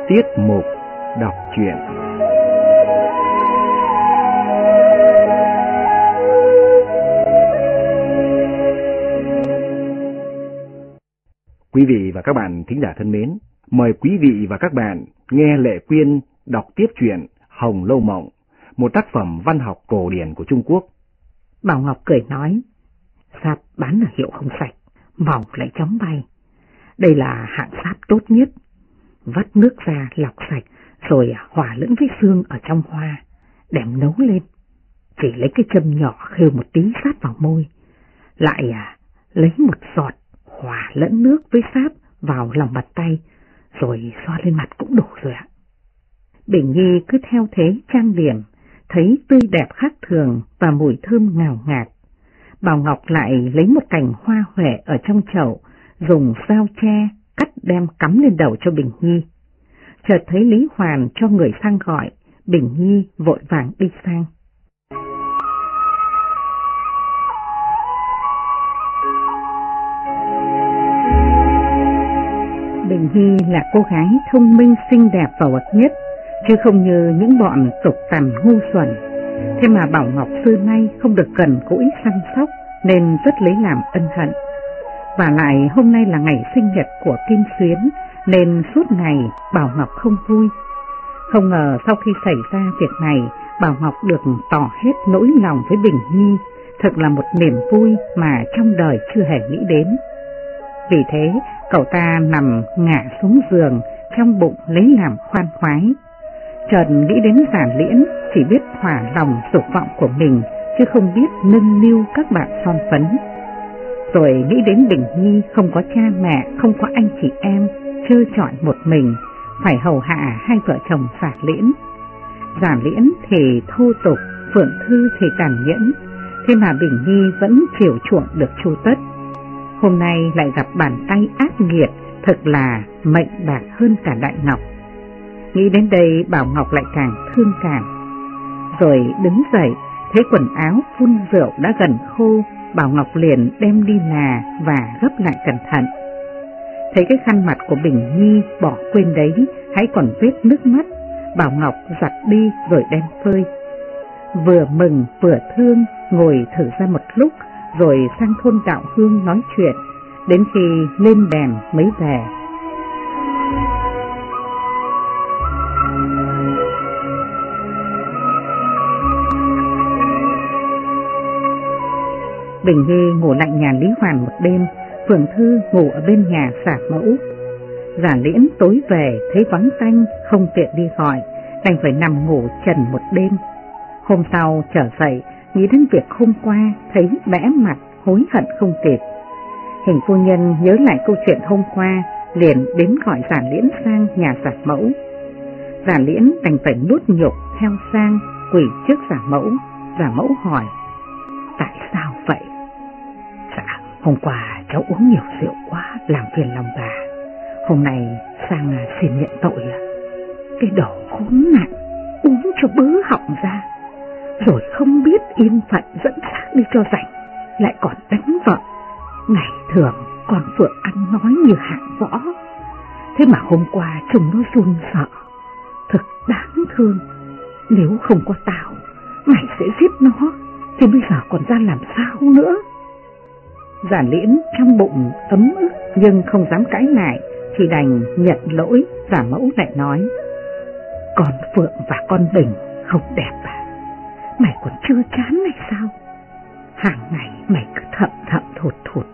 Tiết mục đọc truyện. Quý vị và các bạn thính giả thân mến, mời quý vị và các bạn nghe Lệ Quyên đọc tiếp truyện Hồng Lâu Mộng, một tác phẩm văn học cổ điển của Trung Quốc. Bảo Ngọc cười nói, sáp bán là hiệu không sạch, mỏng lại chóng bay. Đây là hạng sáp tốt nhất. Vắt nước ra lọc sạch, rồi hòa lẫn với xương ở trong hoa, đem nấu lên. Chỉ lấy cái châm nhỏ khêu một tí sát vào môi, lại lấy một giọt hòa lẫn nước với sáp vào lòng bàn tay, rồi xoa lên mặt cũng đủ rồi ạ. Bình Nhi cứ theo thế trang điểm, thấy tươi đẹp khác thường và mùi thơm ngào ngạt. Bảo Ngọc lại lấy một cành hoa huệ ở trong chậu, dùng dao tre cắt đem cắm lên đầu cho Bình Nhi. Chợt thấy Lý Hoàn cho người sang gọi, Bình Nhi vội vàng đi sang. Bình Nhi là cô gái thông minh xinh đẹp và bậc nhất, chứ không như những bọn tục tằn ngu xuẩn. Thế mà Bảo Ngọc xưa nay không được gần gũi săn sóc nên rất lấy làm ân hận. Và lại hôm nay là ngày sinh nhật của Kim Xuyến nên suốt ngày Bảo Ngọc không vui. Không ngờ sau khi xảy ra việc này, Bảo Ngọc được tỏ hết nỗi lòng với Bình Nhi, thật là một niềm vui mà trong đời chưa hề nghĩ đến. Vì thế, cậu ta nằm ngả xuống giường, trong bụng lấy làm khoan khoái. Chợt nghĩ đến Giản Liễn, chỉ biết thỏa lòng dục vọng của mình, chứ không biết nâng niu các bạn son phấn. Rồi nghĩ đến Bình Nhi không có cha mẹ, không có anh chị em, trơ trọi một mình, phải hầu hạ hai vợ chồng Giản Liễn. Giản Liễn thì thô tục, Phượng Thư thì tàn nhẫn, thế mà Bình Nhi vẫn chiều chuộng được Chu Tất. Hôm nay lại gặp bàn tay ác nghiệt, thật là mệnh bạc hơn cả Đại Ngọc. Nghĩ đến đây Bảo Ngọc lại càng thương cảm. Rồi đứng dậy, thấy quần áo phun rượu đã gần khô, Bảo Ngọc liền đem đi là và gấp lại cẩn thận. Thấy cái khăn mặt của Bình Nhi bỏ quên đấy, hãy còn vết nước mắt, Bảo Ngọc giặt đi rồi đem phơi. Vừa mừng vừa thương, ngồi thử ra một lúc, rồi sang thôn Đạo Hương nói chuyện, đến khi lên đèn mới về. Bình Nhi ngủ lạnh nhà Lý Hoàn một đêm, Phượng Thư ngủ ở bên nhà xả mẫu. Giản Liễn tối về thấy vắng tanh, không tiện đi gọi, đành phải nằm ngủ trần một đêm. Hôm sau trở dậy, nghĩ đến việc hôm qua, thấy bẽ mặt, hối hận không kịp. Hình phu nhân nhớ lại câu chuyện hôm qua, liền đến gọi Giản Liễn sang nhà xả mẫu. Giản Liễn đành phải nuốt nhục theo sang, quỳ trước giả mẫu hỏi, tại sao vậy? Dạ, hôm qua cháu uống nhiều rượu quá, làm phiền lòng bà. Hôm nay sang xin nhận tội ạ. Cái đồ khốn nạn, uống cho bớ họng ra, rồi không biết yên phận dẫn xác đi cho rảnh, lại còn đánh vợ. Ngày thường còn Phượng ăn nói như hạng võ, thế mà hôm qua trông nó run sợ, thật đáng thương. Nếu không có tao, mày sẽ giết nó, thì bây giờ còn ra làm sao nữa? Giản Liễn trong bụng ấm ức nhưng không dám cãi lại, thì đành nhận lỗi. Giả mẫu lại nói, con Phượng và con Bình không đẹp à? Mày còn chưa chán này sao? Hàng ngày mày cứ thậm thụt,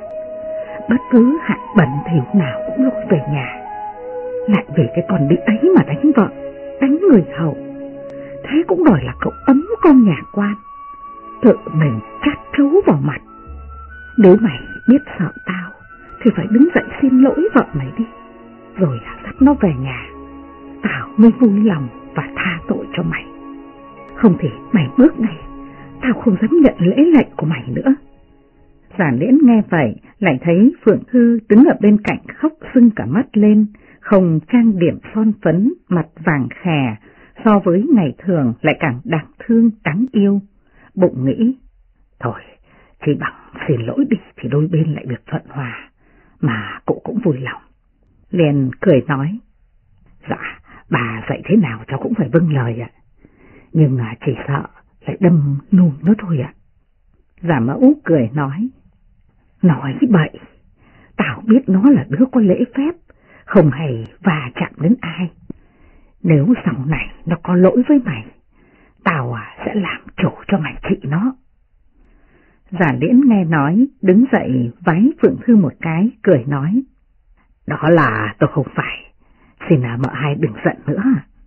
bất cứ hạng bẩn thỉu nào cũng lôi về nhà, lại vì cái con đĩ ấy mà đánh vợ, đánh người hầu. Thế cũng đòi là cậu ấm con nhà quan, tự mình chát trấu vào mặt. Nếu mày biết sợ tao thì phải đứng dậy xin lỗi vợ mày đi, rồi dắt nó về nhà, tao mới vui lòng và tha tội cho mày. Không thì mày bước ngay, tao không dám nhận lễ lệnh của mày nữa. Giản Liễn nghe vậy, lại thấy Phượng Thư đứng ở bên cạnh khóc sưng cả mắt lên, không trang điểm son phấn, mặt vàng khè, so với ngày thường lại càng đáng thương, đáng yêu. Bụng nghĩ, thôi, chỉ bằng xin lỗi đi thì đôi bên lại được thuận hòa, mà cụ cũng vui lòng. Liền cười nói, dạ, bà dạy thế nào cháu cũng phải vâng lời ạ. Nhưng chỉ sợ lại đâm nung nó thôi ạ. Giả mẫu cười nói bậy, tao biết nó là đứa có lễ phép, không hề va chạm đến ai. Nếu sau này nó có lỗi với mày, tao sẽ làm chủ cho mày trị nó. Giả Liễn nghe nói, đứng dậy vái Phượng Thư một cái, cười nói, đó là tôi không phải, xin mợ hai đừng giận nữa.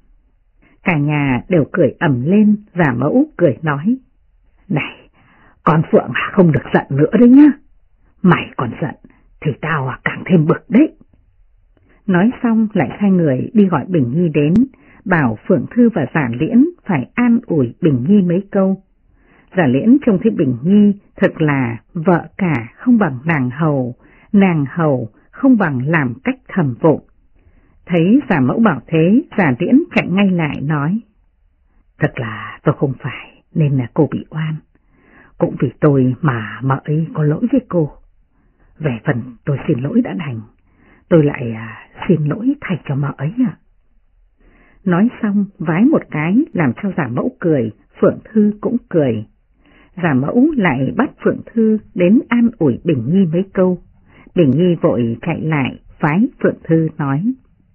Cả nhà đều cười ầm lên. Giả mẫu cười nói, này, con Phượng không được giận nữa đấy nhá, mày còn giận thì tao càng thêm bực đấy. Nói xong lại sai người đi gọi Bình Nhi đến, bảo Phượng Thư và Giả Liễn phải an ủi Bình Nhi mấy câu. Giả Liễn trông thấy Bình Nhi thật là vợ cả không bằng nàng hầu không bằng làm cách thầm vụng. Thấy Giả mẫu bảo thế, Giả Liễn chạy ngay lại nói, thật là tôi không phải nên là cô bị oan, cũng vì tôi mà mợ ấy có lỗi với cô. Về phần tôi xin lỗi đã đành, tôi lại xin lỗi thay cho mợ ấy ạ. Nói xong vái một cái làm cho Giả mẫu cười, Phượng Thư cũng cười. Giả mẫu lại bắt Phượng Thư đến an ủi Bình Nhi mấy câu. Bình Nhi vội chạy lại vái Phượng Thư nói,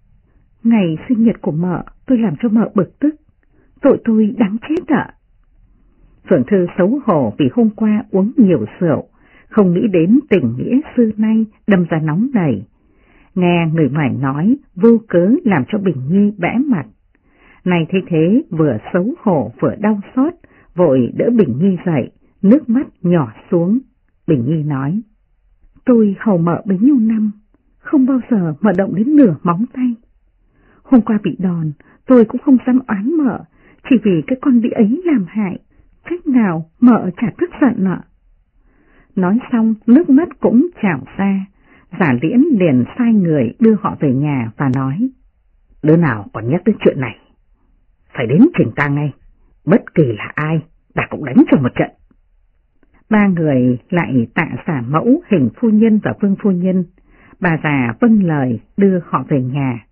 ngày sinh nhật của mợ tôi làm cho mợ bực tức, tội tôi đáng chết ạ. Phượng Thư xấu hổ vì hôm qua uống nhiều rượu, không nghĩ đến tình nghĩa xưa nay đâm ra nóng nảy. Nghe người ngoài nói vô cớ làm cho Bình Nhi bẽ mặt. Này thấy thế vừa xấu hổ vừa đau xót, vội đỡ Bình Nhi dậy, nước mắt nhỏ xuống. Bình Nhi nói, tôi hầu mợ bấy nhiêu năm, không bao giờ mợ động đến nửa móng tay. Hôm qua bị đòn, tôi cũng không dám oán mợ, chỉ vì cái con đĩ ấy làm hại, cách nào mợ chả tức giận ạ. Nói xong nước mắt cũng trào ra. Giả Liễn liền sai người đưa họ về nhà và nói, đứa nào còn nhắc đến chuyện này phải đến trình ta ngay, bất kỳ là ai ta cũng đánh cho một trận. Ba người lại tạ Giả mẫu, Hình phu nhân và Vương phu nhân. Bà già vâng lời đưa họ về nhà.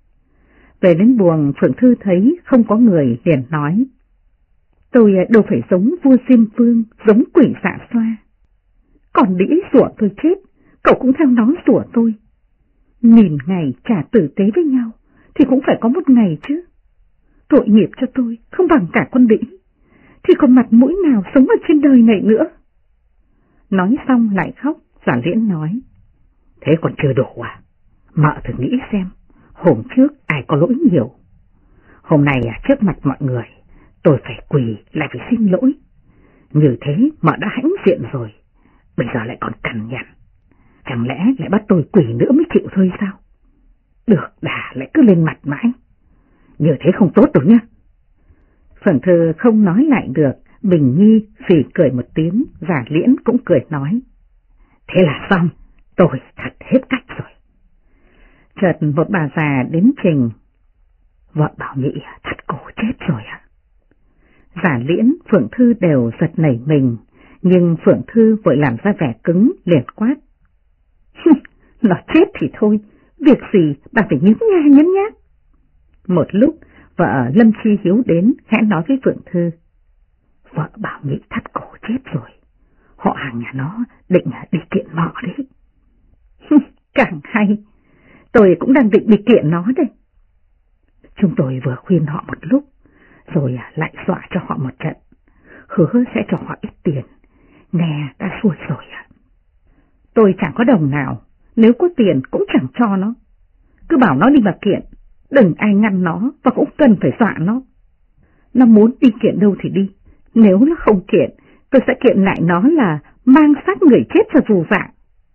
Về đến buồng, Phượng Thư thấy không có người liền nói, tôi đâu phải giống vua Diêm Vương, giống quỷ Dạ Xoa. Còn đĩ rủa tôi chết, cậu cũng theo nó rủa tôi. Nghìn ngày trả tử tế với nhau thì cũng phải có một ngày chứ. Tội nghiệp cho tôi không bằng cả con đĩ, thì còn mặt mũi nào sống ở trên đời này nữa. Nói xong lại khóc. Giả Liễn nói, thế còn chưa đủ à? Mợ thử nghĩ xem, hôm trước ai có lỗi nhiều, hôm nay trước mặt mọi người tôi phải quỳ lại phải xin lỗi. Như thế mợ đã hãnh diện rồi, bây giờ lại còn cằn nhằn, chẳng lẽ lại bắt tôi quỳ nữa mới chịu thôi sao? Được đà lại cứ lên mặt mãi, như thế không tốt đâu nhá. Phượng Thư không nói lại được. Bình Nhi phì cười một tiếng. Giả Liễn cũng cười nói, thế là xong, tôi thật hết cách rồi. Chợt một bà già đến trình, vợ Bảo Nhị thật cổ chết rồi ạ. Giả Liễn, Phượng Thư đều giật nảy mình, nhưng Phượng Thư vội làm ra vẻ cứng liền quát, nó chết thì thôi, việc gì bà phải nhấn nhác. Một lúc vợ Lâm Chi Hiếu đến khẽ nói với Phượng Thư, vợ Bảo Nhị thắt cổ chết rồi, họ hàng nhà nó định đi kiện mợ đấy. Càng hay, tôi cũng đang định đi kiện nó đây. Chúng tôi vừa khuyên họ một lúc, rồi lại dọa cho họ một trận, hứa sẽ cho họ ít tiền, nghe đã xuôi rồi ạ. Tôi chẳng có đồng nào, nếu có tiền cũng chẳng cho nó, cứ bảo nó đi mà kiện, đừng ai ngăn nó và cũng cần phải dọa nó. Nó muốn đi kiện đâu thì đi, nếu nó không kiện, tôi sẽ kiện lại nó là mang xác người chết ra vù vạ.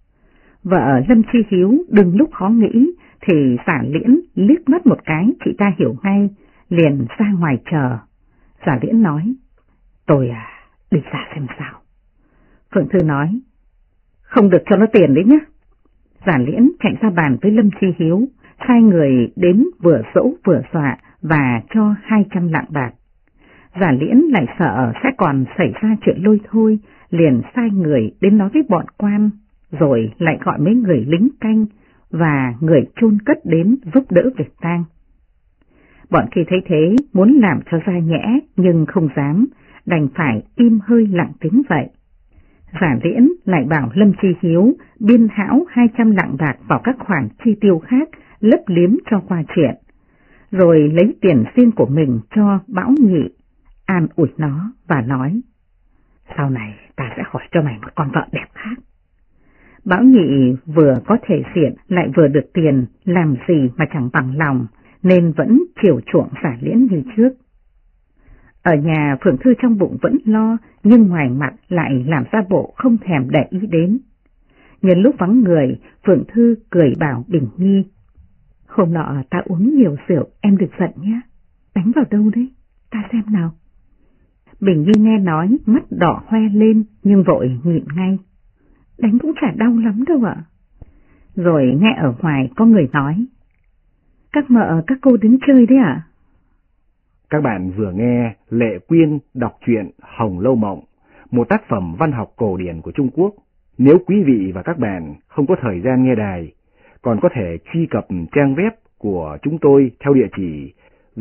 Vợ Lâm Chi Hiếu đừng lúc khó nghĩ thì Giả Liễn liếc mắt một cái, chị ta hiểu ngay, liền ra ngoài chờ. Giả Liễn nói, tôi đi ra xem sao. Phượng Thư nói, không được cho nó tiền đấy nhé. Giả Liễn chạy ra bàn với Lâm Chi Hiếu, sai người đến vừa dỗ vừa dọa và cho 200 lạng bạc. Giả Liễn lại sợ sẽ còn xảy ra chuyện lôi thôi, liền sai người đến nói với bọn quan, rồi lại gọi mấy người lính canh và người chôn cất đến giúp đỡ việc tang. Bọn kia thấy thế muốn làm cho ra nhẽ nhưng không dám, đành phải im hơi lặng tiếng vậy. Giả Liễn lại bảo Lâm Chi Hiếu biên hão 200 lạng bạc vào các khoản chi tiêu khác lấp liếm cho qua chuyện, rồi lấy tiền riêng của mình cho Bảo Nhị, an ủi nó và nói: sau này ta sẽ hỏi cho mày một con vợ đẹp khác. Bảo Nhị vừa có thể diện lại vừa được tiền, làm gì mà chẳng bằng lòng, nên vẫn chiều chuộng Giả Liễn như trước. Ở nhà Phượng Thư trong bụng vẫn lo, nhưng ngoài mặt lại làm ra bộ không thèm để ý đến. Nhân lúc vắng người, Phượng Thư cười bảo Bình Nhi: hôm nọ ta uống nhiều rượu, em đừng giận nhé. Đánh vào đâu đấy, ta xem nào. Bình Nhi nghe nói, mắt đỏ hoe lên nhưng vội nhịn ngay: đánh cũng chả đau lắm đâu ạ. Rồi nghe ở ngoài có người nói: các mợ các cô đứng chơi đấy ạ. Các bạn vừa nghe Lệ Quyên đọc truyện Hồng Lâu Mộng, một tác phẩm văn học cổ điển của Trung Quốc. Nếu quý vị và các bạn không có thời gian nghe đài, còn có thể truy cập trang web của chúng tôi theo địa chỉ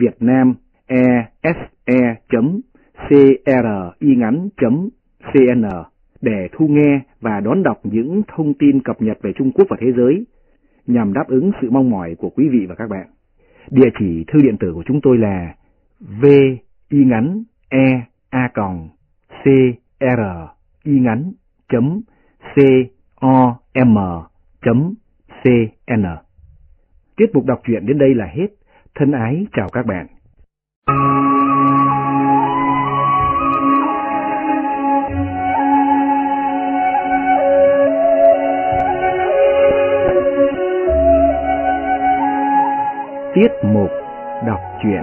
vietnamese.cringắn.cn để thu nghe và đón đọc những thông tin cập nhật về Trung Quốc và thế giới, nhằm đáp ứng sự mong mỏi của quý vị và các bạn. Địa chỉ thư điện tử của chúng tôi là vingắn.cringắn.com.cn. Tiết mục đọc truyện đến đây là hết. Thân ái chào các bạn. Tiết mục đọc truyện.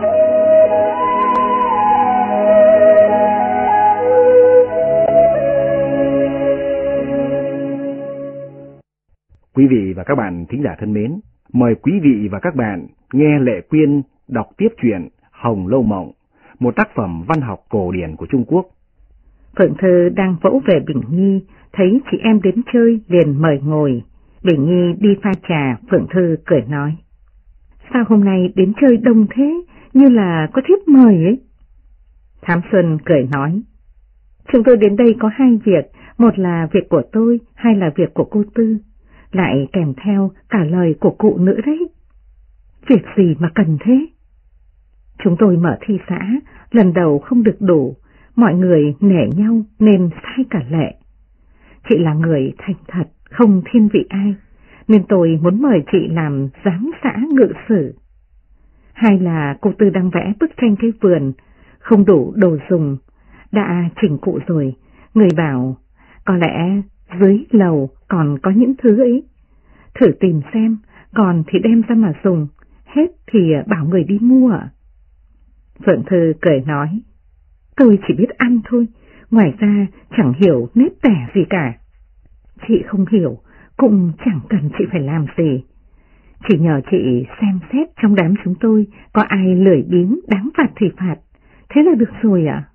Quý vị và các bạn thính giả thân mến, mời quý vị và các bạn nghe Lệ Quyên đọc tiếp truyện Hồng Lâu Mộng, một tác phẩm văn học cổ điển của Trung Quốc. Phượng Thư đang vỗ về Bình Nhi, thấy chị em đến chơi liền mời ngồi. Bình Nhi đi pha trà, Phượng Thư cười nói: sao hôm nay đến chơi đông thế, như là có thiếp mời ấy. Thám Xuân cười nói: chúng tôi đến đây có hai việc, một là việc của tôi, hai là việc của cô Tư, lại kèm theo cả lời của cụ nữa đấy. Việc gì mà cần thế? Chúng tôi mở thi xã, lần đầu không được đủ, mọi người nể nhau nên sai cả lệ. Chị là người thành thật, không thiên vị ai, nên tôi muốn mời chị làm giám xã ngự sử. Hai là cô Tư đang vẽ bức tranh cái vườn, không đủ đồ dùng, đã chỉnh cụ rồi, người bảo có lẽ dưới lầu còn có những thứ ấy, thử tìm xem, còn thì đem ra mà dùng, hết thì bảo người đi mua ạ. Phượng Thư cười nói: tôi chỉ biết ăn thôi, ngoài ra chẳng hiểu nét tẻ gì cả. Chị không hiểu, cũng chẳng cần chị phải làm gì. Chỉ nhờ chị xem xét trong đám chúng tôi có ai lười biếng đáng phạt thì phạt, thế là được rồi ạ.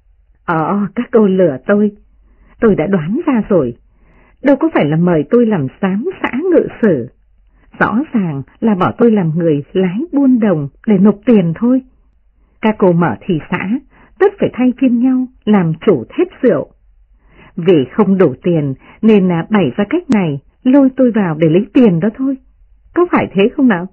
Các cô lừa tôi đã đoán ra rồi. Đâu có phải là mời tôi làm giám xã ngự sử, rõ ràng là bảo tôi làm người lái buôn đồng để nộp tiền thôi. Các cô mở thị xã, tất phải thay phiên nhau làm chủ thết rượu. Vì không đủ tiền nên bày ra cách này, lôi tôi vào để lấy tiền đó thôi. Có phải thế không nào?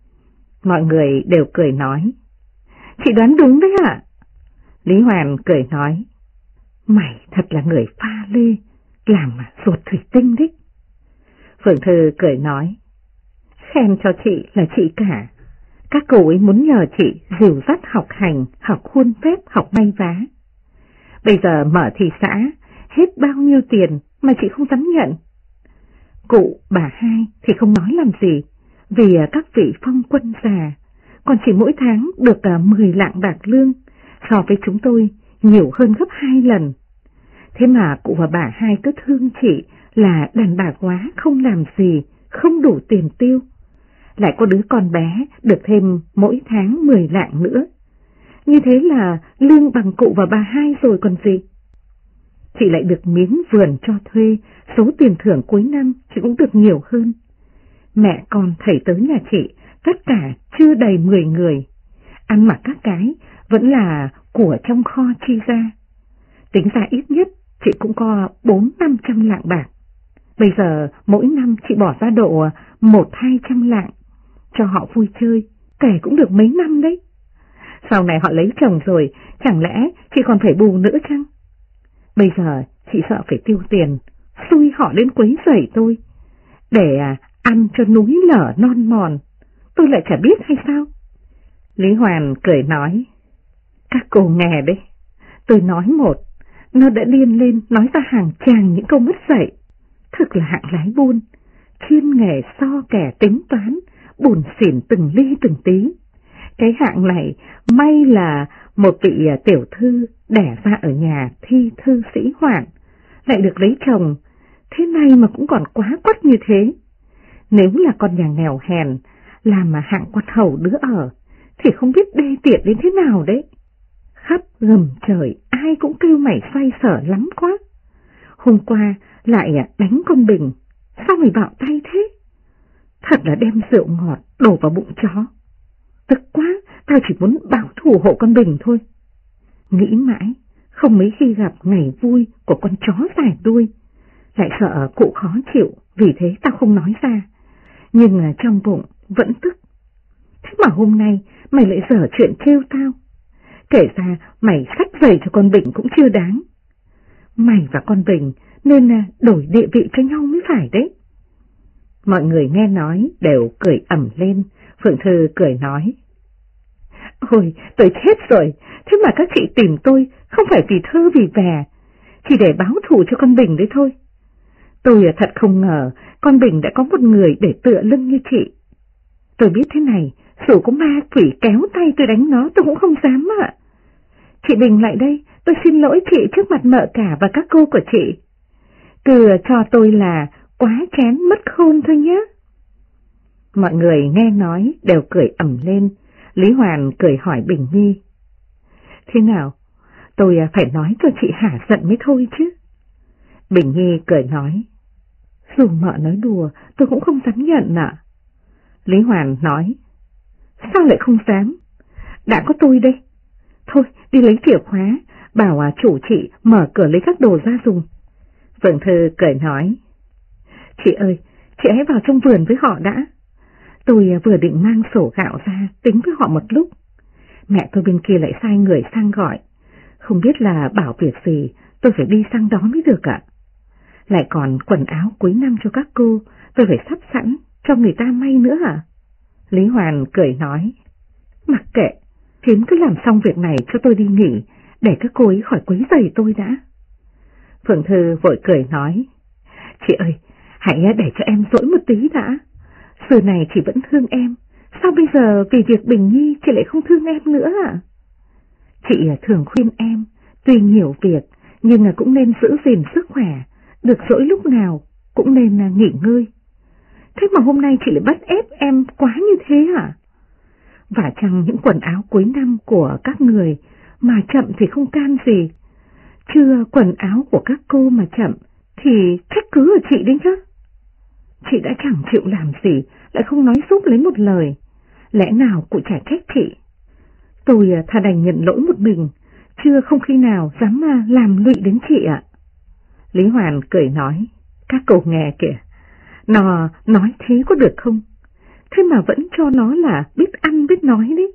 Mọi người đều cười nói: chị đoán đúng đấy ạ. Lý Hoàn cười nói: mày thật là người pha lê, làm ruột thủy tinh đấy. Phượng Thư cười nói: khen cho chị là chị cả. Các cô ấy muốn nhờ chị dìu dắt học hành, học khuôn phép, học may vá. Bây giờ mở thị xã, hết bao nhiêu tiền mà chị không dám nhận. Cụ, bà hai thì không nói làm gì, vì các vị phong quân già, còn chỉ mỗi tháng được 10 lạng bạc lương, so với chúng tôi nhiều hơn gấp 2 lần. Thế mà cụ và bà hai cứ thương chị là đàn bà quá, không làm gì, không đủ tiền tiêu. Lại có đứa con bé được thêm mỗi tháng 10 lạng nữa. Như thế là lương bằng cụ và bà hai rồi còn gì. Chị lại được miếng vườn cho thuê, số tiền thưởng cuối năm chị cũng được nhiều hơn. Mẹ con thầy tớ nhà chị, tất cả chưa đầy 10 người, ăn mặc các cái vẫn là của trong kho chi ra. Tính ra ít nhất chị cũng có 400-500 lạng bạc. Bây giờ mỗi năm chị bỏ ra độ 100-200 lạng cho họ vui chơi, kể cũng được mấy năm đấy. Sau này họ lấy chồng rồi, chẳng lẽ chị còn phải bù nữa chăng? Bây giờ chị sợ phải tiêu tiền, xui họ đến quấy rầy tôi, để ăn cho núi lở non mòn, tôi lại chả biết hay sao? Lý Hoàn cười nói, các cô nghe đấy, tôi nói một, nó đã điên lên nói ra hàng tràng những câu mất dạy. Thực là hạng lái buôn, chuyên nghề so kẻ tính toán, bủn xỉn từng ly từng tí. Cái hạng này may là một vị tiểu thư đẻ ra ở nhà thi thư sĩ hoạn, lại được lấy chồng, thế này mà cũng còn quá quắt như thế. Nếu là con nhà nghèo hèn, làm mà hạng quạt hầu đứa ở, thì không biết đê tiện đến thế nào đấy. Khắp gầm trời ai cũng kêu mày xoay sở lắm quá. Hôm qua lại đánh con Bình, sao mày bạo tay thế? Thật là đem rượu ngọt đổ vào bụng chó. Tức quá, tao chỉ muốn bảo thủ hộ con Bình thôi. Nghĩ mãi, không mấy khi gặp ngày vui của con chó dài đuôi. Lại sợ cụ khó chịu, vì thế tao không nói ra. Nhưng trong bụng vẫn tức. Thế mà hôm nay mày lại dở chuyện trêu tao. Kể ra mày xách giày cho con Bình cũng chưa đáng. Mày và con Bình nên đổi địa vị cho nhau mới phải đấy. Mọi người nghe nói đều cười ầm lên. Phượng Thư cười nói, ôi tôi chết rồi, thế mà các chị tìm tôi không phải vì thơ vì vè, chỉ để báo thù cho con Bình đấy thôi. Tôi thật không ngờ con Bình đã có một người để tựa lưng như chị. Tôi biết thế này, dù có ma quỷ kéo tay tôi đánh nó tôi cũng không dám ạ. Chị Bình lại đây, tôi xin lỗi chị trước mặt mợ cả và các cô của chị. Cứ cho tôi là quá chén mất khôn thôi nhé. Mọi người nghe nói đều cười ầm lên. Lý Hoàn cười hỏi Bình Nhi, thế nào, tôi phải nói cho chị hả giận mới thôi chứ. Bình Nhi cười nói, dù mợ nói đùa tôi cũng không dám nhận ạ. Lý Hoàn nói, sao lại không dám? Đã có tôi đây. Thôi đi lấy chìa khóa, bảo chủ chị mở cửa lấy các đồ ra dùng. Phượng Thư cười nói, chị ơi, chị hãy vào trong vườn với họ đã. Tôi vừa định mang sổ gạo ra tính với họ một lúc. Mẹ tôi bên kia lại sai người sang gọi. Không biết là bảo việc gì, tôi phải đi sang đó mới được ạ. Lại còn quần áo cuối năm cho các cô, tôi phải sắp sẵn cho người ta may nữa à? Lý Hoàn cười nói, mặc kệ, Thím cứ làm xong việc này cho tôi đi nghỉ, để các cô ấy khỏi quấy rầy tôi đã. Phượng Thư vội cười nói, chị ơi, hãy để cho em dỗi một tí đã. Xưa này chị vẫn thương em, sao bây giờ vì việc Bình Nhi chị lại không thương em nữa à? Chị thường khuyên em, tuy nhiều việc nhưng cũng nên giữ gìn sức khỏe, được dỗi lúc nào cũng nên nghỉ ngơi. Thế mà hôm nay chị lại bắt ép em quá như thế à? Và chăng những quần áo cuối năm của các người mà chậm thì không can gì, chưa quần áo của các cô mà chậm thì trách cứ ở chị đấy chứ. Chị đã chẳng chịu làm gì, lại không nói giúp lấy một lời, lẽ nào cụ chả trách chị. Tôi thà đành nhận lỗi một mình, chưa không khi nào dám làm lụy đến chị ạ. Lý Hoàn cười nói, các cậu nghe kìa, nó nói thế có được không? Thế mà vẫn cho nó là biết ăn biết nói đấy.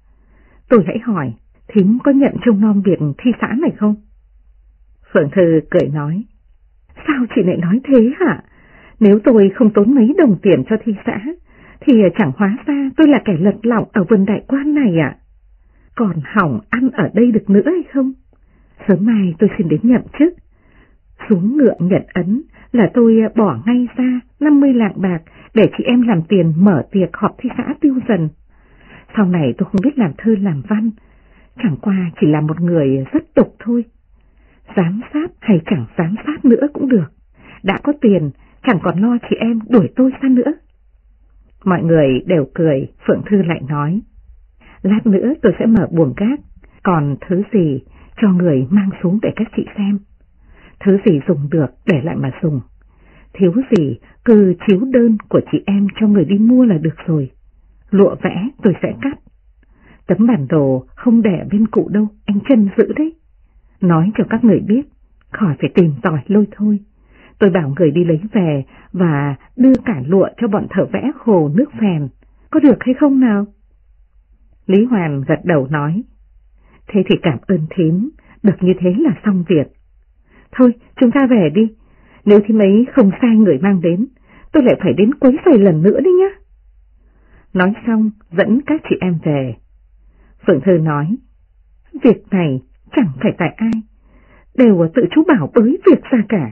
Tôi hãy hỏi, thím có nhận trông nom việc thi xã này không? Phượng Thư cười nói, sao chị lại nói thế hả? Nếu tôi không tốn mấy đồng tiền cho thi xã, thì chẳng hóa ra tôi là kẻ lật lọng ở vườn đại quan này ạ. Còn hỏng ăn ở đây được nữa hay không? Sớm mai tôi xin đến nhậm chức. Xuống ngựa nhận ấn là tôi bỏ ngay ra 50 lạng bạc để chị em làm tiền mở tiệc họp thi xã tiêu dần. Sau này tôi không biết làm thơ làm văn, chẳng qua chỉ là một người rất tục thôi. Giám sát hay chẳng giám sát nữa cũng được. Đã có tiền, chẳng còn lo chị em đuổi tôi ra nữa. Mọi người đều cười, Phượng Thư lại nói, lát nữa tôi sẽ mở buồng gác, còn thứ gì cho người mang xuống để các chị xem. Thứ gì dùng được để lại mà dùng, thiếu gì cứ chiếu đơn của chị em cho người đi mua là được rồi. Lụa vẽ tôi sẽ cắt. Tấm bản đồ không để ở bên cụ đâu, anh Trân giữ đấy. Nói cho các người biết, khỏi phải tìm tòi lôi thôi. Tôi bảo người đi lấy về và đưa cả lụa cho bọn thợ vẽ hồ nước phèn, có được hay không nào? Lý Hoàn gật đầu nói, thế thì cảm ơn thím, được như thế là xong việc. Thôi, chúng ta về đi, nếu thím ấy không sai người mang đến, tôi lại phải đến quấy rầy lần nữa đi nhá. Nói xong, dẫn các chị em về. Phượng Thư nói, việc này chẳng phải tại ai, đều tự chú Bảo bới việc ra cả.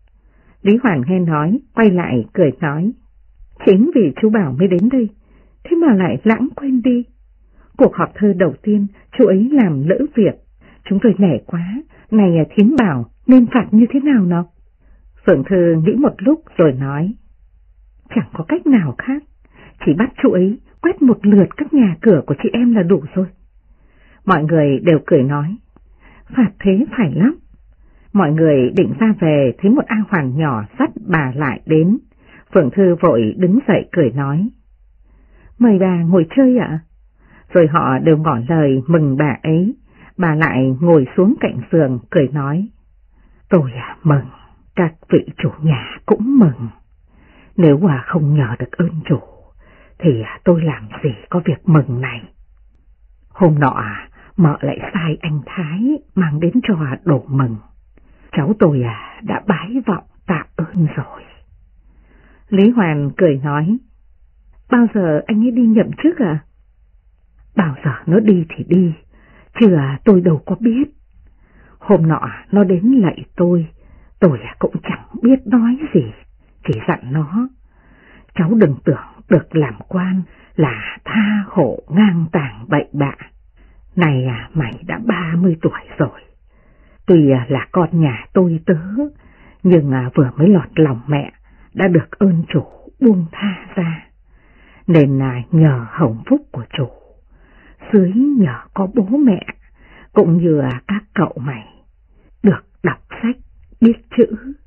Lý Hoàn nghe nói, quay lại cười nói, chính vì chú Bảo mới đến đây, thế mà lại lãng quên đi. Cuộc họp thơ đầu tiên, chú ấy làm lỡ việc, chúng tôi nể quá, này thím Bảo nên phạt như thế nào nào? Phượng Thư nghĩ một lúc rồi nói, chẳng có cách nào khác, chỉ bắt chú ấy quét một lượt các nhà cửa của chị em là đủ rồi. Mọi người đều cười nói, phạt thế phải lắm. Mọi người định ra về, thấy một A Hoàn nhỏ dắt bà lại đến. Phượng Thư vội đứng dậy cười nói, mời bà ngồi chơi ạ. Rồi họ đều ngỏ lời mừng bà ấy. Bà lại ngồi xuống cạnh giường cười nói, tôi mừng, các vị chủ nhà cũng mừng. Nếu không nhờ được ơn chủ, thì tôi làm gì có việc mừng này. Hôm nọ mợ lại sai anh Thái mang đến cho đồ mừng. Cháu tôi đã bái vọng tạ ơn rồi. Lý Hoàn cười nói, bao giờ anh ấy đi nhậm chức à? Bao giờ nó đi thì đi, chứ tôi đâu có biết. Hôm nọ nó đến lạy tôi cũng chẳng biết nói gì, chỉ dặn nó, cháu đừng tưởng được làm quan là tha hộ ngang tàng bậy bạ. Này mày đã 30 tuổi rồi, tuy là con nhà tôi tớ, nhưng vừa mới lọt lòng mẹ, đã được ơn chủ buông tha ra. Nên nhờ hồng phúc của chủ, dưới nhờ có bố mẹ, cũng như các cậu mày, được đọc sách, biết chữ,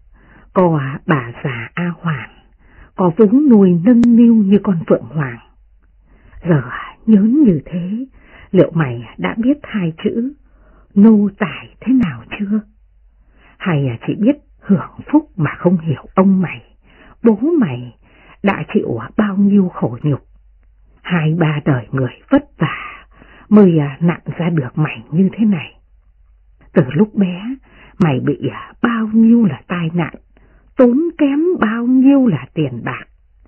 có bà già A Hoàn, có vú nuôi nâng niu như con Phượng Hoàng. Giờ nhớ như thế, liệu mày đã biết hai chữ nô tài thế nào chưa? Hay chỉ biết hưởng phúc mà không hiểu ông mày, bố mày đã chịu bao nhiêu khổ nhục, 2-3 đời người vất vả mới nặn ra được mày như thế này. Từ lúc bé mày bị bao nhiêu là tai nạn, tốn kém bao nhiêu là tiền bạc,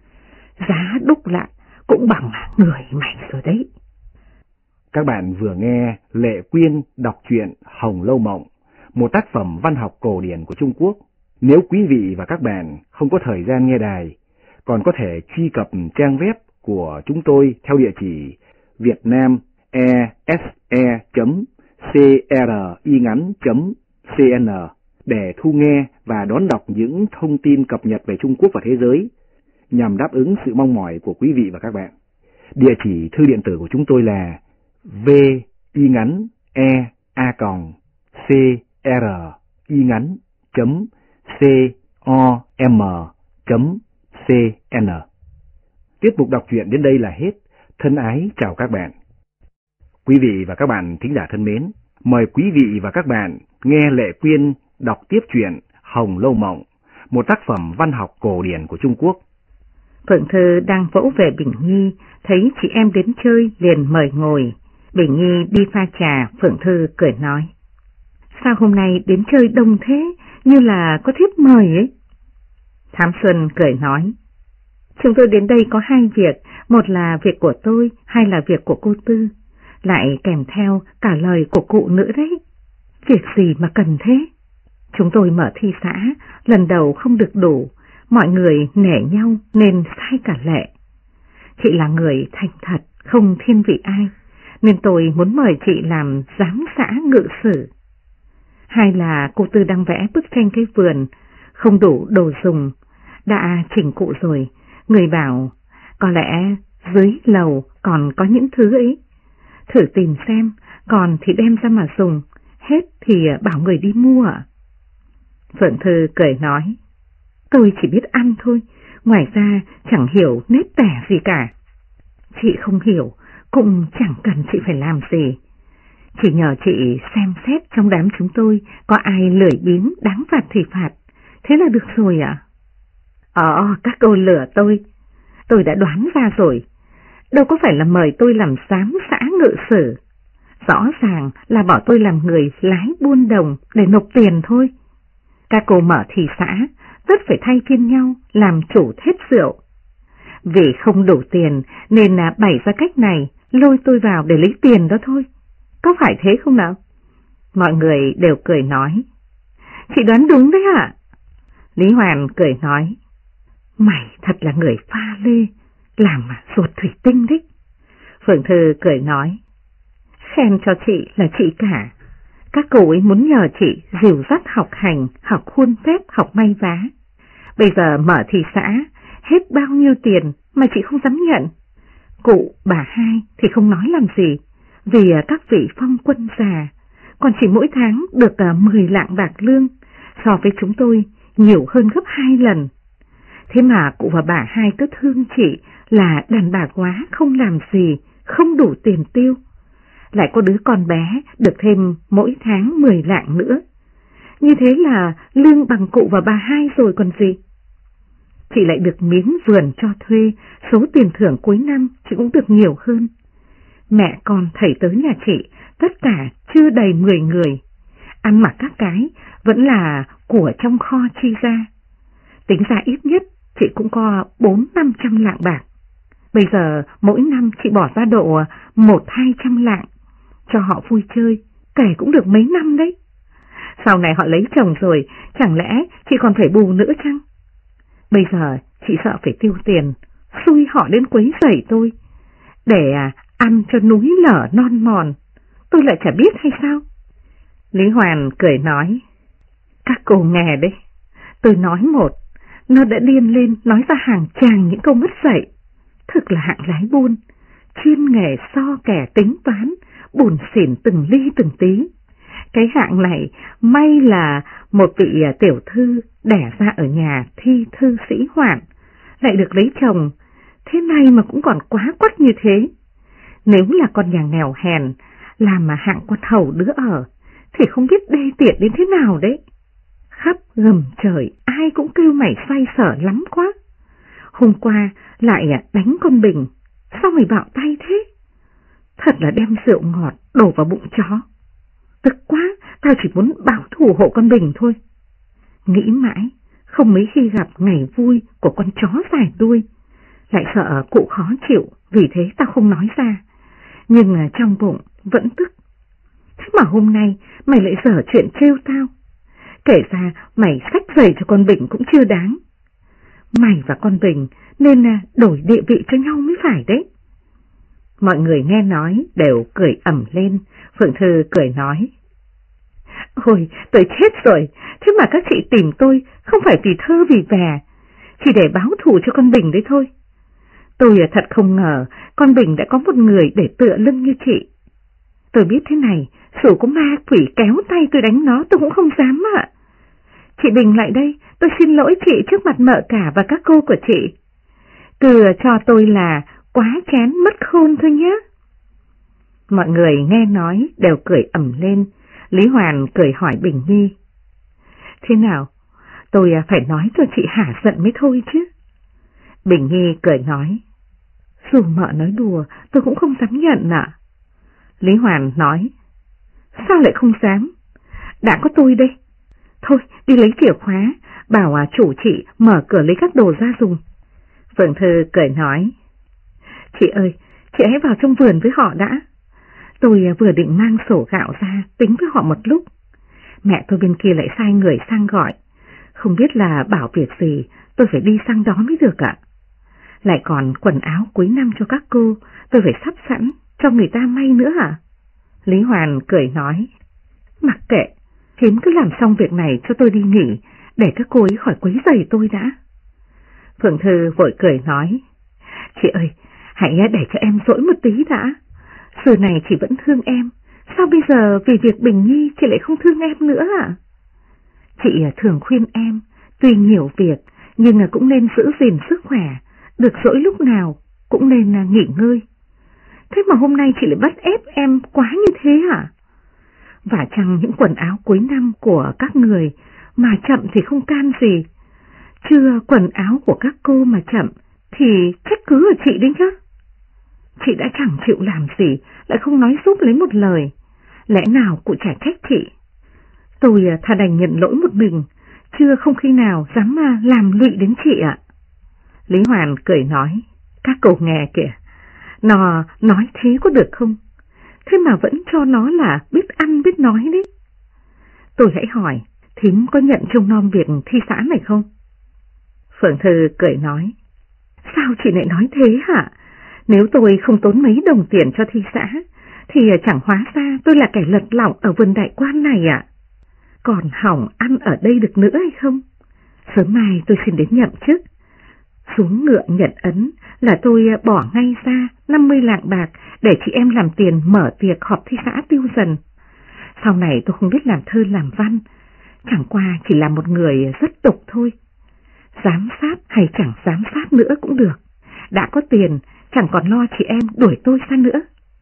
giá đúc lại cũng bằng người mày rồi đấy. Các bạn vừa nghe Lệ Quyên đọc truyện Hồng Lâu Mộng, một tác phẩm văn học cổ điển của Trung Quốc. Nếu quý vị và các bạn không có thời gian nghe đài, còn có thể truy cập trang web của chúng tôi theo địa chỉ vietnamese.cringắn.cn để thu nghe và đón đọc những thông tin cập nhật về Trung Quốc và thế giới, nhằm đáp ứng sự mong mỏi của quý vị và các bạn. Địa chỉ thư điện tử của chúng tôi là vingắn.cringắn.com.cn. Tiết mục đọc truyện đến đây là hết. Thân ái chào các bạn. Quý vị và các bạn thính giả thân mến, mời quý vị và các bạn nghe Lệ Quyên đọc tiếp truyện Hồng Lâu Mộng, một tác phẩm văn học cổ điển của Trung Quốc. Phượng Thư đang vỗ về Bình Nhi, thấy chị em đến chơi liền mời ngồi. Bình Nhi đi pha trà, Phượng Thư cười nói, sao hôm nay đến chơi đông thế, như là có thiếp mời ấy. Thám Xuân cười nói, chúng tôi đến đây có 2 việc, một là việc của tôi, 2 là việc của cô Tư, lại kèm theo cả lời của cụ nữa đấy. Việc gì mà cần thế? Chúng tôi mở thi xã, lần đầu không được đủ, mọi người nể nhau nên sai cả Lệ. Chị là người thành thật, không thiên vị ai, nên tôi muốn mời chị làm giám xã ngự sử. 2 là cô Tư đang vẽ bức tranh cái vườn, không đủ đồ dùng, đã chỉnh cụ rồi, người bảo có lẽ dưới lầu còn có những thứ ấy. Thử tìm xem, còn thì đem ra mà dùng, hết thì bảo người đi mua ạ. Phượng Thư cười nói, tôi chỉ biết ăn thôi, ngoài ra chẳng hiểu nét tẻ gì cả. Chị không hiểu, cũng chẳng cần chị phải làm gì. Chỉ nhờ chị xem xét trong đám chúng tôi có ai lười biếng đáng phạt thì phạt, thế là được rồi ạ. Các cô lừa tôi đã đoán ra rồi. Đâu có phải là mời tôi làm giám xã ngự sử. Rõ ràng là bảo tôi làm người lái buôn đồng để nộp tiền thôi. Các cô mở thị xã, tất phải thay phiên nhau làm chủ hết rượu. Vì không đủ tiền nên bày ra cách này, lôi tôi vào để lấy tiền đó thôi. Có phải thế không nào? Mọi người đều cười nói. Chị đoán đúng đấy ạ. Lý Hoàn cười nói. Mày thật là người pha lê, làm mà ruột thủy tinh đấy. Phượng Thư cười nói. Khen cho chị là chị cả. Các cô ấy muốn nhờ chị dìu dắt học hành, học khuôn phép, học may vá. Bây giờ mở thị xã, hết bao nhiêu tiền mà chị không dám nhận. Cụ, bà hai thì không nói làm gì, vì các vị phong quân già, còn chỉ mỗi tháng được 10 lạng bạc lương, so với chúng tôi nhiều hơn gấp 2 lần. Thế mà cụ và bà hai cứ thương chị là đàn bà quá không làm gì, không đủ tiền tiêu. Lại có đứa con bé được thêm mỗi tháng 10 lạng nữa. Như thế là lương bằng cụ và bà hai rồi còn gì. Chị lại được miếng vườn cho thuê, số tiền thưởng cuối năm chị cũng được nhiều hơn. Mẹ con thầy tớ nhà chị, tất cả chưa đầy 10 người. Ăn mặc các cái vẫn là của trong kho chi ra. Tính ra ít nhất chị cũng có 400-500 lạng bạc. Bây giờ mỗi năm chị bỏ ra độ 100-200 lạng. Cho họ vui chơi, kể cũng được mấy năm đấy. Sau này họ lấy chồng rồi, chẳng lẽ chị còn phải bù nữa chăng? Bây giờ chị sợ phải tiêu tiền, xui họ đến quấy rầy tôi. Để ăn cho núi lở non mòn, tôi lại chả biết hay sao? Lý Hoàn cười nói. Các cô nghe đấy, tôi nói một, nó đã điên lên nói ra hàng tràng những câu mất dạy. Thực là hạng lái buôn, chuyên nghề so kẻ tính toán, buồn xỉn từng ly từng tí. Cái hạng này may là một vị tiểu thư đẻ ra ở nhà thi thư sĩ hoạn, lại được lấy chồng, thế này mà cũng còn quá quắt như thế. Nếu là con nhà nghèo hèn, làm mà hạng con hầu đứa ở, thì không biết đê tiện đến thế nào đấy. Khắp gầm trời ai cũng kêu mày xoay sở lắm quá. Hôm qua lại đánh con Bình, sao mày bạo tay thế? Thật là đem rượu ngọt đổ vào bụng chó. Tức quá, tao chỉ muốn bảo thủ hộ con Bình thôi. Nghĩ mãi, không mấy khi gặp ngày vui của con chó dài đuôi. Lại sợ cụ khó chịu, vì thế tao không nói ra. Nhưng trong bụng vẫn tức. Thế mà hôm nay mày lại dở chuyện trêu tao. Kể ra mày xách giày cho con Bình cũng chưa đáng. Mày và con Bình nên đổi địa vị cho nhau mới phải đấy. Mọi người nghe nói đều cười ẩm lên. Phượng Thư cười nói. Ôi, tôi chết rồi. Thế mà các chị tìm tôi không phải vì thơ vì vè, chỉ để báo thù cho con Bình đấy thôi. Tôi thật không ngờ con Bình đã có một người để tựa lưng như chị. Tôi biết thế này, dù có ma quỷ kéo tay tôi đánh nó tôi cũng không dám ạ. Chị Bình lại đây, tôi xin lỗi chị trước mặt mợ cả và các cô của chị. Cứ cho tôi là quá chén mất khôn thôi nhé. Mọi người nghe nói đều cười ẩm lên. Lý Hoàn cười hỏi Bình Nhi. Thế nào? Tôi phải nói cho chị hả giận mới thôi chứ. Bình Nhi cười nói. Dù mợ nói đùa tôi cũng không dám nhận ạ. Lý Hoàn nói. Sao lại không dám? Đã có tôi đây. Thôi đi lấy chìa khóa, bảo chủ chị mở cửa lấy các đồ ra dùng. Phượng Thư cười nói. Chị ơi, chị hãy vào trong vườn với họ đã. Tôi vừa định mang sổ gạo ra tính với họ một lúc. Mẹ tôi bên kia lại sai người sang gọi. Không biết là bảo việc gì, tôi phải đi sang đó mới được ạ. Lại còn quần áo cuối năm cho các cô, tôi phải sắp sẵn cho người ta may nữa à? Lý Hoàn cười nói. Mặc kệ, Thím cứ làm xong việc này cho tôi đi nghỉ, để các cô ấy khỏi quấy rầy tôi đã. Phượng Thư vội cười nói. Chị ơi, hãy để cho em dỗi một tí đã. Xưa này chị vẫn thương em, sao bây giờ vì việc Bình Nhi chị lại không thương em nữa à? Chị thường khuyên em, tuy nhiều việc nhưng cũng nên giữ gìn sức khỏe, được dỗi lúc nào cũng nên nghỉ ngơi. Thế mà hôm nay chị lại bắt ép em quá như thế hả? Và chăng những quần áo cuối năm của các người mà chậm thì không can gì. Chưa quần áo của các cô mà chậm thì trách cứ ở chị đấy chứ. Chị đã chẳng chịu làm gì, lại không nói giúp lấy một lời. Lẽ nào cụ chả trách chị? Tôi thà đành nhận lỗi một mình, chưa không khi nào dám mà làm lụy đến chị ạ. Lý Hoàn cười nói, các cô nghe kìa, nó nói thế có được không? Thế mà vẫn cho nó là biết ăn biết nói đấy. Tôi hãy hỏi, thím có nhận trông nom việc thi xã này không? Phượng Thư cười nói, sao chị lại nói thế hả? Nếu tôi không tốn mấy đồng tiền cho thi xã, thì chẳng hóa ra tôi là kẻ lật lọng ở vườn đại quan này ạ. Còn hỏng ăn ở đây được nữa hay không? Sớm mai tôi xin đến nhậm chức. Xuống ngựa nhận ấn là tôi bỏ ngay ra 50 lạng bạc để chị em làm tiền mở tiệc họp thi xã tiêu dần. Sau này tôi không biết làm thơ làm văn, chẳng qua chỉ là một người rất tục thôi. Giám sát hay chẳng giám sát nữa cũng được. Đã có tiền, chẳng còn lo chị em đuổi tôi ra nữa.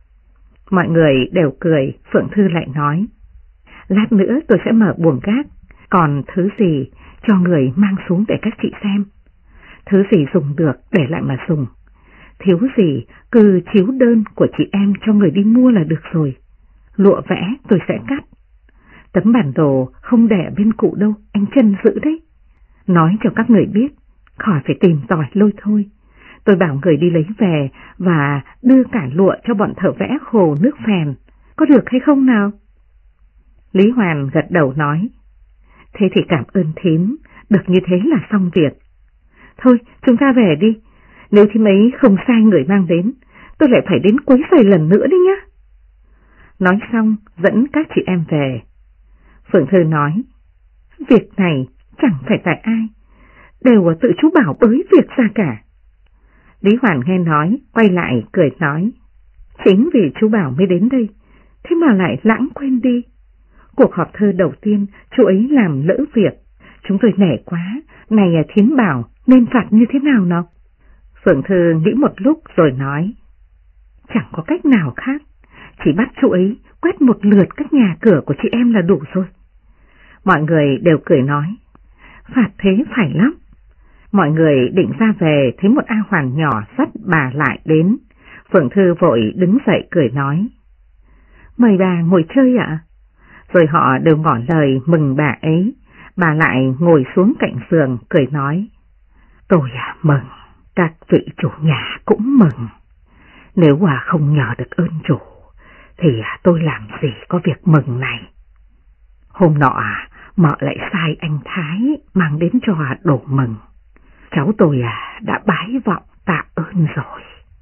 Mọi người đều cười, Phượng Thư lại nói, lát nữa tôi sẽ mở buồng gác, còn thứ gì cho người mang xuống để các chị xem. Thứ gì dùng được để lại mà dùng, thiếu gì cứ chiếu đơn của chị em cho người đi mua là được rồi. Lụa vẽ tôi sẽ cắt. Tấm bản đồ không để bên cụ đâu, anh Trân giữ đấy. Nói cho các người biết, khỏi phải tìm tòi lôi thôi. Tôi bảo người đi lấy về và đưa cả lụa cho bọn thợ vẽ Hồ Nước Phèn, có được hay không nào? Lý Hoàn gật đầu nói, thế thì cảm ơn thím, được như thế là xong việc. Thôi chúng ta về đi, nếu thím ấy không sai người mang đến, tôi lại phải đến quấy rầy lần nữa đấy nhá. Nói xong dẫn các chị em về. Phượng Thư nói, việc này chẳng phải tại ai, đều tự chú Bảo bới việc ra cả. Lý Hoàn nghe nói, quay lại cười nói, chính vì chú Bảo mới đến đây, thế mà lại lãng quên đi. Cuộc họp thơ đầu tiên, chú ấy làm lỡ việc, chúng tôi nể quá, này thím bảo nên phạt như thế nào nào? Phượng Thư nghĩ một lúc rồi nói, chẳng có cách nào khác, chỉ bắt chú ấy quét một lượt các nhà cửa của chị em là đủ rồi. Mọi người đều cười nói, phạt thế phải lắm. Mọi người định ra về, thấy một A Hoàn nhỏ dắt bà lại đến. Phượng Thư vội đứng dậy cười nói, mời bà ngồi chơi ạ. Rồi họ đều ngỏ lời mừng bà ấy. Bà lại ngồi xuống cạnh giường cười nói, tôi mừng, các vị chủ nhà cũng mừng. Nếu không nhờ được ơn chủ, thì tôi làm gì có việc mừng này. Hôm nọ mợ lại sai anh Thái mang đến cho đồ mừng. Cháu tôi đã bái vọng tạ ơn rồi.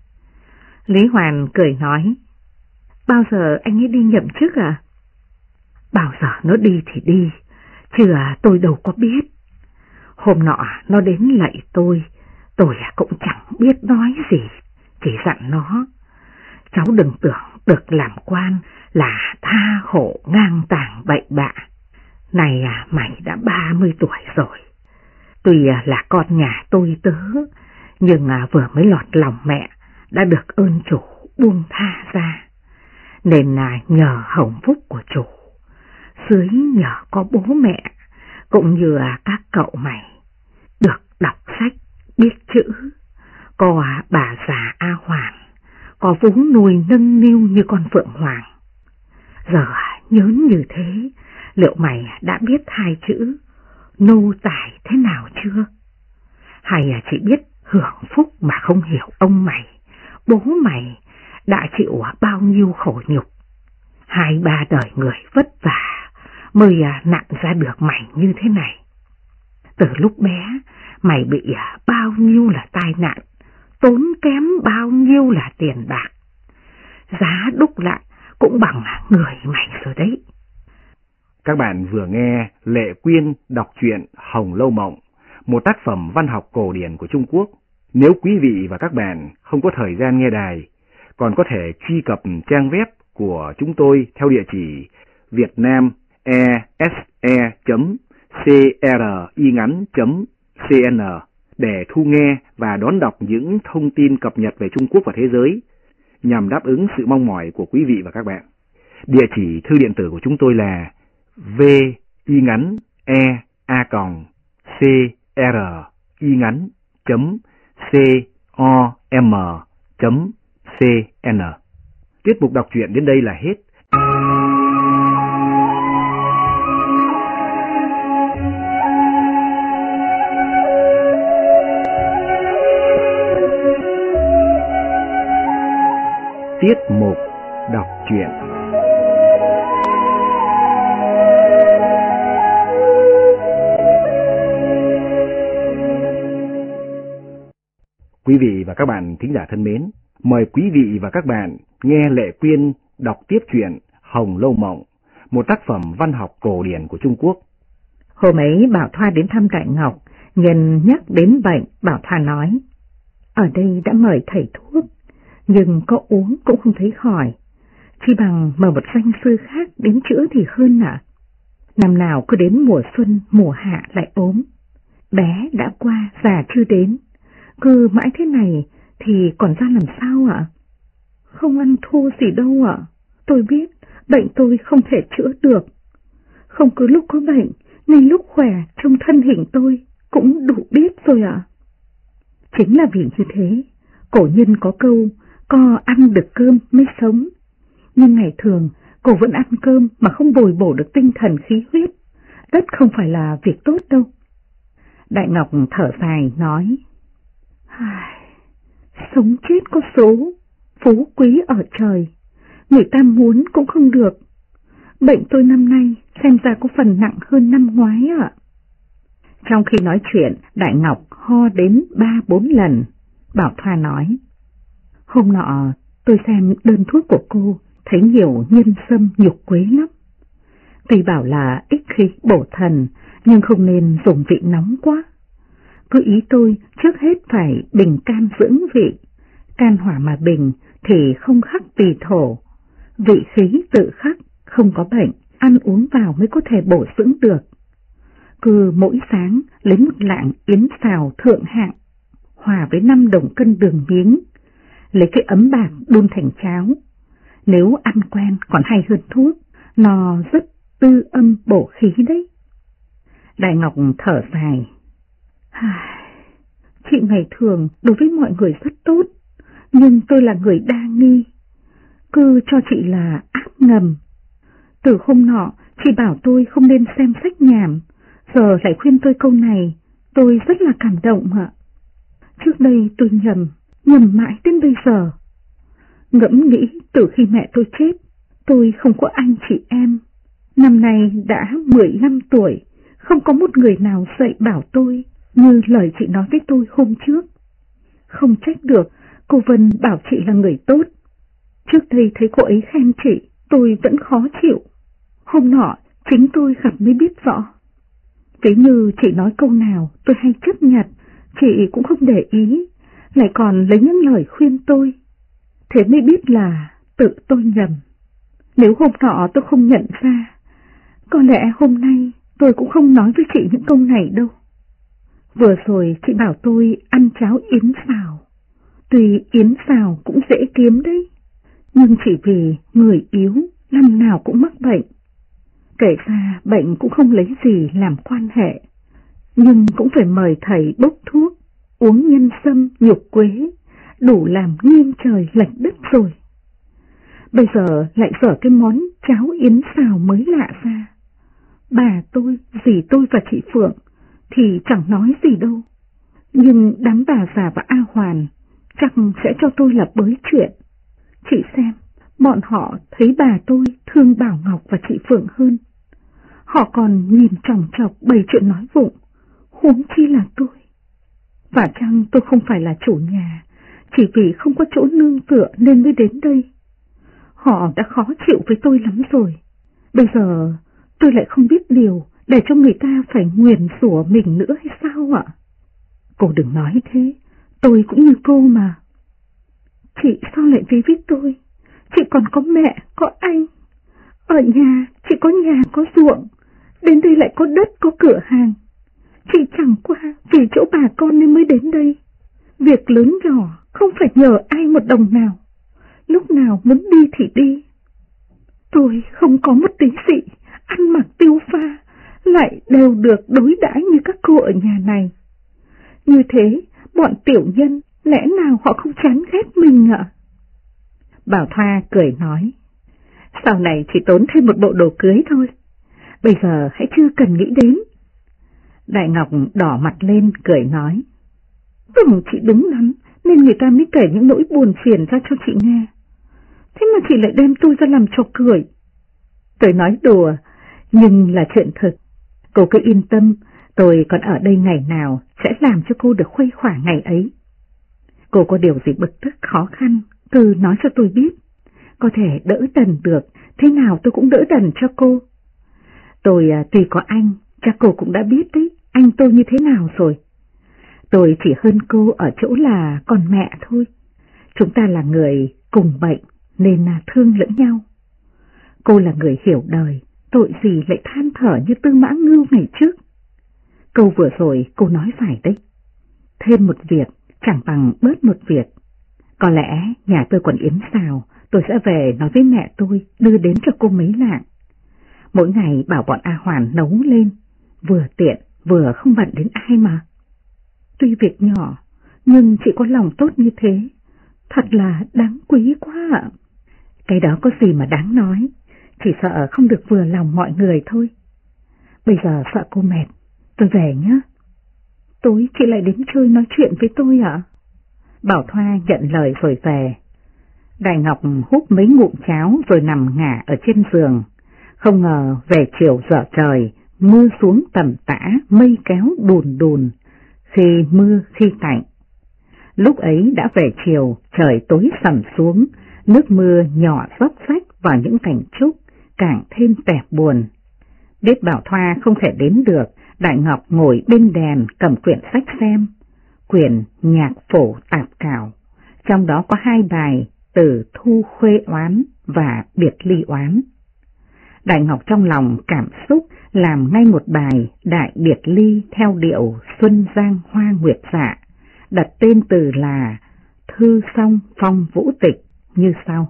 Lý Hoàn cười nói, bao giờ anh ấy đi nhậm chức à? Bao giờ nó đi thì đi, chứ tôi đâu có biết. Hôm nọ nó đến lạy tôi cũng chẳng biết nói gì, chỉ dặn nó, cháu đừng tưởng được làm quan là tha hộ ngang tàng bậy bạ. Này mày đã 30 tuổi rồi. Tuy là con nhà tôi tớ, nhưng vừa mới lọt lòng mẹ, đã được ơn chủ buông tha ra. Nên nhờ hồng phúc của chủ, dưới nhờ có bố mẹ, cũng như các cậu mày, được đọc sách, biết chữ, có bà già A Hoàn, có vú nuôi nâng niu như con Phượng Hoàng. Giờ nhớ như thế, liệu mày đã biết hai chữ nô tài thế nào chưa? Hay chỉ biết hưởng phúc mà không hiểu ông mày, bố mày đã chịu bao nhiêu khổ nhục, 2-3 đời người vất vả mới nặng ra được mày như thế này. Từ lúc bé mày bị bao nhiêu là tai nạn, tốn kém bao nhiêu là tiền bạc, giá đúc lại cũng bằng người mày rồi đấy. Các bạn vừa nghe Lệ Quyên đọc truyện Hồng Lâu Mộng, một tác phẩm văn học cổ điển của Trung Quốc. Nếu quý vị và các bạn không có thời gian nghe đài, còn có thể truy cập trang web của chúng tôi theo địa chỉ vietnamese.cringắn.cn để thu nghe và đón đọc những thông tin cập nhật về Trung Quốc và thế giới. nhằm đáp ứng sự mong mỏi của quý vị và các bạn. Địa chỉ thư điện tử của chúng tôi là vingắn.com.cn. Tiết mục đọc truyện đến đây là hết. Tiết mục đọc truyện. Quý vị và các bạn thính giả thân mến, mời quý vị và các bạn nghe Lệ Quyên đọc tiếp truyện Hồng Lâu Mộng, một tác phẩm văn học cổ điển của Trung Quốc. Hôm ấy Bảo Thoa đến thăm Đại Ngọc, nhân nhắc đến bệnh, Bảo Thoa nói, ở đây đã mời thầy thuốc, nhưng có uống cũng không thấy khỏi, chỉ bằng mời một danh sư khác đến chữa thì hơn ạ. Năm nào cứ đến mùa xuân, mùa hạ lại ốm. Bé đã qua, già chưa đến, cứ mãi thế này thì còn ra làm sao ạ? Không ăn thua gì đâu ạ. Tôi biết bệnh tôi không thể chữa được. Không cứ lúc có bệnh, nên lúc khỏe trong thân hình tôi cũng đủ biết rồi ạ. Chính là vì như thế, cổ nhân có câu, co ăn được cơm mới sống. Nhưng ngày thường, cổ vẫn ăn cơm mà không bồi bổ được tinh thần khí huyết. Tất không phải là việc tốt đâu. Đại Ngọc thở dài nói, sống chết có số, phú quý ở trời, người ta muốn cũng không được. Bệnh tôi năm nay xem ra có phần nặng hơn năm ngoái ạ. Trong khi nói chuyện, Đại Ngọc ho đến 3-4 lần. Bảo Thoa nói, hôm nọ tôi xem đơn thuốc của cô, thấy nhiều nhân sâm nhục quế lắm. Tuy bảo là ích khí bổ thần, nhưng không nên dùng vị nóng quá. Cứ ý tôi trước hết phải bình can dưỡng vị, can hỏa mà bình thì không khắc tỳ thổ, vị khí tự khắc, không có bệnh, ăn uống vào mới có thể bổ dưỡng được. Cứ mỗi sáng lấy một lạng yến xào thượng hạng, hòa với 5 đồng cân đường miếng, lấy cái ấm bạc đun thành cháo. Nếu ăn quen còn hay hơn thuốc, nó rất tư âm bổ khí đấy. Đại Ngọc thở dài, chị ngày thường đối với mọi người rất tốt, nhưng tôi là người đa nghi, cứ cho chị là ác ngầm. Từ hôm nọ, chị bảo tôi không nên xem sách nhảm, giờ lại khuyên tôi câu này, tôi rất là cảm động ạ. Trước đây tôi nhầm mãi đến bây giờ. Ngẫm nghĩ từ khi mẹ tôi chết, tôi không có anh chị em. Năm nay đã 15 tuổi, không có một người nào dạy bảo tôi như lời chị nói với tôi hôm trước. Không trách được, cô Vân bảo chị là người tốt. Trước đây thấy cô ấy khen chị, tôi vẫn khó chịu. Hôm nọ, chính tôi gặp mới biết rõ. Thế như chị nói câu nào, tôi hay chấp nhận, chị cũng không để ý, lại còn lấy những lời khuyên tôi. Thế mới biết là tự tôi nhầm. Nếu hôm nọ tôi không nhận ra, có lẽ hôm nay tôi cũng không nói với chị những câu này đâu. Vừa rồi chị bảo tôi ăn cháo yến xào. Tuy yến xào cũng dễ kiếm đấy, nhưng chỉ vì người yếu năm nào cũng mắc bệnh. Kể ra bệnh cũng không lấy gì làm quan hệ, nhưng cũng phải mời thầy bốc thuốc, uống nhân sâm nhục quế, đủ làm nghiêng trời lệch đất rồi. Bây giờ lại dở cái món cháo yến xào mới lạ ra. Bà tôi, dì tôi và chị Phượng thì chẳng nói gì đâu, nhưng đám bà già và A Hoàn chắc sẽ cho tôi là bới chuyện. Chị xem, bọn họ thấy bà tôi thương Bảo Ngọc và chị Phượng hơn. Họ còn nhìn chòng chọc bày chuyện nói vụng, huống chi là tôi. Và chăng tôi không phải là chủ nhà, chỉ vì không có chỗ nương tựa nên mới đến đây. Họ đã khó chịu với tôi lắm rồi. Bây giờ tôi lại không biết điều để cho người ta phải nguyền rủa mình nữa hay sao ạ? Cô đừng nói thế, tôi cũng như cô mà. Chị sao lại về với tôi? Chị còn có mẹ, có anh. Ở nhà, chị có nhà, có ruộng. Đến đây lại có đất, có cửa hàng. Chị chẳng qua vì chỗ bà con nên mới đến đây. Việc lớn nhỏ không phải nhờ ai một đồng nào. lúc nào muốn đi thì đi. Tôi không có một tí gì, ăn mặc tiêu pha, lại đều được đối đãi như các cô ở nhà này. Như thế, bọn tiểu nhân lẽ nào họ không chán ghét mình ạ? Bảo Thoa cười nói, sau này chỉ tốn thêm một bộ đồ cưới thôi, bây giờ hãy chưa cần nghĩ đến. Đại Ngọc đỏ mặt lên cười nói, chị đúng lắm, nên người ta mới kể những nỗi buồn phiền ra cho chị nghe. Thế mà chị lại đem tôi ra làm trò cười. Tôi nói đùa, nhưng là chuyện thực. Cô cứ yên tâm, tôi còn ở đây ngày nào sẽ làm cho cô được khuây khỏa ngày ấy. Cô có điều gì bực tức khó khăn, cứ nói cho tôi biết. Có thể đỡ đần được, thế nào tôi cũng đỡ đần cho cô. Tôi tuy có anh, chắc cô cũng đã biết đấy, anh tôi như thế nào rồi. Tôi chỉ hơn cô ở chỗ là còn mẹ thôi. Chúng ta là người cùng bệnh nên thương lẫn nhau. Cô là người hiểu đời, tội gì lại than thở như Tư Mã Ngưu ngày trước. Câu vừa rồi cô nói phải đấy. Thêm một việc chẳng bằng bớt một việc. Có lẽ nhà tôi còn yến xào, tôi sẽ về nói với mẹ tôi đưa đến cho cô mấy lạng. Mỗi ngày bảo bọn A Hoàn nấu lên, vừa tiện vừa không bận đến ai mà. Tuy việc nhỏ, nhưng chị có lòng tốt như thế, thật là đáng quý quá ạ. Cái đó có gì mà đáng nói, chỉ sợ không được vừa lòng mọi người thôi. Bây giờ sợ cô mệt, tôi về nhé. Tối chị lại đến chơi nói chuyện với tôi ạ? Bảo Thoa nhận lời rồi về. Đại Ngọc húp mấy ngụm cháo rồi nằm ngả ở trên giường. Không ngờ về chiều dở trời, mưa xuống tầm tã, mây kéo đùn đùn, khi mưa khi tạnh. Lúc ấy đã về chiều, trời tối sầm xuống, nước mưa nhỏ róc rách vào những cành trúc, càng thêm tẻ buồn. Biết Bảo Thoa không thể đến được, Đại Ngọc ngồi bên đèn cầm quyển sách xem, quyển Nhạc Phổ Tạp Cảo, trong đó có 2 bài Từ Thu Khuê Oán và Biệt Ly Oán. Đại Ngọc trong lòng cảm xúc làm ngay một bài Đại Biệt Ly theo điệu Xuân Giang Hoa Nguyệt Dạ, đặt tên từ là Thư Song Phong Vũ Tịch như sau.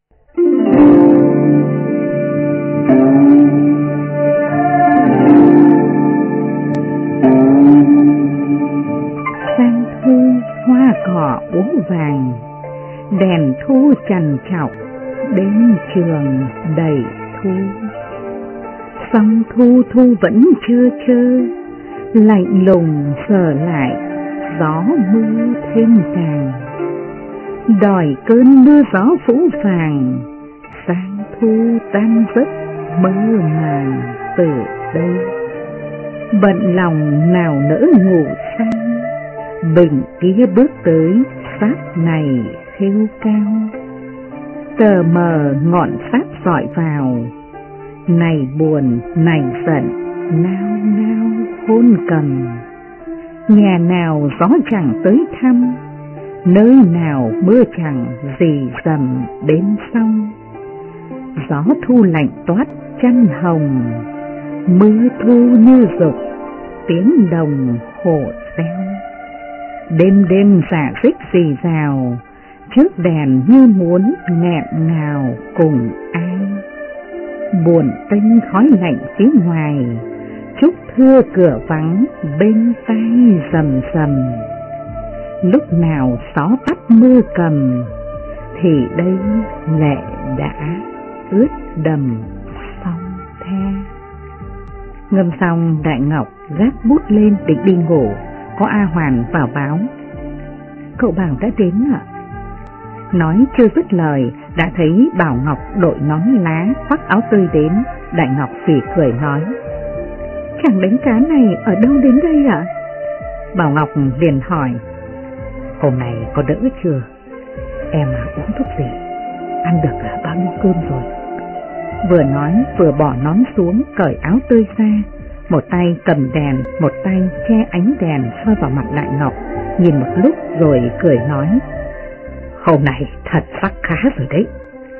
Sang thu hoa cỏ úa vàng, đèn thu trằn trọc, đêm trường đầy thu. Song thu thu vẫn chưa chơ, lạnh lùng sờ lại, gió mưa thêm càng. Đòi cơn mưa gió phũ phàng, sang thu tan giấc mơ màng từ đây. Bận lòng nào nỡ ngủ say, bình kia bước tới sát này khêu cao. Tờ mờ ngọn sáp dọi vào, này buồn này giận, nao nao hôn cầm. Nhà nào gió chẳng tới thăm, nơi nào mưa chẳng rì rầm đến sông. Gió thu lạnh toát chăn hồng, mưa thu như rục tiếng đồng hồ reo. Đêm đêm rả rích rì rào, trước đèn như muốn nghẹn ngào cùng ai. Buồn tênh khói lạnh phía ngoài, chúc thưa cửa vắng bên tai rầm rầm. Lúc nào gió tắt mưa cầm, thì đây lệ đã ướt đầm song the. Ngâm xong, Đại Ngọc gác bút lên định đi ngủ, có A Hoàn vào báo. Cậu Bảo đã đến ạ. Nói chưa dứt lời, đã thấy Bảo Ngọc đội nón lá, khoác áo tươi đến. Đại Ngọc phì cười nói, chàng đánh cá này ở đâu đến đây ạ? Bảo Ngọc liền hỏi, hôm nay có đỡ chưa? Em uống thuốc gì? Ăn được bao nhiêu cơm rồi? Vừa nói vừa bỏ nón xuống, cởi áo tươi ra, một tay cầm đèn, một tay che ánh đèn soi vào mặt Đại Ngọc, nhìn một lúc rồi cười nói, hôm nay thật sắc khá rồi đấy.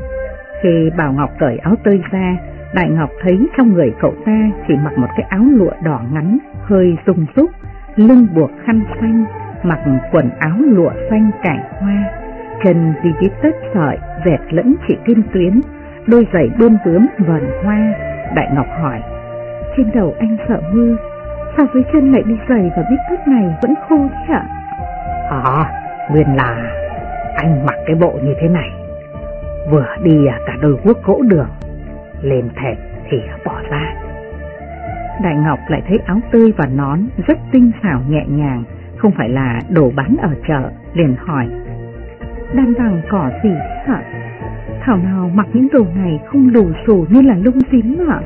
Khi Bảo Ngọc cởi áo tươi ra, Đại Ngọc thấy trong người cậu ta chỉ mặc một cái áo lụa đỏ ngắn, hơi rung rúc, lưng buộc khăn xanh, mặc quần áo lụa xanh cải hoa, chân đi với tất sợi, dẹt lẫn chỉ kim tuyến, đôi giày bươm bướm vần hoa. Đại Ngọc hỏi, trên đầu anh sợ mưa, sao dưới chân lại đi giày và bít tất này vẫn khô thế ạ? Nguyên là anh mặc cái bộ như thế này, vừa đi cả đôi guốc gỗ đường, lên thẹp thì bỏ ra. Đại Ngọc lại thấy áo tươi và nón rất tinh xảo nhẹ nhàng, không phải là đồ bán ở chợ, liền hỏi, đan bằng cỏ gì thế hả? Thảo nào mặc những đồ này không lù xù như là lung dính ạ?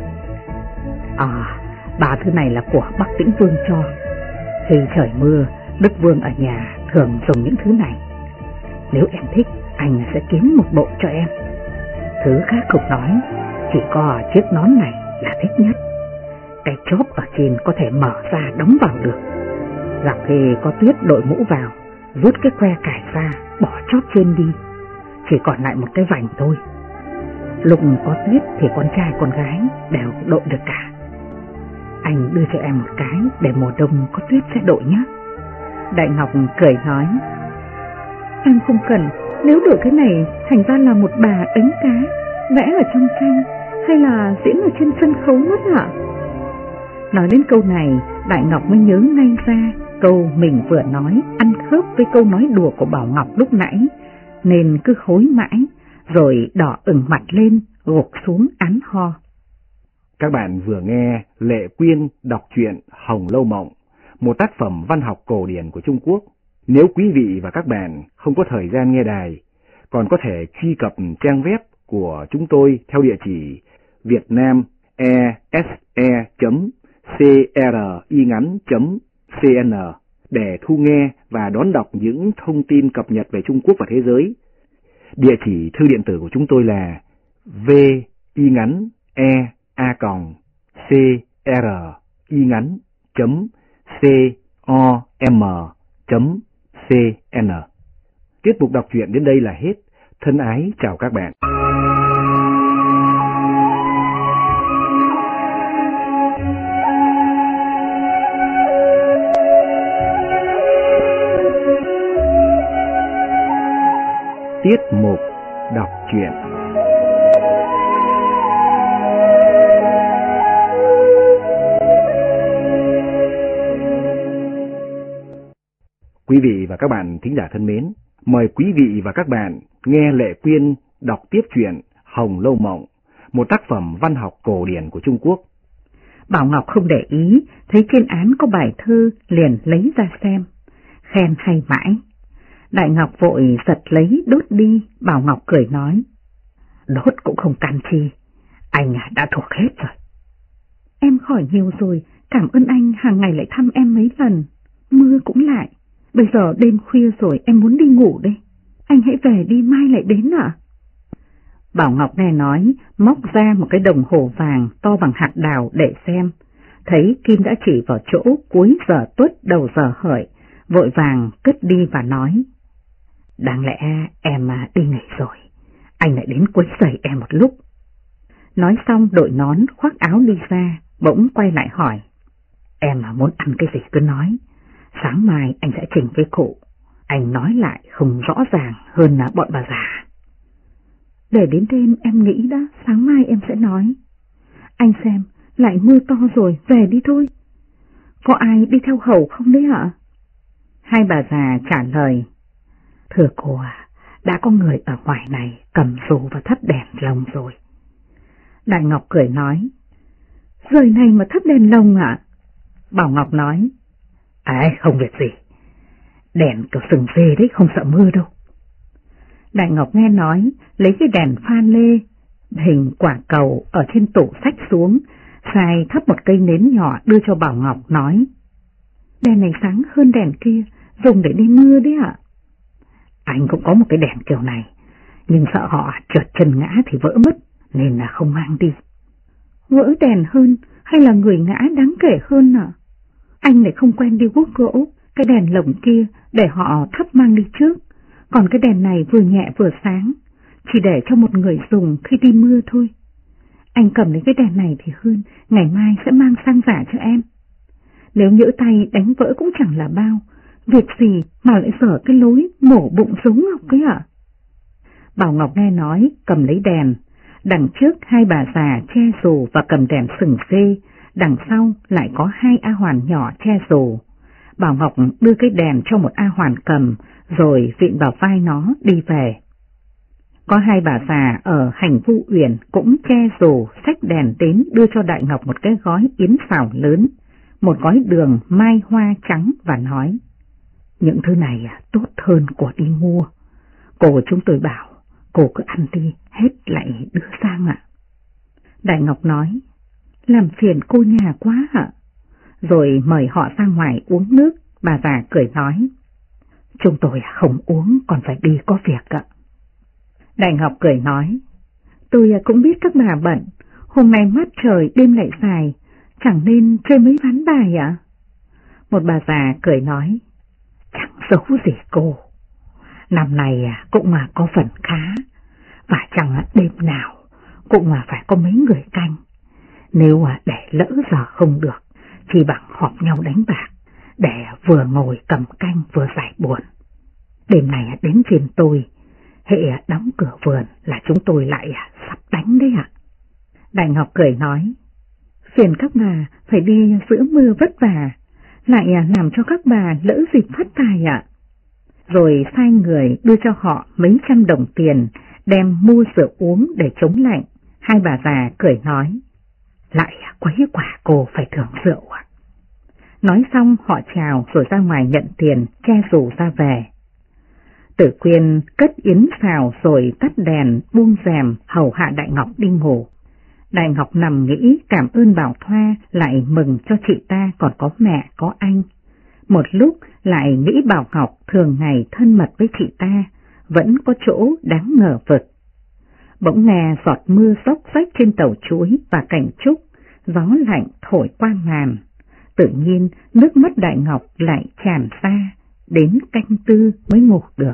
Ba thứ này là của Bắc Tĩnh Vương cho. Khi trời mưa, Đức Vương ở nhà thường dùng những thứ này. Nếu em thích, anh sẽ kiếm một bộ cho em. Thứ khác không nói, chỉ có chiếc nón này là thích nhất. Cái chóp ở trên có thể mở ra đóng vào được. Gặp khi có tuyết đội mũ vào, rút cái que cài ra, bỏ chóp trên đi, chỉ còn lại một cái vành thôi. Lúc có tuyết thì con trai con gái đều đội được cả. Anh đưa cho em một cái để mùa đông có tuyết sẽ đội nhé. Đại Ngọc cười nói, em không cần, nếu đội cái này thành ra là một bà đánh cá, vẽ ở trong tranh hay là diễn ở trên sân khấu mất ạ? Nói đến câu này, Đại Ngọc mới nhớ ngay ra câu mình vừa nói ăn khớp với câu nói đùa của Bảo Ngọc lúc nãy, nên cứ hối mãi, rồi đỏ ửng mặt lên, gục xuống án ho. Các bạn vừa nghe Lệ Quyên đọc truyện Hồng Lâu Mộng, một tác phẩm văn học cổ điển của Trung Quốc. Nếu quý vị và các bạn không có thời gian nghe đài, còn có thể truy cập trang web của chúng tôi theo địa chỉ vietnamese.cringắn.cn để thu nghe và đón đọc những thông tin cập nhật về Trung Quốc và thế giới. Địa chỉ thư điện tử của chúng tôi là vingắn.com.cn. Tiết mục đọc truyện đến đây là hết. Thân ái chào các bạn. Tiết mục đọc truyện. Quý vị và các bạn thính giả thân mến, mời quý vị và các bạn nghe Lệ Quyên đọc tiếp truyện Hồng Lâu Mộng, một tác phẩm văn học cổ điển của Trung Quốc. Bảo Ngọc không để ý, thấy trên án có bài thơ liền lấy ra xem, khen hay mãi. Đại Ngọc vội giật lấy đốt đi. Bảo Ngọc cười nói, đốt cũng không can chi, anh đã thuộc hết rồi. Em khỏi nhiều rồi, cảm ơn anh hàng ngày lại thăm em mấy lần. Mưa cũng lại, bây giờ đêm khuya rồi, em muốn đi ngủ đây. Anh hãy về đi, mai lại đến ạ. Bảo Ngọc nghe nói, móc ra một cái đồng hồ vàng to bằng hạt đào để xem. Thấy kim đã chỉ vào chỗ cuối giờ tuất đầu giờ hợi, vội vàng cất đi và nói, đáng lẽ em đi nghỉ rồi, anh lại đến quấy rầy em một lúc. Nói xong đội nón khoác áo đi ra, bỗng quay lại hỏi, em muốn ăn cái gì cứ nói, sáng mai anh sẽ trình với cụ, anh nói lại không rõ ràng hơn là bọn bà già. Để đến đêm em nghĩ đã, sáng mai em sẽ nói. Anh xem, lại mưa to rồi, về đi thôi. Có ai đi theo hầu không đấy hả? Hai bà già trả lời, thưa cô đã có người ở ngoài này cầm dù và thắp đèn lồng rồi. Đại Ngọc cười nói, rời này mà thắp đèn lồng ạ? Bảo Ngọc nói, không việc gì, đèn kiểu sừng dê đấy, không sợ mưa đâu. Đại Ngọc nghe nói, lấy cái đèn pha lê hình quả cầu ở trên tủ sách xuống, sai thắp một cây nến nhỏ đưa cho Bảo Ngọc, nói, đèn này sáng hơn đèn kia, dùng để đi mưa đấy ạ. Anh cũng có một cái đèn kiểu này, nhưng sợ họ trượt chân ngã thì vỡ mất, nên là không mang đi. Vỡ đèn hơn hay là người ngã đáng kể hơn ạ? Anh lại không quen đi guốc gỗ, cái đèn lồng kia để họ thắp mang đi trước, còn cái đèn này vừa nhẹ vừa sáng, chỉ để cho một người dùng khi đi mưa thôi. Anh cầm lấy cái đèn này thì hơn, ngày mai sẽ mang sang giả cho em. Nếu nhỡ tay đánh vỡ cũng chẳng là bao, việc gì mà lại dở cái lối mổ bụng giống Ngọc ấy ạ? Bảo Ngọc nghe nói cầm lấy đèn, đằng trước hai bà già che dù và cầm đèn sừng xê, đằng sau lại có hai A Hoàn nhỏ che dù. Bảo Ngọc đưa cái đèn cho một A Hoàn cầm, rồi vịn vào vai nó đi về. Có hai bà già ở hành Vu Uyển cũng che dù xách đèn đến đưa cho Đại Ngọc một cái gói yến xào lớn, một gói đường mai hoa trắng và nói: những thứ này tốt hơn của đi mua. Cô chúng tôi bảo, cô cứ ăn đi, hết lại đưa sang ạ. Đại Ngọc nói: làm phiền cô nhà quá ạ. Rồi mời họ ra ngoài uống nước. Bà già cười nói: chúng tôi không uống, còn phải đi có việc ạ. Đại Ngọc cười nói: tôi cũng biết các bà bận, hôm nay mát trời đêm lại dài, chẳng nên chơi mấy ván bài ạ. Một bà già cười nói: chẳng giấu gì cô, năm nay cũng mà có phần khá, và chẳng đêm nào cũng mà phải có mấy người canh. Nếu để lỡ giờ không được, thì bằng họp nhau đánh bạc, để vừa ngồi cầm canh vừa giải buồn. Đêm này đến phiên tôi, hệ đóng cửa vườn là chúng tôi lại sắp đánh đấy ạ. Đại Ngọc cười nói: phiền các bà phải đi giữa mưa vất vả, lại làm cho các bà lỡ dịp phát tài ạ. Rồi sai người đưa cho họ mấy trăm đồng tiền, đem mua rượu uống để chống lạnh. Hai bà già cười nói: lại quấy quả cô phải thưởng rượu ạ. Nói xong họ chào rồi ra ngoài nhận tiền, che dù ra về. Tử Quyên cất yến xào rồi tắt đèn, buông rèm hầu hạ Đại Ngọc đi ngủ. Đại Ngọc nằm nghĩ cảm ơn Bảo Thoa, lại mừng cho chị ta còn có mẹ có anh. Một lúc lại nghĩ Bảo Ngọc thường ngày thân mật với chị ta, vẫn có chỗ đáng ngờ vực. Bỗng nghe giọt mưa xốc xách trên tàu chuối và cành trúc, gió lạnh thổi qua màn. Tự nhiên nước mắt Đại Ngọc lại tràn ra, đến canh tư mới ngủ được.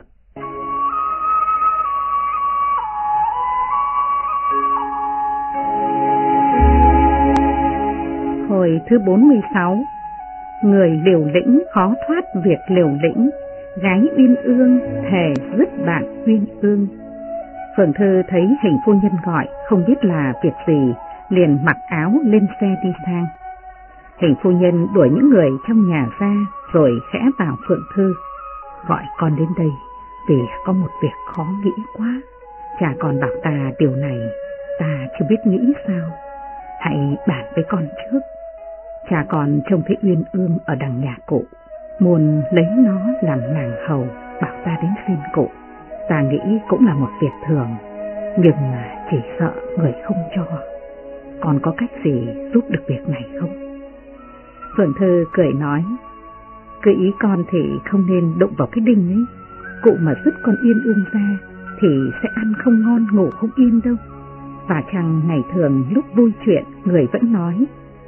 Hồi thứ 46. Người liều lĩnh khó thoát việc liều lĩnh, gái uyên ương thề dứt bạn uyên ương. Phượng Thư thấy Hình phu nhân gọi, không biết là việc gì, liền mặc áo lên xe đi sang. Hình phu nhân đuổi những người trong nhà ra, rồi khẽ bảo Phượng Thư: gọi con đến đây vì có một việc khó nghĩ quá. Cha con bảo ta điều này, ta chưa biết nghĩ sao, hãy bàn với con trước. Cha con trông thấy uyên ương ở đằng nhà cụ, muốn lấy nó làm nàng hầu, bảo ta đến xin cụ. Ta nghĩ cũng là một việc thường, nhưng mà chỉ sợ người không cho. Con có cách gì giúp được việc này không? Phượng Thư cười nói: cứ ý con thì không nên đụng vào cái đinh ấy. Cụ mà dứt con uyên ương ra thì sẽ ăn không ngon ngủ không yên đâu. Và chăng ngày thường lúc vui chuyện người vẫn nói: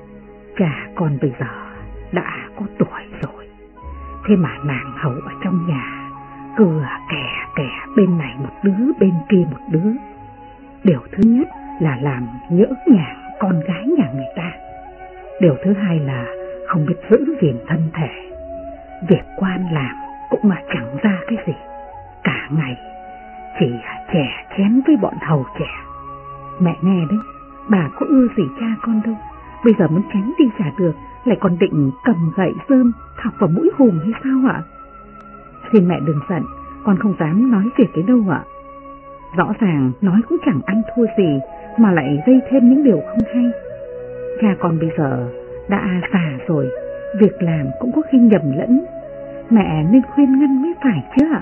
cha con bây giờ đã có tuổi rồi, thế mà nàng hầu ở trong nhà cứ kẻ bên này một đứa bên kia một đứa. Điều thứ nhất là làm nhỡ nhàng con gái nhà người ta. Điều thứ hai là không biết giữ gìn thân thể. Việc quan làm cũng mà chẳng ra cái gì, cả ngày chỉ chè chén với bọn hầu trẻ. Mẹ nghe đấy, bà có ưa gì cha con đâu. Bây giờ muốn tránh đi chả được, lại còn định cầm gậy rơm thọc vào mũi hùm hay sao ạ? Xin mẹ đừng giận, con không dám nói việc ấy đâu ạ. Rõ ràng nói cũng chẳng ăn thua gì, mà lại gây thêm những điều không hay. Cha con bây giờ đã già rồi, việc làm cũng có khi nhầm lẫn. Mẹ nên khuyên ngăn mới phải chứ ạ.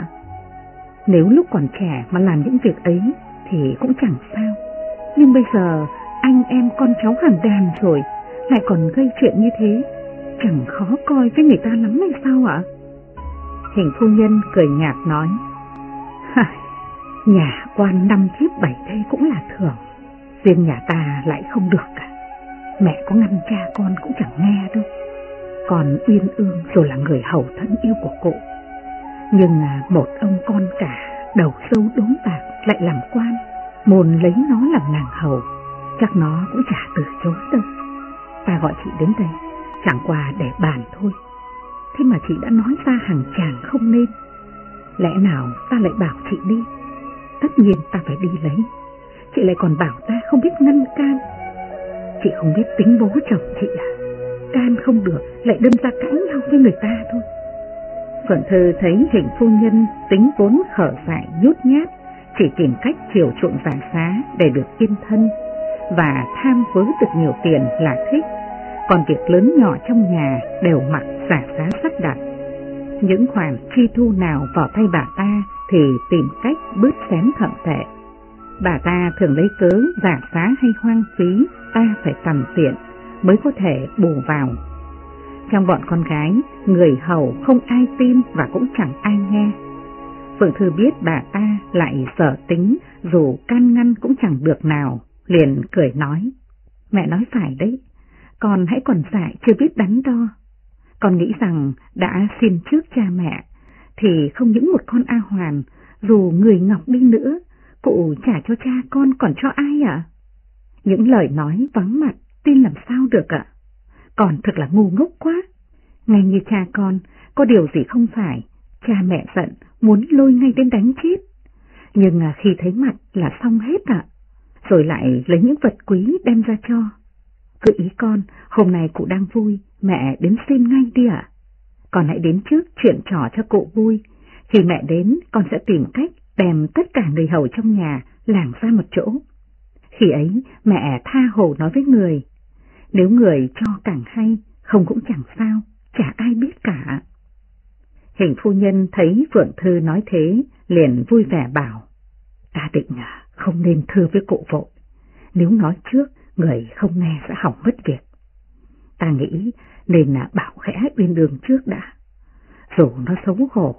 Nếu lúc còn trẻ mà làm những việc ấy thì cũng chẳng sao, nhưng bây giờ anh em con cháu hàng đàn rồi, lại còn gây chuyện như thế, chẳng khó coi với người ta lắm hay sao ạ? Hình phu nhân cười nhạt nói: nhà quan 5 thiếp 7 thê cũng là thường, riêng nhà ta lại không được cả. Mẹ có ngăn cha con cũng chẳng nghe đâu. Còn uyên ương rồi là người hầu thân yêu của cụ, nhưng một ông con cả đầu sâu đốm bạc lại làm quan, muốn lấy nó làm nàng hầu, chắc nó cũng chả từ chối đâu. Ta gọi chị đến đây chẳng qua để bàn thôi, thế mà chị đã nói ra hàng chàng không nên. Lẽ nào ta lại bảo chị đi? tất nhiên ta phải đi lấy. Chị lại còn bảo ta không biết ngăn can. Chị không biết tính bố chồng chị à? Can không được lại đâm ra cãi nhau với người ta thôi. Phượng Thư thấy Hình phu nhân tính vốn khở dại nhút nhát, chỉ tìm cách chiều chuộng Giả Xá để được yên thân, và tham vớ được nhiều tiền là thích, còn việc lớn nhỏ trong nhà đều mặc Giả Xá sắp đặt. Những khoản chi thu nào vào tay bà ta thì tìm cách bớt xén thậm tệ. Bà ta thường lấy cớ Giả Xá hay hoang phí, ta phải tằn tiện mới có thể bù vào. Trong bọn con gái, người hầu không ai tin và cũng chẳng ai nghe. Phượng Thư biết bà ta lại sở tính, dù can ngăn cũng chẳng được nào, liền cười nói: Mẹ nói phải đấy, con hãy còn dại chưa biết đắn đo. Con nghĩ rằng đã xin trước cha mẹ thì không những một con A Hoàn, dù người ngọc đi nữa, cụ trả cho cha con còn cho ai ạ? Những lời nói vắng mặt tin làm sao được ạ? Còn thật là ngu ngốc quá. Ngay như cha con, có điều gì không phải, cha mẹ giận muốn lôi ngay đến đánh chết. Nhưng khi thấy mặt là xong hết ạ. Rồi lại lấy những vật quý đem ra cho. Cứ ý con, hôm nay cụ đang vui, mẹ đến xin ngay đi ạ. Con hãy đến trước chuyện trò cho cụ vui. Khi mẹ đến, con sẽ tìm cách đem tất cả người hầu trong nhà làng ra một chỗ. Khi ấy, mẹ tha hồ nói với người. Nếu người cho càng hay, không cũng chẳng sao, chả ai biết cả. Hình phu nhân thấy Phượng Thư nói thế, liền vui vẻ bảo: Ta định không nên thưa với cụ vội. Nếu nói trước, người không nghe sẽ hỏng mất việc. Ta nghĩ nên bảo khẽ bên đường trước đã. Dù nó xấu hổ,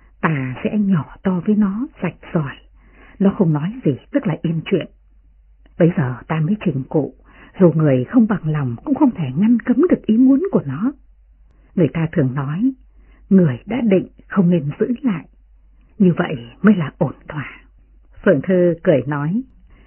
ta sẽ nhỏ to với nó rạch ròi. Nó không nói gì tức là im chuyện. Bây giờ ta mới trình cụ, dù người không bằng lòng cũng không thể ngăn cấm được ý muốn của nó. Người ta thường nói, người đã định không nên giữ lại. Như vậy mới là ổn thỏa. Phượng Thư cười nói: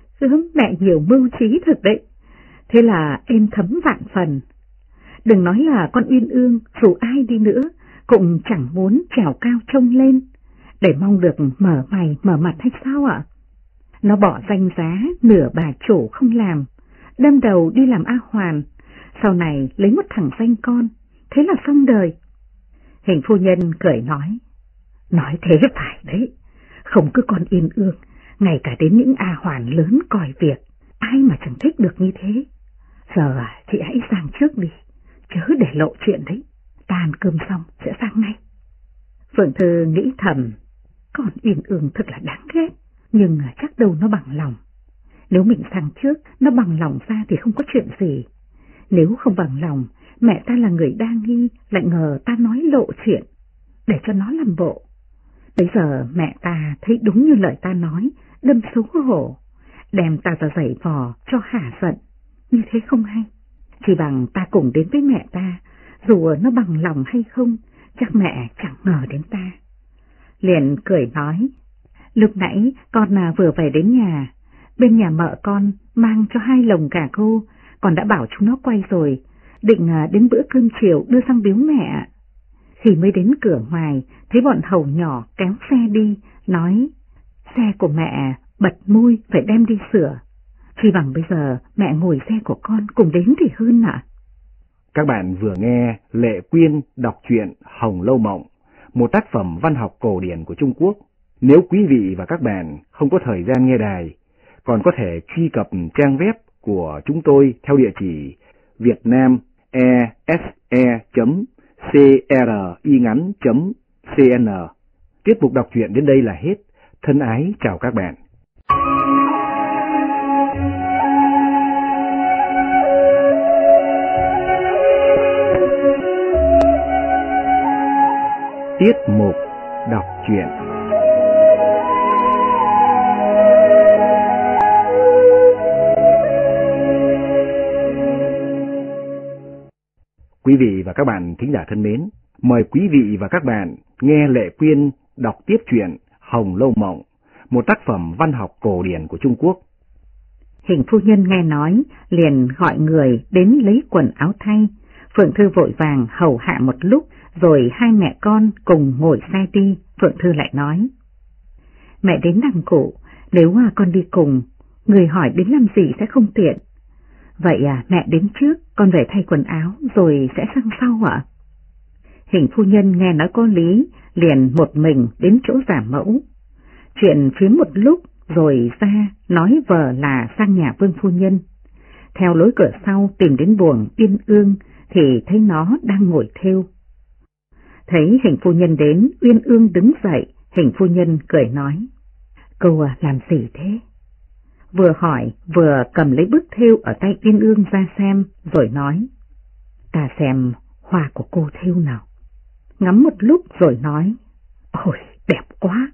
Mẹ nhiều mưu trí thật đấy. Thế là êm thấm vạn phần. Đừng nói là con Uyên Ương, dù ai đi nữa cũng chẳng muốn trèo cao trông lên để mong được mở mày mở mặt hay sao ạ? Nó bỏ danh giá nửa bà chủ không làm, đâm đầu đi làm A Hoàn, sau này lấy một thằng danh con, thế là xong đời. Hình phu nhân cười nói thế phải đấy, không cứ con Yên Ương, ngay cả đến những A Hoàn lớn còi việc, ai mà chẳng thích được như thế. Giờ chị hãy sang trước đi, chớ để lộ chuyện đấy, ta ăn cơm xong sẽ sang ngay. Phượng Thư nghĩ thầm, con Yên Ương thật là đáng ghét, nhưng chắc đâu nó bằng lòng. Nếu mình sang trước, nó bằng lòng ra thì không có chuyện gì. Nếu không bằng lòng, mẹ ta là người đa nghi, lại ngờ ta nói lộ chuyện, để cho nó làm bộ. Bây giờ mẹ ta thấy đúng như lời ta nói, đâm xấu hổ, đem ta ra giày vò cho hả giận, như thế không hay. Chỉ bằng ta cùng đến với mẹ ta, dù nó bằng lòng hay không, chắc mẹ chẳng ngờ đến ta. Liền cười nói, lúc nãy con vừa về đến nhà, bên nhà mợ con mang cho 2 lồng gà cô, còn đã bảo chúng nó quay rồi, định đến bữa cơm chiều đưa sang biếu mẹ. Khi mới đến cửa ngoài, thấy bọn hầu nhỏ kéo xe đi, nói, xe của mẹ bật mui phải đem đi sửa. Khi bằng bây giờ mẹ ngồi xe của con cùng đến thì hơn ạ. Các bạn vừa nghe Lệ Quyên đọc truyện Hồng Lâu Mộng, một tác phẩm văn học cổ điển của Trung Quốc. Nếu quý vị và các bạn không có thời gian nghe đài, còn có thể truy cập trang web của chúng tôi theo địa chỉ vietnamese.cringắn.cn. Tiết mục đọc truyện đến đây là hết. Thân ái chào các bạn. Tiết mục đọc truyện. Quý vị và các bạn thính giả thân mến, mời quý vị và các bạn nghe Lệ Quyên đọc tiếp truyện Hồng Lâu Mộng, một tác phẩm văn học cổ điển của Trung Quốc. Hình phu nhân nghe nói, liền gọi người đến lấy quần áo thay. Phượng Thư vội vàng hầu hạ một lúc, rồi 2 mẹ con cùng ngồi xe đi. Phượng Thư lại nói, mẹ đến đằng cụ, Nếu con đi cùng, người hỏi đến làm gì sẽ không tiện. Vậy mẹ đến trước, con về thay quần áo rồi sẽ sang sau ạ. Hình phu nhân nghe nói có lý, liền một mình đến chỗ giả mẫu. Chuyện phiếm một lúc rồi ra nói vợ là sang nhà Vương phu nhân. Theo lối cửa sau tìm đến buồng Uyên Ương thì thấy nó đang ngồi thêu. Thấy Hình phu nhân đến, Uyên Ương đứng dậy, Hình phu nhân cười nói: "Cô làm gì thế?" Vừa hỏi vừa cầm lấy bức thêu ở tay Uyên Ương ra xem, rồi nói: "Ta xem hoa của cô thêu nào." Ngắm một lúc rồi nói: "Ôi, đẹp quá."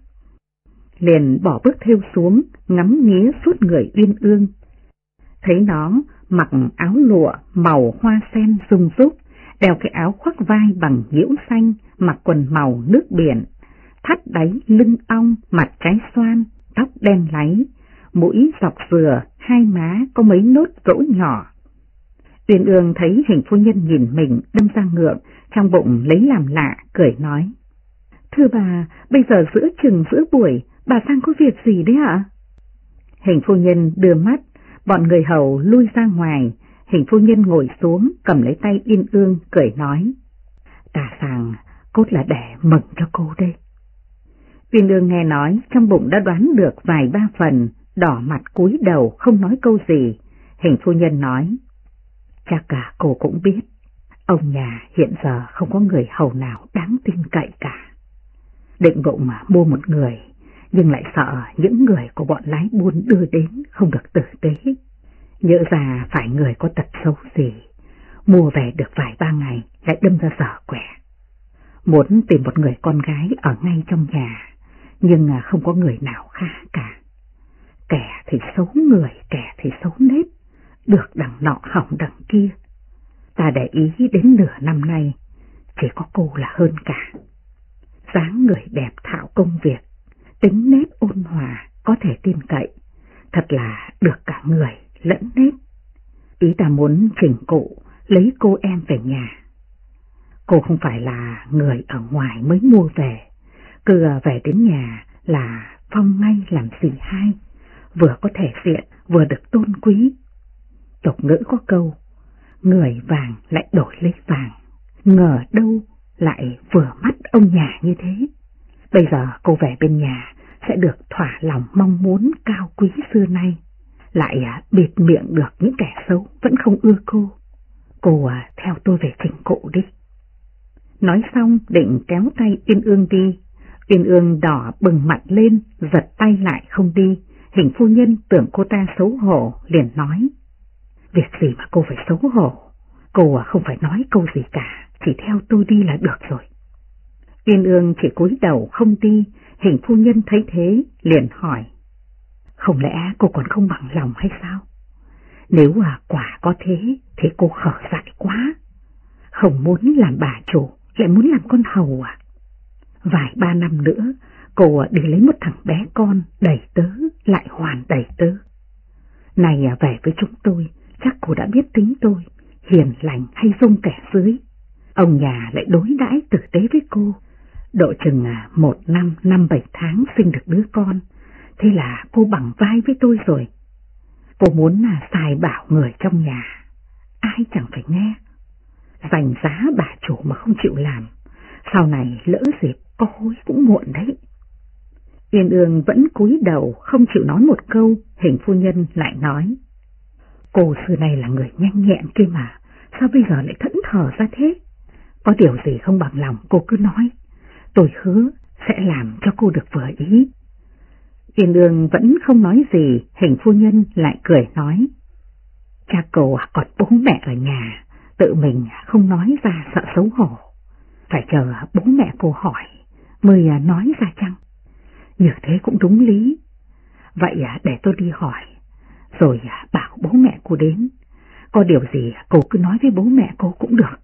Liền bỏ bức thêu xuống, ngắm nghía suốt người Uyên Ương. Thấy nó mặc áo lụa màu hoa sen rung rúc, đeo cái áo khoác vai bằng nhiễu xanh, mặc quần màu nước biển, thắt đáy lưng ong, mặt trái xoan, tóc đen láy, mũi dọc dừa, hai má có mấy nốt rỗ nhỏ. Uyên Ương thấy Hình phu nhân nhìn mình đâm ra ngượng, trong bụng lấy làm lạ, cười nói: "Thưa bà, bây giờ giữa buổi, bà sang có việc gì đấy ạ?" Hình phu nhân đưa mắt, bọn người hầu lui ra ngoài. Hình phu nhân ngồi xuống, cầm lấy tay Uyên Ương, cười nói: "Ta sang cốt là để mừng cho cô đây." Uyên Ương nghe nói, trong bụng đã đoán được vài ba phần, đỏ mặt cúi đầu không nói câu gì. Hình phu nhân nói: "Chắc cả cô cũng biết, ông nhà hiện giờ không có người hầu nào đáng tin cậy cả. Định bụng mà mua một người, nhưng lại sợ những người của bọn lái buôn đưa đến không được tử tế. Nhỡ ra phải người có tật xấu gì, mua về được vài ba ngày lại đâm ra dở quẻ. Muốn tìm một người con gái ở ngay trong nhà, nhưng không có người nào khác cả. Kẻ thì xấu người, kẻ thì xấu nết, được đằng nọ hỏng đằng kia. Ta để ý đến nửa năm nay, chỉ có cô là hơn cả. Dáng người đẹp thạo công việc, tính nết ôn hòa, có thể tin cậy, thật là được cả người lẫn nết. Ý ta muốn chỉnh cụ, lấy cô em về nhà. Cô không phải là người ở ngoài mới mua về, cứ về đến nhà là phong ngay làm dì hai, vừa có thể diện, vừa được tôn quý. Tục ngữ có câu, người vàng lại đổi lấy vàng, ngờ đâu lại vừa mắt ông nhà như thế. Bây giờ cô về bên nhà sẽ được thỏa lòng mong muốn cao quý xưa nay, lại bịt miệng được những kẻ xấu vẫn không ưa cô. Cô theo tôi về chỉnh cụ đi." Nói xong định kéo tay Uyên Ương đi. Uyên Ương đỏ bừng mặt lên, giật tay lại không đi. Hình phu nhân tưởng cô ta xấu hổ, liền nói: "Việc gì mà cô phải xấu hổ, cô không phải nói câu gì cả, chỉ theo tôi đi là được rồi." Uyên Ương chỉ cúi đầu không đi. Hình phu nhân thấy thế liền hỏi: "Không lẽ cô còn không bằng lòng hay sao? Nếu quả có thế thì cô khở dại quá, không muốn làm bà chủ lại muốn làm con hầu à? Vài ba năm nữa cô đi lấy một thằng bé con đầy tớ lại hoàn đầy tớ. Này về với chúng tôi, chắc cô đã biết tính tôi, hiền lành hay dung kẻ dưới. Ông nhà lại đối đãi tử tế với cô. Độ chừng 1 năm 5-7 tháng sinh được đứa con, thế là cô bằng vai với tôi rồi. Cô muốn xài bảo người trong nhà, ai chẳng phải nghe. Dành giá bà chủ mà không chịu làm, sau này lỡ dịp có hối cũng muộn đấy." Uyên Ương vẫn cúi đầu không chịu nói một câu. Hình phu nhân lại nói: "Cô xưa nay là người nhanh nhẹn kia mà, sao bây giờ lại thẫn thờ ra thế? Có điều gì không bằng lòng cô cứ nói, tôi hứa sẽ làm cho cô được vừa ý." Uyên Ương vẫn không nói gì. Hình phu nhân lại cười nói: "Cha cô còn bố mẹ ở nhà, tự mình không nói ra sợ xấu hổ, phải chờ bố mẹ cô hỏi mới nói ra chăng? Như thế cũng đúng lý. Vậy để tôi đi hỏi, rồi bảo bố mẹ cô đến, có điều gì cô cứ nói với bố mẹ cô cũng được."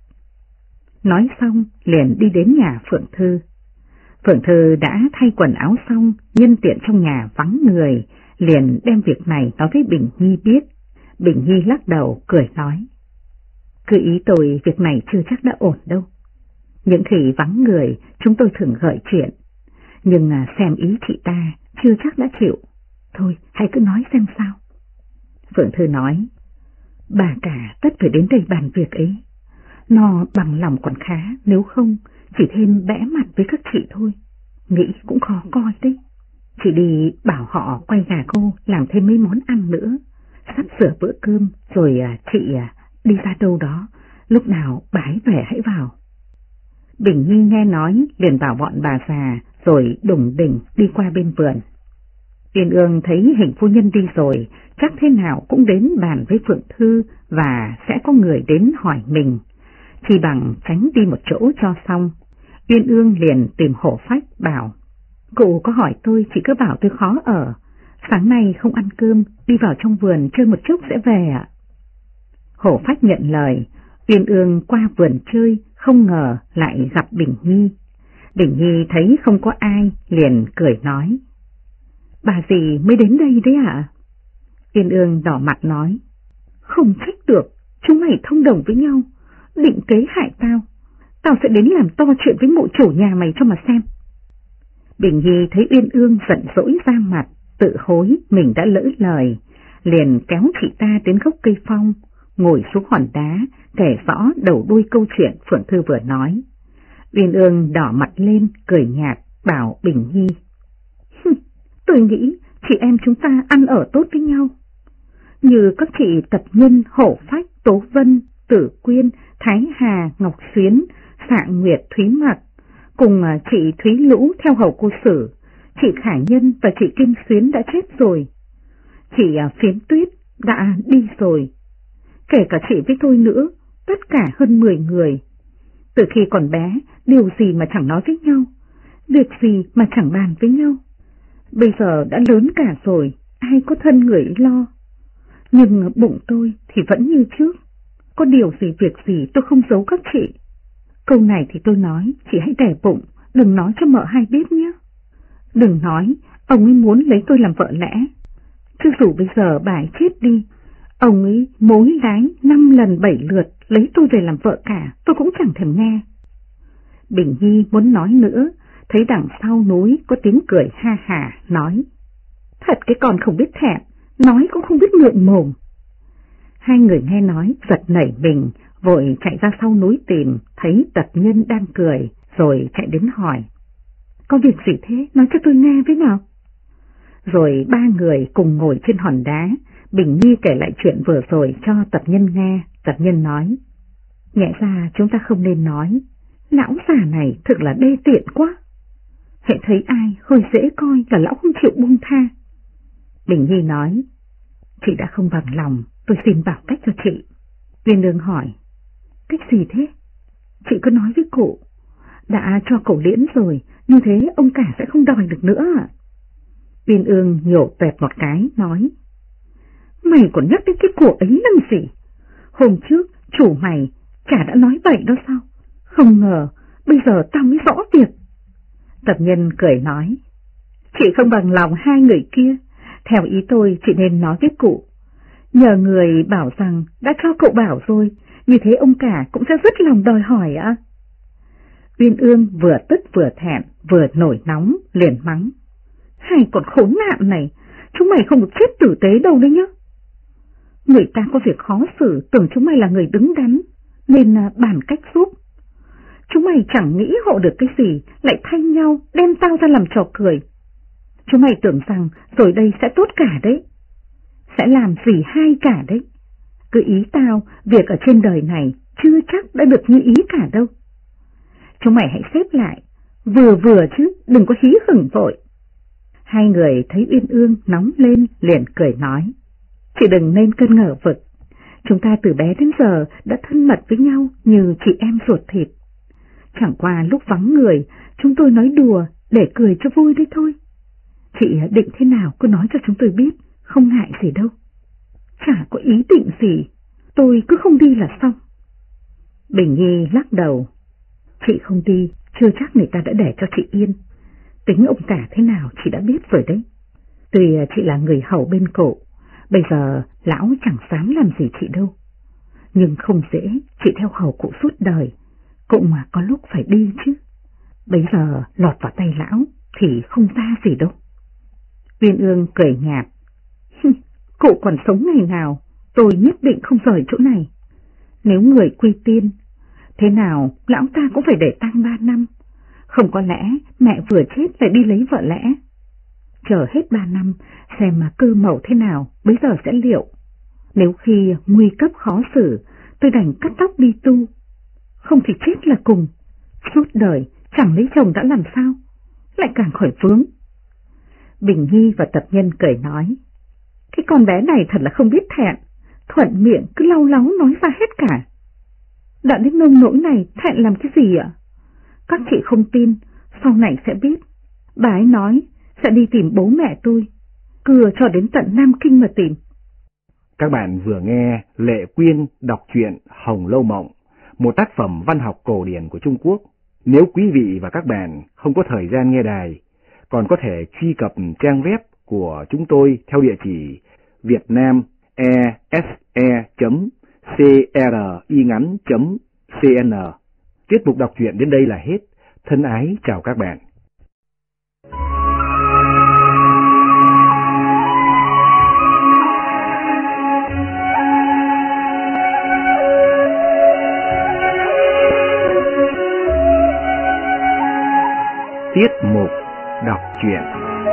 Nói xong liền đi đến nhà Phượng Thư. Phượng Thư đã thay quần áo xong, nhân tiện trong nhà vắng người, liền đem việc này nói với Bình Nhi biết. Bình Nhi lắc đầu cười nói: "Cứ ý tôi việc này chưa chắc đã ổn đâu. Những khi vắng người chúng tôi thường gợi chuyện, nhưng xem ý chị ta chưa chắc đã chịu. Thôi, hãy cứ nói xem sao. Phượng Thư nói, bà cả tất phải đến đây bàn việc ấy. Nó bằng lòng còn khá, nếu không chỉ thêm bẽ mặt với các chị thôi. Nghĩ cũng khó coi đấy. Chị đi bảo họ quay gà khô làm thêm mấy món ăn nữa, sắp sửa bữa cơm rồi chị đi ra đâu đó, lúc nào bà ấy về hãy vào. Bình Nhi nghe nói liền bảo bọn bà già rồi đủng đỉnh đi qua bên vườn. Uyên Ương thấy Hình phu nhân đi rồi, chắc thế nào cũng đến bàn với Phượng Thư và sẽ có người đến hỏi mình. Chỉ bằng tránh đi một chỗ cho xong. Uyên Ương liền tìm Hổ Phách bảo, cụ có hỏi tôi chỉ cứ bảo tôi khó ở, sáng nay không ăn cơm, đi vào trong vườn chơi một chút sẽ về ạ. Hổ Phách nhận lời. Uyên Ương qua vườn chơi, không ngờ lại gặp Bình Nhi. Bình Nhi thấy không có ai, liền cười nói, bà dì mới đến đây đấy ạ? Uyên Ương đỏ mặt nói, không trách được, chúng mày thông đồng với nhau, định kế hại tao. Tao sẽ đến làm to chuyện với mụ chủ nhà mày cho mà xem. Bình Nhi thấy Uyên Ương giận dỗi ra mặt, tự hối mình đã lỡ lời, liền kéo chị ta đến gốc cây phong, ngồi xuống hòn đá, kể rõ đầu đuôi câu chuyện Phượng Thư vừa nói. Uyên Ương đỏ mặt lên, cười nhạt, bảo Bình Nhi, tôi nghĩ chị em chúng ta ăn ở tốt với nhau. Như các chị Tập Nhân, Hổ Phách, Tố Vân, Tử Quyên, Thái Hà, Ngọc Xuyến, Sạng Nguyệt, Thúy Mặc, cùng chị Thúy Lũ theo hầu cô Sử, chị Khả Nhân và chị Kim Xuyến đã chết rồi. Chị Phiến Tuyết đã đi rồi. Kể cả chị với tôi nữa, tất cả hơn 10 người. Từ khi còn bé, điều gì mà chẳng nói với nhau, việc gì mà chẳng bàn với nhau. Bây giờ đã lớn cả rồi, ai có thân người lo. Nhưng bụng tôi thì vẫn như trước. Có điều gì việc gì tôi không giấu các chị. Câu này thì tôi nói, chị hãy đè bụng, đừng nói cho mợ hai biết nhé. Đừng nói, ông ấy muốn lấy tôi làm vợ lẽ. Chứ dù bây giờ bà ấy chết đi, ông ấy mối lái 5 lần 7 lượt lấy tôi về làm vợ cả, tôi cũng chẳng thèm nghe. Bình Nhi muốn nói nữa, thấy đằng sau núi có tiếng cười ha hả, nói, thật cái con không biết thẹn, nói cũng không biết ngượng mồm. Hai người nghe nói giật nảy mình, vội chạy ra sau núi tìm, thấy Tập Nhân đang cười, rồi chạy đến hỏi, có việc gì thế, nói cho tôi nghe với nào. Rồi ba người cùng ngồi trên hòn đá, Bình Nhi kể lại chuyện vừa rồi cho Tập Nhân nghe. Tập Nhân nói, nhẹ ra chúng ta không nên nói, lão già này thực là đê tiện quá. Hễ thấy ai hơi dễ coi là lão không chịu buông tha. Bình Nhi nói, chị đã không bằng lòng, tôi xin bảo cách cho chị. Uyên Ương hỏi, cách gì thế? Chị cứ nói với cụ, đã cho cậu liễn rồi, như thế ông cả sẽ không đòi được nữa. Uyên Ương nhổ vẹt một cái, nói, mày còn nhắc đến cái của ấy làm gì? Hôm trước chủ mày chả đã nói bậy đó sao? Không ngờ bây giờ tao mới rõ việc. Tập Nhân cười nói, chị không bằng lòng hai người kia, theo ý tôi chị nên nói với cụ. Nhờ người bảo rằng đã cho cậu bảo rồi, như thế ông cả cũng sẽ rất lòng đòi hỏi ạ. Uyên Ương vừa tức vừa thẹn, vừa nổi nóng, liền mắng, hay còn khốn nạn này, chúng mày không được chết tử tế đâu đấy nhá. Người ta có việc khó xử, tưởng chúng mày là người đứng đắn, nên bàn cách giúp. Chúng mày chẳng nghĩ hộ được cái gì, lại thay nhau đem tao ra làm trò cười. Chúng mày tưởng rằng rồi đây sẽ tốt cả đấy, sẽ làm gì hay cả đấy. Cứ ý tao, việc ở trên đời này chưa chắc đã được như ý cả đâu. Chúng mày hãy xếp lại, vừa vừa chứ, đừng có hí hửng vội. Hai người thấy Uyên Ương nóng lên liền cười nói, chị đừng nên cơn ngờ vực. Chúng ta từ bé đến giờ đã thân mật với nhau như chị em ruột thịt. Chẳng qua lúc vắng người, chúng tôi nói đùa để cười cho vui đấy thôi. Chị định thế nào cứ nói cho chúng tôi biết, không ngại gì đâu. Chả có ý định gì, tôi cứ không đi là xong. Bình Nhi lắc đầu, chị không đi, chưa chắc người ta đã để cho chị yên. Tính ông cả thế nào chị đã biết rồi đấy. Tuy chị là người hầu bên cổ, bây giờ lão chẳng dám làm gì chị đâu. Nhưng không dễ, chị theo hầu cụ suốt đời, cũng mà có lúc phải đi chứ. Bây giờ lọt vào tay lão thì không ra gì đâu. Uyên Ương cười nhạt. Cụ còn sống ngày nào, tôi nhất định không rời chỗ này. Nếu người quy tiên, thế nào lão ta cũng phải để tang 3 năm. Không có lẽ mẹ vừa chết lại đi lấy vợ lẽ. Chờ hết 3 năm, xem mà cơ mẫu thế nào, bây giờ sẽ liệu. Nếu khi nguy cấp khó xử, tôi đành cắt tóc đi tu. Không thì chết là cùng. Suốt đời chẳng lấy chồng đã làm sao, lại càng khỏi vướng. Bình Nhi và Tập Nhân cười nói. Cái con bé này thật là không biết thẹn, thuận miệng cứ lau láu nói ra hết cả. Đã đến nông nỗi này thẹn làm cái gì ạ? Các chị không tin, sau này sẽ biết. Bà ấy nói sẽ đi tìm bố mẹ tôi, cưa cho đến tận Nam Kinh mà tìm. Các bạn vừa nghe Lệ Quyên đọc truyện Hồng Lâu Mộng, một tác phẩm văn học cổ điển của Trung Quốc. Nếu quý vị và các bạn không có thời gian nghe đài, còn có thể truy cập trang web của chúng tôi theo địa chỉ vietnamese.cringắn.cn. Tiết mục đọc truyện đến đây là hết. Thân ái chào các bạn. Tiết mục đọc truyện.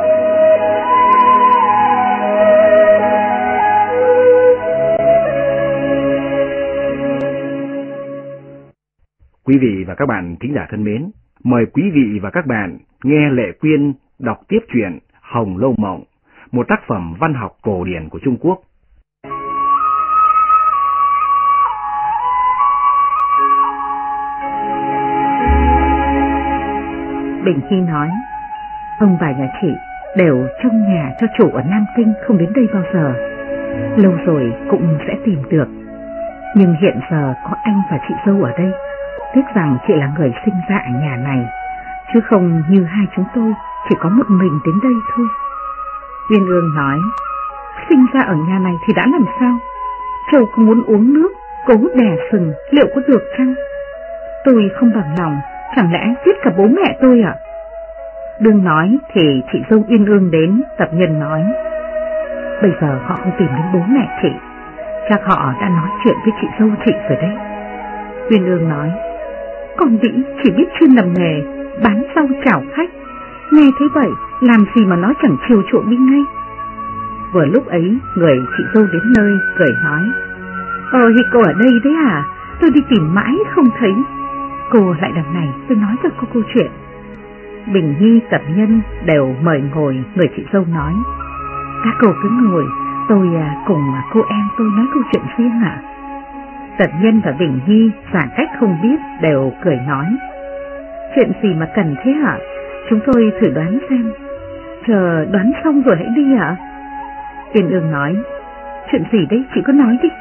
Quý vị và các bạn thính giả thân mến, mời quý vị và các bạn nghe Lệ Quyên đọc tiếp truyện Hồng Lâu Mộng, một tác phẩm văn học cổ điển của Trung Quốc. Bình Nhi nói, ông và nhà chị đều trong nhà cho chủ ở Nam Kinh, không đến đây bao giờ. Lâu rồi cũng sẽ tìm được. Nhưng hiện giờ có anh và chị dâu ở đây. Tiếc rằng chị là người sinh ra ở nhà này, chứ không như hai chúng tôi chỉ có một mình đến đây thôi. Uyên Ương nói, sinh ra ở nhà này thì đã làm sao? Châu không muốn uống nước, cố đè sừng, liệu có được chăng? Tôi không bằng lòng, chẳng lẽ giết cả bố mẹ tôi à? Đương nói thì chị dâu Uyên Ương đến. Tập Nhân nói, bây giờ họ không tìm đến bố mẹ chị, chắc họ đã nói chuyện với chị dâu chị rồi đấy. Uyên Ương nói, con Vĩ chỉ biết chuyên làm nghề bán rau chảo khách, nghe thấy vậy làm gì mà nó chẳng chiều chuộng đi ngay. Vừa lúc ấy người chị dâu đến nơi cười nói, thì cô ở đây đấy à? Tôi đi tìm mãi không thấy. Cô lại đằng này, tôi nói cho cô câu chuyện. Bình Nhi, Tập Nhân đều mời ngồi. Người chị dâu nói, các cô cứ ngồi, tôi cùng cô em tôi nói câu chuyện riêng ạ. Tập Nhân và Bình Nhi giả cách không biết đều cười nói, chuyện gì mà cần thế hả? Chúng tôi thử đoán xem. Chờ đoán xong rồi hãy đi ạ. Uyên Ương nói, chuyện gì đấy chị cứ nói đi.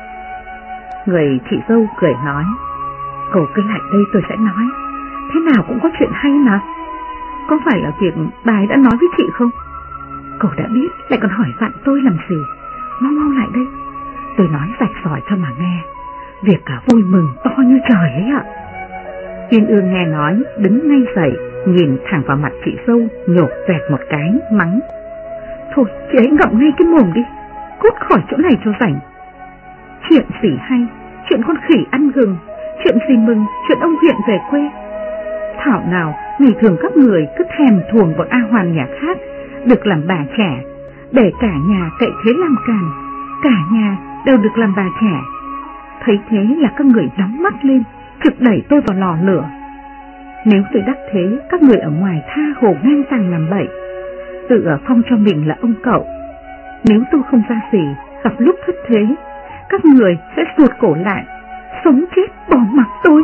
Người chị dâu cười nói, cô cứ lại đây tôi sẽ nói, thế nào cũng có chuyện hay mà. Có phải là việc bà ấy đã nói với chị không? Cô đã biết lại còn hỏi vặn tôi làm gì? Mau mau lại đây, tôi nói rạch ròi cho mà nghe. Việc cả vui mừng to như trời ấy ạ. Uyên Ương nghe nói đứng ngay dậy, nhìn thẳng vào mặt chị dâu, nhột vẹt một cái, mắng, thôi chị ấy ngậm ngay cái mồm đi, cút khỏi chỗ này cho rảnh. Chuyện gì hay, chuyện con khỉ ăn gừng, chuyện gì mừng, chuyện ông huyện về quê. Thảo nào ngày thường các người cứ thèm thuồng bọn A Hoàn nhà khác được làm bà trẻ, để cả nhà cậy thế làm càn, cả nhà đều được làm bà trẻ. Thấy thế là các người nóng mắt lên, trực đẩy tôi vào lò lửa. Nếu tôi đắc thế, các người ở ngoài tha hồ ngang tàng làm bậy, tự phong cho mình là ông cậu. Nếu tôi không ra gì, gặp lúc thất thế, các người sẽ ruột cổ lại, sống chết bỏ mặc tôi.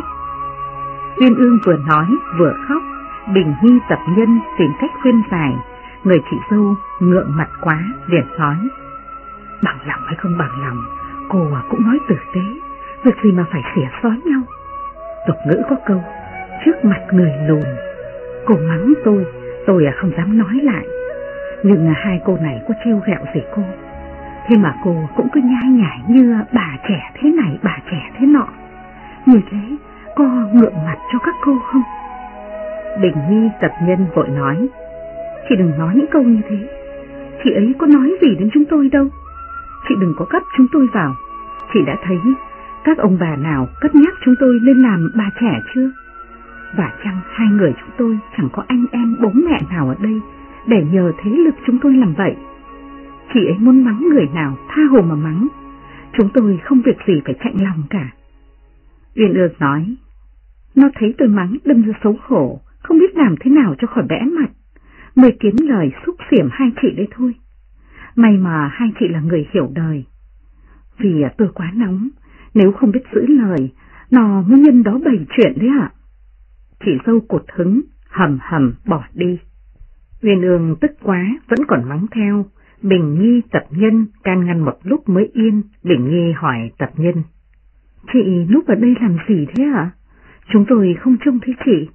Uyên Ương vừa nói vừa khóc. Bình Nhi, Tập Nhân tìm cách khuyên giải. Người chị dâu ngượng mặt quá liền nói, bằng lòng hay không bằng lòng, cô cũng nói tử tế, việc gì mà phải xỉa xói nhau. Tục ngữ có câu, trước mặt người lùn. Cô mắng tôi không dám nói lại. Nhưng hai cô này có trêu ghẹo gì cô? Thế mà cô cũng cứ nhai nhải như bà trẻ thế này, bà trẻ thế nọ. Như thế có ngượng mặt cho các cô không? Bình Nhi, Tập Nhân vội nói, chị đừng nói những câu như thế. chị ấy có nói gì đến chúng tôi đâu. Chị đừng có cắt chúng tôi vào. Chị đã thấy các ông bà nào cất nhắc chúng tôi lên làm bà trẻ chưa? Và chăng hai người chúng tôi chẳng có anh em bố mẹ nào ở đây để nhờ thế lực chúng tôi làm vậy. Chị ấy muốn mắng người nào tha hồ mà mắng, chúng tôi không việc gì phải chạnh lòng cả. Uyên Ương nói, nó thấy tôi mắng đâm ra xấu hổ, không biết làm thế nào cho khỏi bẽ mặt, mới kiếm lời xúc xỉm hai chị đấy thôi. May mà hai chị là người hiểu đời. Vì tôi quá nóng, nếu không biết giữ lời, nó nguyên nhân đó bày chuyện đấy ạ. Chị dâu cụt hứng, hầm hầm bỏ đi. Uyên Ương tức quá vẫn còn mắng theo. Bình Nhi, Tập Nhân can ngăn một lúc mới yên. Bình Nhi hỏi Tập Nhân, chị núp ở đây làm gì thế ạ? Chúng tôi không trông thấy chị.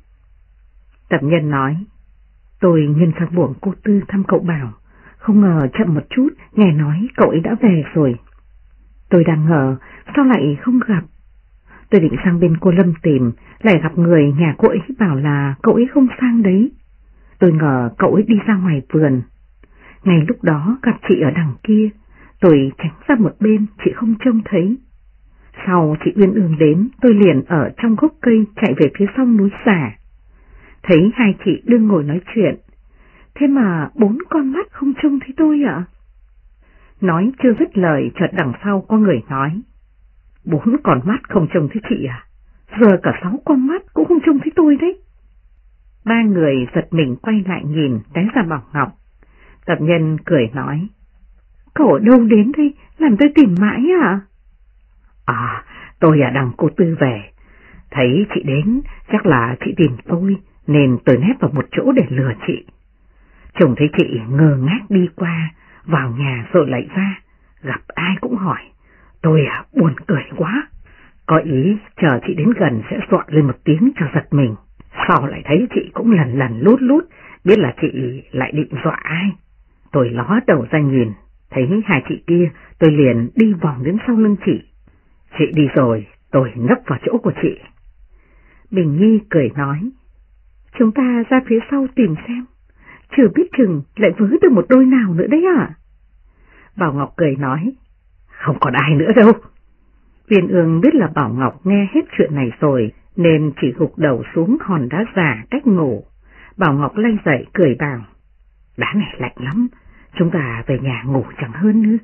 Tập Nhân nói, tôi nhân sang buồng cô Tư thăm cậu Bảo, không ngờ chậm một chút nghe nói cậu ấy đã về rồi. Tôi đang ngờ sao lại không gặp. Tôi định sang bên cô Lâm tìm, lại gặp người nhà cô ấy bảo là cậu ấy không sang đấy. Tôi ngờ cậu ấy đi ra ngoài vườn. Ngay lúc đó gặp chị ở đằng kia, tôi tránh ra một bên, chị không trông thấy. Sau chị Uyên Ương đến, tôi liền ở trong gốc cây chạy về phía sau núi Xà. Thấy hai chị đương ngồi nói chuyện, thế mà 4 con mắt không trông thấy tôi ạ. Nói chưa dứt lời, chợt đằng sau có người nói, 4 con mắt không trông thấy chị à? Giờ cả 6 con mắt cũng không trông thấy tôi đấy. 3 người giật mình quay lại nhìn, té ra Bảo Ngọc. Tập Nhân cười nói, cậu ở đâu đến đây, làm tôi tìm mãi à? À, tôi ở đằng cô Tư về. Thấy chị đến, chắc là chị tìm tôi, nên tôi nép vào một chỗ để lừa chị. Chồng thấy chị ngơ ngác đi qua, vào nhà rồi lại ra, gặp ai cũng hỏi. Tôi buồn cười quá. Có ý chờ chị đến gần sẽ dọa lên một tiếng cho giật mình. Sau lại thấy chị cũng lần lần lút lút, biết là chị lại định dọa ai. Tôi ló đầu ra nhìn, thấy hai chị kia, tôi liền đi vòng đến sau lưng chị. Chị đi rồi, tôi nấp vào chỗ của chị. Bình Nhi cười nói, chúng ta ra phía sau tìm xem, chưa biết chừng lại vớ được một đôi nào nữa đấy à? Bảo Ngọc cười nói, không còn ai nữa đâu. Uyên Ương biết là Bảo Ngọc nghe hết chuyện này rồi, nên chỉ gục đầu xuống hòn đá già cách ngủ. Bảo Ngọc lay dậy cười bảo, đá này lạnh lắm, chúng ta về nhà ngủ chẳng hơn nữa.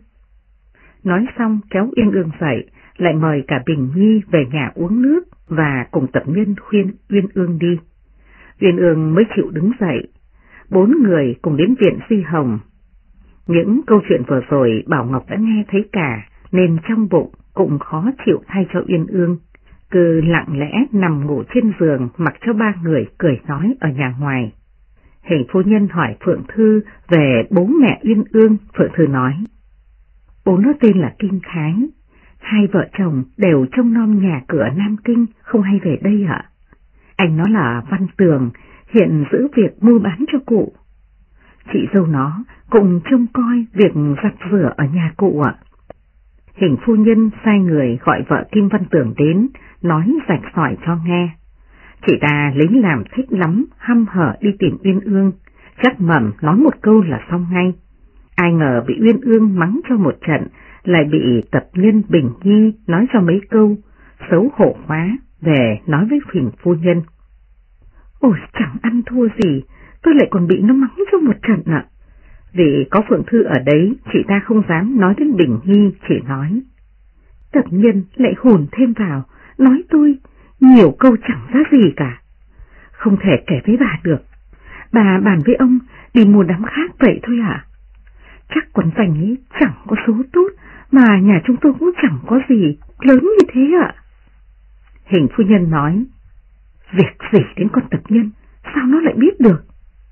Nói xong kéo Uyên Ương dậy, lại mời cả Bình Nhi về nhà uống nước và cùng Tập Nhân khuyên Uyên Ương đi. Uyên Ương mới chịu đứng dậy. 4 người cùng đến viện Di Hồng. Những câu chuyện vừa rồi Bảo Ngọc đã nghe thấy cả, nên trong bụng cũng khó chịu thay cho Uyên Ương. Cứ lặng lẽ nằm ngủ trên giường mặc cho 3 người cười nói ở nhà ngoài. Hình phu nhân hỏi Phượng Thư về bố mẹ Uyên Ương. Phượng Thư nói, bố nó tên là Kim Khái, 2 vợ chồng đều trông nom nhà cửa Nam Kinh, không hay về đây ạ. Anh nó là Văn Tường, hiện giữ việc mua bán cho cụ. Chị dâu nó cùng trông coi việc giặt rửa ở nhà cụ ạ. Hình phu nhân sai người gọi vợ Kim Văn Tường đến, nói rạch ròi cho nghe. Chị ta lấy làm thích lắm, hăm hở đi tìm Uyên Ương, chắc mẩm nói một câu là xong ngay. Ai ngờ bị Uyên Ương mắng cho một trận, lại bị Tập Nhân Bình Nhi nói cho mấy câu, xấu hổ quá, về nói với Hình phu nhân. Ôi chẳng ăn thua gì, tôi lại còn bị nó mắng cho một trận ạ. Vì có Phượng Thư ở đấy, chị ta không dám nói đến Bình Nhi, chỉ nói. Tập Nhân lại hùn thêm vào, nói tôi nhiều câu chẳng ra gì cả. Không thể kể với bà được. Bà bàn với ông đi mua đám khác vậy thôi ạ. Chắc quán giành ấy chẳng có số tốt, mà nhà chúng tôi cũng chẳng có gì lớn như thế ạ. Hình phu nhân nói, việc gì đến con Tập Nhân, sao nó lại biết được?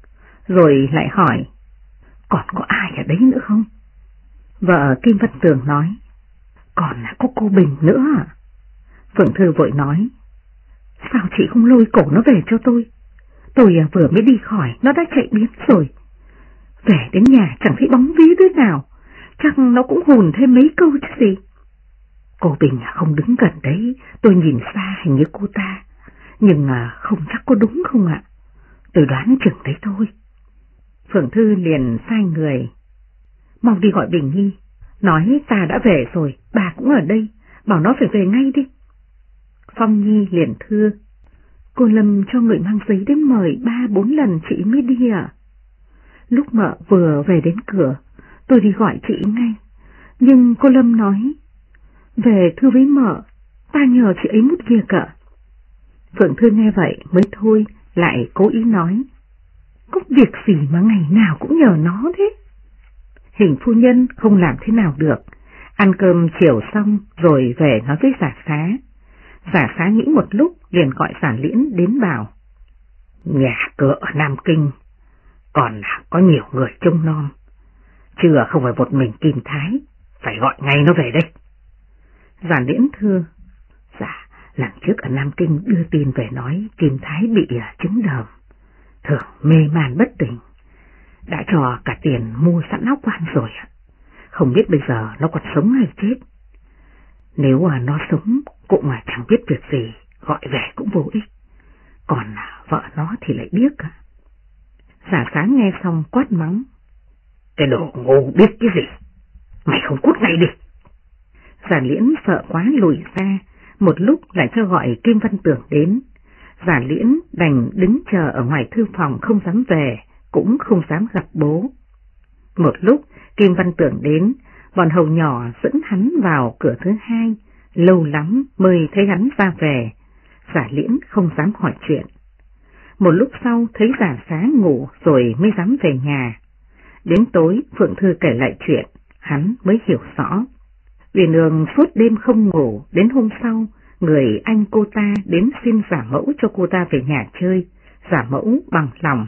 Rồi lại hỏi, còn có ai ở đấy nữa không? Vợ Kim Văn Tường nói, còn có cô Bình nữa à? Phượng Thư vội nói, sao chị không lôi cổ nó về cho tôi? Tôi vừa mới đi khỏi, nó đã chạy biến rồi. Về đến nhà chẳng thấy bóng ví đứa nào, chắc nó cũng hùn thêm mấy câu chứ gì. Cô Bình không đứng gần đấy, tôi nhìn xa hình như cô ta, nhưng không chắc có đúng không ạ? Tôi đoán chừng đấy thôi. Phượng Thư liền sai người, mau đi gọi Bình Nhi, nói ta đã về rồi, bà cũng ở đây, bảo nó phải về ngay đi. Phong Nhi liền thưa, cô Lâm cho người mang giấy đến mời 3-4 lần chị mới đi à? Lúc mợ vừa về đến cửa, tôi đi gọi chị ngay, nhưng cô Lâm nói, về thưa với mợ, ta nhờ chị ấy một việc ạ. Phượng Thư nghe vậy mới thôi, lại cố ý nói, có việc gì mà ngày nào cũng nhờ nó thế? Hình phu nhân không làm thế nào được, ăn cơm chiều xong rồi về nói với Giả Xá. Giả Xá nghĩ một lúc liền gọi Giả Liễn đến bảo, nhà cửa ở Nam Kinh còn có nhiều người trông nom, chưa không phải một mình Kim Thái, phải gọi ngay nó về đây. Giả Liễn thưa, dạ, lần trước ở Nam Kinh đưa tin về nói Kim Thái bị chứng đờm, thường mê man bất tỉnh, đã cho cả tiền mua sẵn áo quan rồi, không biết bây giờ nó còn sống hay chết. Nếu nó sống cũng chẳng biết việc gì, gọi về cũng vô ích, còn vợ nó thì lại điếc. Giả Sáng nghe xong quát mắng, cái đồ ngu biết cái gì, mày không cút ngay đi. Giả Liễn sợ quá lùi ra, một lúc lại cho gọi Kim Văn Tưởng đến. Giả Liễn đành đứng chờ ở ngoài thư phòng, không dám về, cũng không dám gặp bố. Một lúc Kim Văn Tưởng đến, bọn hầu nhỏ dẫn hắn vào cửa thứ hai, lâu lắm mới thấy hắn ra về. Giả Liễn không dám hỏi chuyện. Một lúc sau thấy Giả Xá ngủ rồi mới dám về nhà. Đến tối Phượng Thư kể lại chuyện, hắn mới hiểu rõ. Uyển Ương suốt đêm không ngủ, đến hôm sau, người anh cô ta đến xin Giả Mẫu cho cô ta về nhà chơi, Giả Mẫu bằng lòng.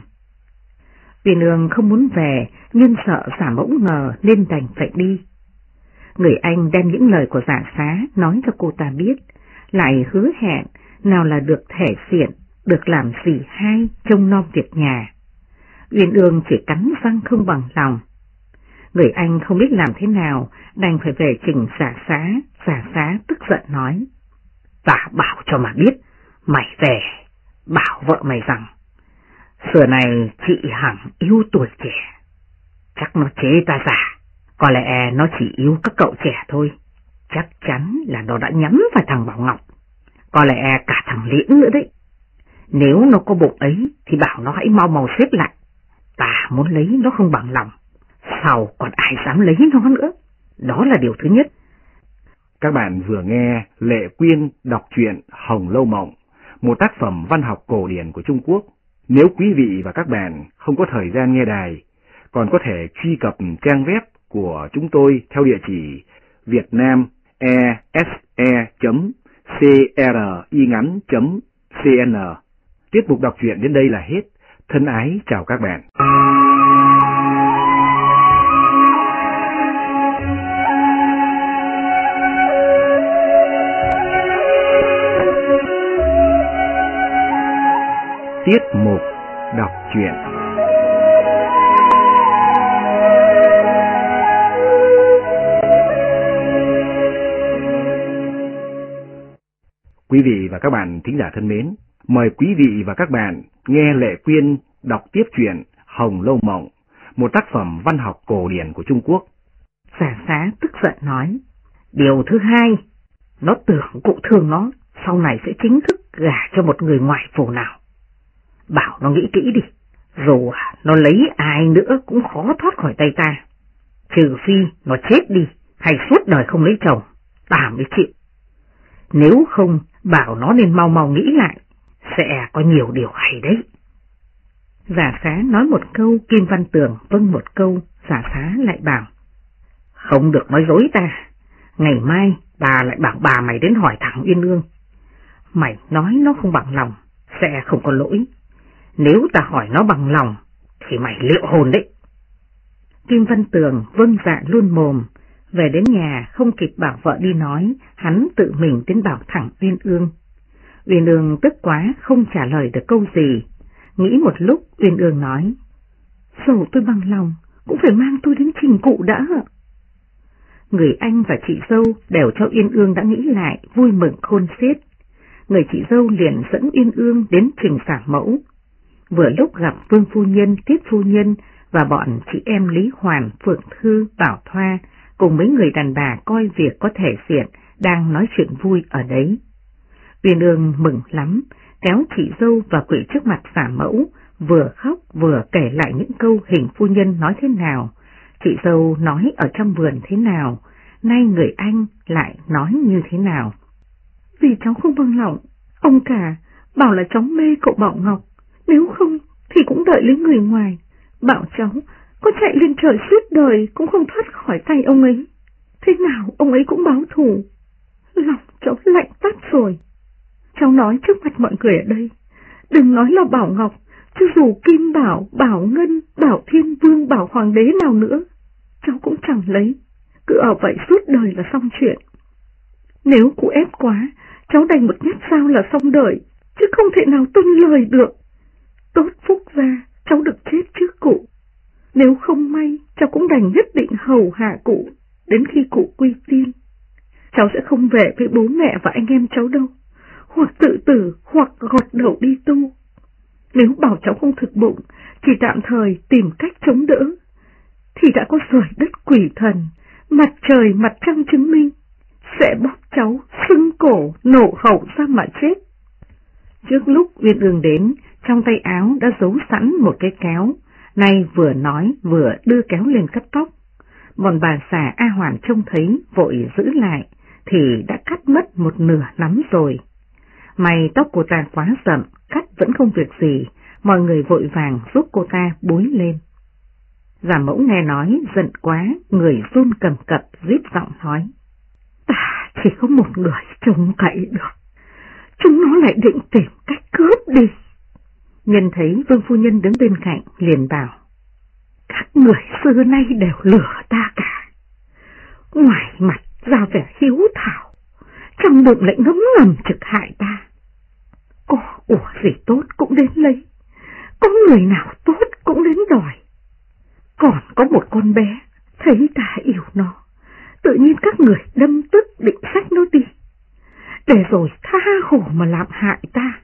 Uyển Ương không muốn về, nhưng sợ Giả Mẫu ngờ nên đành phải đi. Người anh đem những lời của Giả Xá nói cho cô ta biết, lại hứa hẹn nào là được thể diện, được làm gì hay trông nom việc nhà. Uyển Ương chỉ cắn răng không bằng lòng. Người anh không biết làm thế nào, đành phải về trình Giả Xá. Giả Xá tức giận nói, ta bảo cho mà biết, mày về bảo vợ mày rằng, xưa này chị Hằng yêu tuổi trẻ, chắc nó chế ta giả, có lẽ nó chỉ yêu các cậu trẻ thôi, chắc chắn là nó đã nhắm vào thằng Bảo Ngọc, có lẽ cả thằng Liễn nữa đấy. Nếu nó có bụng ấy thì bảo nó hãy mau mau xếp lại, ta muốn lấy nó không bằng lòng, sau còn ai dám lấy nó nữa, đó là điều thứ nhất. Các bạn vừa nghe Lệ Quyên đọc truyện Hồng Lâu Mộng, một tác phẩm văn học cổ điển của Trung Quốc. Nếu quý vị và các bạn không có thời gian nghe đài, còn có thể truy cập trang web của chúng tôi theo địa chỉ vietnamese.cringắn.cn. Tiết mục đọc truyện đến đây là hết. Thân ái chào các bạn. Tiết mục đọc truyện. Quý vị và các bạn thính giả thân mến, mời quý vị và các bạn nghe Lệ Quyên đọc tiếp truyện Hồng Lâu Mộng, một tác phẩm văn học cổ điển của Trung Quốc. Giả Xá tức giận nói, điều thứ hai, nó tưởng cụ thương nó, sau này sẽ chính thức gả cho một người ngoại phủ nào. Bảo nó nghĩ kỹ đi, dù nó lấy ai nữa cũng khó thoát khỏi tay ta, trừ phi nó chết đi hay suốt đời không lấy chồng, ta mới chịu. Nếu không, bảo nó nên mau mau nghĩ lại, sẽ có nhiều điều hay đấy. Giả Xá nói một câu, Kim Văn Tường vâng một câu. Giả Xá lại bảo, không được nói dối ta, ngày mai bà lại bảo bà mày đến hỏi thẳng Uyên Ương. Mày nói nó không bằng lòng, sẽ không có lỗi. Nếu ta hỏi nó bằng lòng, thì mày liệu hồn đấy. Kim Văn Tường vâng dạ luôn mồm. Về đến nhà không kịp bảo vợ đi nói, hắn tự mình đến bảo thẳng Uyên Ương. Uyên Ương tức quá không trả lời được câu gì. Nghĩ một lúc Uyên Ương nói, dù tôi bằng lòng cũng phải mang tôi đến trình cụ đã. Người anh và chị dâu đều cho Uyên Ương đã nghĩ lại, vui mừng khôn xiết. Người chị dâu liền dẫn Uyên Ương đến trình Giả Mẫu. Vừa lúc gặp Vương phu nhân, Tiết phu nhân và bọn chị em Lý Hoàn, Phượng Thư, Bảo Thoa cùng mấy người đàn bà coi việc có thể diện đang nói chuyện vui ở đấy. Uyên Ương mừng lắm, kéo chị dâu và quỳ trước mặt giả mẫu, vừa khóc vừa kể lại những câu Hình phu nhân nói thế nào, chị dâu nói ở trong vườn thế nào, nay người anh lại nói như thế nào. Vì cháu không bằng lòng, ông cả bảo là cháu mê cậu Bảo Ngọc, nếu không thì cũng đợi lấy người ngoài, bảo cháu có chạy lên trời suốt đời cũng không thoát khỏi tay ông ấy, thế nào ông ấy cũng báo thù. Lòng cháu lạnh tắt rồi. Cháu nói trước mặt mọi người ở đây, đừng nói là Bảo Ngọc, chứ dù Kim Bảo, Bảo Ngân, Bảo Thiên Vương, Bảo Hoàng đế nào nữa, cháu cũng chẳng lấy, cứ ở vậy suốt đời là xong chuyện. Nếu cụ ép quá, cháu đành một nhát dao là xong đời, chứ không thể nào tuân lời được. Tốt phúc ra, cháu được chết trước cụ. Nếu không may, cháu cũng đành nhất định hầu hạ cụ, đến khi cụ quy tiên. Cháu sẽ không về với bố mẹ và anh em cháu đâu, hoặc tự tử, hoặc gọt đầu đi tu. Nếu bảo cháu không thực bụng, chỉ tạm thời tìm cách chống đỡ, thì đã có trời đất quỷ thần, mặt trời mặt trăng chứng minh, sẽ bóp cháu xưng cổ nổ hậu ra mà chết. Trước lúc Uyên Ương đến, trong tay áo đã giấu sẵn một cái kéo, nay vừa nói vừa đưa kéo lên cắt tóc. Bọn bà già A Hoàn trông thấy vội giữ lại, thì đã cắt mất một nửa nắm rồi. May tóc cô ta quá rậm, cắt vẫn không việc gì, mọi người vội vàng giúp cô ta búi lên. Giả mẫu nghe nói giận quá, người run cầm cập rít giọng nói: Ta chỉ có một người trông cậy được, chúng nó lại định tìm cách cướp đi. Nhân thấy Vương phu nhân đứng bên cạnh liền bảo: Các người xưa nay đều lừa ta cả, ngoài mặt ra vẻ hiếu thảo, trong bụng lại ngấm ngầm trực hại ta. Có ủa gì tốt cũng đến lấy, có người nào tốt cũng đến đòi. Còn có một con bé, thấy ta yêu nó, tự nhiên các người đâm tức định xách nó đi, để rồi tha hồ mà làm hại ta.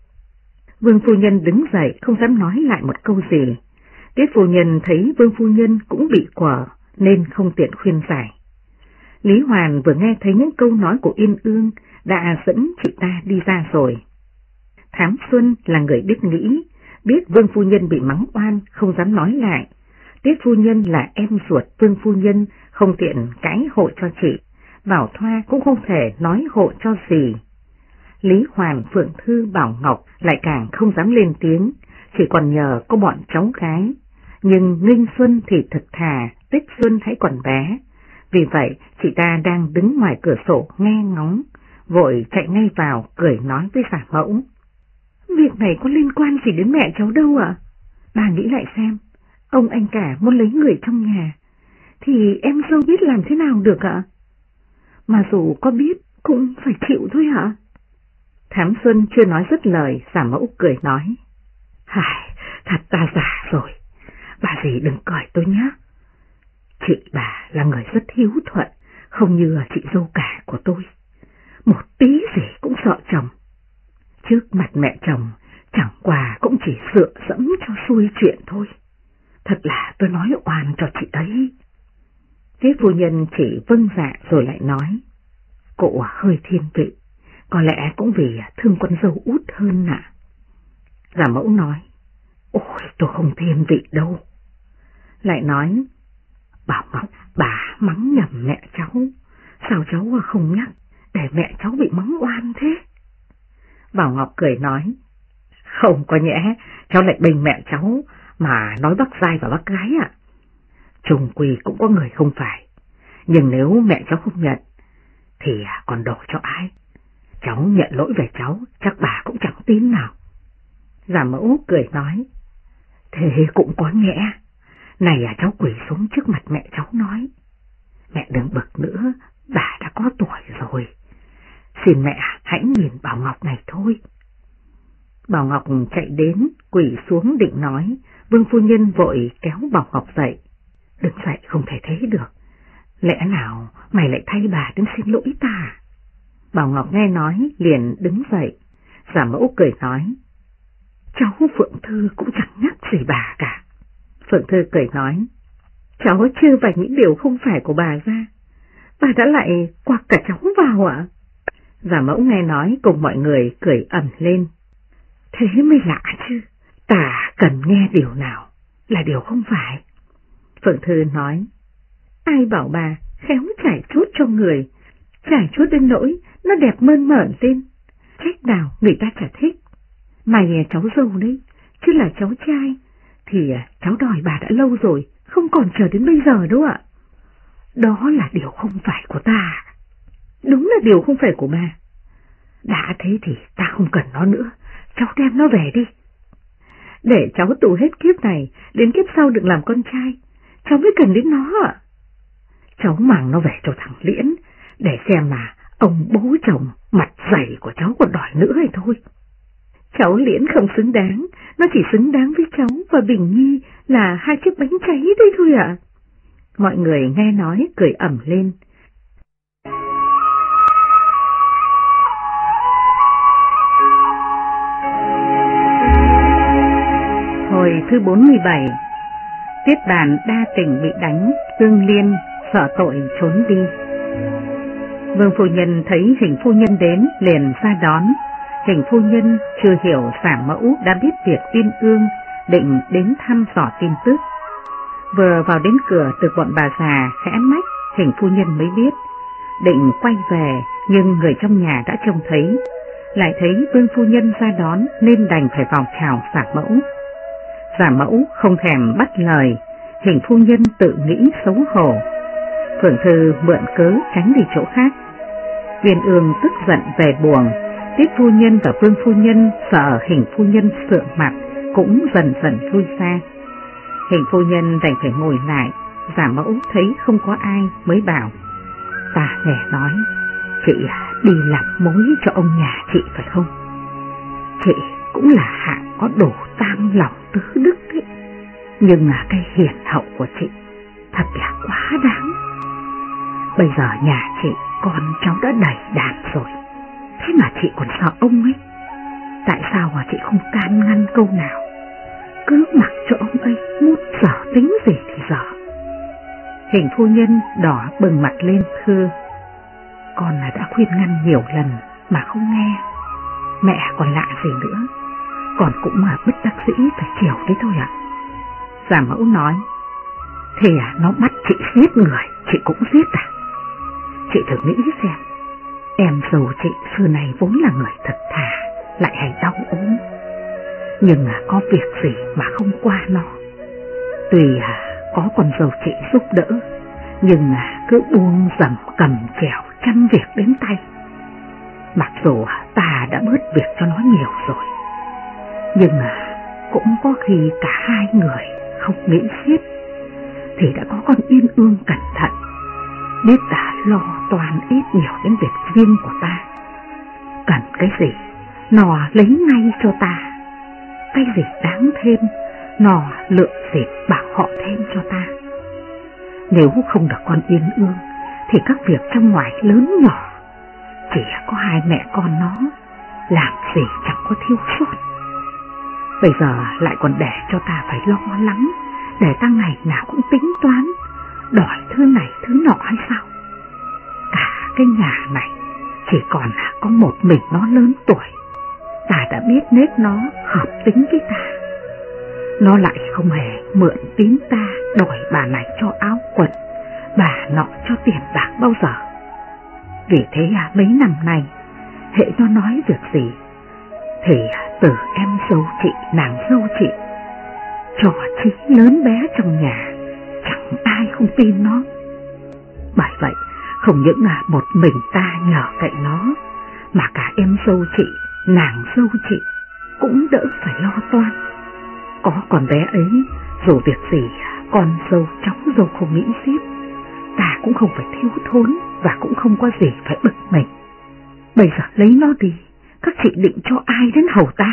Vương phu nhân đứng dậy không dám nói lại một câu gì. Tiết phu nhân thấy Vương phu nhân cũng bị quở nên không tiện khuyên giải. Lý Hoàn vừa nghe thấy những câu nói của Yên Ương đã dẫn chị ta đi ra rồi. Thám Xuân là người biết nghĩ, biết Vương phu nhân bị mắng oan không dám nói lại. Tiết phu nhân là em ruột Vương phu nhân, không tiện cãi hộ cho chị. Bảo Thoa cũng không thể nói hộ cho gì. Lý Hoàn, Phượng Thư, Bảo Ngọc lại càng không dám lên tiếng, chỉ còn nhờ có bọn cháu gái. Nhưng Nghinh Xuân thì thật thà, Tích Xuân hãy còn bé. Vì vậy chị ta đang đứng ngoài cửa sổ nghe ngóng, vội chạy ngay vào cười nói với giả mẫu: Việc này có liên quan gì đến mẹ cháu đâu ạ? Bà nghĩ lại xem, ông anh cả muốn lấy người trong nhà, thì em dâu biết làm thế nào được ạ? Mà dù có biết cũng phải chịu thôi hả? Thám Xuân chưa nói dứt lời, giả mẫu cười nói: Hài, thật ta già rồi, bà dì đừng cười tôi nhé. Chị bà là người rất hiếu thuận, không như chị dâu cả của tôi, một tí gì cũng sợ chồng. Trước mặt mẹ chồng, chẳng qua cũng chỉ dựa dẫm cho xuôi chuyện thôi. Thật là tôi nói oan cho chị ấy. Thế phu nhân chỉ vâng dạ rồi lại nói: Cụ hơi thiên vị, có lẽ cũng vì thương con dâu út hơn ạ. Giả mẫu nói: Ôi, tôi không thiên vị đâu. Lại nói: Bảo Ngọc, bà mắng nhầm mẹ cháu, sao cháu không nhắc để mẹ cháu bị mắng oan thế? Bảo Ngọc cười nói: Không có nhẽ cháu lại bênh mẹ cháu mà nói bác trai và bác gái ạ. Trùng quỳ cũng có người không phải, nhưng nếu mẹ cháu không nhận thì còn đổ cho ai? Cháu nhận lỗi về cháu, chắc bà cũng chẳng tin nào. Giả mẫu cười nói: Thế cũng có nhẽ. Này cháu quỳ xuống trước mặt mẹ cháu nói: Mẹ đừng bực nữa, bà đã có tuổi rồi, xin mẹ hãy nhìn Bảo Ngọc này thôi. Bảo Ngọc chạy đến quỳ xuống định nói, Vương phu nhân vội kéo Bảo Ngọc dậy: Đừng dậy, không thể thế được. Lẽ nào mày lại thay bà đến xin lỗi ta? Bảo Ngọc nghe nói liền đứng dậy. Giả mẫu cười nói: Cháu Phượng Thư cũng chẳng nhắc gì bà cả. Phượng Thư cười nói, cháu chưa vạch những điều không phải của bà ra, bà đã lại quạc cả cháu vào ạ. Giả Mẫu nghe nói cùng mọi người cười ầm lên. Thế mới lạ chứ, ta cần nghe điều nào là điều không phải. Phượng Thư nói, ai bảo bà khéo trải chuốt cho người, trải chuốt đến nỗi nó đẹp mơn mởn lên, trách nào người ta chả thích. Mày cháu dâu đấy, chứ là cháu trai, thì cháu đòi bà đã lâu rồi, không còn chờ đến bây giờ đâu ạ. Đó là điều không phải của ta. Đúng là điều không phải của bà. Đã thế thì ta không cần nó nữa, cháu đem nó về đi. Để cháu tù hết kiếp này, đến kiếp sau được làm con trai, cháu mới cần đến nó ạ. Cháu mang nó về cho thằng Liễn, để xem mà ông bố chồng mặt dày của cháu còn đòi nữa hay thôi. Cháu Liễn không xứng đáng, nó chỉ xứng đáng với cháu và Bình Nhi là hai chiếc bánh cháy đấy thôi ạ. Mọi người nghe nói cười ầm lên. Hồi thứ 47, Tiết Bàn đa tình bị đánh, Tương Liên sợ tội trốn đi. Vương phu nhân thấy Hình phu nhân đến liền ra đón. Hình phu nhân chưa hiểu Giả Mẫu đã biết việc Uyên Ương, định đến thăm dò tin tức. Vừa vào đến cửa từ bọn bà già khẽ mách, Hình phu nhân mới biết. Định quay về nhưng người trong nhà đã trông thấy, lại thấy Vương phu nhân ra đón nên đành phải vào chào Giả Mẫu. Giả Mẫu không thèm bắt lời, Hình phu nhân tự nghĩ xấu hổ. Phượng Thư mượn cớ tránh đi chỗ khác. Uyên Ương tức giận về buồng. Tiết phu nhân và Vương phu nhân sợ Hình phu nhân sượng mặt, cũng dần dần lui xa. Hình phu nhân đành phải ngồi lại. Giả Mẫu thấy không có ai mới bảo, ta nghe nói chị đi làm mối cho ông nhà chị phải không? Chị cũng là hạng có đủ tam lòng tứ đức ấy, nhưng cái hiền hậu của chị thật là quá đáng. Bây giờ nhà chị con cháu đã đầy đàn rồi, thế mà chị còn sợ ông ấy. Tại sao mà chị không can ngăn câu nào, cứ mặc cho ông ấy muốn dở tính gì thì dở? Hình phu nhân đỏ bừng mặt lên thưa, con đã khuyên ngăn nhiều lần mà không nghe. Mẹ còn lạ gì nữa, còn cũng bất đắc dĩ phải chiều đấy thôi ạ. Giả Mẫu nói, thì nó bắt chị giết người, chị cũng giết à? Chị thử nghĩ xem, em dâu chị xưa này vốn là người thật thà, lại hay đau ốm, nhưng có việc gì mà không qua nó. Tuy có con dâu chị giúp đỡ, nhưng cứ buông dầm cầm chèo trăm việc đến tay. Mặc dù ta đã bớt việc cho nó nhiều rồi, nhưng cũng có khi cả hai người không nghĩ xiết, thì đã có con Uyên Ương cẩn thận, biết lo toan ít nhiều đến việc riêng của ta. Cần cái gì, nó lấy ngay cho ta. Cái gì đáng thêm, nó lựa dịp bảo họ thêm cho ta. Nếu không được con Uyên Ương, thì các việc trong ngoài lớn nhỏ, chỉ có hai mẹ con nó, làm gì chẳng có thiếu sót. Bây giờ lại còn để cho ta phải lo lắng, để ta ngày nào cũng tính toán, đòi thứ này thứ nọ hay sao? Cả cái nhà này chỉ còn có một mình nó lớn tuổi, ta đã biết nết nó hợp tính với ta. Nó lại không hề mượn tín ta đòi bà này cho áo quần, bà nọ cho tiền bạc bao giờ. Vì thế mấy năm nay, hễ nó nói việc gì, thì từ em dâu chị, nàng dâu chị, trò chí lớn bé trong nhà, chẳng ai không tin nó. Bởi vậy, không những một mình ta nhờ cậy nó, mà cả em dâu chị, nàng dâu chị cũng đỡ phải lo toan. Có con bé ấy, dù việc gì con dâu cháu dâu không nghĩ xếp, ta cũng không phải thiếu thốn và cũng không có gì phải bực mình. Bây giờ lấy nó đi, các chị định cho ai đến hầu ta?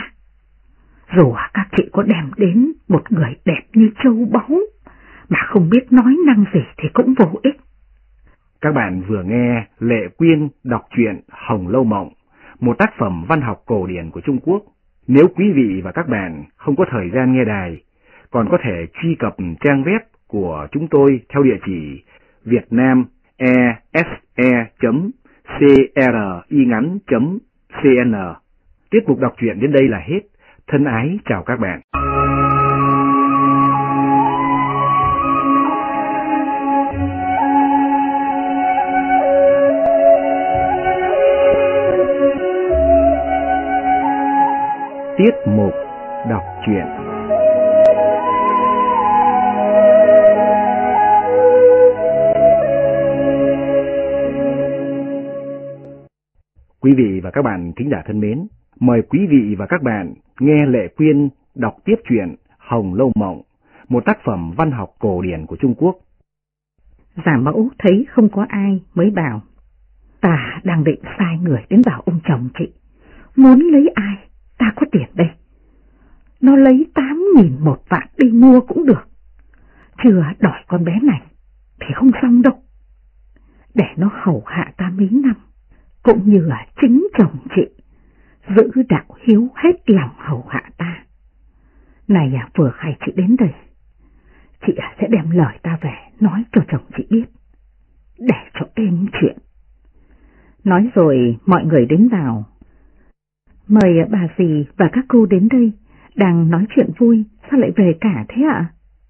Dù các chị có đem đến một người đẹp như châu báu, mà không biết nói năng gì thì cũng vô ích. Các bạn vừa nghe Lệ Quyên đọc truyện Hồng Lâu Mộng, một tác phẩm văn học cổ điển của Trung Quốc. Nếu quý vị và các bạn không có thời gian nghe đài, còn có thể truy cập trang web của chúng tôi theo địa chỉ vietnamese.cringắn.cn. Tiết mục đọc truyện đến đây là hết. Thân ái chào các bạn. Tiết mục đọc truyện. Quý vị và các bạn thính giả thân mến, mời quý vị và các bạn nghe Lệ Quyên đọc tiếp truyện Hồng Lâu Mộng, một tác phẩm văn học cổ điển của Trung Quốc. Giả Mẫu thấy không có ai mới bảo: ta đang định sai người đến bảo ông chồng chị, muốn lấy ai, ta có tiền đây. Nó lấy 8.000 một vạn đi mua cũng được, chưa đòi con bé này thì không xong đâu. Để nó hầu hạ ta mấy năm, cũng như là chính chồng chị, giữ đạo hiếu hết lòng hầu hạ ta. Này vừa hay chị đến đây, chị sẽ đem lời ta về nói cho chồng chị biết, để cho êm chuyện. Nói rồi mọi người đến vào. Mời bà dì và các cô đến đây, đang nói chuyện vui, sao lại về cả thế ạ?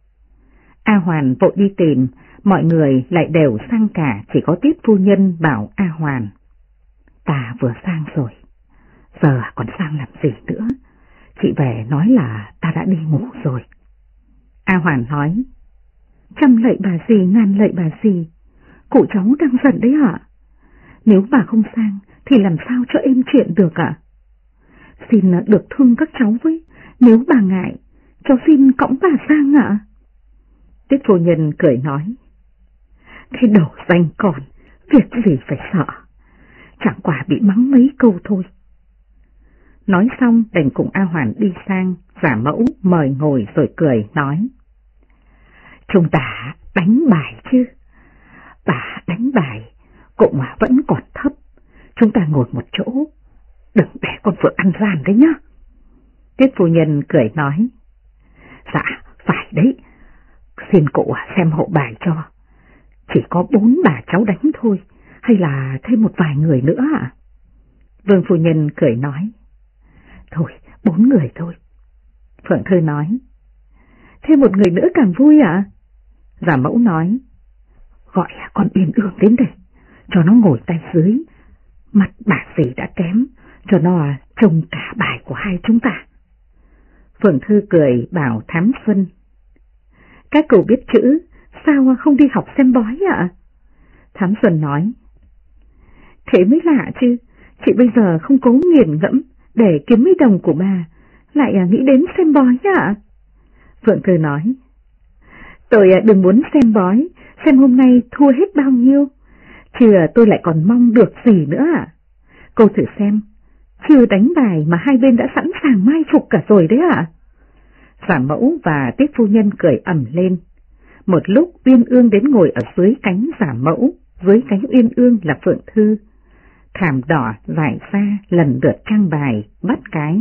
A Hoàn vội đi tìm, mọi người lại đều sang cả, chỉ có Tiết phu nhân bảo A Hoàn: ta vừa sang rồi, giờ còn sang làm gì nữa, chị về nói là ta đã đi ngủ rồi. A Hoàn nói: trăm lạy bà dì, ngàn lạy bà dì, cụ cháu đang giận đấy ạ. Nếu bà không sang thì làm sao cho êm chuyện được ạ? Xin được thương các cháu với, nếu bà ngại, cháu xin cõng bà sang ạ. Tiết phu nhân cười nói: cái đồ danh còn, việc gì phải sợ, chẳng qua bị mắng mấy câu thôi. Nói xong đành cùng A Hoàn đi sang. Giả Mẫu mời ngồi rồi cười nói: chúng ta đánh bài chứ? Bà đánh bài cũng mà vẫn còn thấp, chúng ta ngồi một chỗ, đừng để con vợ ăn gian đấy nhá. Tiết phu nhân cười nói: dạ, phải đấy, xin cụ xem hộ bài cho. Chỉ có 4 bà cháu đánh thôi, hay là thêm một vài người nữa ạ? Vương phu nhân cười nói: thôi, 4 người thôi. Phượng Thư nói: thêm một người nữa càng vui ạ? Giả Mẫu nói: gọi con Uyên Ương đến đây, cho nó ngồi tay dưới, mặt bà dì đã kém, cho nó trông cả bài của hai chúng ta. Phượng Thư cười bảo Thám Xuân: các cậu biết chữ, sao không đi học xem bói ạ? Thám Xuân nói: thế mới lạ chứ, chị bây giờ không cố nghiền ngẫm để kiếm mấy đồng của bà, lại nghĩ đến xem bói ạ? Phượng Thư nói: tôi đừng muốn xem bói, xem hôm nay thua hết bao nhiêu, chứ tôi lại còn mong được gì nữa ạ. Cô thử xem, chưa đánh bài mà hai bên đã sẵn sàng mai phục cả rồi đấy ạ. Giả Mẫu và Tiết phu nhân cười ầm lên. Một lúc Uyên Ương đến ngồi ở dưới cánh Giả Mẫu, dưới cánh Uyên Ương là Phượng Thư. Thảm đỏ rải ra lần lượt trang bài, bắt cái.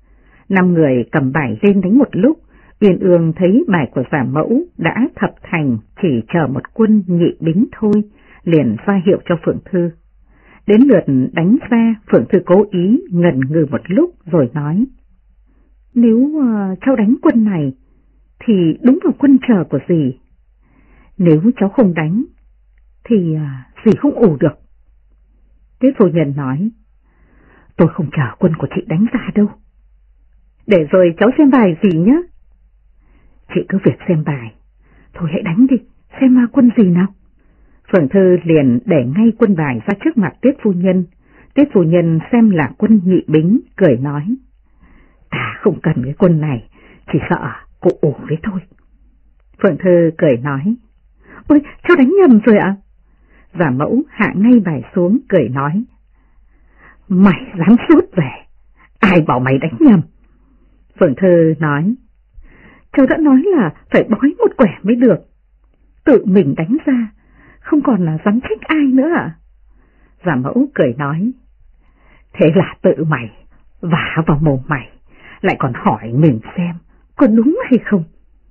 5 người cầm bài lên đánh một lúc. Uyên Ương thấy bài của Giả Mẫu đã thập thành, chỉ chờ một quân nhị bính thôi, liền ra hiệu cho Phượng Thư. Đến lượt đánh ra, Phượng Thư cố ý ngần ngừ một lúc rồi nói: nếu cháu đánh quân này thì đúng vào quân chờ của dì, nếu cháu không đánh thì dì không ủ được. Tiết phu nhân nói: tôi không chờ quân của chị đánh ra đâu. Để rồi cháu xem bài gì nhé. Chị cứ việc xem bài, thôi hãy đánh đi, xem quân gì nào. Phượng Thư liền để ngay quân bài ra trước mặt Tiết phu nhân. Tiết phu nhân xem là quân nhị bính, cười nói: ta không cần cái quân này, chỉ sợ cụ ủ đấy thôi. Phượng Thư cười nói: ôi, cháu đánh nhầm rồi ạ. Giả Mẫu hạ ngay bài xuống, cười nói: mày dám rút về, ai bảo mày đánh nhầm? Phượng Thư nói: cháu đã nói là phải bói một quẻ mới được, tự mình đánh ra, không còn là dám trách ai nữa ạ. Giả Mẫu cười nói: thế là tự mày vả vào mồm mày, lại còn hỏi mình xem có đúng hay không.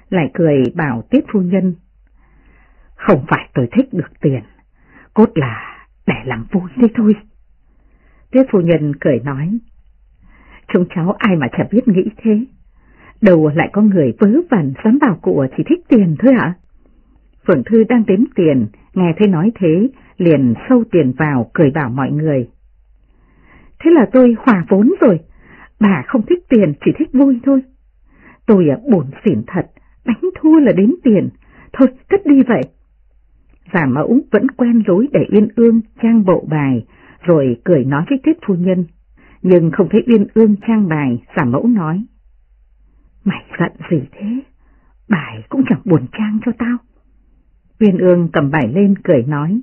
lại cười bảo Tiết phu nhân: Không phải tôi thích được tiền, cốt là để làm vui thế thôi. Tiết phu nhân cười nói: Chúng cháu ai mà chả biết nghĩ thế, đâu lại có người vớ vẩn dám bảo cụ chỉ thích tiền thôi ạ. Phượng Thư đang đếm tiền, nghe thấy nói thế, liền sâu tiền vào cười bảo mọi người: Thế là tôi hòa vốn rồi, bà không thích tiền, chỉ thích vui thôi. Tôi buồn xỉn thật, đánh thua là đếm tiền, thôi cất đi vậy. Giả Mẫu vẫn quen lối để Uyên Ương trang bộ bài, rồi cười nói với Tiết phu nhân, nhưng không thấy Uyên Ương trang bài. Giả Mẫu nói: Mày giận gì thế, bài cũng chẳng buồn trang cho tao. Uyên Ương cầm bài lên cười nói: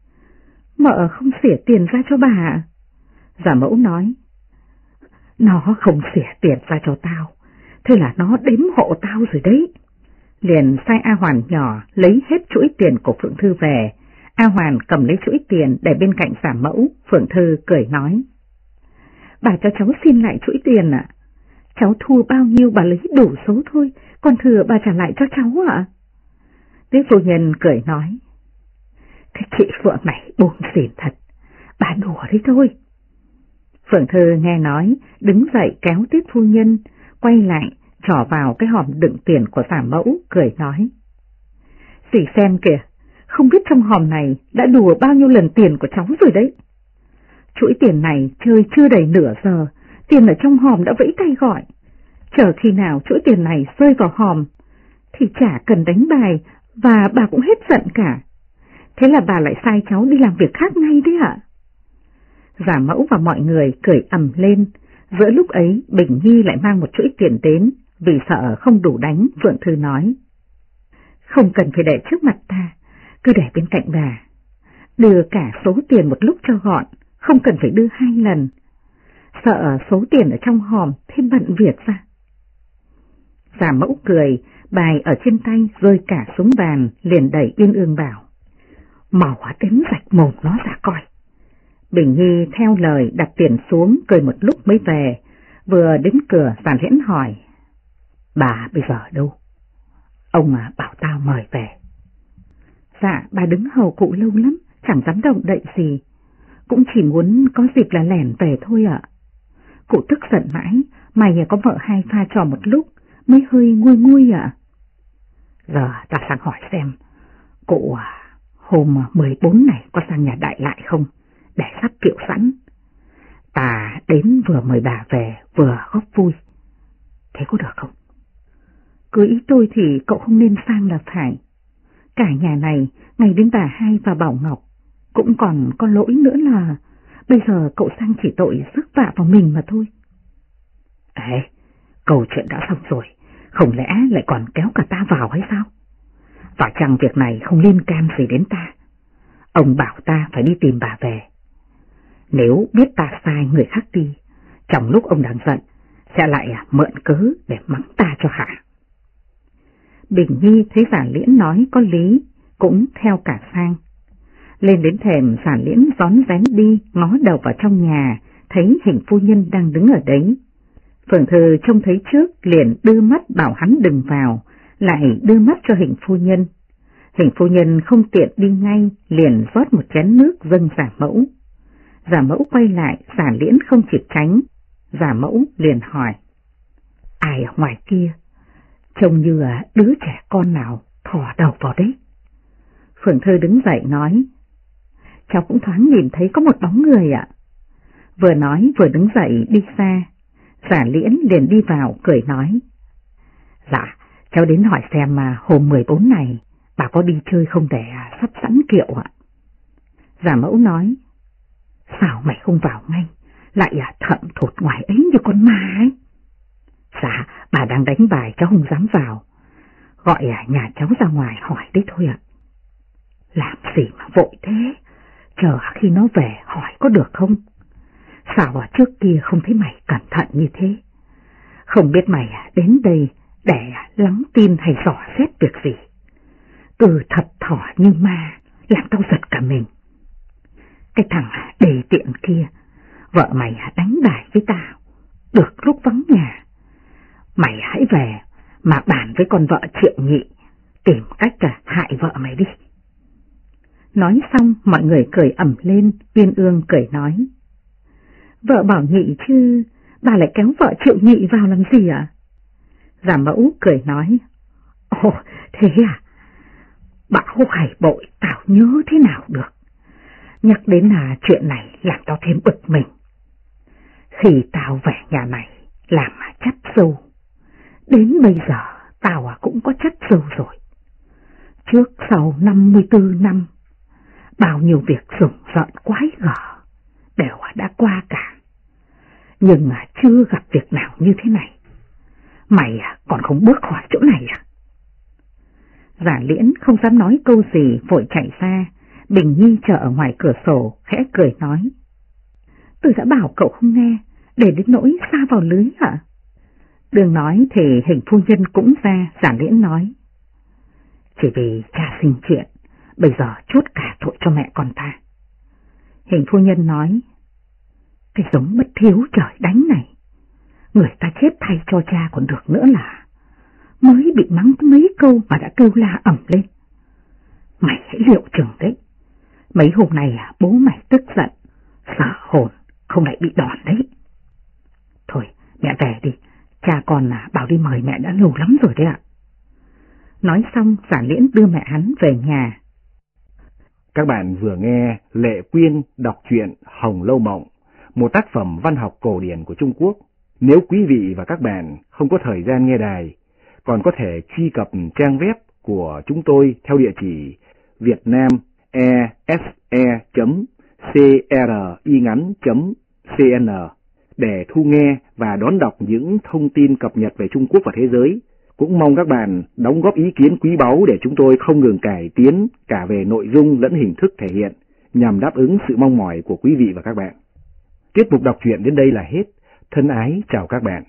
Mợ không xỉa tiền ra cho bà ạ. Giả Mẫu nói: Nó không xỉa tiền ra cho tao, thế là nó đếm hộ tao rồi đấy. Liền sai A Hoàn nhỏ lấy hết chuỗi tiền của Phượng Thư về. A Hoàn cầm lấy chuỗi tiền để bên cạnh Giả Mẫu. Phượng Thư cười nói: Bà cho cháu xin lại chuỗi tiền ạ. Cháu thua bao nhiêu bà lấy đủ số thôi, còn thừa bà trả lại cho cháu ạ. Tiết phu nhân cười nói: Cái chị Phượng này buồn xỉn thật, bà đùa đấy thôi. Phượng Thư nghe nói, đứng dậy kéo Tiết phu nhân, quay lại trỏ vào cái hòm đựng tiền của Giả Mẫu, cười nói: Dì xem kìa, không biết trong hòm này đã đùa bao nhiêu lần tiền của cháu rồi đấy. Chuỗi tiền này chơi chưa đầy nửa giờ, tiền ở trong hòm đã vẫy tay gọi. Chờ khi nào chuỗi tiền này rơi vào hòm thì chả cần đánh bài và bà cũng hết giận cả. Thế là bà lại sai cháu đi làm việc khác ngay đấy ạ. Giả Mẫu và mọi người cười ầm lên. Giữa lúc ấy Bình Nhi lại mang một chuỗi tiền đến, vì sợ không đủ đánh. Phượng Thư nói: Không cần phải để trước mặt ta, cứ để bên cạnh bà. Đưa cả số tiền một lúc cho gọn, không cần phải đưa 2 lần. Sợ số tiền ở trong hòm thêm bận việc ra. Giả Mẫu cười, bài ở trên tay rơi cả xuống bàn, liền đẩy Uyên Ương bảo: Mau đến rạch mồm nó ra coi. Bình Nhi theo lời đặt tiền xuống, cười một lúc mới về. Vừa đến cửa Giản Liễn hỏi: Bà bây giờ đâu? Ông bảo tao mời về. Dạ, bà đứng hầu cụ lâu lắm, chẳng dám động đậy gì, cũng chỉ muốn có dịp là lẻn về thôi ạ. Cụ tức giận mãi, mày có vợ hai pha trò một lúc mới hơi nguôi nguôi ạ. Giờ ta sang hỏi xem, cụ hôm 14 này có sang nhà Đại lại không, để sắp kiệu sẵn. Ta đến vừa mời bà về vừa góp vui, thế có được không? Cứ ý tôi thì cậu không nên sang là phải. Cả nhà này, ngày đến bà Hai và Bảo Ngọc, cũng còn có lỗi nữa là bây giờ cậu sang chỉ tội rước vạ vào mình mà thôi. Ê, câu chuyện đã xong rồi, không lẽ lại còn kéo cả ta vào hay sao? Và chăng việc này không liên can gì đến ta. Ông bảo ta phải đi tìm bà về. Nếu biết ta sai người khác đi, trong lúc ông đang giận, sẽ lại mượn cớ để mắng ta cho hả? Bình Nhi thấy Giản Liễn nói có lý, cũng theo cả sang. Lên đến thềm, Giản Liễn rón rén đi, ngó đầu vào trong nhà, thấy Hình phu nhân đang đứng ở đấy. Phượng Thư trông thấy trước, liền đưa mắt bảo hắn đừng vào, lại đưa mắt cho Hình phu nhân. Hình phu nhân không tiện đi ngay, liền rót một chén nước dâng Giả Mẫu. Giả Mẫu quay lại, Giản Liễn không kịp tránh. Giả Mẫu liền hỏi: Ai ở ngoài kia? Trông như đứa trẻ con nào thò đầu vào đấy. Phượng Thư đứng dậy nói: Cháu cũng thoáng nhìn thấy có một bóng người ạ. Vừa nói vừa đứng dậy đi xa. Giản Liễn liền đi vào cười nói: Dạ, cháu đến hỏi xem mà hôm 14 này bà có đi chơi không để sắp sẵn kiệu ạ. Giả Mẫu nói: Sao mày không vào ngay, lại thậm thụt ngoài ấy như con ma ấy? Dạ, bà đang đánh bài cháu không dám vào, gọi nhà cháu ra ngoài hỏi đấy thôi ạ. Làm gì mà vội thế, chờ khi nó về hỏi có được không? Sao trước kia không thấy mày cẩn thận như thế? Không biết mày đến đây để lắng tin hay dò xét việc gì? Cứ thật thỏ như ma, làm tao giật cả mình. Cái thằng đề tiện kia, vợ mày đánh bài với tao, được lúc vắng nhà. Mày hãy về mà bàn với con vợ Triệu Nhị, tìm cách hại vợ mày đi. Nói xong mọi người cười ầm lên, Uyên Ương cười nói. Vợ bảo Nhị chứ, bà lại kéo vợ Triệu Nhị vào làm gì ạ? Giả Mẫu cười nói. Ồ, thế à? Bảo hải bội tao nhớ thế nào được. Nhắc đến là chuyện này làm tao thêm bực mình. Khi tao về nhà này làm chắt dâu, đến bây giờ tao cũng có chắt dâu rồi. Trước sau 54 năm, bao nhiêu việc rùng rợn quái gở đều đã qua cả. Nhưng chưa gặp việc nào như thế này. Mày còn không bước khỏi chỗ này à? Giả Liễn không dám nói câu gì, vội chạy ra. Bình Nhi chờ ở ngoài cửa sổ, khẽ cười nói. Tôi đã bảo cậu không nghe, để đến nỗi sa vào lưới hả? Đường nói thì Hình phu nhân cũng ra. Giả Liễn nói. Chỉ vì cha sinh chuyện, bây giờ chốt cả tội cho mẹ con ta. Hình phu nhân nói. Cái giống bất thiếu trời đánh này, người ta chết thay cho cha còn được nữa là, mới bị mắng mấy câu mà đã kêu la ẩm lên. Mày hãy liệu chừng đấy, mấy hôm nay bố mày tức giận, sợ hồn không lại bị đòn đấy. Thôi mẹ về đi, cha con bảo đi mời mẹ đã lâu lắm rồi đấy ạ. Nói xong Giả Liễn đưa mẹ hắn về nhà. Các bạn vừa nghe Lệ Quyên đọc truyện Hồng Lâu Mộng, một tác phẩm văn học cổ điển của Trung Quốc. Nếu quý vị và các bạn không có thời gian nghe đài, còn có thể truy cập trang web của chúng tôi theo địa chỉ vietnamese.cringắn.cn để thu nghe và đón đọc những thông tin cập nhật về Trung Quốc và thế giới. Cũng mong các bạn đóng góp ý kiến quý báu để chúng tôi không ngừng cải tiến cả về nội dung lẫn hình thức thể hiện, nhằm đáp ứng sự mong mỏi của quý vị và các bạn. Tiết mục đọc truyện đến đây là hết. Thân ái chào các bạn.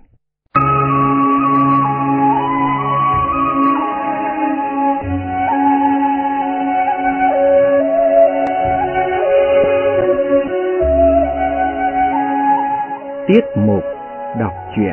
Tiết mục đọc truyện.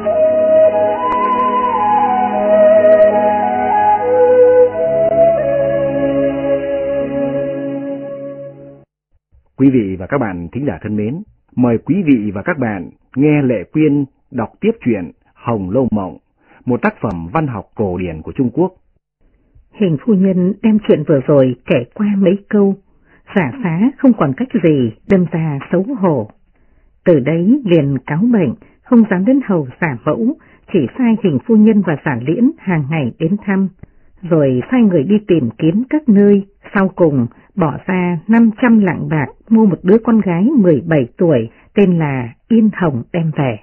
Quý vị và các bạn thính giả thân mến, mời quý vị và các bạn nghe Lệ Quyên đọc tiếp truyện Hồng Lâu Mộng, một tác phẩm văn học cổ điển của Trung Quốc. Hình phu nhân đem chuyện vừa rồi kể qua mấy câu, Giả Xá không còn cách gì, đâm ra xấu hổ. Từ đấy liền cáo bệnh, không dám đến hầu Giả Mẫu, chỉ sai Hình phu nhân và Giả Liễn hàng ngày đến thăm, rồi sai người đi tìm kiếm các nơi, sau cùng bỏ ra 500 lạng bạc mua một đứa con gái 17 tuổi tên là Yên Hồng đem về.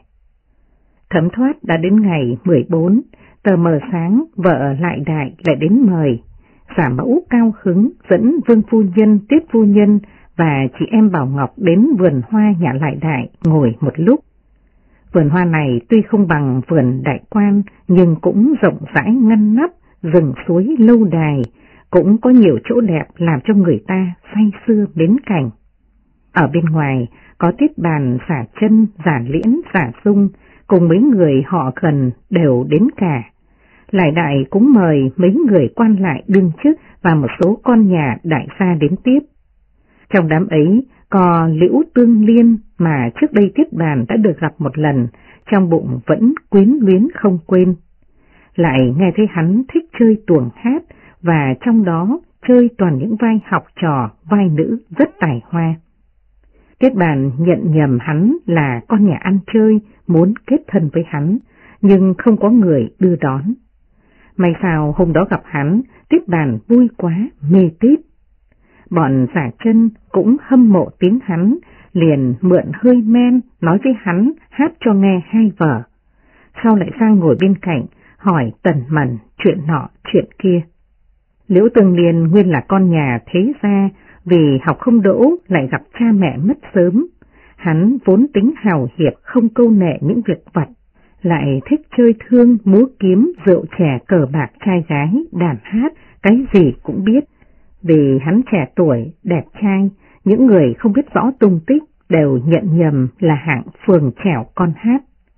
Thấm thoát đã đến ngày 14, tờ mờ sáng vợ Lại Đại lại đến mời. Giả Mẫu cao hứng dẫn Vương phu nhân, Tiết phu nhân và chị em Bảo Ngọc đến vườn hoa nhà Lại Đại ngồi một lúc. Vườn hoa này tuy không bằng vườn Đại Quan nhưng cũng rộng rãi ngăn nắp, rừng suối lâu đài, cũng có nhiều chỗ đẹp làm cho người ta say sưa mến cảnh. Ở bên ngoài có Tiết Bàn, Giả Chân, Giả Liễn, Giả Dung cùng mấy người họ gần đều đến cả. Lại Đại cũng mời mấy người quan lại đương chức và một số con nhà đại gia đến tiếp. Trong đám ấy có Liễu Tương Liên mà trước đây Tiết Bàn đã được gặp một lần, trong bụng vẫn quyến luyến không quên. Lại nghe thấy hắn thích chơi tuồng hát và trong đó chơi toàn những vai học trò, vai nữ rất tài hoa. Tiết Bàn nhận nhầm hắn là con nhà ăn chơi, muốn kết thân với hắn, nhưng không có người đưa đón. May sao hôm đó gặp hắn, Tiết Bàn vui quá, mê tít. Bọn Giả Chân cũng hâm mộ tiếng hắn, liền mượn hơi men nói với hắn hát cho nghe hai vở. Sau lại sang ngồi bên cạnh, hỏi tần mẩn chuyện nọ chuyện kia. Liễu Tương Liên nguyên là con nhà thế gia, vì học không đỗ lại gặp cha mẹ mất sớm. Hắn vốn tính hào hiệp, không câu nệ những việc vặt, lại thích chơi thương, múa kiếm, rượu chè, cờ bạc, trai gái, đàn hát, cái gì cũng biết. Vì hắn trẻ tuổi, đẹp trai, những người không biết rõ tung tích đều nhận nhầm là hạng phường trẻo con hát.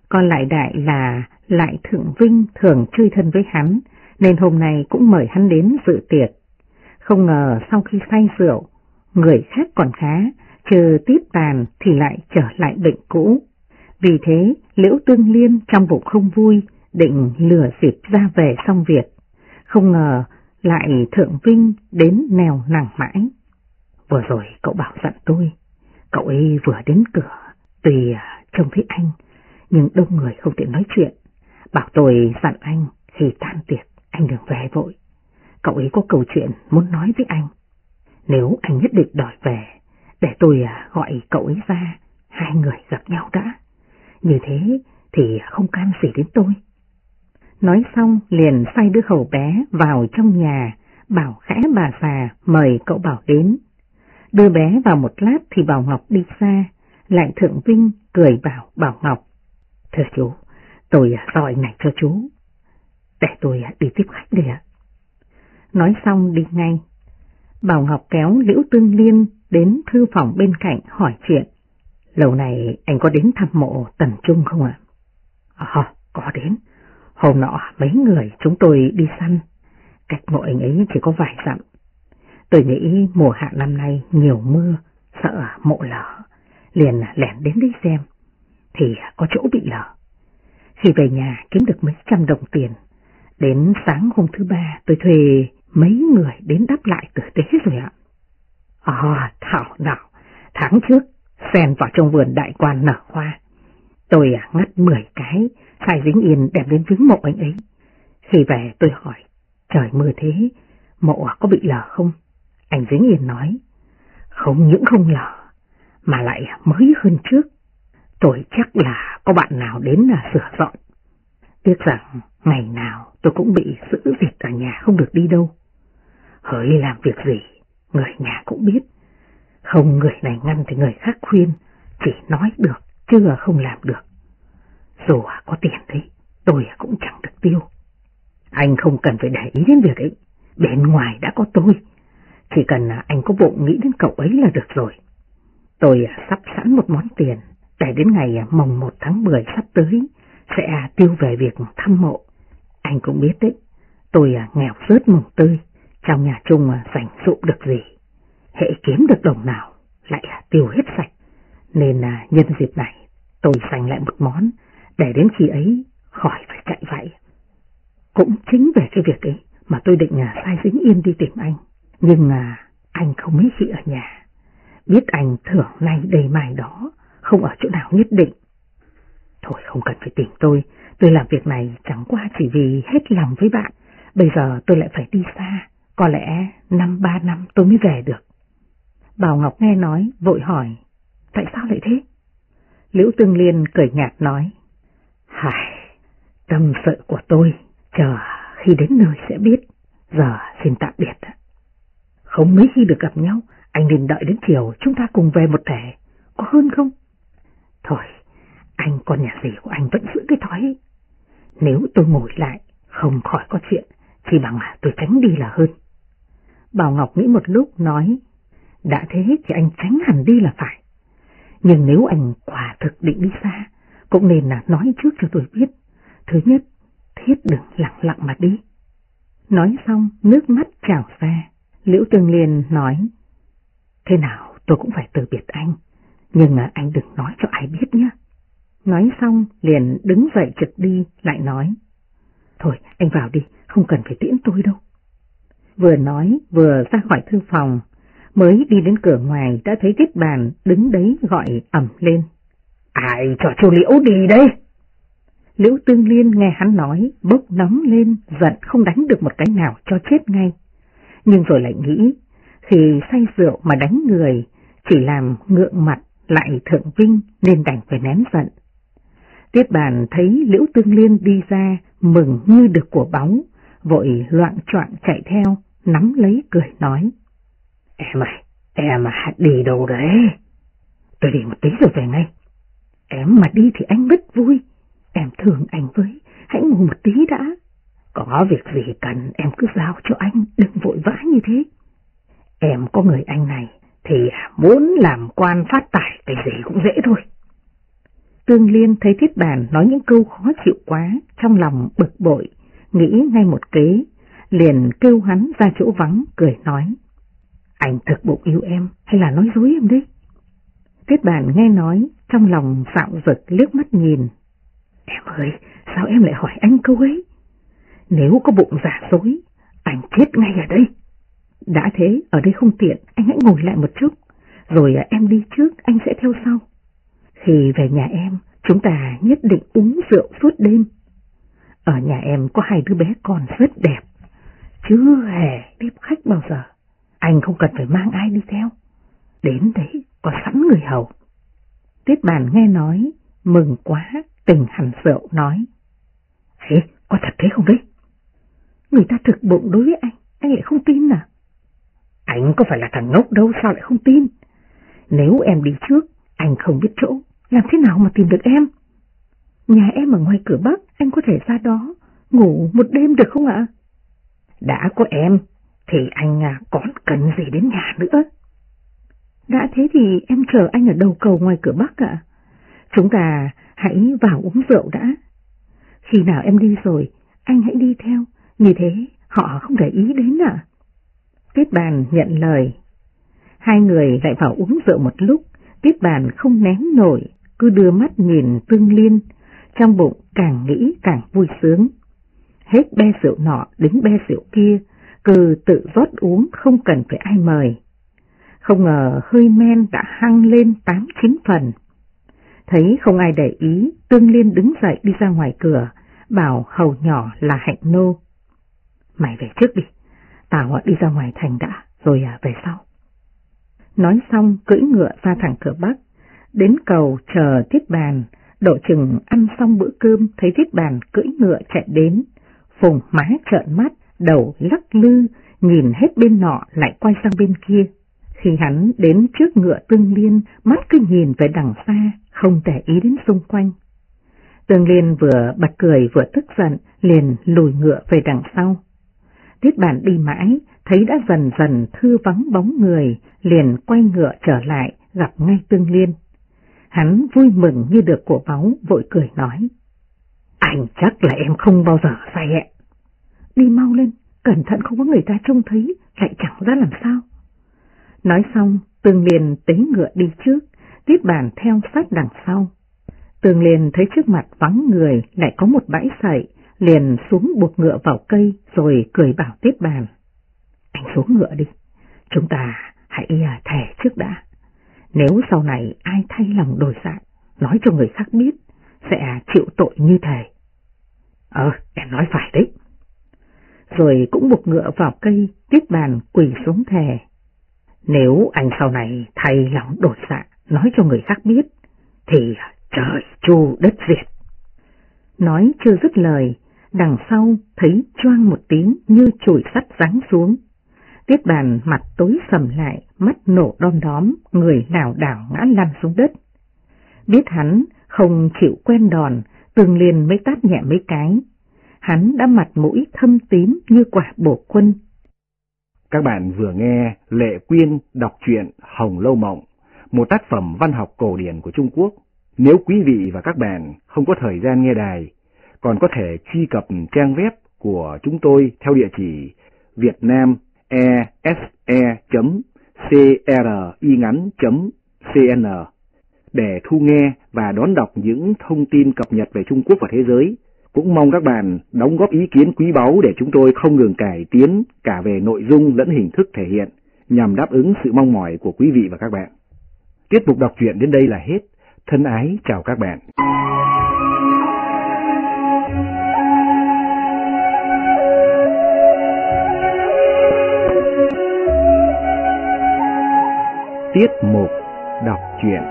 Còn lại đại là Lại Thượng Vinh thường chơi thân với hắn, nên hôm nay cũng mời hắn đến dự tiệc. Không ngờ sau khi say rượu, người khác còn khá, chờ tiếp tàn thì lại trở lại bệnh cũ. Vì thế, Liễu Tương Liên trong bụng không vui, định lừa dịp ra về xong việc. Không ngờ lại Thượng Vinh đến nèo nằng mãi. Vừa rồi cậu bảo dặn tôi, cậu ấy vừa đến cửa, tuy trông thấy anh, nhưng đông người không tiện nói chuyện. Bảo tôi dặn anh khi tan tiệc, anh đừng về vội. Cậu ấy có câu chuyện muốn nói với anh. Nếu anh nhất định đòi về, để tôi gọi cậu ấy ra, hai người gặp nhau đã. Như thế thì không can gì đến tôi. Nói xong liền sai đứa hầu bé vào trong nhà, bảo khẽ bà già mời cậu Bảo đến. Đưa bé vào một lát thì Bảo Ngọc đi xa. Lại Thượng Vinh cười bảo Bảo Ngọc: Thưa chú, tôi giao anh này cho chú, để tôi đi tiếp khách đây ạ. Nói xong đi ngay. Bảo Ngọc kéo Liễu Tương Liên đến thư phòng bên cạnh hỏi chuyện. Lâu này anh có đến thăm mộ Tần Trung không ạ? Có đến. Hôm nọ mấy người chúng tôi đi săn, cách mộ anh ấy chỉ có vài dặm. Tôi nghĩ mùa hạ năm nay nhiều mưa, sợ mộ lở, liền lẻn đến đấy xem, thì có chỗ bị lở. Khi về nhà kiếm được mấy trăm đồng tiền, đến sáng hôm thứ ba tôi thuê mấy người đến đắp lại tử tế rồi ạ. Thảo nào, tháng trước sen vào trong vườn đại quan nở hoa, tôi ngắt 10 cái, sai dính yên đem đến viếng mộ anh ấy. Khi về tôi hỏi, trời mưa thế, mộ có bị lở không? Anh dính yên nói, không những không lở, mà lại mới hơn trước. Tôi chắc là có bạn nào đến sửa dọn. Tiếc rằng ngày nào tôi cũng bị giữ việc ở nhà không được đi đâu. Hỡi làm việc gì, người nhà cũng biết. Không người này ngăn thì người khác khuyên, chỉ nói được chứ không làm được. Dù có tiền đấy, tôi cũng chẳng được tiêu. Anh không cần phải để ý đến việc ấy, bên ngoài đã có tôi. Chỉ cần anh có bụng nghĩ đến cậu ấy là được rồi. Tôi sắp sẵn một món tiền, để đến ngày mồng 1 tháng 10 sắp tới, sẽ tiêu về việc thăm mộ. Anh cũng biết đấy, tôi nghèo rớt mồng tơi, trong nhà chung dành dụm được gì. Hễ kiếm được đồng nào, lại tiêu hết sạch. Nên nhân dịp này, tôi dành lại một món, để đến khi ấy khỏi phải chạy vậy. Cũng chính về cái việc ấy mà tôi định sai dính yên đi tìm anh. Nhưng anh không mấy khi ở nhà. Biết anh thưởng nay đầy mai đó, không ở chỗ nào nhất định. Thôi không cần phải tìm tôi làm việc này chẳng qua chỉ vì hết lòng với bạn. Bây giờ tôi lại phải đi xa, có lẽ 3 năm tôi mới về được. Bảo Ngọc nghe nói, vội hỏi, tại sao lại thế? Liễu Tương Liên cười nhạt nói, tâm sự của tôi, chờ khi đến nơi sẽ biết, giờ xin tạm biệt. Không mấy khi được gặp nhau, anh nên đợi đến chiều chúng ta cùng về một thể, có hơn không? Thôi, anh con nhà gì của anh vẫn giữ cái thói ấy. Nếu tôi ngồi lại, không khỏi có chuyện, thì bằng tôi tránh đi là hơn. Bảo Ngọc nghĩ một lúc nói, đã thế thì anh tránh hẳn đi là phải. Nhưng nếu anh quả thực định đi xa, cũng nên nói trước cho tôi biết. Thứ nhất, thiết đừng lặng lặng mà đi. Nói xong, nước mắt trào ra. Liễu Tương Liên nói, thế nào tôi cũng phải từ biệt anh, nhưng anh đừng nói cho ai biết nhé. Nói xong liền đứng dậy trực đi, lại nói, thôi anh vào đi, không cần phải tiễn tôi đâu. Vừa nói vừa ra khỏi thư phòng, mới đi đến cửa ngoài đã thấy Tiết Bàn đứng đấy gọi ầm lên, ai cho chú Liễu đi đây? Liễu Tương Liên nghe hắn nói, bốc nóng lên, giận không đánh được một cái nào cho chết ngay. Nhưng rồi lại nghĩ, khi say rượu mà đánh người, chỉ làm ngượng mặt lại Thượng Vinh nên đành phải nén giận. Tiết Bàn thấy Liễu Tương Liên đi ra, mừng như được của báu, vội loạng choạng chạy theo, nắm lấy cười nói, em đi đâu đấy? Tôi đi một tí rồi về ngay. Em mà đi thì anh rất vui, em thương anh với, hãy ngồi một tí đã. Có việc gì cần em cứ giao cho anh, đừng vội vã như thế. Em có người anh này thì muốn làm quan phát tài cái gì cũng dễ thôi. Tương Liên thấy Tiết Bàn nói những câu khó chịu quá, trong lòng bực bội, nghĩ ngay một kế, liền kêu hắn ra chỗ vắng, cười nói: Anh thực bụng yêu em hay là nói dối em đấy? Tiết Bàn nghe nói, trong lòng dạo dực liếc mắt nhìn. Em ơi, sao em lại hỏi anh câu ấy? Nếu có bụng giả dối, anh chết ngay ở đây. Đã thế, ở đây không tiện, anh hãy ngồi lại một chút, rồi em đi trước, anh sẽ theo sau. Khi về nhà em, chúng ta nhất định uống rượu suốt đêm. Ở nhà em có 2 đứa bé con rất đẹp, chưa hề tiếp khách bao giờ. Anh không cần phải mang ai đi theo, đến đấy có sẵn người hầu. Tiết Bàn nghe nói, mừng quá, tỉnh hẳn rượu nói: Ê, có thật thế không đấy? Người ta thực bụng đối với anh lại không tin à? Anh có phải là thằng ngốc đâu, sao lại không tin? Nếu em đi trước, anh không biết chỗ, làm thế nào mà tìm được em? Nhà em ở ngoài cửa Bắc, anh có thể ra đó ngủ một đêm được không ạ? Đã có em, thì anh còn cần gì đến nhà nữa? Đã thế thì em chờ anh ở đầu cầu ngoài cửa Bắc ạ. Chúng ta hãy vào uống rượu đã. Khi nào em đi rồi, anh hãy đi theo, như thế họ không để ý đến ạ. Tiết Bàn nhận lời. 2 người lại vào uống rượu một lúc, Tiết Bàn không nén nổi, cứ đưa mắt nhìn Tương Liên, trong bụng càng nghĩ càng vui sướng. Hết be rượu nọ đến be rượu kia, cứ tự rót uống không cần phải ai mời. Không ngờ hơi men đã hăng lên 8-9 phần. Thấy không ai để ý, Tương Liên đứng dậy đi ra ngoài cửa, bảo hầu nhỏ là Hạnh Nô: Mày về trước đi, tao đi ra ngoài thành đã, rồi về sau. Nói xong cưỡi ngựa ra thẳng cửa Bắc, đến cầu chờ Tiết Bàn. Độ chừng ăn xong bữa cơm, thấy Tiết Bàn cưỡi ngựa chạy đến, phùng má trợn mắt, đầu lắc lư, nhìn hết bên nọ lại quay sang bên kia. Khi hắn đến trước ngựa Tương Liên, mắt cứ nhìn về đằng xa, không để ý đến xung quanh. Tương Liên vừa bật cười vừa tức giận, liền lùi ngựa về đằng sau. Tiết Bàn đi mãi, thấy đã dần dần thưa vắng bóng người, liền quay ngựa trở lại, gặp ngay Tương Liên. Hắn vui mừng như được của báu, vội cười nói: Anh chắc là em không bao giờ say hẹn. Đi mau lên, cẩn thận không có người ta trông thấy, lại chẳng ra làm sao. Nói xong, Tương Liên tế ngựa đi trước, Tiết Bàn theo sát đằng sau. Tương Liên thấy trước mặt vắng người, lại có một bãi sậy, liền xuống buộc ngựa vào cây, rồi cười bảo Tiết Bàn: Anh xuống ngựa đi, chúng ta hãy thề trước đã. Nếu sau này ai thay lòng đổi dạ, nói cho người khác biết, sẽ chịu tội như thề. Em nói phải đấy. Rồi cũng buộc ngựa vào cây, Tiết Bàn quỳ xuống thề: Nếu anh sau này thay lòng đổi dạ, nói cho người khác biết, thì trời chu đất diệt. Nói chưa dứt lời, đằng sau thấy choang một tiếng như chùi sắt giáng xuống. Tiết Bàn mặt tối sầm lại, mắt nổ đom đóm, người lảo đảo ngã lăn xuống đất. Biết hắn không chịu quen đòn, Tương Liên mới tát nhẹ mấy cái. Hắn đã mặt mũi thâm tím như quả bổ quân. Các bạn vừa nghe Lệ Quyên đọc truyện Hồng Lâu Mộng, một tác phẩm văn học cổ điển của Trung Quốc. Nếu quý vị và các bạn không có thời gian nghe đài, còn có thể truy cập trang web của chúng tôi theo địa chỉ vietnamese.cringắn.cn để thu nghe và đón đọc những thông tin cập nhật về Trung Quốc và thế giới. Cũng mong các bạn đóng góp ý kiến quý báu để chúng tôi không ngừng cải tiến cả về nội dung lẫn hình thức thể hiện, nhằm đáp ứng sự mong mỏi của quý vị và các bạn. Tiết mục đọc truyện đến đây là hết. Thân ái chào các bạn. Tiết mục đọc truyện.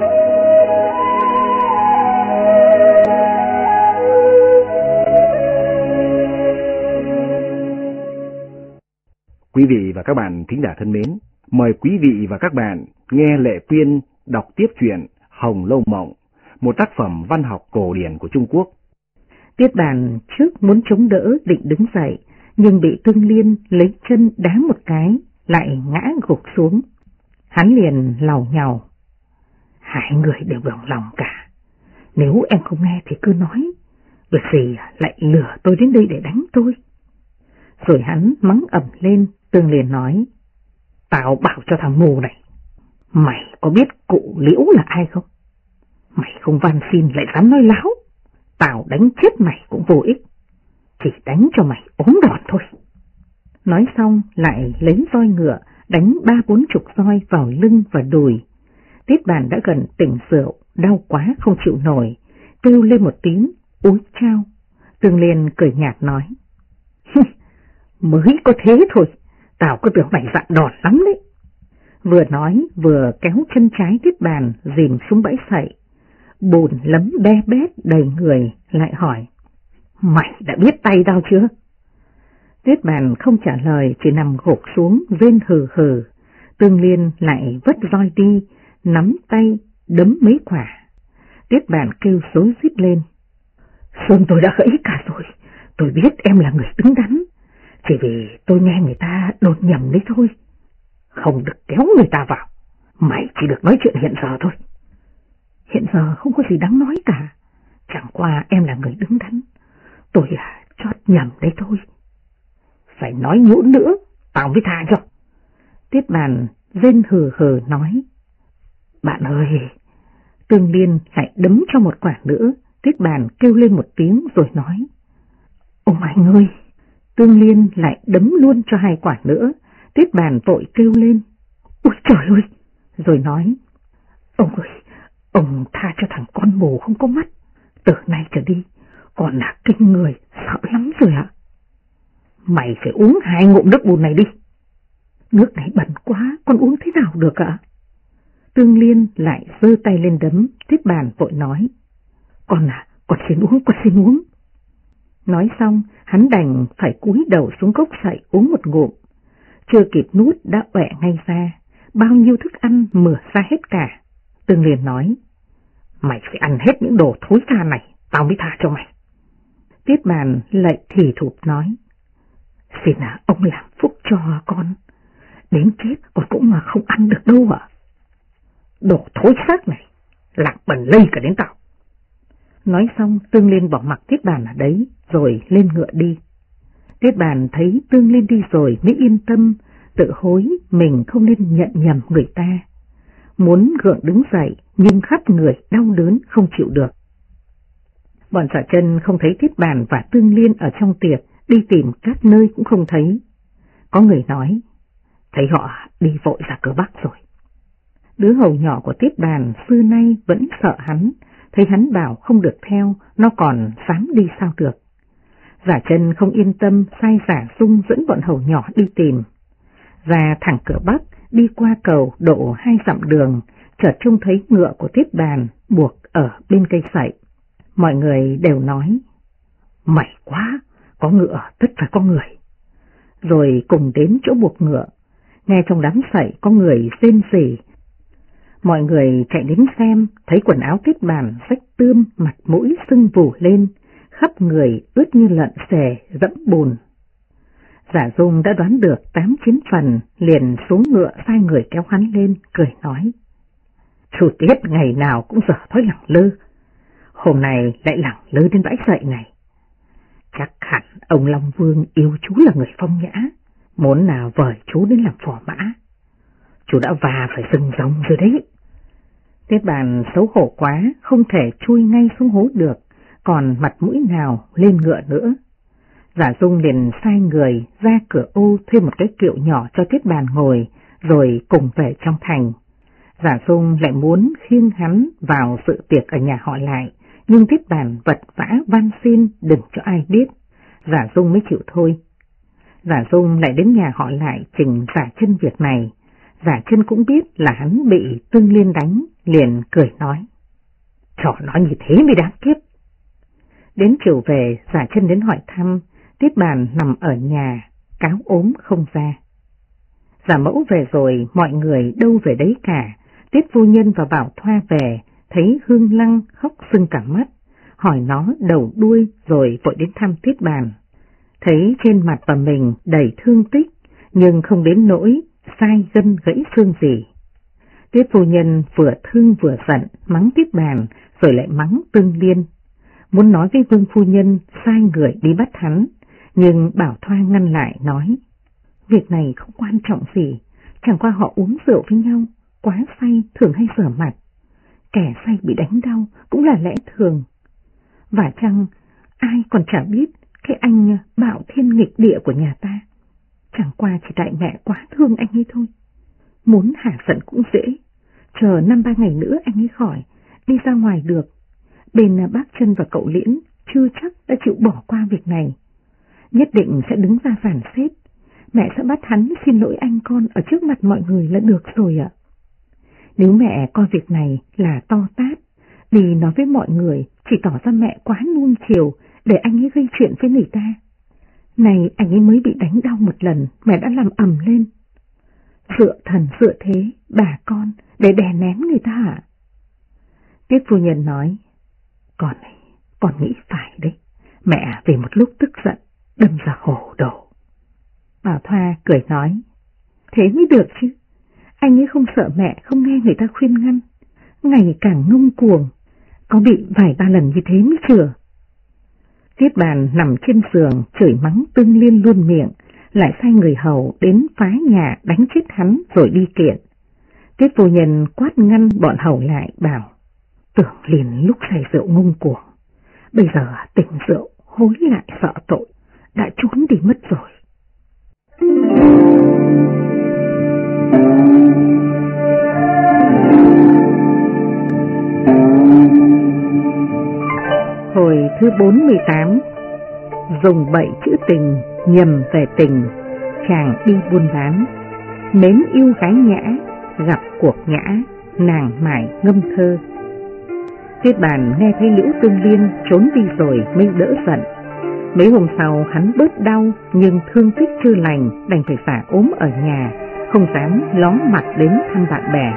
Quý vị và các bạn thính giả thân mến, mời quý vị và các bạn nghe Lệ Quyên đọc tiếp truyện Hồng Lâu Mộng, một tác phẩm văn học cổ điển của Trung Quốc. Tiết Bàn trước muốn chống đỡ định đứng dậy, nhưng bị Tương Liên lấy chân đá một cái, lại ngã gục xuống. Hắn liền làu nhàu: Hai người đều đồng lòng cả, Nếu em không nghe thì cứ nói, việc gì lại lừa tôi đến đây để đánh tôi. Rồi hắn mắng ầm lên, Tương liền nói, tao bảo cho thằng mù này, mày có biết cụ Liễu là ai không? Mày không van xin lại dám nói láo, tao đánh chết mày cũng vô ích, chỉ đánh cho mày ốm đòn thôi. Nói xong lại lấy roi ngựa đánh 30-40 roi vào lưng và đùi. Tiết Bàn đã gần tỉnh rượu, đau quá không chịu nổi, kêu lên một tiếng, úi chao. Tương Liên cười nhạt nói, mới có thế thôi, tao cứ tưởng mày dạn đòn lắm đấy. Vừa nói vừa kéo chân trái Tiết Bàn dìm xuống bãi sậy, bùn lấm be bét đầy người, lại hỏi, mày đã biết tay tao chưa? Tiết Bàn không trả lời, chỉ nằm gục xuống rên hừ hừ. Tương Liên lại vất roi đi, nắm tay đấm mấy quả. Tiết Bàn kêu rối rít lên, xương tôi đã gãy cả rồi, tôi biết em là người đứng đắn, chỉ vì tôi nghe người ta đồn nhầm đấy thôi. Không được kéo người ta vào, mày chỉ được nói chuyện hiện giờ thôi. Hiện giờ không có gì đáng nói cả, chẳng qua em là người đứng đắn, tôi chót nhầm đấy thôi. Phải nói nhũ nữa, tao mới tha cho. Tiết Bàn rên hừ hừ nói, bạn ơi. Tương Liên lại đấm cho một quả nữa. Tiết Bàn kêu lên một tiếng rồi nói, ông anh ơi. Tương Liên lại đấm luôn cho 2 quả nữa. Tiết Bàn vội kêu lên, ôi trời ơi, rồi nói, ông ơi, ông tha cho thằng con mù không có mắt, từ nay trở đi còn là kinh người, sợ lắm rồi ạ. Mày phải uống 2 ngụm nước bùn này đi. Nước này bẩn quá, con uống thế nào được ạ? Tương Liên lại giơ tay lên đấm. Tiết Bàn vội nói, con xin uống. Nói xong, hắn đành phải cúi đầu xuống gốc sậy uống một ngụm. Chưa kịp nuốt đã ọe ngay ra, bao nhiêu thức ăn mửa ra hết cả. Tương Liên nói, mày phải ăn hết những đồ thối tha này, tao mới tha cho mày. Tiết Bàn lại thì thụp nói, xin ông làm phúc cho con, đến chết con cũng mà không ăn được đâu ạ. Đồ thối xác này, làm bẩn lây cả đến tao. Nói xong Tương Liên bỏ mặc Tiết Bàn ở đấy rồi lên ngựa đi. Tiết Bàn thấy Tương Liên đi rồi mới yên tâm, tự hối mình không nên nhận nhầm người ta. Muốn gượng đứng dậy nhưng khắp người đau đớn không chịu được. Bọn Giả Chân không thấy Tiết Bàn và Tương Liên ở trong tiệc, đi tìm các nơi cũng không thấy. Có người nói, thấy họ đi vội ra cửa Bắc rồi. Đứa hầu nhỏ của Tiết Bàn xưa nay vẫn sợ hắn, thấy hắn bảo không được theo, nó còn dám đi sao được. Giả Chân không yên tâm, sai Giả Dung dẫn bọn hầu nhỏ đi tìm. Ra thẳng cửa Bắc, đi qua cầu độ 2 dặm đường, chợt trông thấy ngựa của Tiết Bàn buộc ở bên cây sậy. Mọi người đều nói, may quá, có ngựa tất phải có người. Rồi cùng đến chỗ buộc ngựa, nghe trong đám sậy có người rên rỉ. Mọi người chạy đến xem, thấy quần áo Tiết Bàn rách tươm, mặt mũi sưng vù lên, khắp người ướt như lợn xề dẫm bùn. Giả Dung đã đoán được 8-9 phần, liền xuống ngựa sai người kéo hắn lên, cười nói, chú Tiết ngày nào cũng dở thói lẳng lơ, hôm nay lại lẳng lơ đến bãi sậy này. Chắc hẳn ông Long Vương yêu chú là người phong nhã, muốn nào vời chú đến làm phò mã. Chú đã va phải sừng rồng rồi đấy. Tiết Bàn xấu hổ quá, không thể chui ngay xuống hố được, còn mặt mũi nào lên ngựa nữa. Giả Dung liền sai người ra cửa ô thuê một cái kiệu nhỏ cho Tiết Bàn ngồi, rồi cùng về trong thành. Giả Dung lại muốn khiêng hắn vào sự tiệc ở nhà họ Lại, nhưng Tiết Bàn vật vã van xin đừng cho ai biết. Giả Dung mới chịu thôi. Giả Dung lại đến nhà họ Lại trình Giả Chân việc này. Giả Chân cũng biết là hắn bị Tương Liên đánh, liền cười nói, trò nói như thế mới đáng kiếp. Đến chiều về, Giả Chân đến hỏi thăm, Tiết Bàn nằm ở nhà, cáo ốm không ra. Giả Mẫu về rồi, mọi người đâu về đấy cả. Tiết phu nhân và Bảo Thoa về, thấy Hương Lăng khóc sưng cả mắt, hỏi nó đầu đuôi rồi vội đến thăm Tiết Bàn. Thấy trên mặt và mình đầy thương tích, nhưng không đến nỗi sai gân gãy xương gì. Tiết phu nhân vừa thương vừa giận, mắng Tiết Bàn, rồi lại mắng Tương Liên, muốn nói với Vương phu nhân sai người đi bắt hắn, nhưng Bảo Thoa ngăn lại nói, việc này không quan trọng gì, chẳng qua họ uống rượu với nhau, quá say thường hay rửa mặt, kẻ say bị đánh đau cũng là lẽ thường. Và chăng ai còn chả biết cái anh bạo thiên nghịch địa của nhà ta, chẳng qua chỉ tại mẹ quá thương anh ấy thôi. Muốn hả giận cũng dễ, chờ 5-3 ngày nữa anh ấy khỏi, đi ra ngoài được. Bên bác Trân và cậu Liễn chưa chắc đã chịu bỏ qua việc này, nhất định sẽ đứng ra phản xét. Mẹ sẽ bắt hắn xin lỗi anh con ở trước mặt mọi người là được rồi ạ. Nếu mẹ coi việc này là to tát, đi nói với mọi người chỉ tỏ ra mẹ quá nuông chiều để anh ấy gây chuyện với người ta. Này anh ấy mới bị đánh đau một lần, mẹ đã làm ầm lên. Dựa thần dựa thế, bà con, để đè nén người ta hả? Tiết phu nhân nói, con nghĩ phải đấy, mẹ vì một lúc tức giận, đâm ra hồ đồ. Bảo Thoa cười nói, thế mới được chứ, anh ấy không sợ mẹ không nghe người ta khuyên ngăn, ngày càng ngông cuồng, có bị vài ba lần như thế mới chưa? Tiết Bàn nằm trên giường chửi mắng Tương Liên luôn miệng, lại sai người hầu đến phá nhà đánh chết hắn rồi đi kiện. Tiết phu nhân quát ngăn bọn hầu lại bảo, Tưởng Liên lúc say rượu ngông cuồng, bây giờ tỉnh rượu hối lại sợ tội, đã trốn đi mất rồi. Hồi thứ 48, dùng 7 chữ tình nhầm về tình, chàng đi buôn bán, mến yêu gái nhã, gặp cuộc nhã, nàng mải ngâm thơ. Tiết Bàn nghe thấy Liễu Tương Liên trốn đi rồi mới đỡ giận. Mấy hôm sau hắn bớt đau nhưng thương tích chưa lành, đành phải phả ốm ở nhà, không dám ló mặt đến thăm bạn bè.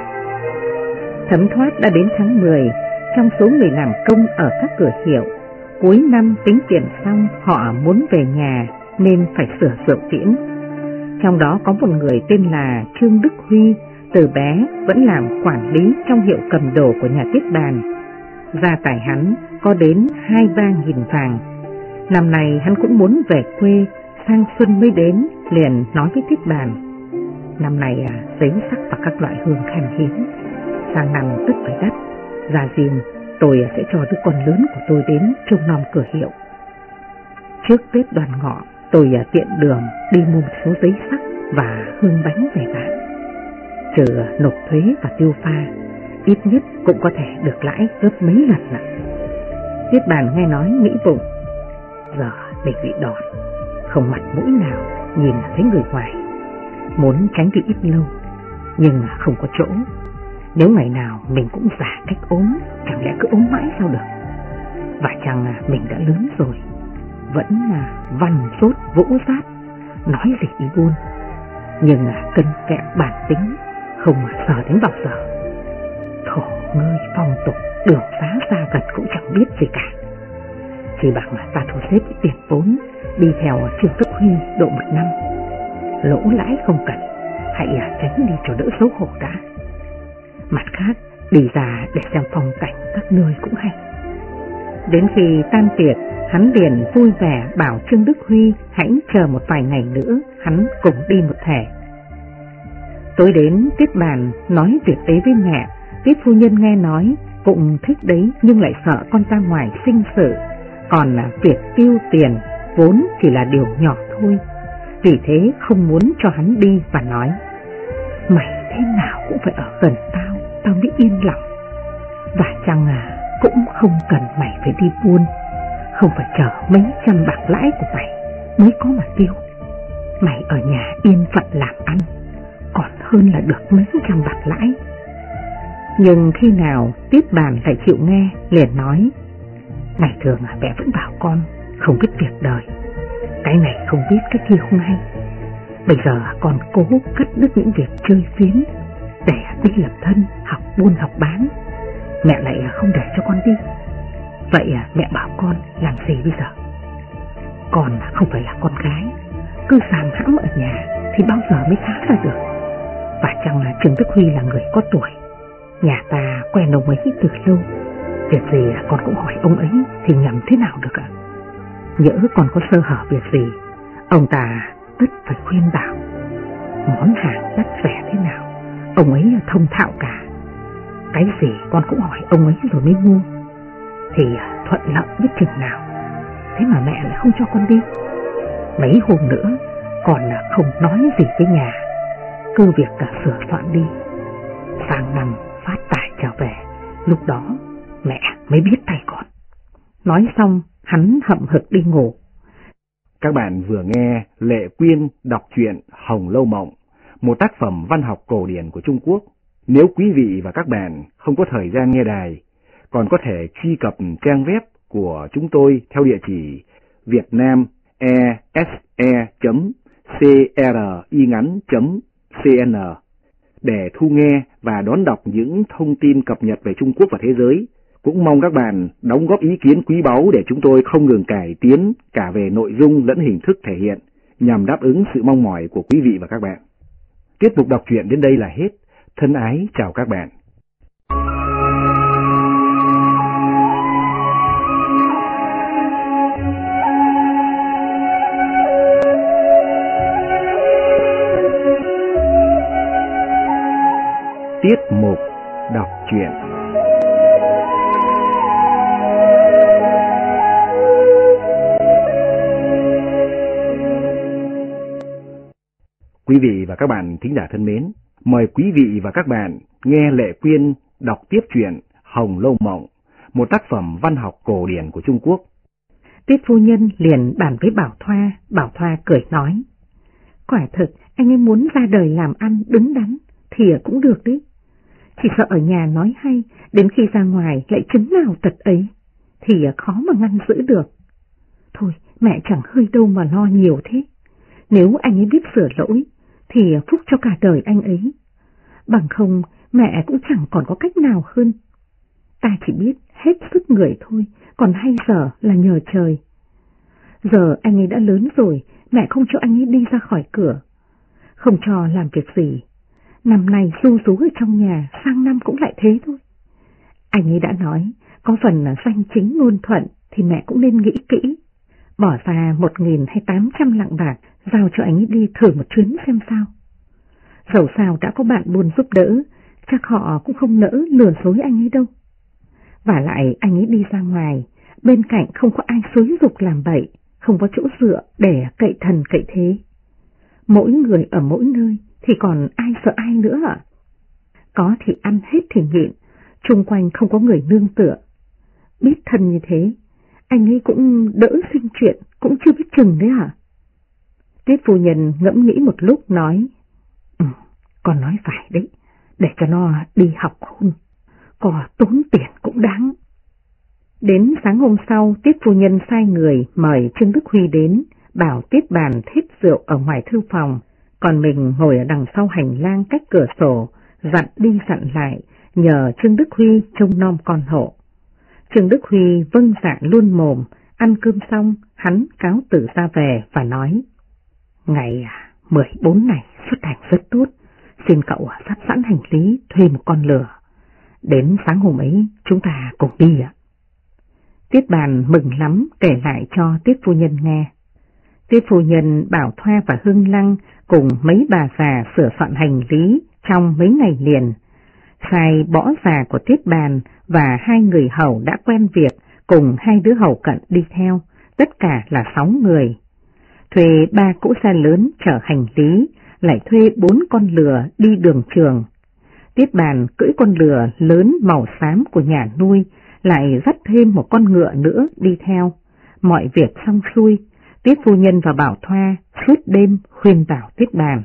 Thấm thoát đã đến tháng 10, trong số người làm công ở các cửa hiệu, cuối năm tính tiền xong họ muốn về nhà nên phải sửa rượu tiễn. Trong đó có một người tên là Trương Đức Huy, từ bé vẫn làm quản lý trong hiệu cầm đồ của nhà Tiết Bàn. Gia tài hắn có đến 2-3 nghìn vàng. Năm nay hắn cũng muốn về quê, sang xuân mới đến, liền nói với Tiết Bàn, năm nay giấy sắc và các loại hương khan hiếm, sang năm tất phải đắt, ra riêng tôi sẽ cho đứa con lớn của tôi đến trông nom cửa hiệu. Trước Tết Đoan Ngọ tôi tiện đường đi mua một số giấy sắc và hương bánh về bán, trừ nộp thuế và tiêu pha, ít nhất cũng có thể được lãi gấp mấy lần ạ. Tiết Bàn nghe nói nghĩ bụng, giờ mình bị đòn, không mặt mũi nào nhìn thấy người ngoài, muốn tránh đi ít lâu, nhưng không có chỗ. Nếu ngày nào mình cũng giả cách ốm, chẳng lẽ cứ ốm mãi sao được? Và chăng mình đã lớn rồi, vẫn văn sốt vỗ rát, nói gì đi buôn, nhưng cân kẹo bản tính, không sờ đến bao giờ. Thổ ngơi phong tục, đường xá xa gần cũng chẳng biết gì cả. Chỉ bằng ta thu xếp tiền vốn, đi theo Trương Đức Huy độ 1 năm, lỗ lãi không cần, hãy tránh đi cho đỡ xấu hổ đã. Mặt khác, đi ra để xem phong cảnh các nơi cũng hay. Đến khi tan tiệc, hắn liền vui vẻ bảo Trương Đức Huy hãy chờ một vài ngày nữa, hắn cùng đi một thể. Tối đến, Tiết Bàn nói việc ấy với mẹ. Tiết phu nhân nghe nói cũng thích đấy, nhưng lại sợ con ra ngoài sinh sự, còn việc tiêu tiền vốn chỉ là điều nhỏ thôi. Vì thế không muốn cho hắn đi và nói, mày thế nào cũng phải ở gần tao, tao mới yên lòng. Và chăng cũng không cần mày phải đi buôn, không phải chờ mấy trăm bạc lãi của mày mới có mà tiêu. Mày ở nhà yên phận làm ăn, còn hơn là được mấy trăm bạc lãi. Nhưng khi nào Tiết Bàn lại chịu nghe, liền nói, ngày thường mẹ vẫn bảo con không biết việc đời, cái này không biết cái kia không hay. Bây giờ con cố cắt đứt những việc chơi phiến để đi lập thân, học buôn học bán, mẹ lại không để cho con đi. Vậy mẹ bảo con làm gì bây giờ? Con không phải là con gái, cứ sàm hãm ở nhà thì bao giờ mới khá ra được. Và chăng Trương Đức Huy là người có tuổi, nhà ta quen ông ấy từ lâu, Việc gì con cũng hỏi ông ấy thì nhầm thế nào được ạ? Nhỡ còn có sơ hở việc gì, ông ta tất phải khuyên bảo. Món hàng đắt rẻ thế nào, ông ấy thông thạo cả. Cái gì con cũng hỏi ông ấy rồi mới mua, thì thuận lợi biết chừng nào. Thế mà mẹ lại không cho con đi. Mấy hôm nữa con không nói gì với nhà, cứ việc sửa soạn đi. Sang năm phát tài trở về, lúc đó mẹ mới biết tay con. Nói xong hắn hậm hực đi ngủ. Các bạn vừa nghe Lệ Quyên đọc truyện Hồng Lâu Mộng, một tác phẩm văn học cổ điển của Trung Quốc. Nếu quý vị và các bạn không có thời gian nghe đài, còn có thể truy cập trang web của chúng tôi theo địa chỉ vietnamese.cringắn.cn để thu nghe và đón đọc những thông tin cập nhật về Trung Quốc và thế giới. Cũng mong các bạn đóng góp ý kiến quý báu để chúng tôi không ngừng cải tiến cả về nội dung lẫn hình thức thể hiện, nhằm đáp ứng sự mong mỏi của quý vị và các bạn. Tiết mục đọc truyện đến đây là hết. Thân ái chào các bạn. Tiết mục đọc truyện. Quý vị và các bạn thính giả thân mến, mời quý vị và các bạn nghe Lệ Quyên đọc tiếp truyện Hồng Lâu Mộng, một tác phẩm văn học cổ điển của Trung Quốc. Tiết phu nhân liền bàn với Bảo Thoa cười nói: Quả thực anh ấy muốn ra đời làm ăn đứng đắn thì cũng được đấy. Chỉ sợ ở nhà nói hay, đến khi ra ngoài lại chứng nào tật ấy, thì khó mà ngăn giữ được. Thôi mẹ chẳng hơi đâu mà lo nhiều thế. Nếu anh ấy biết sửa lỗi, thì phúc cho cả đời anh ấy. Bằng không mẹ cũng chẳng còn có cách nào hơn. Ta chỉ biết hết sức người thôi, còn hay dở là nhờ trời. Giờ anh ấy đã lớn rồi, mẹ không cho anh ấy đi ra khỏi cửa, không cho làm việc gì. Năm nay ru rú ở trong nhà, sang năm cũng lại thế thôi. Anh ấy đã nói, có phần danh chính ngôn thuận thì mẹ cũng nên nghĩ kỹ. Bỏ ra 1.000 hay 800 lạng bạc, giao cho anh ấy đi thử một chuyến xem sao. Dẫu sao đã có bạn buôn giúp đỡ, chắc họ cũng không nỡ lừa dối anh ấy đâu. Và lại anh ấy đi ra ngoài, bên cạnh không có ai xúi giục làm bậy, không có chỗ dựa để cậy thần cậy thế. Mỗi người ở mỗi nơi thì còn ai sợ ai nữa ạ? Có thì ăn hết thì nhịn, chung quanh không có người nương tựa. Biết thân như thế, anh ấy cũng đỡ sinh chuyện, cũng chưa biết chừng đấy hả? Tiết phu nhân ngẫm nghĩ một lúc nói: Con nói phải đấy, để cho nó đi học hôn, có tốn tiền cũng đáng. Đến sáng hôm sau, Tiết phu nhân sai người mời Trương Đức Huy đến, bảo Tiết bàn thết rượu ở ngoài thư phòng, còn mình ngồi ở đằng sau hành lang cách cửa sổ, dặn đi dặn lại, nhờ Trương Đức Huy trông nom con hộ. Trương Đức Huy vâng dạ luôn mồm, ăn cơm xong, hắn cáo từ ra về và nói: Ngày 14 này xuất hành rất tốt, xin cậu sắp sẵn hành lý thuê một con lừa. Đến sáng hôm ấy chúng ta cùng đi ạ. Tiết bàn mừng lắm kể lại cho Tiết phu nhân nghe. Tiết phu nhân bảo Thoa và Hưng Lăng cùng mấy bà già sửa soạn hành lý trong mấy ngày liền. Sai bỏ già của Tiết bàn và 2 người hầu đã quen việc cùng 2 đứa hầu cận đi theo, tất cả là 6 người. Thuê 3 cỗ xe lớn chở hành lý, lại thuê 4 con lừa đi đường trường. Tiết bàn cưỡi con lừa lớn màu xám của nhà nuôi, lại dắt thêm một con ngựa nữa đi theo. Mọi việc xong xuôi, Tiết phu nhân và Bảo Thoa suốt đêm khuyên bảo Tiết bàn.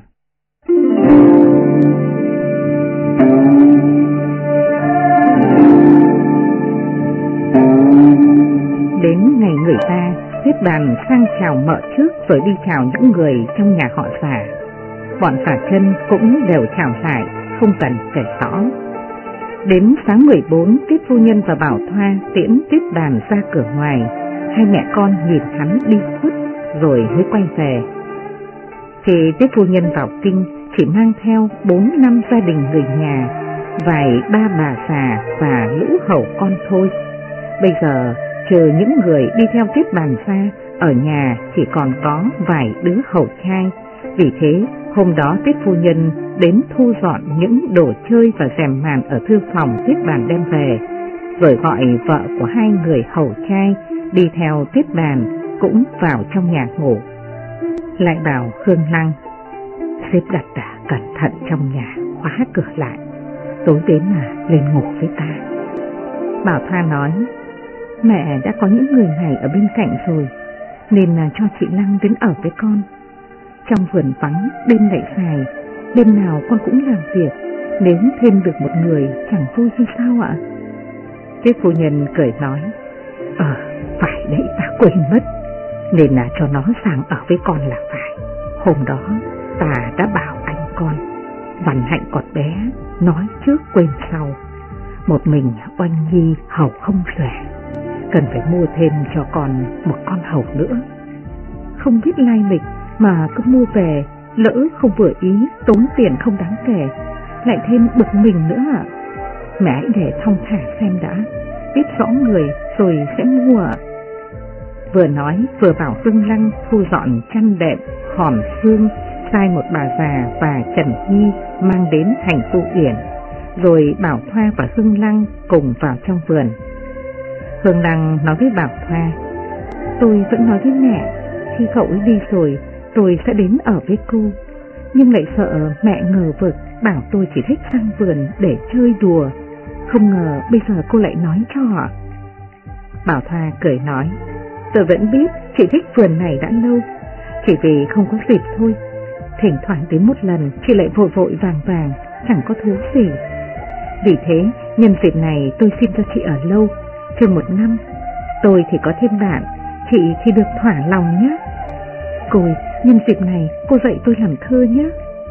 Đến ngày người ta, Tiết bàn sang chào mợ trước rồi đi chào những người trong nhà họ Phả. Bọn Phả Chân cũng đều chào lại, không cần kể rõ. Đến sáng 14, Tiết phu nhân và Bảo Thoa tiễn Tiết bàn ra cửa ngoài. 2 mẹ con nhìn hắn đi khuất rồi mới quay về. Khi Tiết phu nhân vào kinh chỉ mang theo 4-5 gia đình người nhà, vài 3 bà già và lũ hầu con thôi. Bây giờ trừ những người đi theo tiếp bàn ra, ở nhà chỉ còn có vài đứa hầu trai. Vì thế hôm đó Tiết phu nhân đến thu dọn những đồ chơi và rèm màn ở thư phòng tiếp bàn đem về, rồi gọi vợ của hai người hầu trai đi theo tiếp bàn cũng vào trong nhà ngủ. Lại bảo Hương Lăng: xếp đặt cẩn thận trong nhà, khóa cửa lại, tối đến mà lên ngủ với ta. Bảo Thoa nói: mẹ đã có những người này ở bên cạnh rồi, nên là cho chị Lăng đến ở với con. Trong vườn vắng, đêm lại dài, đêm nào con cũng làm việc, nếu thêm được một người chẳng vui hay sao ạ? Tiết phu nhân cười nói: phải đấy, ta quên mất, nên là cho nó sang ở với con là phải. Hôm đó ta đã bảo anh con, Văn Hạnh còn bé, nói trước quên sau. Một mình Oanh Nhi hầu không xuể, cần phải mua thêm cho con một con hầu nữa. Không biết lai lịch mà cứ mua về, lỡ không vừa ý, tốn tiền không đáng kể, lại thêm bực mình nữa ạ. Mẹ hãy để thong thả xem đã, biết rõ người rồi sẽ mua ạ. Vừa nói vừa bảo Hương Lăng thu dọn chăn đệm, hòm xương, sai một bà già và Trần Nhi mang đến thành Phu Uyển, rồi Bảo Thoa và Hương Lăng cùng vào trong vườn. Hương Lăng nói với Bảo Thoa: tôi vẫn nói với mẹ, khi cậu ấy đi rồi tôi sẽ đến ở với cô, nhưng lại sợ mẹ ngờ vực, bảo tôi chỉ thích sang vườn để chơi đùa. Không ngờ bây giờ cô lại nói cho. Bảo Thoa cười nói: tôi vẫn biết chị thích vườn này đã lâu, chỉ vì không có dịp thôi. Thỉnh thoảng đến một lần chị lại vội vội vàng vàng, chẳng có thú gì. Vì thế nhân dịp này tôi xin cho chị ở lâu, chừng 1 năm. Tôi thì có thêm bạn, chị thì được thỏa lòng nhé. Rồi nhân dịp này cô dạy tôi làm thơ nhé.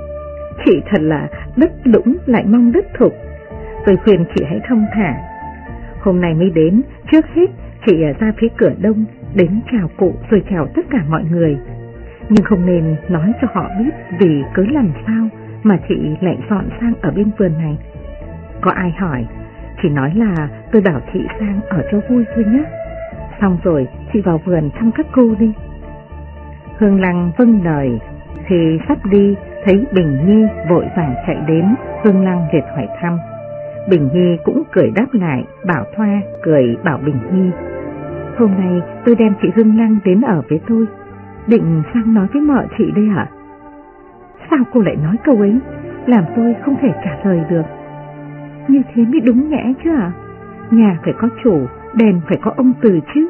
Chị thật là đất lũng lại mong đất thục. Tôi khuyên chị hãy thông thả. Hôm nay mới đến, trước hết chị ra phía cửa đông, đến chào cụ rồi chào tất cả mọi người. Nhưng không nên nói cho họ biết vì cớ làm sao mà chị lại dọn sang ở bên vườn này. Có ai hỏi, chỉ nói là tôi bảo chị sang ở cho vui thôi nhé. Xong rồi chị vào vườn thăm các cô đi. Hương Lăng vâng lời. Thì sắp đi, thấy Bình Nhi vội vàng chạy đến, Hương Lăng liệt hỏi thăm. Bình Nhi cũng cười đáp lại. Bảo Thoa cười bảo Bình Nhi: hôm nay tôi đem chị Hương Lăng đến ở với tôi, định sang nói với mợ chị đây hả? Sao cô lại nói câu ấy, làm tôi không thể trả lời được. Như thế mới đúng nhẽ chứ ạ. Nhà phải có chủ, đèn phải có ông Từ chứ.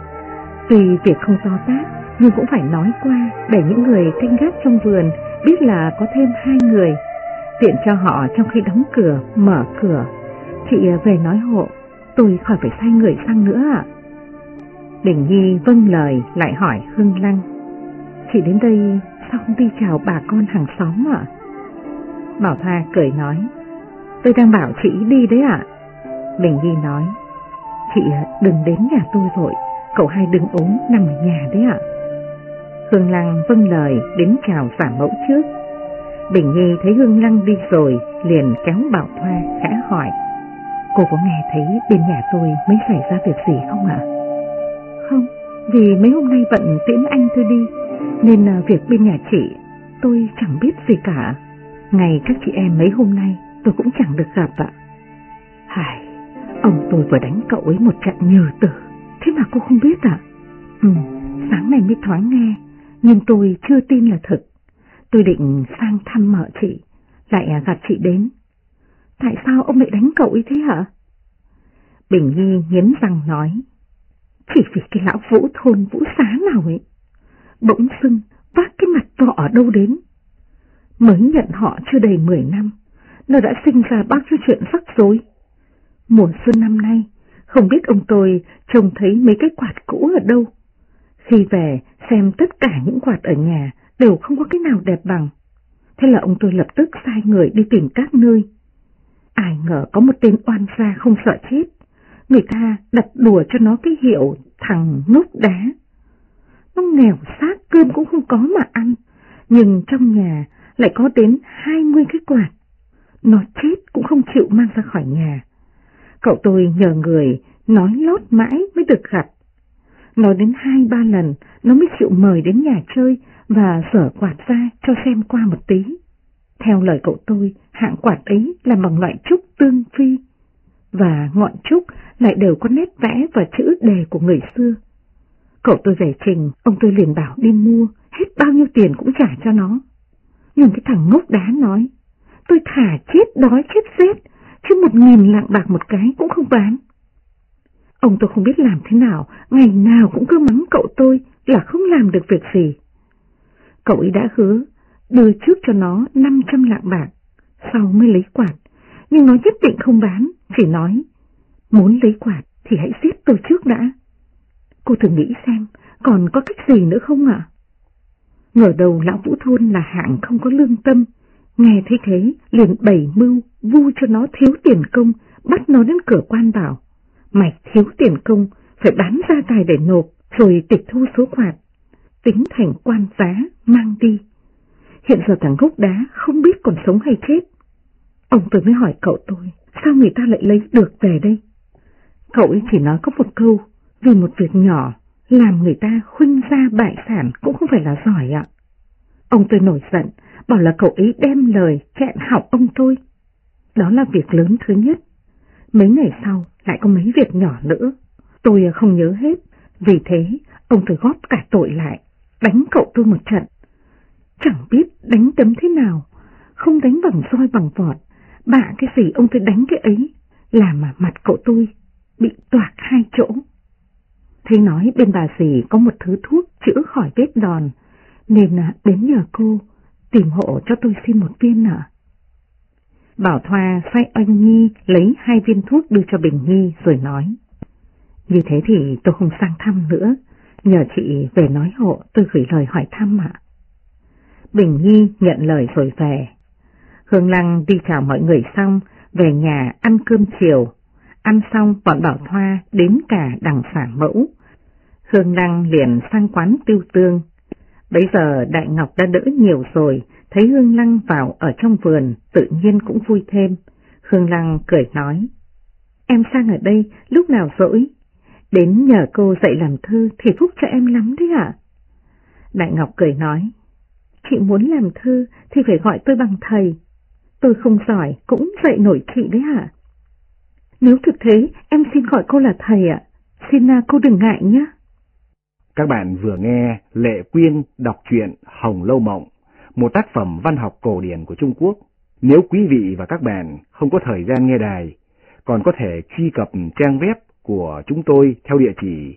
Tuy việc không to tát, nhưng cũng phải nói qua để những người canh gác trong vườn biết là có thêm 2 người, tiện cho họ trong khi đóng cửa, mở cửa. Chị về nói hộ, tôi khỏi phải sai người sang nữa ạ. Bình Nhi vâng lời, lại hỏi Hương Lăng: chị đến đây sao không đi chào bà con hàng xóm ạ? Bảo Thoa cười nói: tôi đang bảo chị đi đấy ạ. Bình Nhi nói: chị đừng đến nhà tôi vội, cậu hai đừng ốm nằm ở nhà đấy ạ. Hương Lăng vâng lời đến chào giả mẫu trước. Bình Nhi thấy Hương Lăng đi rồi liền kéo Bảo Thoa khẽ hỏi: cô có nghe thấy bên nhà tôi mới xảy ra việc gì không ạ? Không, vì mấy hôm nay bận tiễn anh tôi đi, nên việc bên nhà chị tôi chẳng biết gì cả. Ngày các chị em mấy hôm nay tôi cũng chẳng được gặp ạ. Hài, ông tôi vừa đánh cậu ấy một trận nhừ tử, thế mà cô không biết ạ? Sáng nay mới thoáng nghe, nhưng tôi chưa tin là thật. Tôi định sang thăm mợ chị, lại gặp chị đến. Tại sao ông lại đánh cậu ấy thế hả? Bình Nhi nghiến răng nói: chỉ vì cái lão Vũ thôn Vũ Xá nào ấy, bỗng dưng vác cái mặt to ở đâu đến. Mới nhận họ chưa đầy 10 năm, nó đã sinh ra bao nhiêu chuyện rắc rối. Mùa xuân năm nay, không biết ông tôi trông thấy mấy cái quạt cũ ở đâu. Khi về xem tất cả những quạt ở nhà đều không có cái nào đẹp bằng. Thế là ông tôi lập tức sai người đi tìm các nơi. Ai ngờ có một tên oan gia không sợ chết, người ta đặt đùa cho nó cái hiệu thằng núp đá. Nó nghèo xác, cơm cũng không có mà ăn, nhưng trong nhà lại có đến 20 cái quạt. Nó chết cũng không chịu mang ra khỏi nhà. Cậu tôi nhờ người nói lót mãi mới được gặp. Nói đến 2-3 lần nó mới chịu mời đến nhà chơi và giở quạt ra cho xem qua một tí. Theo lời cậu tôi, hạng quạt ấy làm bằng loại trúc tương phi, và ngọn trúc lại đều có nét vẽ và chữ đề của người xưa. Cậu tôi về trình, ông tôi liền bảo đi mua, hết bao nhiêu tiền cũng trả cho nó. Nhưng cái thằng ngốc đá nói, tôi thả chết đói chết rét, chứ 1.000 lạng bạc một cái cũng không bán. Ông tôi không biết làm thế nào, ngày nào cũng cứ mắng cậu tôi là không làm được việc gì. Cậu ấy đã hứa đưa trước cho nó 500 lạng bạc, sau mới lấy quạt, nhưng nó nhất định không bán, chỉ nói, muốn lấy quạt thì hãy giết tôi trước đã. Cô thử nghĩ xem, còn có cách gì nữa không ạ? Ngờ đầu lão Vũ thôn là hạng không có lương tâm, nghe thấy thế liền bày mưu vu cho nó thiếu tiền công, bắt nó đến cửa quan bảo, mày thiếu tiền công, phải bán gia tài để nộp, rồi tịch thu số quạt, tính thành quan giá mang đi. Hiện giờ thằng gốc đá không biết còn sống hay chết. Ông tôi mới hỏi cậu tôi, sao người ta lại lấy được về đây? Cậu ấy chỉ nói có một câu, vì một việc nhỏ, làm người ta khuynh ra bại sản cũng không phải là giỏi ạ. Ông tôi nổi giận, bảo là cậu ấy đem lời chẹn họng ông tôi. Đó là việc lớn thứ nhất. Mấy ngày sau lại có mấy việc nhỏ nữa, tôi không nhớ hết, vì thế ông tôi góp cả tội lại, đánh cậu tôi một trận. Chẳng biết đánh đấm thế nào, không đánh bằng roi bằng vọt, bạ cái gì ông tôi đánh cái ấy, làm mà mặt cậu tôi bị toạc 2 chỗ. Thấy nói bên bà dì có một thứ thuốc chữa khỏi vết đòn, nên đến nhờ cô tìm hộ cho tôi xin một viên ạ. Bảo Thoa sai Oanh Nhi lấy 2 viên thuốc đưa cho Bình Nhi rồi nói, như thế thì tôi không sang thăm nữa, nhờ chị về nói hộ tôi gửi lời hỏi thăm ạ. Bình Nhi nhận lời rồi về. Hương Lăng đi chào mọi người xong, về nhà ăn cơm chiều. Ăn xong bọn Bảo Thoa đến cả đằng xả mẫu. Hương Lăng liền sang quán Tiêu Tương. Bấy giờ Đại Ngọc đã đỡ nhiều rồi, thấy Hương Lăng vào ở trong vườn, tự nhiên cũng vui thêm. Hương Lăng cười nói, em sang ở đây lúc nào rỗi, đến nhờ cô dạy làm thơ thì phúc cho em lắm đấy ạ. Đại Ngọc cười nói, chị muốn làm thơ thì phải gọi tôi bằng thầy, tôi không giỏi cũng dạy nổi chị đấy ạ. Nếu thực thế em xin gọi cô là thầy ạ, xin cô đừng ngại nhé. Các bạn vừa nghe Lệ Quyên đọc truyện Hồng Lâu Mộng, một tác phẩm văn học cổ điển của Trung Quốc. Nếu quý vị và các bạn không có thời gian nghe đài, còn có thể truy cập trang web của chúng tôi theo địa chỉ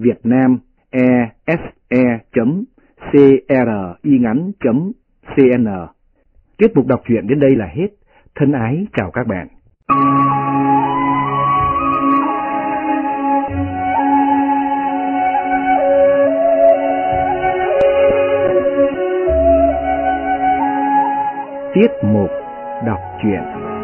vietnamese.cringắn.cn. Tiết mục đọc truyện đến đây là hết. Thân ái chào các bạn. Tiết mục đọc truyện.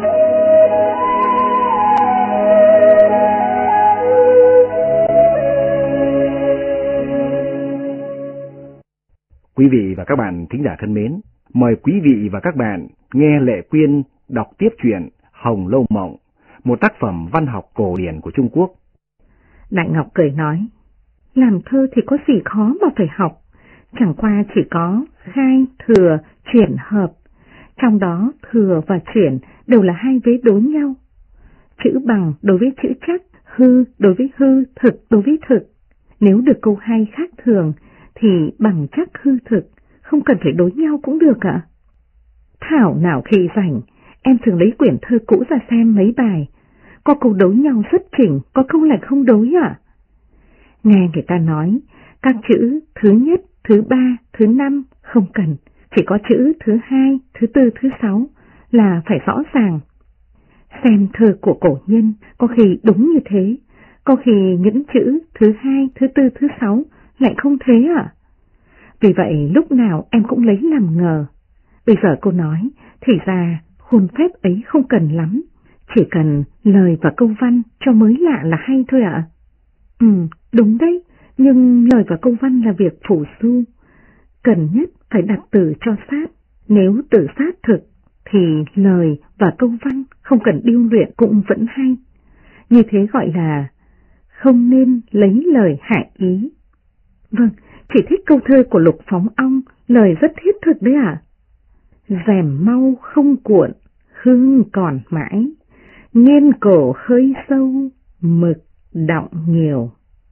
Quý vị và các bạn thính giả thân mến, mời quý vị và các bạn nghe Lệ Quyên đọc tiếp truyện Hồng Lâu Mộng, một tác phẩm văn học cổ điển của Trung Quốc. Đại Ngọc cười nói, làm thơ thì có gì khó mà phải học, chẳng qua chỉ có khai, thừa, chuyển, hợp. Trong đó thừa và chuyển đều là 2 vế đối nhau. Chữ bằng đối với chữ chắc, hư đối với hư, thực đối với thực. Nếu được câu hay khác thường thì bằng chắc hư thực, không cần phải đối nhau cũng được ạ. Thảo nào khi rảnh, em thường lấy quyển thơ cũ ra xem mấy bài. Có câu đối nhau rất chỉnh, có câu lại không đối ạ. Nghe người ta nói, các chữ thứ nhất, thứ ba, thứ năm không cần. Chỉ có chữ thứ 2, thứ 4, thứ 6 là phải rõ ràng. Xem thơ của cổ nhân có khi đúng như thế, có khi những chữ thứ 2, thứ 4, thứ 6 lại không thế ạ. Vì vậy lúc nào em cũng lấy làm ngờ. Bây giờ cô nói, thì ra khuôn phép ấy không cần lắm, chỉ cần lời và câu văn cho mới lạ là hay thôi ạ. Đúng đấy, nhưng lời và câu văn là việc phù du. Cần nhất phải đặt từ cho sát, nếu từ sát thực thì lời và câu văn không cần điêu luyện cũng vẫn hay. Như thế gọi là không nên lấy lời hại ý. Vâng, chị thích câu thơ của Lục Phóng Ong, lời rất thiết thực đấy ạ. Rèm mau không cuộn, hương còn mãi, nghiên cổ hơi sâu, mực đọng nhiều.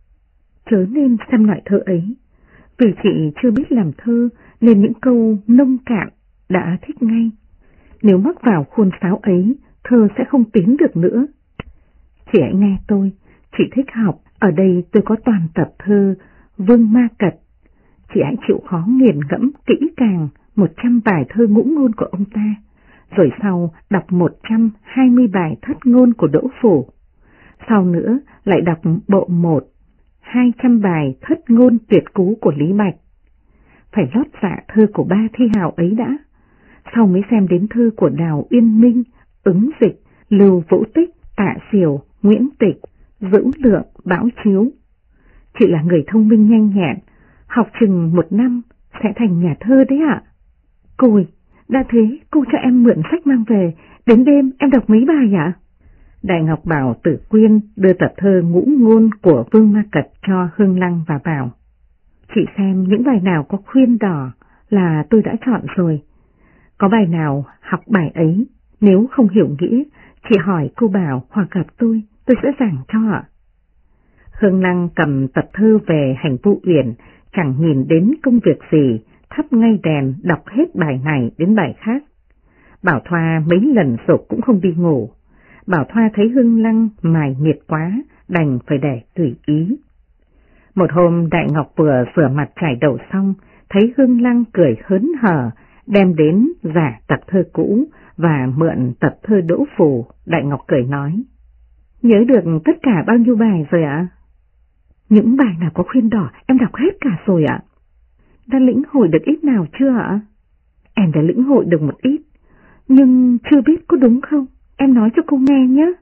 Chớ nên xem loại thơ ấy, vì chị chưa biết làm thơ nên những câu nông cạn đã thích ngay. Nếu mắc vào khuôn sáo ấy, thơ sẽ không tiến được nữa. Chị hãy nghe tôi, chị thích học, ở đây tôi có toàn tập thơ Vương Ma Cật. Chị hãy chịu khó nghiền ngẫm kỹ càng 100 bài thơ ngũ ngôn của ông ta, rồi sau đọc 120 bài thất ngôn của Đỗ Phủ. Sau nữa lại đọc bộ 1, 200 bài thất ngôn tuyệt cú của Lý Bạch. Phải lót dạ thơ của ba thi hào ấy đã, sau mới xem đến thơ của Đào Uyên Minh, Ứng Dịch, Lưu Vũ Tích, Tạ Siểu, Nguyễn Tịch, Dữ Lượng, Bảo Chiếu. Chị là người thông minh nhanh nhẹn, học chừng 1 năm sẽ thành nhà thơ đấy ạ. Cô ơi, đã thế cô cho em mượn sách mang về, đến đêm em đọc mấy bài ạ? Đại Ngọc bảo Tử Quyên đưa tập thơ ngũ ngôn của Vương Ma Cật cho Hương Lăng và bảo: chị xem những bài nào có khuyên đỏ là tôi đã chọn rồi. Có bài nào học bài ấy, nếu không hiểu nghĩa, chị hỏi cô Bảo hoặc gặp tôi sẽ giảng cho ạ. Hương Lăng cầm tập thơ về Hành Vũ Uyển, chẳng nhìn đến công việc gì, thắp ngay đèn đọc hết bài này đến bài khác. Bảo Thoa mấy lần sụp cũng không đi ngủ. Bảo Thoa thấy Hương Lăng mải miệt quá, đành phải để tùy ý. Một hôm Đại Ngọc vừa rửa mặt chải đầu xong, thấy Hương Lăng cười hớn hở, đem đến giả tập thơ cũ và mượn tập thơ Đỗ Phủ. Đại Ngọc cười nói: nhớ được tất cả bao nhiêu bài rồi ạ? Những bài nào có khuyên đỏ em đọc hết cả rồi ạ. Đã lĩnh hội được ít nào chưa ạ? Em đã lĩnh hội được một ít, nhưng chưa biết có đúng không, em nói cho cô nghe nhé.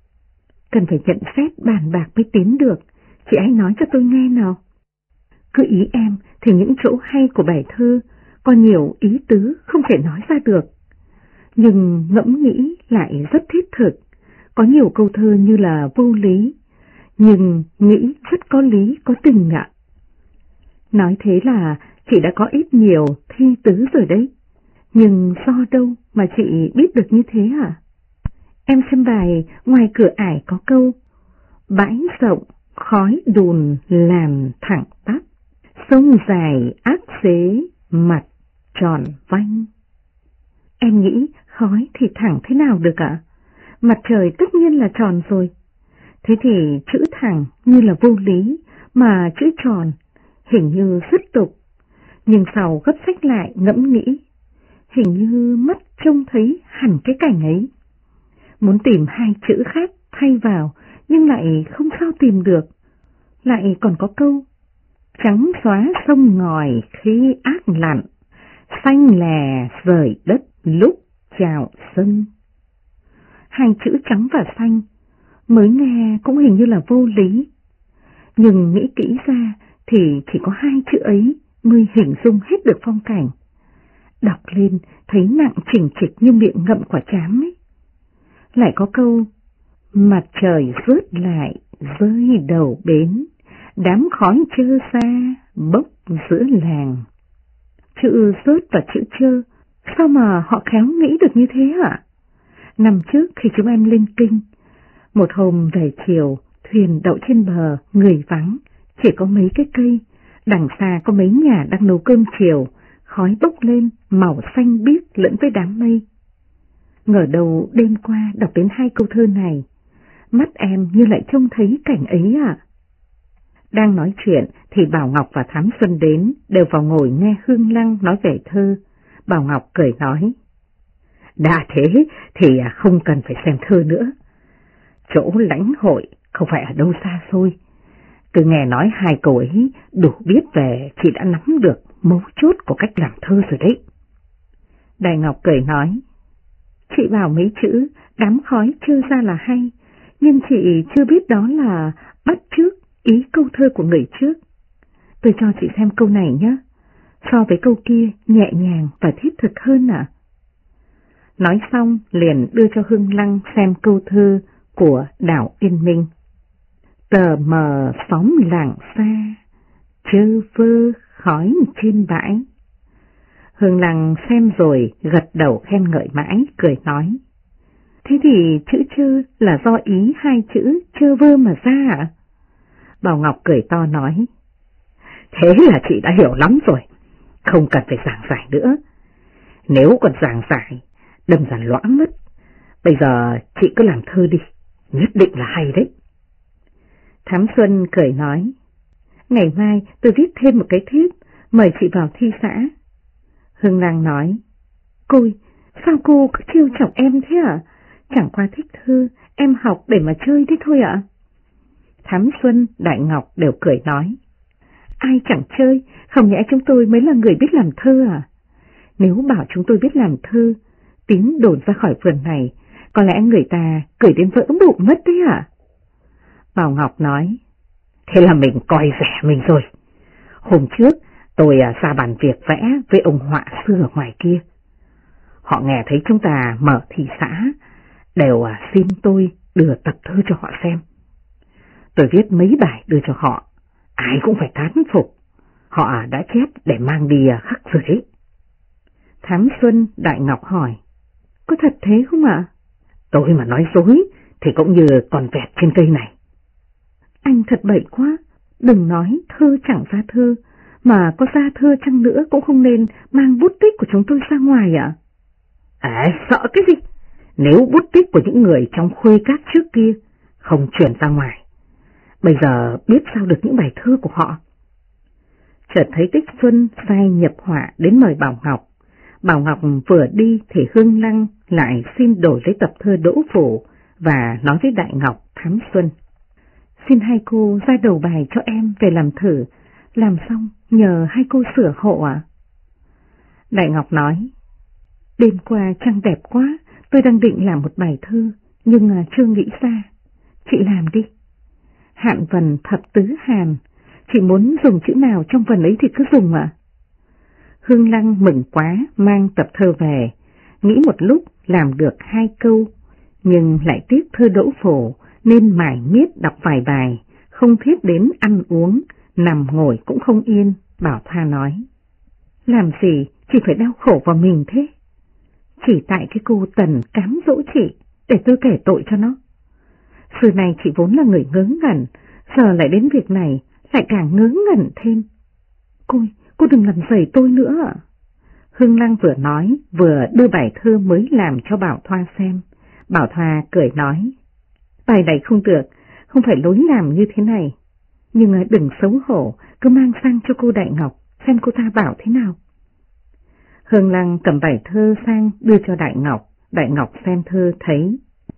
Cần phải nhận xét bàn bạc mới tiến được, chị hãy nói cho tôi nghe nào. Cứ ý em thì những chỗ hay của bài thơ có nhiều ý tứ không thể nói ra được, nhưng ngẫm nghĩ lại rất thiết thực. Có nhiều câu thơ như là vô lý, nhưng nghĩ rất có lý có tình ạ. Nói thế là chị đã có ít nhiều thi tứ rồi đấy, nhưng do đâu mà chị biết được như thế hả? Em xem bài ngoài cửa ải có câu: bãi rộng khói đùn làm thẳng tắp, sông dài ác xế mặt tròn vanh. Em nghĩ khói thì thẳng thế nào được ạ? Mặt trời tất nhiên là tròn rồi. Thế thì chữ thẳng như là vô lý, mà chữ tròn hình như rất tục. Nhưng sau gấp sách lại ngẫm nghĩ, hình như mắt trông thấy hẳn cái cảnh ấy. Muốn tìm hai chữ khác thay vào, nhưng lại không sao tìm được. Lại còn có câu: trắng xóa sông ngòi khi ác lặn, xanh lè rời đất lúc chào sân. Hai chữ trắng và xanh mới nghe cũng hình như là vô lý, nhưng nghĩ kỹ ra thì chỉ có hai chữ ấy mới hình dung hết được phong cảnh. Đọc lên thấy nặng chỉnh trịch như miệng ngậm quả trám ấy. Lại có câu: mặt trời rớt lại rơi đầu bến, đám khói chơ xa bốc giữa làng. Chữ rớt và chữ chơ, sao mà họ khéo nghĩ được như thế hả? Năm trước khi chúng em lên kinh, một hôm về chiều, thuyền đậu trên bờ, người vắng, chỉ có mấy cái cây, đằng xa có mấy nhà đang nấu cơm chiều, khói bốc lên màu xanh biếc lẫn với đám mây. Ngờ đầu đêm qua đọc đến hai câu thơ này, mắt em như lại trông thấy cảnh ấy ạ. Đang nói chuyện thì Bảo Ngọc và Thám Xuân đến, đều vào ngồi nghe Hương Lăng nói về thơ. Bảo Ngọc cười nói: đã thế thì không cần phải xem thơ nữa. Chỗ lãnh hội không phải ở đâu xa xôi. Cứ nghe nói hai câu ấy đủ biết về chị đã nắm được mấu chốt của cách làm thơ rồi đấy. Đại Ngọc cười nói: chị bảo mấy chữ đám khói trơ ra là hay, nhưng chị chưa biết đó là bắt chước ý câu thơ của người trước. Tôi cho chị xem câu này nhé, so với câu kia nhẹ nhàng và thiết thực hơn ạ. Nói xong liền đưa cho Hương Lăng xem câu thơ của Đào Uyên Minh. Tờ mờ phóng làng xa, chơ vơ khói trên bãi. Hương Lăng xem rồi gật đầu khen ngợi mãi, cười nói. Thế thì chữ chơ là do ý hai chữ chơ vơ mà ra ạ? Bảo Ngọc cười to nói. Thế là chị đã hiểu lắm rồi, không cần phải giảng giải nữa. Nếu còn giảng giải, đâm ra loãng mất. Bây giờ chị cứ làm thơ đi, nhất định là hay đấy. Thám Xuân cười nói. Ngày mai tôi viết thêm một cái thiếp, mời chị vào thi xã. Hương Lăng nói. Cô, sao cô cứ trêu chọc em thế ạ? Chẳng qua thích thơ, em học để mà chơi thế thôi ạ. Thám Xuân, Đại Ngọc đều cười nói. Ai chẳng chơi, không nhẽ chúng tôi mới là người biết làm thơ à? Nếu bảo chúng tôi biết làm thơ, tiếng đồn ra khỏi vườn này, có lẽ người ta cười đến vỡ bụng mất đấy à? Bảo Ngọc nói. Thế là mình coi rẻ mình rồi. Hôm trước tôi ra bàn việc vẽ với ông họa sư ở ngoài kia. Họ nghe thấy chúng ta mở thị xã, đều xin tôi đưa tập thơ cho họ xem. Tôi viết mấy bài đưa cho họ, ai cũng phải thán phục. Họ đã chép để mang đi khắc rồi đấy. Thám Xuân, Đại Ngọc hỏi. Có thật thế không ạ? Tôi mà nói dối thì cũng như còn vẹt trên cây này. Anh thật bậy quá, đừng nói thơ chẳng ra thơ, mà có ra thơ chăng nữa cũng không nên mang bút tích của chúng tôi ra ngoài ạ. Sợ cái gì? Nếu bút tích của những người trong khuê các trước kia không chuyển ra ngoài, bây giờ biết sao được những bài thơ của họ. Chợt thấy Tích Xuân sai nhập họa đến mời Bảo Ngọc. Bảo Ngọc vừa đi thì Hương Lăng lại xin đổi lấy tập thơ Đỗ Phủ và nói với Đại Ngọc, Thám Xuân. Xin hai cô ra đầu bài cho em về làm thử, làm xong nhờ hai cô sửa hộ ạ. Đại Ngọc nói. Đêm qua trăng đẹp quá, tôi đang định làm một bài thơ, nhưng chưa nghĩ ra. Chị làm đi. Hạn vần thập tứ hàn, chị muốn dùng chữ nào trong vần ấy thì cứ dùng ạ. Hương Lăng mừng quá mang tập thơ về, nghĩ một lúc làm được 2 câu, nhưng lại tiếc thơ Đỗ Phủ nên mải miết đọc vài bài, không thiết đến ăn uống, nằm ngồi cũng không yên. Bảo Thoa nói. Làm gì chị phải đau khổ vào mình thế? Chỉ tại cái cô Tần cám dỗ chị để tôi kể tội cho nó. Xưa này chị vốn là người ngớ ngẩn, giờ lại đến việc này lại càng ngớ ngẩn thêm. Cô đừng làm rầy tôi nữa ạ. Hương Lăng vừa nói vừa đưa bài thơ mới làm cho Bảo Thoa xem. Bảo Thoa cười nói. Bài này không được, không phải lối làm như thế này. Nhưng đừng xấu hổ, cứ mang sang cho cô Đại Ngọc, xem cô ta bảo thế nào. Hương Lăng cầm bài thơ sang đưa cho Đại Ngọc. Đại Ngọc xem thơ thấy.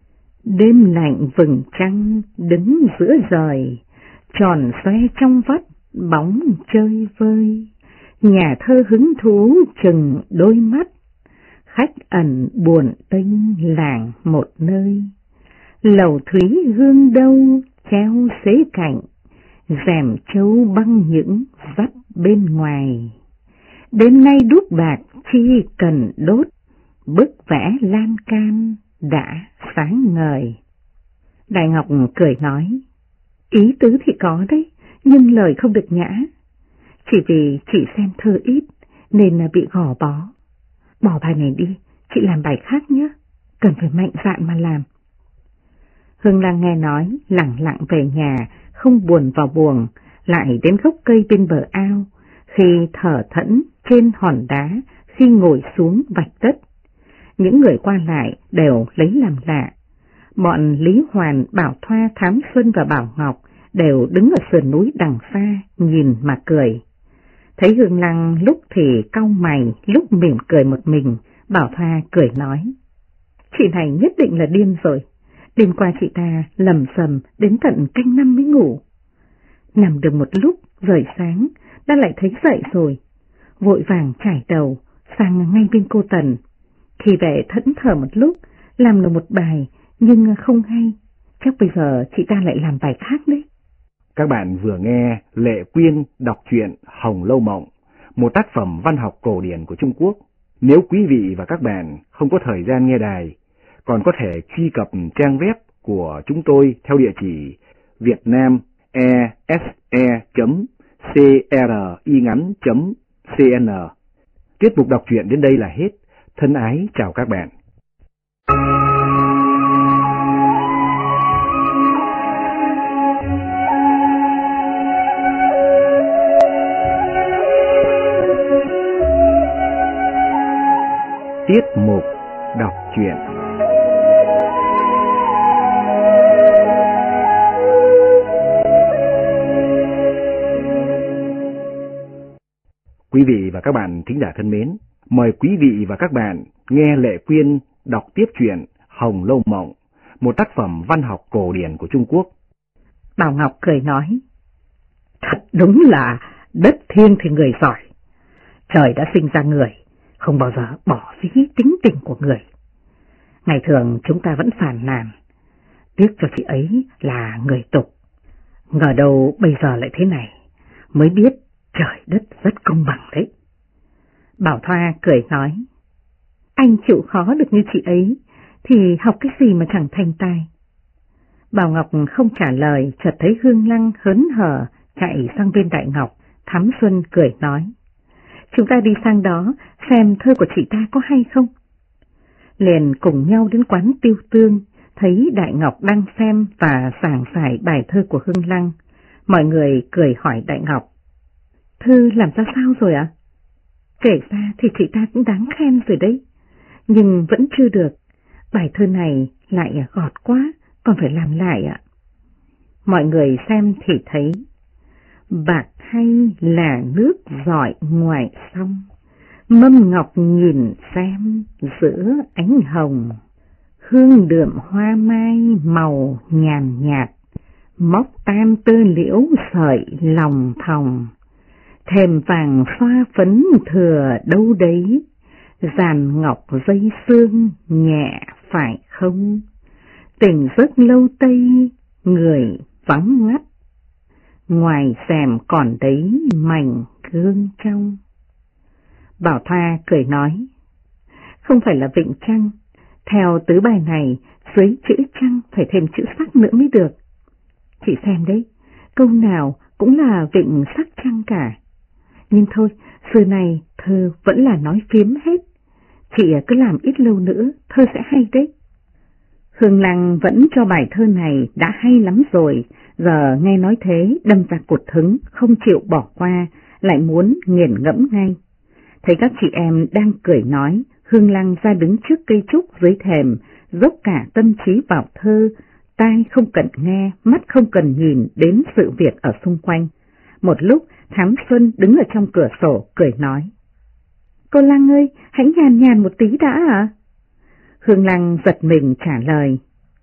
Đêm lạnh vầng trăng đứng giữa rời, tròn xoe trong vắt bóng chơi vơi. Nhà thơ hứng thú chừng đôi mắt, khách ẩn buồn tênh làng một nơi. Lầu thúy hương đâu treo xế cạnh, rèm châu băng những vắt bên ngoài. Đêm nay đuốc bạc chi cần đốt, bức vẽ lan can đã sáng ngời. Đại Ngọc cười nói. Ý tứ thì có đấy, nhưng lời không được nhã. Chỉ vì chị xem thơ ít nên bị gò bó. Bỏ bài này đi, chị làm bài khác nhé, cần phải mạnh dạn mà làm. Hương Lăng nghe nói, lặng lặng về nhà, không buồn vào buồng, lại đến gốc cây bên bờ ao, khi thở thẫn trên hòn đá, khi ngồi xuống vạch đất. Những người qua lại đều lấy làm lạ. Bọn Lý Hoàn, Bảo Thoa, Thám Xuân và Bảo Ngọc đều đứng ở sườn núi đằng xa, nhìn mà cười. Thấy Hương Lăng lúc thì cau mày, lúc mỉm cười một mình, Bảo Thoa cười nói. Chị này nhất định là điên rồi. Đêm qua chị ta lầm sầm đến tận canh 5 mới ngủ. Nằm được một lúc, rời sáng, đã lại thấy dậy rồi. Vội vàng trải đầu, sang ngay bên cô Tần. Khi về thẫn thờ một lúc, làm được một bài, nhưng không hay. Chắc bây giờ chị ta lại làm bài khác đấy. Các bạn vừa nghe Lệ Quyên đọc truyện Hồng Lâu Mộng, một tác phẩm văn học cổ điển của Trung Quốc. Nếu quý vị và các bạn không có thời gian nghe đài, còn có thể truy cập trang web của chúng tôi theo địa chỉ vietnamese.cri.cn. Tiết mục đọc truyện đến đây là hết. Thân ái chào các bạn. Tiết mục đọc truyện. Quý vị và các bạn thính giả thân mến, mời quý vị và các bạn nghe Lệ Quyên đọc tiếp truyện Hồng Lâu Mộng, một tác phẩm văn học cổ điển của Trung Quốc. Bảo Ngọc cười nói, thật đúng là đất thiêng thì người giỏi. Trời đã sinh ra người, không bao giờ bỏ phí tính tình của người. Ngày thường chúng ta vẫn phàn nàn, tiếc cho chị ấy là người tục. Ngờ đâu bây giờ lại thế này, mới biết trời đất rất công bằng đấy. Bảo Thoa cười nói, anh chịu khó được như chị ấy, thì học cái gì mà chẳng thành tài. Bảo Ngọc không trả lời, chợt thấy Hương Lăng hớn hở chạy sang bên Đại Ngọc. Thắm Xuân cười nói, chúng ta đi sang đó xem thơ của chị ta có hay không. Liền cùng nhau đến quán Tiêu Tương, thấy Đại Ngọc đang xem và giảng giải bài thơ của Hương Lăng. Mọi người cười hỏi Đại Ngọc, thư làm ra sao rồi ạ? Kể ra thì chị ta cũng đáng khen rồi đấy, nhưng vẫn chưa được. Bài thơ này lại gọt quá, còn phải làm lại ạ. Mọi người xem thì thấy, bạc hay là nước rọi ngoài sông, mâm ngọc nhìn xem giữa ánh hồng, hương đượm hoa mai màu nhàn nhạt, móc tam tơ liễu sợi lòng thòng, thềm vàng xoa phấn thừa đâu đấy, dàn ngọc dây sương nhẹ phải không, tỉnh giấc lâu tây người vắng ngắt, ngoài rèm còn đấy mảnh gương trong. Bảo Thoa cười nói, không phải là vịnh trăng, theo tứ bài này dưới chữ trăng phải thêm chữ sắc nữa mới được. Chị xem đấy, câu nào cũng là vịnh sắc trăng cả. Nhưng thôi, xưa này thơ vẫn là nói phiếm hết, chị cứ làm ít lâu nữa thơ sẽ hay đấy. Hương Lăng vẫn cho bài thơ này đã hay lắm rồi, giờ nghe nói thế đâm ra cột hứng, không chịu bỏ qua, lại muốn nghiền ngẫm ngay. Thấy các chị em đang cười nói, Hương Lăng ra đứng trước cây trúc dưới thềm, dốc cả tâm trí vào thơ, tai không cần nghe, mắt không cần nhìn đến sự việc ở xung quanh. Một lúc, Thám Xuân đứng ở trong cửa sổ cười nói, cô Lăng ơi, hãy nhàn nhàn một tí đã ạ. Hương Lăng giật mình trả lời,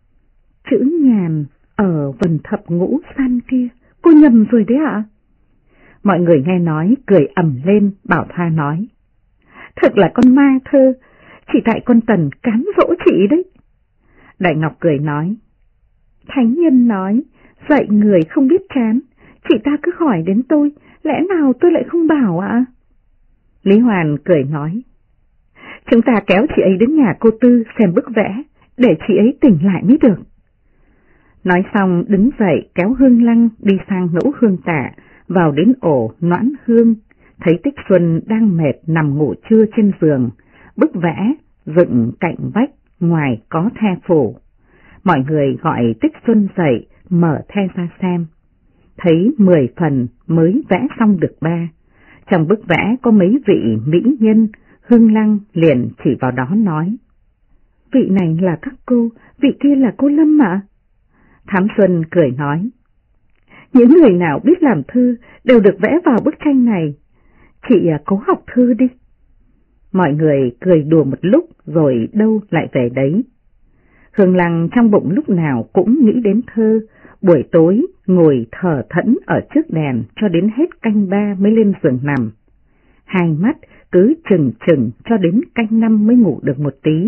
chữ nhàn ở vần thập ngũ san kia, cô nhầm rồi đấy ạ. Mọi người nghe nói cười ầm lên. Bảo Thoa nói, thật là con ma thơ, chỉ tại con Tần cám dỗ chị đấy. Đại Ngọc cười nói, thánh nhân nói, dạy người không biết chán, chị ta cứ hỏi đến tôi, lẽ nào tôi lại không bảo ạ? Lý Hoàn cười nói, chúng ta kéo chị ấy đến nhà cô Tư xem bức vẽ, để chị ấy tỉnh lại mới được. Nói xong đứng dậy kéo Hương Lăng đi sang ngũ hương tạ, vào đến ổ Noãn Hương, thấy Tích Xuân đang mệt nằm ngủ trưa trên giường, bức vẽ dựng cạnh vách, ngoài có the phủ. Mọi người gọi Tích Xuân dậy, mở the ra xem. Thấy 10 phần mới vẽ xong được 3. Trong bức vẽ có mấy vị mỹ nhân, Hương Lăng liền chỉ vào đó nói, vị này là các cô, vị kia là cô Lâm ạ. Thám Xuân cười nói, những người nào biết làm thư đều được vẽ vào bức tranh này, chị cố học thư đi. Mọi người cười đùa một lúc rồi đâu lại về đấy. Hương Lăng trong bụng lúc nào cũng nghĩ đến thơ, buổi tối ngồi thở thẫn ở trước đèn cho đến hết canh 3 mới lên giường nằm. Hai mắt cứ chừng chừng cho đến canh 5 mới ngủ được một tí.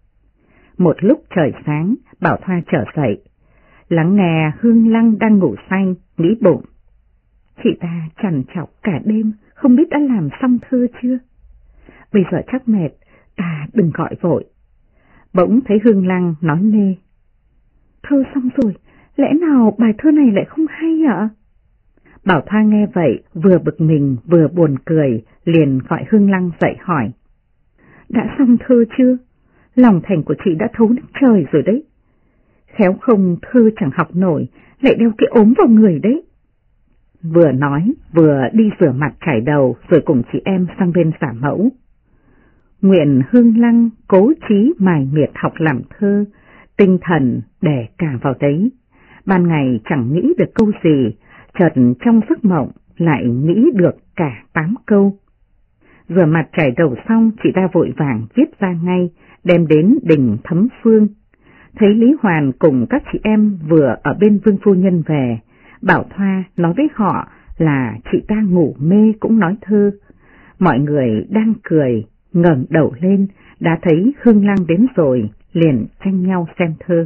Một lúc trời sáng, Bảo Thoa trở dậy, lắng nghe Hương Lăng đang ngủ say, nghĩ bụng, chị ta trằn trọc cả đêm, không biết đã làm xong thơ chưa? Bây giờ chắc mệt, ta đừng gọi vội. Bỗng thấy Hương Lăng nói nê, thơ xong rồi, lẽ nào bài thơ này lại không hay ạ? Bảo Thoa nghe vậy, vừa bực mình vừa buồn cười, liền gọi Hương Lăng dậy hỏi. Đã xong thơ chưa? Lòng thành của chị đã thấu nước trời rồi đấy. Khéo không thơ chẳng học nổi, lại đeo cái ốm vào người đấy. Vừa nói, vừa đi rửa mặt chải đầu rồi cùng chị em sang bên giả mẫu. Nguyện Hương Lăng cố chí mài miệt học làm thơ, tinh thần để cả vào đấy. Ban ngày chẳng nghĩ được câu gì, chợt trong giấc mộng lại nghĩ được cả 8 câu. Rửa mặt chải đầu xong, chị ta vội vàng viết ra ngay, đem đến đình Thấm Phương. Thấy Lý Hoàn cùng các chị em vừa ở bên Vương phu nhân về, Bảo Thoa nói với họ là chị ta ngủ mê cũng nói thơ. Mọi người đang cười, ngẩng đầu lên, đã thấy Hương Lăng đến rồi, liền tranh nhau xem thơ.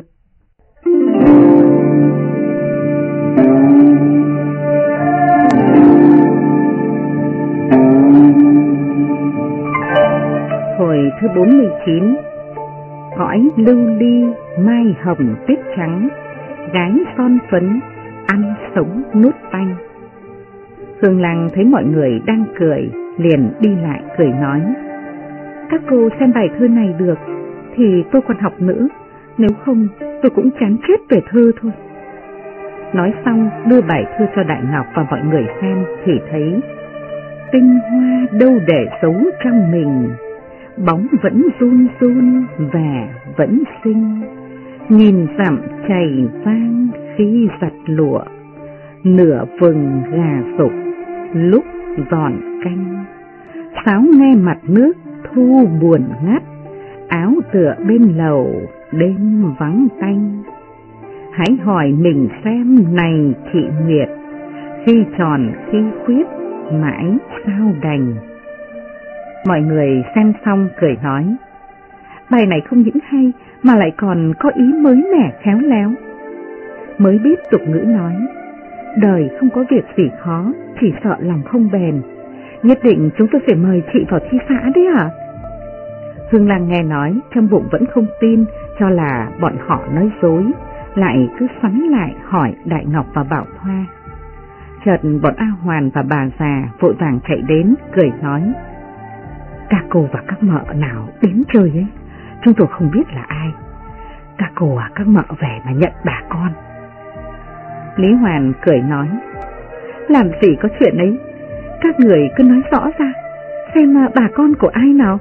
Hồi thứ 49. Cõi lưu ly mai hồng tuyết trắng, gái son phấn ăn sống nuốt tanh. Hương Lăng thấy mọi người đang cười, liền đi lại cười nói. Các cô xem bài thơ này được thì tôi còn học nữa, nếu không tôi cũng chán chết về thơ thôi. Nói xong đưa bài thơ cho Đại Ngọc và mọi người xem thì thấy tinh hoa đâu để giấu trong mình, bóng vẫn run run và vẫn xinh, nghìn dặm chảy vang khi giặt lụa, nửa vừng gà rục lúc giòn canh, sáo nghe mặt nước thu buồn ngắt, áo tựa bên lầu đêm vắng tanh. Hãy hỏi mình xem này chị Nguyệt, khi tròn khi khuyết mãi sao đành. Mọi người xem xong cười nói, bài này không những hay mà lại còn có ý mới mẻ khéo léo. Mới biết tục ngữ nói, đời không có việc gì khó, chỉ sợ lòng không bền. Nhất định chúng tôi phải mời chị vào thi xã đấy ạ. Hương Lăng nghe nói, trong bụng vẫn không tin, cho là bọn họ nói dối, lại cứ xoắn lại hỏi Đại Ngọc và Bảo Thoa. Chợt bọn A Hoàn và bà già vội vàng chạy đến, cười nói, các cô và các mợ nào đến chơi ấy, chúng tôi không biết là ai. Các cô và các mợ về mà nhận bà con. Lý Hoàn cười nói, làm gì có chuyện ấy, các người cứ nói rõ ra, xem bà con của ai nào.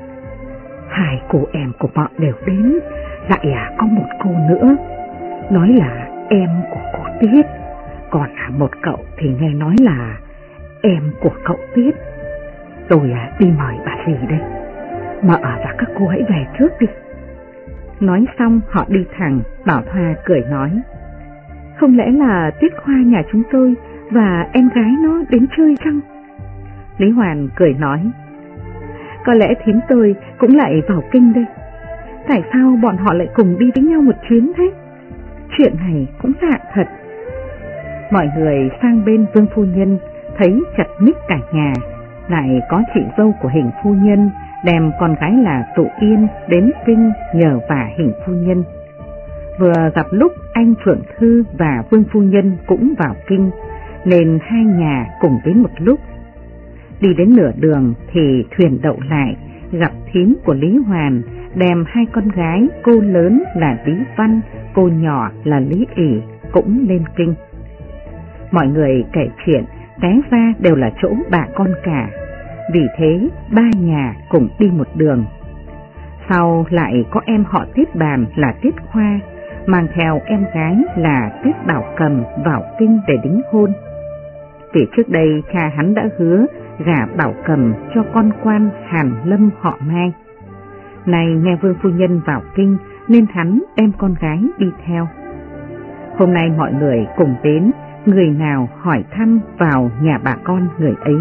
Hai cô em của mợ đều đến, lại có một cô nữa, nói là em của cô Tiết, còn một cậu thì nghe nói là em của cậu Tiết. Tôi đi mời bà dì đây, mợ và các cô hãy về trước đi. Nói xong họ đi thẳng. Bảo Thoa cười nói, không lẽ là Tiết Khoa nhà chúng tôi và em gái nó đến chơi chăng? Lý Hoàn cười nói, có lẽ thím tôi cũng lại vào kinh đây. Tại sao bọn họ lại cùng đi với nhau một chuyến thế? Chuyện này cũng lạ thật. Mọi người sang bên Vương phu nhân, thấy chật ních cả nhà. Lại có chị dâu của Hình phu nhân đem con gái là Tụ Yên đến kinh nhờ vả Hình phu nhân. Vừa gặp lúc anh Phượng Thư và Vương phu nhân cũng vào kinh, nên hai nhà cùng đến một lúc. Đi đến nửa đường thì thuyền đậu lại, gặp thím của Lý Hoàn đem hai con gái, cô lớn là Lý Văn, cô nhỏ là Lý ỉ cũng lên kinh. Mọi người kể chuyện, té ra đều là chỗ bà con cả, vì thế ba nhà cùng đi một đường. Sau lại có em họ Tiết Bàn là Tiết Khoa, mang theo em gái là Tiết Bảo Cầm vào kinh để đính hôn. Vì trước đây cha hắn đã hứa gả Bảo Cầm cho con quan Hàn Lâm họ Mai. Này nghe Vương phu nhân vào kinh nên hắn đem con gái đi theo. Hôm nay mọi người cùng đến, người nào hỏi thăm vào nhà bà con người ấy.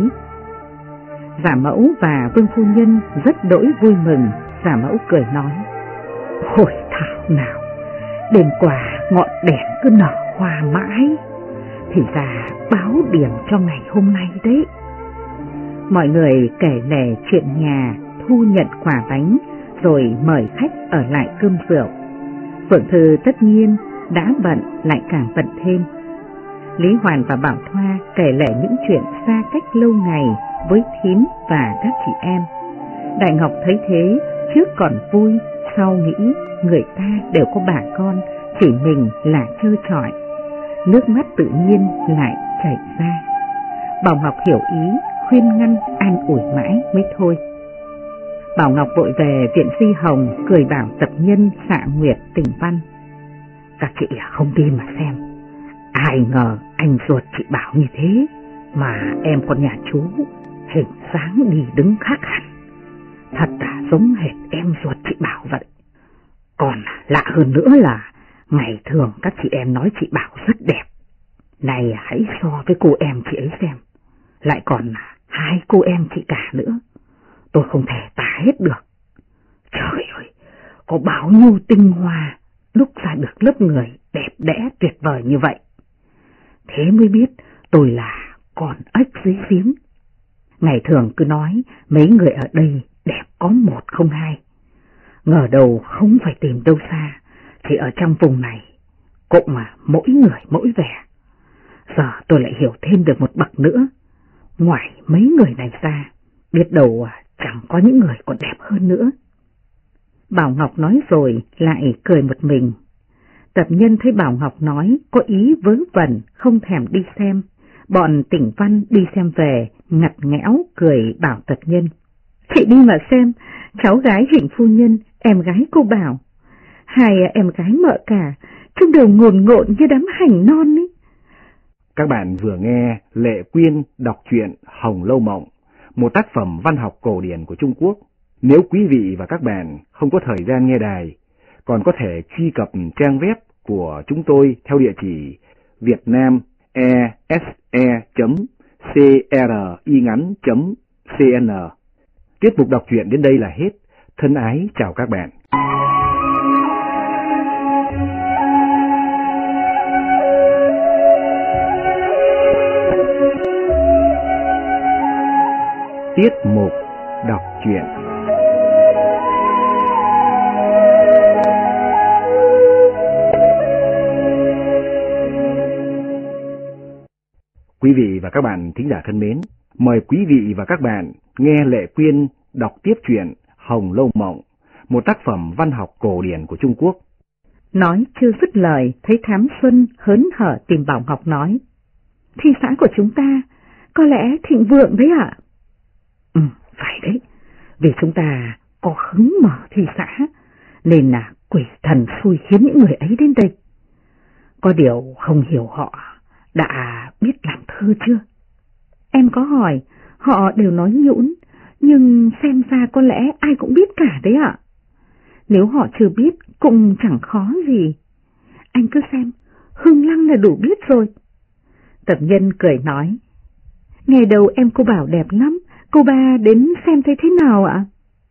Giả Mẫu và Vương phu nhân rất đỗi vui mừng. Giả Mẫu cười nói, ôi thảo nào, đêm qua ngọn đèn cứ nở hoa mãi, thì ra báo điểm cho ngày hôm nay đấy. Mọi người kể lể chuyện nhà, thu nhận quả bánh, rồi mời khách ở lại cơm rượu. Phượng Thư tất nhiên đã bận lại càng bận thêm. Lý Hoàn và Bảo Thoa kể lể những chuyện xa cách lâu ngày với thím và các chị em. Đại Ngọc thấy thế, trước còn vui, sau nghĩ người ta đều có bà con, chỉ mình là trơ trọi. Nước mắt tự nhiên lại chảy ra. Bảo Ngọc hiểu ý, khuyên ngăn an ủi mãi mới thôi. Bảo Ngọc vội về viện Di Hồng, cười bảo tập nhân Xạ Nguyệt, Tình Văn: các chị không tin mà xem, ai ngờ anh ruột chị Bảo như thế mà em con nhà chú hình dáng đi đứng khác hẳn, thật là giống hệt em ruột chị Bảo vậy. Còn lạ hơn nữa là ngày thường các chị em nói chị Bảo rất đẹp, này hãy so với cô em chị ấy xem, lại còn hai cô em chị cả nữa, tôi không thể tả hết được. Trời ơi, có bao nhiêu tinh hoa đúc ra được lớp người đẹp đẽ tuyệt vời như vậy. Thế mới biết tôi là con ếch dưới giếng. Ngày thường cứ nói mấy người ở đây đẹp có một không hai, ngờ đầu không phải tìm đâu xa, thì ở trong vùng này cũng mà mỗi người mỗi vẻ. Giờ tôi lại hiểu thêm được một bậc nữa, ngoài mấy người này ra, biết đâu chẳng có những người còn đẹp hơn nữa. Bảo Ngọc nói rồi lại cười một mình. Tập nhân thấy Bảo Ngọc nói có ý vớ vẩn, không thèm đi xem. Bọn Tỉnh Văn đi xem về, ngặt nghẽo cười bảo tập nhân: chị đi mà xem, cháu gái Hạnh phu nhân, em gái cô Bảo, hai em gái mợ cả, trông đều ngồn ngộn như đám hành non ấy. Các bạn vừa nghe Lệ Quyên đọc truyện Hồng Lâu Mộng, một tác phẩm văn học cổ điển của Trung Quốc. Nếu quý vị và các bạn không có thời gian nghe đài, còn có thể truy cập trang web của chúng tôi theo địa chỉ vietnamese.cringắn.cn. Tiết mục đọc truyện đến đây là hết. Thân ái chào các bạn. Tiết mục đọc truyện. Quý vị và các bạn thính giả thân mến, mời quý vị và các bạn nghe Lệ Quyên đọc tiếp truyện Hồng Lâu Mộng, một tác phẩm văn học cổ điển của Trung Quốc. Nói chưa dứt lời, thấy Thám Xuân hớn hở tìm Bảo Ngọc nói: thị xã của chúng ta có lẽ thịnh vượng đấy ạ. Phải đấy, vì chúng ta có hứng mở thị xã, nên là quỷ thần xui khiến những người ấy đến đây. Có điều không hiểu họ đã biết làm thơ chưa? Em có hỏi, họ đều nói nhũn, nhưng xem ra có lẽ ai cũng biết cả đấy ạ. Nếu họ chưa biết cũng chẳng khó gì. Anh cứ xem, Hương Lăng là đủ biết rồi. Tập nhân cười nói: ngày đầu em cô Bảo đẹp lắm, cô ba đến xem thấy thế nào ạ?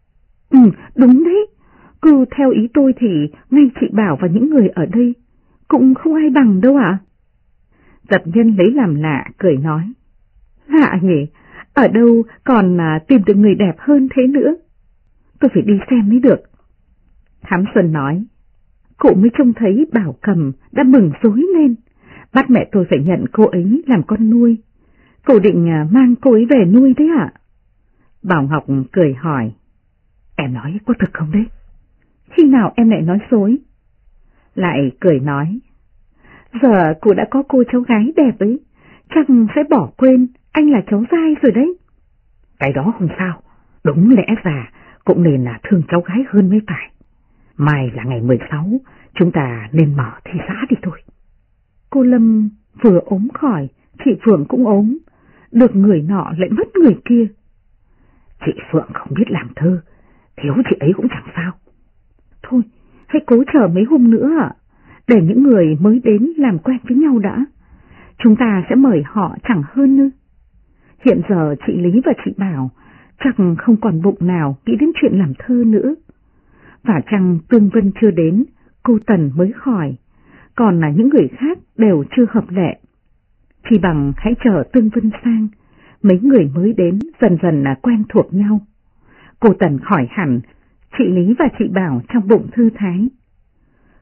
Đúng đấy, cứ theo ý tôi thì ngay chị Bảo và những người ở đây cũng không ai bằng đâu ạ. Tập nhân lấy làm lạ, cười nói: lạ nhỉ, ở đâu còn mà tìm được người đẹp hơn thế nữa. Tôi phải đi xem mới được. Thám Xuân nói: cụ mới trông thấy Bảo Cầm đã mừng rối lên, bắt mẹ tôi phải nhận cô ấy làm con nuôi. Cụ định mang cô ấy về nuôi đấy ạ. Bảo Ngọc cười hỏi: em nói có thật không đấy? Khi nào em lại nói dối? Lại cười nói: giờ cụ đã có cô cháu gái đẹp ấy, chắc sẽ bỏ quên anh là cháu dai rồi đấy. Cái đó không sao, đúng lẽ ra cũng nên là thương cháu gái hơn mới phải. Mai là ngày 16, chúng ta nên mở thị xã đi thôi. Cô Lâm vừa ốm khỏi, chị Phượng cũng ốm, được người nọ lại mất người kia. Chị Phượng không biết làm thơ, thiếu chị ấy cũng chẳng sao. Thôi, hãy cố chờ mấy hôm nữa ạ, để những người mới đến làm quen với nhau đã. Chúng ta sẽ mời họ chẳng hơn nữa. Hiện giờ chị Lý và chị Bảo chắc không còn bụng nào nghĩ đến chuyện làm thơ nữa. Và chăng Tương Vân chưa đến, cô Tần mới khỏi, còn là những người khác đều chưa hợp lệ. Chỉ bằng hãy chờ Tương Vân sang, mấy người mới đến dần dần là quen thuộc nhau. Cô Tần khỏi hẳn, chị Lý và chị Bảo trong bụng thư thái.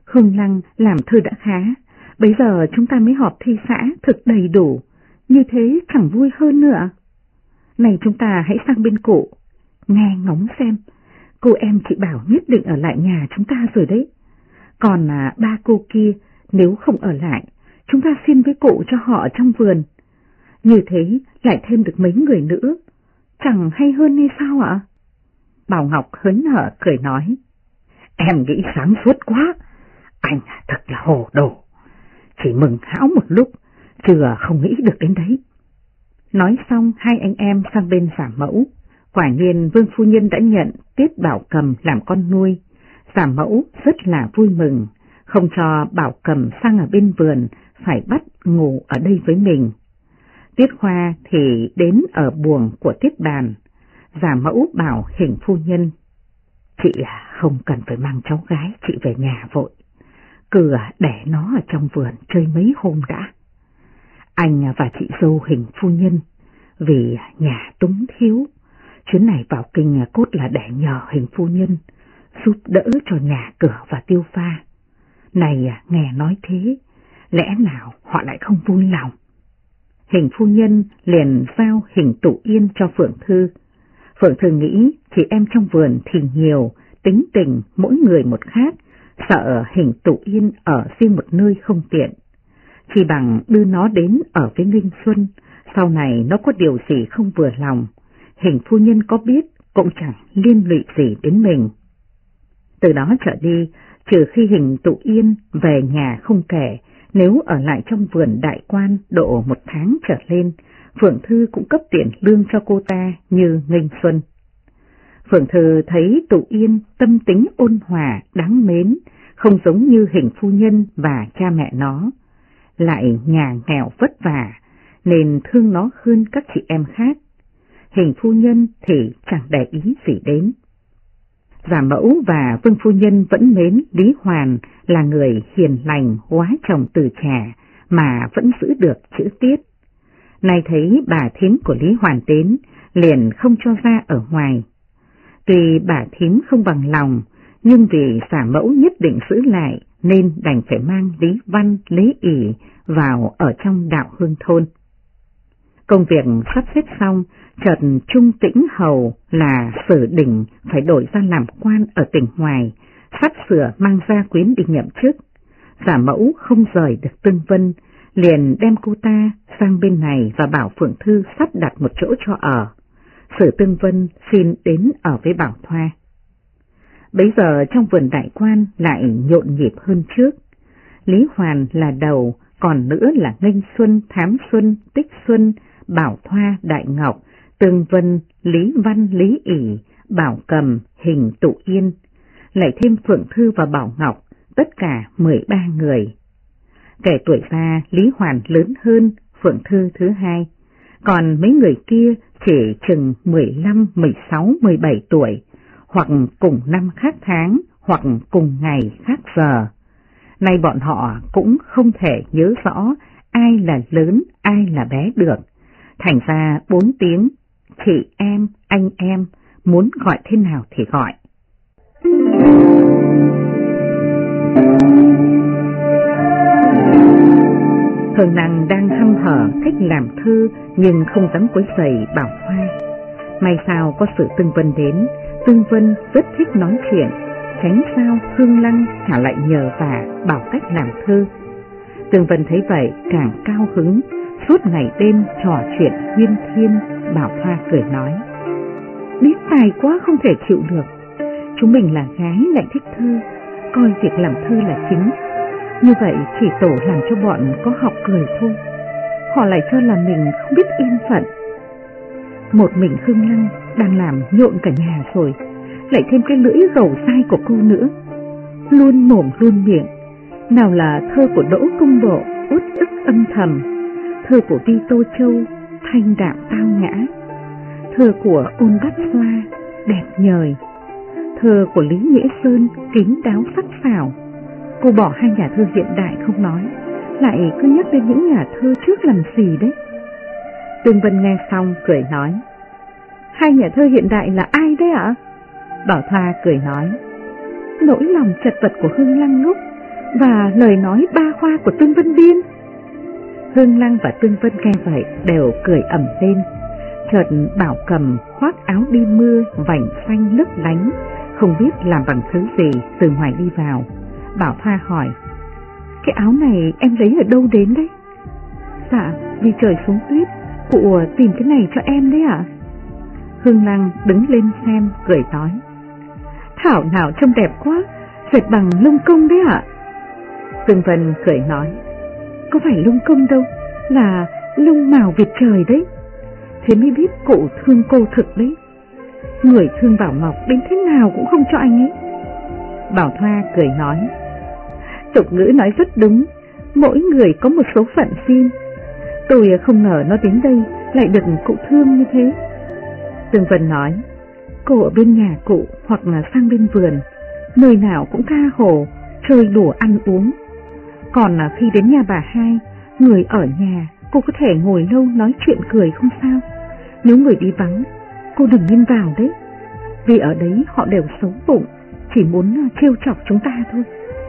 Hương Lăng làm thư đã khá, bây giờ chúng ta mới họp thi xã thực đầy đủ, như thế chẳng vui hơn nữa. Này chúng ta hãy sang bên cụ, nghe ngóng xem, cô em chị Bảo nhất định ở lại nhà chúng ta rồi đấy. Còn ba cô kia nếu không ở lại, chúng ta xin với cụ cho họ trong vườn. Như thế lại thêm được mấy người nữa, chẳng hay hơn hay sao ạ? Bảo Ngọc hớn hở cười nói. Em nghĩ sáng suốt quá, anh thật là hồ đồ. Chỉ mừng hão một lúc, chưa không nghĩ được đến đấy. Nói xong hai anh em sang bên Giả Mẫu. Quả nhiên Vương phu nhân đã nhận Tiết Bảo Cầm làm con nuôi. Giả Mẫu rất là vui mừng, không cho Bảo Cầm sang ở bên vườn, phải bắt ngủ ở đây với mình. Tiết Khoa thì đến ở buồng của Tiết Bàn. Giả Mẫu bảo Hình phu nhân, chị không cần phải mang cháu gái chị về nhà vội, cứ để nó ở trong vườn chơi mấy hôm đã. Anh và chị dâu Hình phu nhân vì nhà túng thiếu, chuyến này vào kinh cốt là để nhờ Hình phu nhân giúp đỡ cho nhà cửa và tiêu pha. Này nghe nói thế, lẽ nào họ lại không vui lòng? Hình phu nhân liền giao Hình Tụ Yên cho Phượng Thư. Phượng Thư nghĩ chị em trong vườn thì nhiều, tính tình mỗi người một khác, sợ Hình Tụ Yên ở riêng một nơi không tiện. Chỉ bằng đưa nó đến ở với Nghinh Xuân, sau này nó có điều gì không vừa lòng, Hình phu nhân có biết cũng chẳng liên lụy gì đến mình. Từ đó trở đi, trừ khi Hình Tụ Yên về nhà không kể, nếu ở lại trong vườn đại quan độ 1 tháng trở lên, Phượng Thư cũng cấp tiền lương cho cô ta như Nghinh Xuân. Phượng Thư thấy Tụ Yên tâm tính ôn hòa, đáng mến, không giống như Hình phu nhân và cha mẹ nó, lại nhà nghèo vất vả, nên thương nó hơn các chị em khác. Hình phu nhân thì chẳng để ý gì đến. Giả Mẫu và Vương phu nhân vẫn mến Lý Hoàn là người hiền lành, hóa chồng từ trẻ mà vẫn giữ được chữ Tiết. Nay thấy bà thím của Lý Hoàn đến, liền không cho ra ở ngoài. Tuy bà thím không bằng lòng, nhưng vì Giả Mẫu nhất định giữ lại nên đành phải mang Lý Văn, Lý ỉ vào ở trong đạo hương thôn. Công việc sắp xếp xong, chợt Trung Tĩnh Hầu là Sử Đình phải đổi ra làm quan ở tỉnh ngoài, sắp sửa mang gia quyến đi nhậm chức. Giả Mẫu không rời được Tương Vân, liền đem cô ta sang bên này và bảo Phượng Thư sắp đặt một chỗ cho ở. Sử Tương Vân xin đến ở với Bảo Thoa. Bấy giờ trong vườn đại quan lại nhộn nhịp hơn trước. Lý Hoàn là đầu, còn nữa là Nghinh Xuân, Thám Xuân, Tích Xuân, Bảo Thoa, Đại Ngọc, Tương Vân, Lý Văn, Lý ỉ, Bảo Cầm, Hình Tụ Yên, lại thêm Phượng Thư và Bảo Ngọc, tất cả 13 người. Kể tuổi ra, Lý Hoàn lớn hơn Phượng Thư thứ hai, còn mấy người kia chỉ chừng 15, 16, 17 tuổi, hoặc cùng năm khác tháng, hoặc cùng ngày khác giờ. Nay bọn họ cũng không thể nhớ rõ ai là lớn, ai là bé được. Thành ra 4 tiếng, chị em, anh em, muốn gọi thế nào thì gọi. Hương Năng đang hăm hở thích làm thư nhưng không dám quấy rầy Bảo Thoa. May sao có Sử Tương Vân đến, Tương Vân rất thích nói chuyện, tránh sao Hương Lăng trả lại nhờ vả bảo cách làm thư. Tương Vân thấy vậy càng cao hứng, suốt ngày đêm trò chuyện huyên thuyên. Bảo Thoa cười nói, biết tài quá không thể chịu được, chúng mình là gái lại thích thư, coi việc làm thư là chính. Như vậy chỉ tổ làm cho bọn có học cười thôi, họ lại cho là mình không biết yên phận. Một mình Hương Lăng đang làm nhộn cả nhà rồi, lại thêm cái lưỡi gầu dai của cô nữa, luôn mồm luôn miệng. Nào là thơ của Đỗ Công Bộ uất ức âm thầm, thơ của Vi Tô Châu thanh đạm tao nhã, thơ của Ôn Bát Xoa đẹp nhời, thơ của Lý Nghĩa Sơn kín đáo sắc sảo. Cô bỏ hai nhà thơ hiện đại không nói, lại cứ nhắc đến những nhà thơ trước làm gì đấy. Tương Vân nghe xong cười nói, hai nhà thơ hiện đại là ai đấy ạ? Bảo Thoa cười nói, nỗi lòng chật vật của Hương Lăng ngốc, và lời nói ba hoa của Tương Vân Điên. Hương Lăng và Tương Vân nghe vậy đều cười ầm lên. Chợt Bảo Cầm khoác áo đi mưa vành xanh lấp lánh, không biết làm bằng thứ gì, từ ngoài đi vào. Bảo Thoa hỏi: cái áo này em lấy ở đâu đến đấy? Dạ, vì trời xuống tuyết, cụ tìm cái này cho em đấy ạ. Hương Lăng đứng lên xem, cười nói: thảo nào trông đẹp quá, dệt bằng lông công đấy ạ. Tương Vân cười nói: có phải lông công đâu, là lông mào Việt trời đấy. Thế mới biết cụ thương cô thực đấy. Người thương Bảo Ngọc đến thế nào cũng không cho anh ấy. Bảo Thoa cười nói: tục ngữ nói rất đúng, mỗi người có một số phận riêng. Tôi không ngờ nó đến đây lại được cụ thương như thế. Tương Vân nói: cô ở bên nhà cụ hoặc là sang bên vườn, nơi nào cũng tha hồ, chơi đùa ăn uống. Còn khi đến nhà bà hai, người ở nhà, cô có thể ngồi lâu nói chuyện cười không sao. Nếu người đi vắng, cô đừng nên vào đấy, vì ở đấy họ đều xấu bụng, chỉ muốn trêu chọc chúng ta thôi.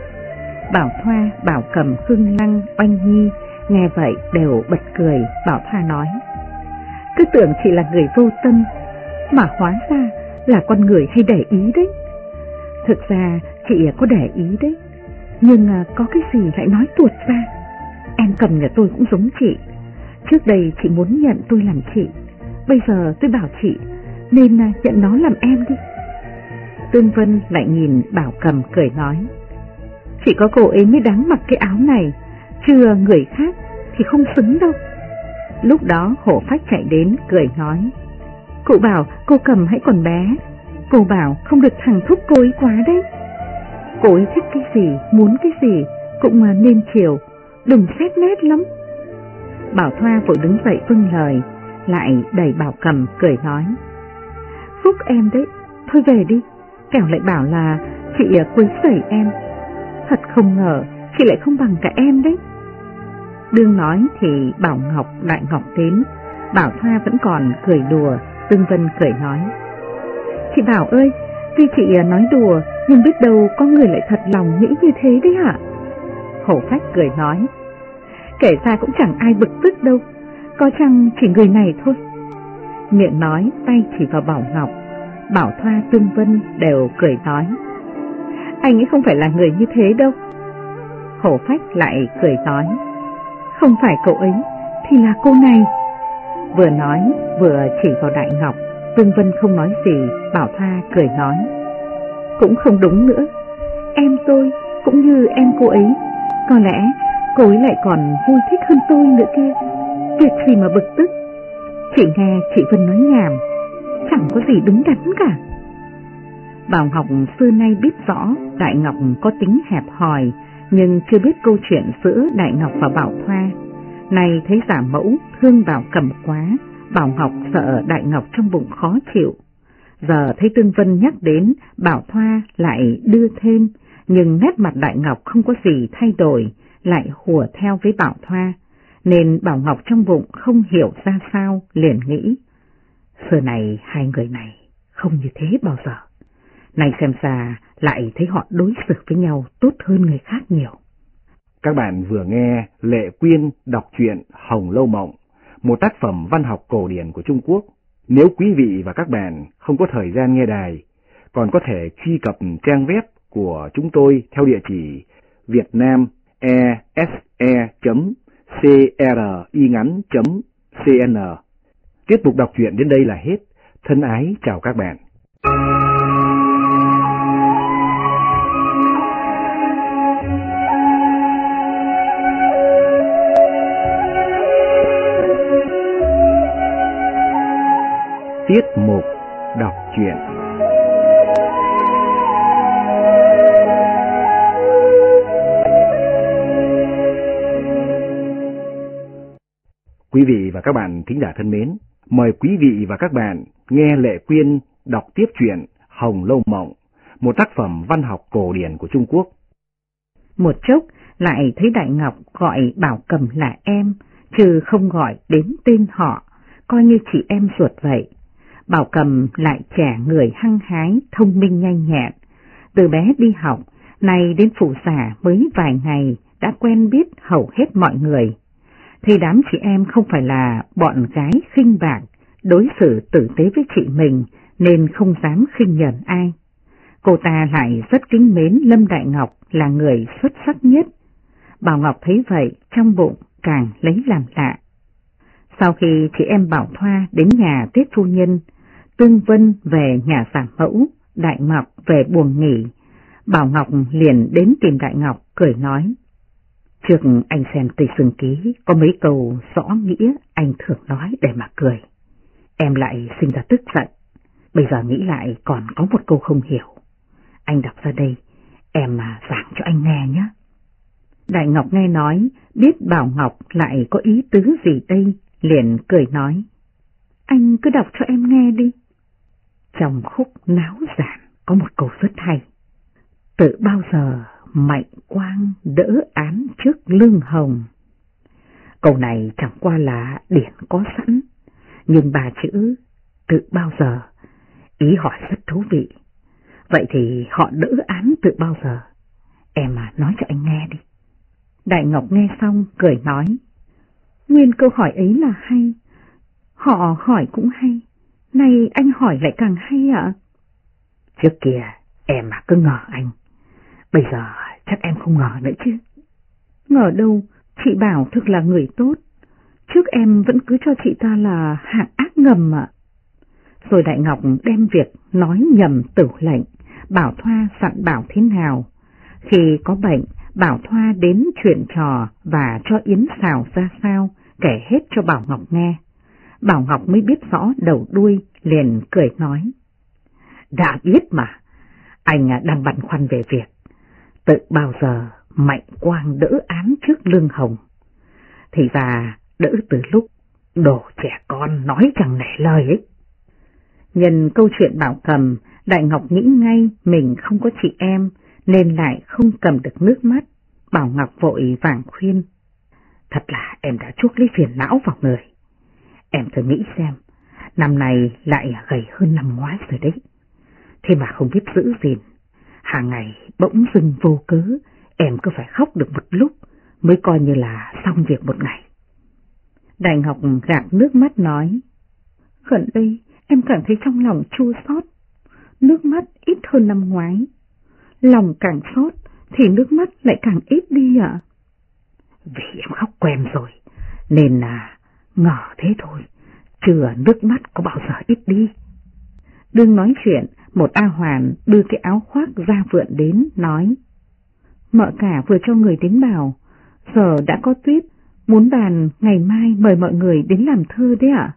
Bảo Thoa, Bảo Cầm, Hương Lăng, Oanh Nhi nghe vậy đều bật cười. Bảo Thoa nói: cứ tưởng chị là người vô tâm, mà hóa ra là con người hay để ý đấy. Thực ra chị có để ý đấy, nhưng có cái gì lại nói tuột ra. Em Cầm nhà tôi cũng giống chị. Trước đây chị muốn nhận tôi làm chị, bây giờ tôi bảo chị nên nhận nó làm em đi. Tương Vân lại nhìn Bảo Cầm cười nói: chỉ có cô ấy mới đáng mặc cái áo này, chứ người khác thì không xứng đâu. Lúc đó Hổ Phách chạy đến cười nói: cụ bảo cô Cầm hãy còn bé, cô bảo không được thằng thúc cô ấy quá đấy. Cô ấy thích cái gì, muốn cái gì cũng nên chiều, đừng xét nét lắm. Bảo Thoa vội đứng dậy vâng lời, lại đẩy Bảo Cầm cười nói: phúc em đấy, thôi về đi, kẻo lại bảo là chị quấy rầy em. Thật không ngờ chị lại không bằng cả em đấy. Đương nói thì Bảo Ngọc, Đại Ngọc đến. Bảo Thoa vẫn còn cười đùa. Tương Vân cười nói: chị Bảo ơi, tuy chị nói đùa nhưng biết đâu có người lại thật lòng nghĩ như thế đấy hả? Hổ Phách cười nói: kể ra cũng chẳng ai bực tức đâu, có chăng chỉ người này thôi. Miệng nói, tay chỉ vào Bảo Ngọc. Bảo Thoa, Tương Vân đều cười nói: anh ấy không phải là người như thế đâu. Hổ Phách lại cười nói: không phải cậu ấy thì là cô này. Vừa nói vừa chỉ vào Đại Ngọc. Tương Vân không nói gì. Bảo Thoa cười nói: cũng không đúng nữa, em tôi cũng như em cô ấy, có lẽ cô ấy lại còn vui thích hơn tôi nữa kia. Việc gì mà bực tức. Chị nghe chị Vân nói nhảm, chẳng có gì đúng đắn cả. Bảo Ngọc xưa nay biết rõ Đại Ngọc có tính hẹp hòi, nhưng chưa biết câu chuyện giữa Đại Ngọc và Bảo Thoa. Này thấy giả mẫu thương Bảo Cầm quá, Bảo Ngọc sợ Đại Ngọc trong bụng khó chịu. Giờ thấy Tương Vân nhắc đến, Bảo Thoa lại đưa thêm, nhưng nét mặt Đại Ngọc không có gì thay đổi, lại hùa theo với Bảo Thoa, nên Bảo Ngọc trong bụng không hiểu ra sao, liền nghĩ: xưa này hai người này không như thế bao giờ. Này xem ra lại thấy họ đối xử với nhau tốt hơn người khác nhiều. Các bạn vừa nghe Lệ Quyên đọc truyện Hồng Lâu Mộng, một tác phẩm văn học cổ điển của Trung Quốc. Nếu quý vị và các bạn không có thời gian nghe đài, còn có thể truy cập trang web của chúng tôi theo địa chỉ vietnamese.cringắn.cn. Tiết mục đọc truyện đến đây là hết. Thân ái chào các bạn. Tiết mục đọc truyện. Quý vị và các bạn thính giả thân mến, mời quý vị và các bạn nghe Lệ Quyên đọc tiếp truyện Hồng Lâu Mộng, một tác phẩm văn học cổ điển của Trung Quốc. Một chốc lại thấy Đại Ngọc gọi Bảo Cầm là em, chứ không gọi đến tên họ, coi như chị em ruột vậy. Bảo Cầm lại trẻ người hăng hái, thông minh nhanh nhẹn. Từ bé đi học, Nay đến phủ xã mới vài ngày đã quen biết hầu hết mọi người, thì đám chị em không phải là bọn gái khinh bạc, đối xử tử tế với chị mình nên không dám khinh nhờn ai. Cô ta lại rất kính mến Lâm Đại Ngọc là người xuất sắc nhất. Bảo Ngọc thấy vậy trong bụng càng lấy làm lạ. Sau khi chị em Bảo Thoa đến nhà Tiết phu nhân, Tương Vân về nhà Giả Mẫu, Đại Ngọc về buồng nghỉ, Bảo Ngọc liền đến tìm Đại Ngọc cười nói: "Trước anh xem Tây Sương Ký có mấy câu rõ nghĩa anh thường nói để mà cười. Em lại sinh ra tức giận, bây giờ nghĩ lại còn có một câu không hiểu. Anh đọc ra đây, em mà giảng cho anh nghe nhé." Đại Ngọc nghe nói, biết Bảo Ngọc lại có ý tứ gì đây, liền cười nói: "Anh cứ đọc cho em nghe đi." Trong khúc náo giản có một câu rất hay: "Tự bao giờ Mạnh Quang đỡ án trước lưng hồng." Câu này chẳng qua là điển có sẵn, nhưng ba chữ tự bao giờ, ý hỏi rất thú vị. Vậy thì họ đỡ án tự bao giờ? Em mà nói cho anh nghe đi. Đại Ngọc nghe xong cười nói: "Nguyên câu hỏi ấy là hay, họ hỏi cũng hay, nay anh hỏi lại càng hay ạ." "Trước kia em mà cứ ngờ anh, bây giờ chắc em không ngờ nữa chứ." "Ngờ đâu, chị Bảo thực là người tốt, trước em vẫn cứ cho chị ta là hạng ác ngầm ạ." Rồi Đại Ngọc đem việc nói nhầm Tửu lệnh, Bảo Thoa dặn bảo thế nào. Khi có bệnh, Bảo Thoa đến chuyện trò và cho yến xào ra sao, kể hết cho Bảo Ngọc nghe. Bảo Ngọc mới biết rõ đầu đuôi, liền cười nói: "Đã biết mà, anh đang băn khoăn về việc tự bao giờ Mạnh Quang đỡ án trước lưng hồng. Thì ra đỡ từ lúc đồ trẻ con nói chẳng nể lời ấy." Nhân câu chuyện Bảo cầm, Đại Ngọc nghĩ ngay mình không có chị em nên lại không cầm được nước mắt. Bảo Ngọc vội vàng khuyên: "Thật là em đã chuốc lấy phiền não vào người. Em thử nghĩ xem, năm này lại gầy hơn năm ngoái rồi đấy. Thế mà không biết giữ gìn, hàng ngày bỗng dưng vô cớ, em cứ phải khóc được một lúc mới coi như là xong việc một ngày." Đại Ngọc gạt nước mắt nói: "Gần đây em cảm thấy trong lòng chua xót, nước mắt ít hơn năm ngoái. Lòng càng xót thì nước mắt lại càng ít đi ạ." "Vì em khóc quen rồi nên là ngờ thế thôi, chứ nước mắt có bao giờ ít đi." Đương nói chuyện, một A Hoàn đưa cái áo khoác ra vượn đến, nói: "Mợ cả vừa cho người đến bảo, giờ đã có tuyết, muốn bàn ngày mai mời mọi người đến làm thơ đấy ạ."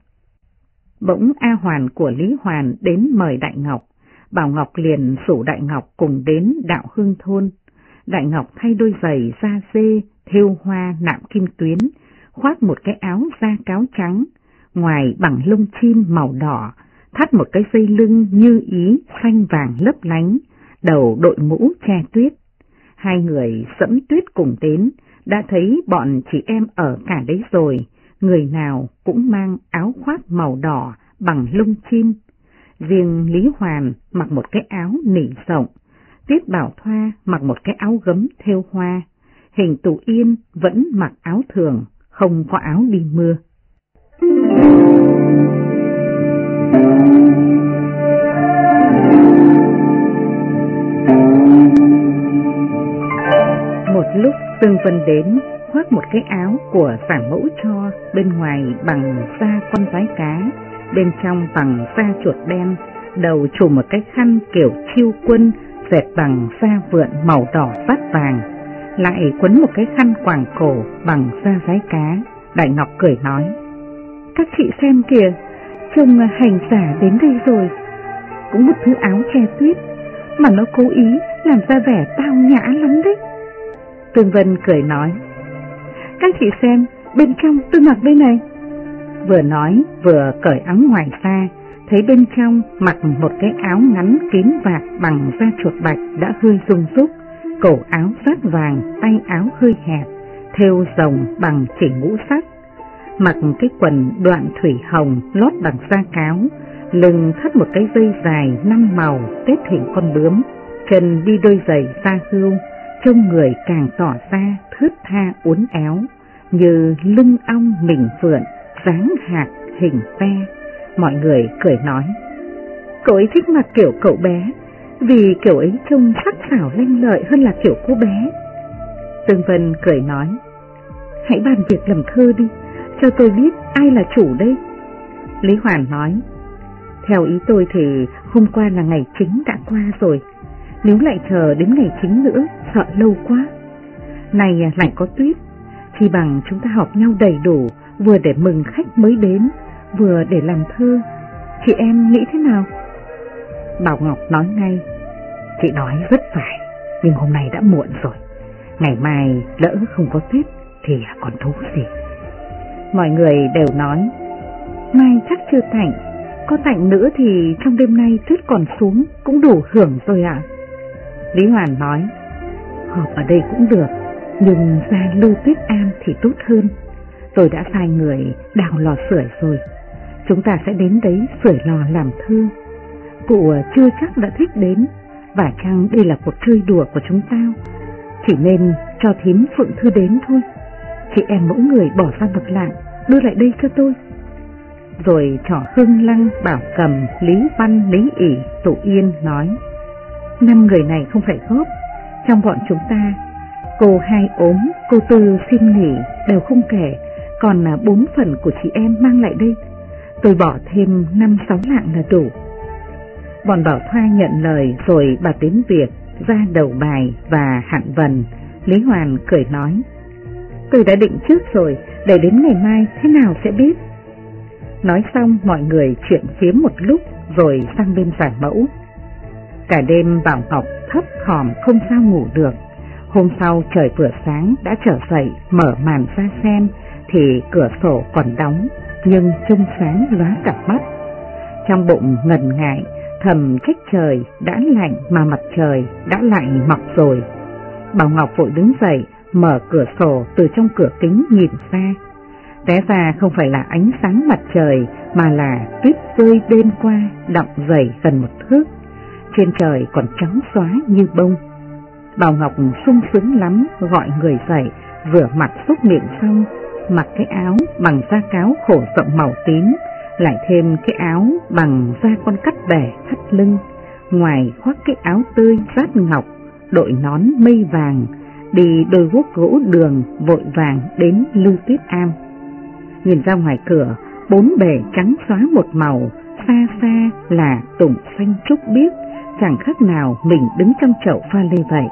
Bỗng A Hoàn của Lý Hoàn đến mời Đại Ngọc, Bảo Ngọc liền rủ Đại Ngọc cùng đến Đạo Hương thôn. Đại Ngọc thay đôi giày da dê, thêu hoa nạm kim tuyến, khoác một cái áo da cáo trắng, ngoài bằng lông chim màu đỏ, thắt một cái dây lưng như ý xanh vàng lấp lánh, đầu đội mũ che tuyết. Hai người dẫm tuyết cùng đến, đã thấy bọn chị em ở cả đấy rồi, người nào cũng mang áo khoác màu đỏ bằng lông chim. Riêng Lý Hoàn mặc một cái áo nỉ rộng, Tiết Bảo Thoa mặc một cái áo gấm thêu hoa, Hình Tụ Yên vẫn mặc áo thường, không có áo đi mưa. Một lúc Tương Vân đến, khoác một cái áo của Giả Mẫu cho, bên ngoài bằng da con vái cá, bên trong bằng da chuột đen, đầu trùm một cái khăn kiểu chiêu quân dệt bằng da vượn màu đỏ phát vàng, lại quấn một cái khăn quàng cổ bằng da vái cá. Đại Ngọc cười nói: "Các chị xem kìa, trông hành giả đến đây rồi, cũng một thứ áo che tuyết, mà nó cố ý làm ra vẻ tao nhã lắm đấy." Tương Vân cười nói: "Các chị xem, bên trong tôi mặc đây này." Vừa nói vừa cởi áo ngoài ra, thấy bên trong mặc một cái áo ngắn kín vạt bằng da chuột bạch đã hơi rung rúc, cổ áo sát vàng, tay áo hơi hẹp, thêu rồng bằng chỉ ngũ sắc, mặc cái quần đoạn thủy hồng lót bằng da cáo, lưng thắt một cái dây dài 5 màu tết hình con bướm, chân đi đôi giày da hươu, trông người càng tỏ ra thướt tha uốn éo, như lưng ong mình phượng, dáng hạt hình ve. Mọi người cười nói, cậu ấy thích mặc kiểu cậu bé, vì kiểu ấy trông sắc sảo lanh lợi hơn là kiểu cô bé. Tương Vân cười nói, hãy bàn việc làm thơ đi, cho tôi biết ai là chủ đây. Lý Hoàn nói, theo ý tôi thì hôm qua là ngày chính đã qua rồi, nếu lại chờ đến ngày chính nữa sợ lâu quá. Này lại có tuyết, chỉ bằng chúng ta họp nhau đầy đủ, vừa để mừng khách mới đến, vừa để làm thơ. Chị em nghĩ thế nào? Bảo Ngọc nói ngay, chị nói rất phải, nhưng hôm nay đã muộn rồi, ngày mai lỡ không có tuyết thì còn thú gì. Mọi người đều nói, mai chắc chưa tạnh, có tạnh nữa thì trong đêm nay tuyết còn xuống cũng đủ hưởng rồi ạ. Lý Hoàn nói, họp ở đây cũng được, nhưng ra Lưu Tuyết Am thì tốt hơn. Tôi đã sai người đào lò sưởi rồi, chúng ta sẽ đến đấy sưởi lò làm thơ. Cụ chưa chắc đã thích đến, và chăng đây là cuộc chơi đùa của chúng ta, chỉ nên cho thím Phượng Thư đến thôi. Chị em mỗi người bỏ ra 1 lạng đưa lại đây cho tôi. Rồi trỏ Hương Lăng, Bảo Cầm, Lý Văn, Lý ỉ, Tụ Yên nói, 5 người này không phải góp, trong bọn chúng ta cô Hai ốm, cô Tư xin nghỉ đều không kể, còn 4 phần của chị em mang lại đây, tôi bỏ thêm 5-6 lạng là đủ. Bọn Bảo Thoa nhận lời rồi bà đến việc ra đầu bài và hạn vần. Lý Hoàn cười nói, tôi đã định trước rồi, để đến ngày mai thế nào sẽ biết. Nói xong mọi người chuyện phiếm một lúc rồi sang bên giải mẫu. Cả đêm Bảo Ngọc thấp thỏm không sao ngủ được. Hôm sau trời vừa sáng đã trở dậy, mở màn ra xem thì cửa sổ còn đóng, nhưng trông sáng lóa cả mắt. Trong bụng ngần ngại, thầm trách trời đã lạnh mà mặt trời đã lại mọc rồi. Bảo Ngọc vội đứng dậy, mở cửa sổ từ trong cửa kính nhìn ra. Té ra không phải là ánh sáng mặt trời mà là tuyết rơi đêm qua đọng dày gần 1 thước. Trên trời còn trắng xóa như bông. Bảo Ngọc sung sướng lắm, gọi người dậy, rửa mặt súc miệng xong, mặc cái áo bằng da cáo khổ rộng màu tím, lại thêm cái áo bằng da con cắt bẻ thắt lưng, ngoài khoác cái áo tươi rát ngọc, đội nón mây vàng, đi đôi guốc gỗ đường vội vàng đến Lưu Tuyết Am. Nhìn ra ngoài cửa, 4 bể trắng xóa một màu, xa xa là tùng xanh trúc biếc, chẳng khác nào mình đứng trong chậu pha lê vậy.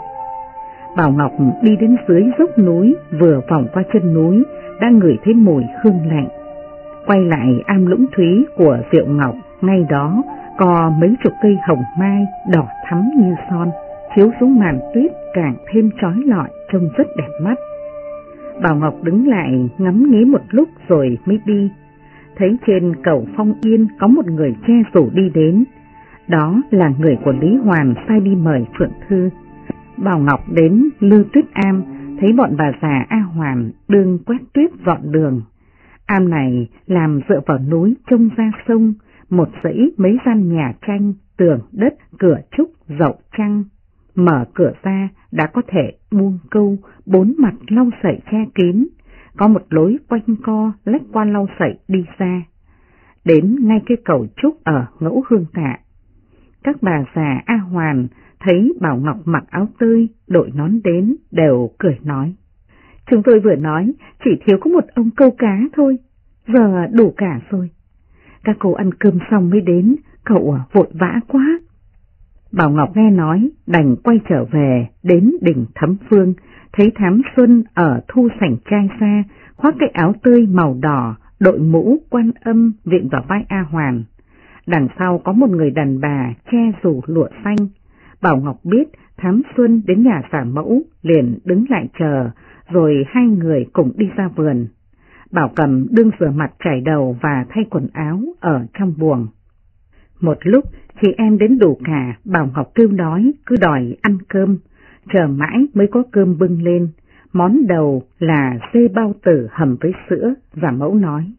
Bảo Ngọc đi đến dưới dốc núi, vừa vòng qua chân núi, đã ngửi thấy mùi hương lạnh. Quay lại am Lũng Thúy của Diệu Ngọc, ngay đó có mấy chục cây hồng mai đỏ thắm như son, chiếu xuống màn tuyết càng thêm chói lọi, trông rất đẹp mắt. Bảo Ngọc đứng lại ngắm nghía một lúc rồi mới đi. Thấy trên cầu Phong Yên có một người che rủ đi đến, đó là người của Lý Hoàn sai đi mời Phượng Thư. Bảo Ngọc đến Lưu Tuyết Am, thấy bọn bà già A Hoàn đương quét tuyết dọn đường. Am này làm dựa vào núi trông ra sông, một dãy mấy gian nhà tranh, tường đất, cửa trúc, dậu trăng. Mở cửa ra đã có thể buông câu, 4 mặt lau sậy che kín, có một lối quanh co lách qua lau sậy đi ra. Đến ngay cái cầu trúc ở Ngẫu Hương Tạ. Các bà già A Hoàn thấy Bảo Ngọc mặc áo tươi, đội nón đến, đều cười nói, chúng tôi vừa nói chỉ thiếu có một ông câu cá thôi, giờ đủ cả rồi. Các cô ăn cơm xong mới đến, cậu vội vã quá. Bảo Ngọc nghe nói, đành quay trở về, đến đỉnh Thấm Phương, thấy Thám Xuân ở thu sảnh trai xa, khoác cái áo tươi màu đỏ, đội mũ Quan Âm viện vào vai A Hoàn. Đằng sau có một người đàn bà che rủ lụa xanh. Bảo Ngọc biết Thám Xuân đến nhà giả mẫu, liền đứng lại chờ, rồi 2 người cùng đi ra vườn. Bảo Cầm đương rửa mặt chải đầu và thay quần áo ở trong buồng. Một lúc chị em đến đủ cả, Bảo Ngọc kêu đói, cứ đòi ăn cơm, chờ mãi mới có cơm bưng lên. Món đầu là dê bao tử hầm với sữa, giả mẫu nói,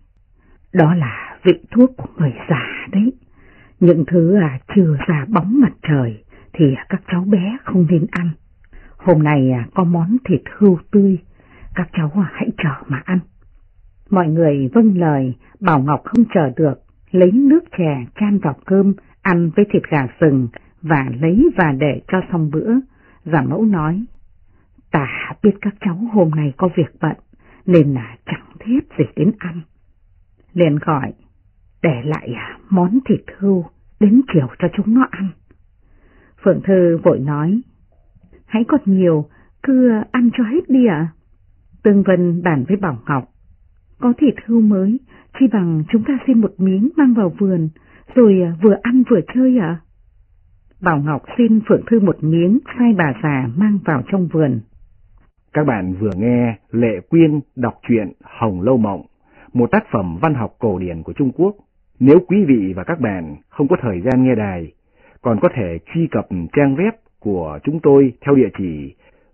đó là vị thuốc của người già đấy, những thứ chưa ra bóng mặt trời thì các cháu bé không nên ăn. Hôm nay có món thịt hươu tươi, các cháu hãy chờ mà ăn. Mọi người vâng lời, Bảo Ngọc không chờ được, lấy nước chè chan vào cơm, ăn với thịt gà rừng và lấy và để cho xong bữa. Giả Mẫu nói, ta biết các cháu hôm nay có việc bận, nên là chẳng thiết gì đến ăn. Liền gọi, để lại món thịt hươu, đến chiều cho chúng nó ăn. Phượng Thư vội nói, hãy còn nhiều, cứ ăn cho hết đi ạ. Tương Vân bàn với Bảo Ngọc, có thịt hươu mới, chi bằng chúng ta xin một miếng mang vào vườn, rồi vừa ăn vừa chơi ạ. Bảo Ngọc xin Phượng Thư một miếng, sai bà già mang vào trong vườn. Các bạn vừa nghe Lệ Quyên đọc truyện Hồng Lâu Mộng, một tác phẩm văn học cổ điển của Trung Quốc. Nếu quý vị và các bạn không có thời gian nghe đài, còn có thể truy cập trang web của chúng tôi theo địa chỉ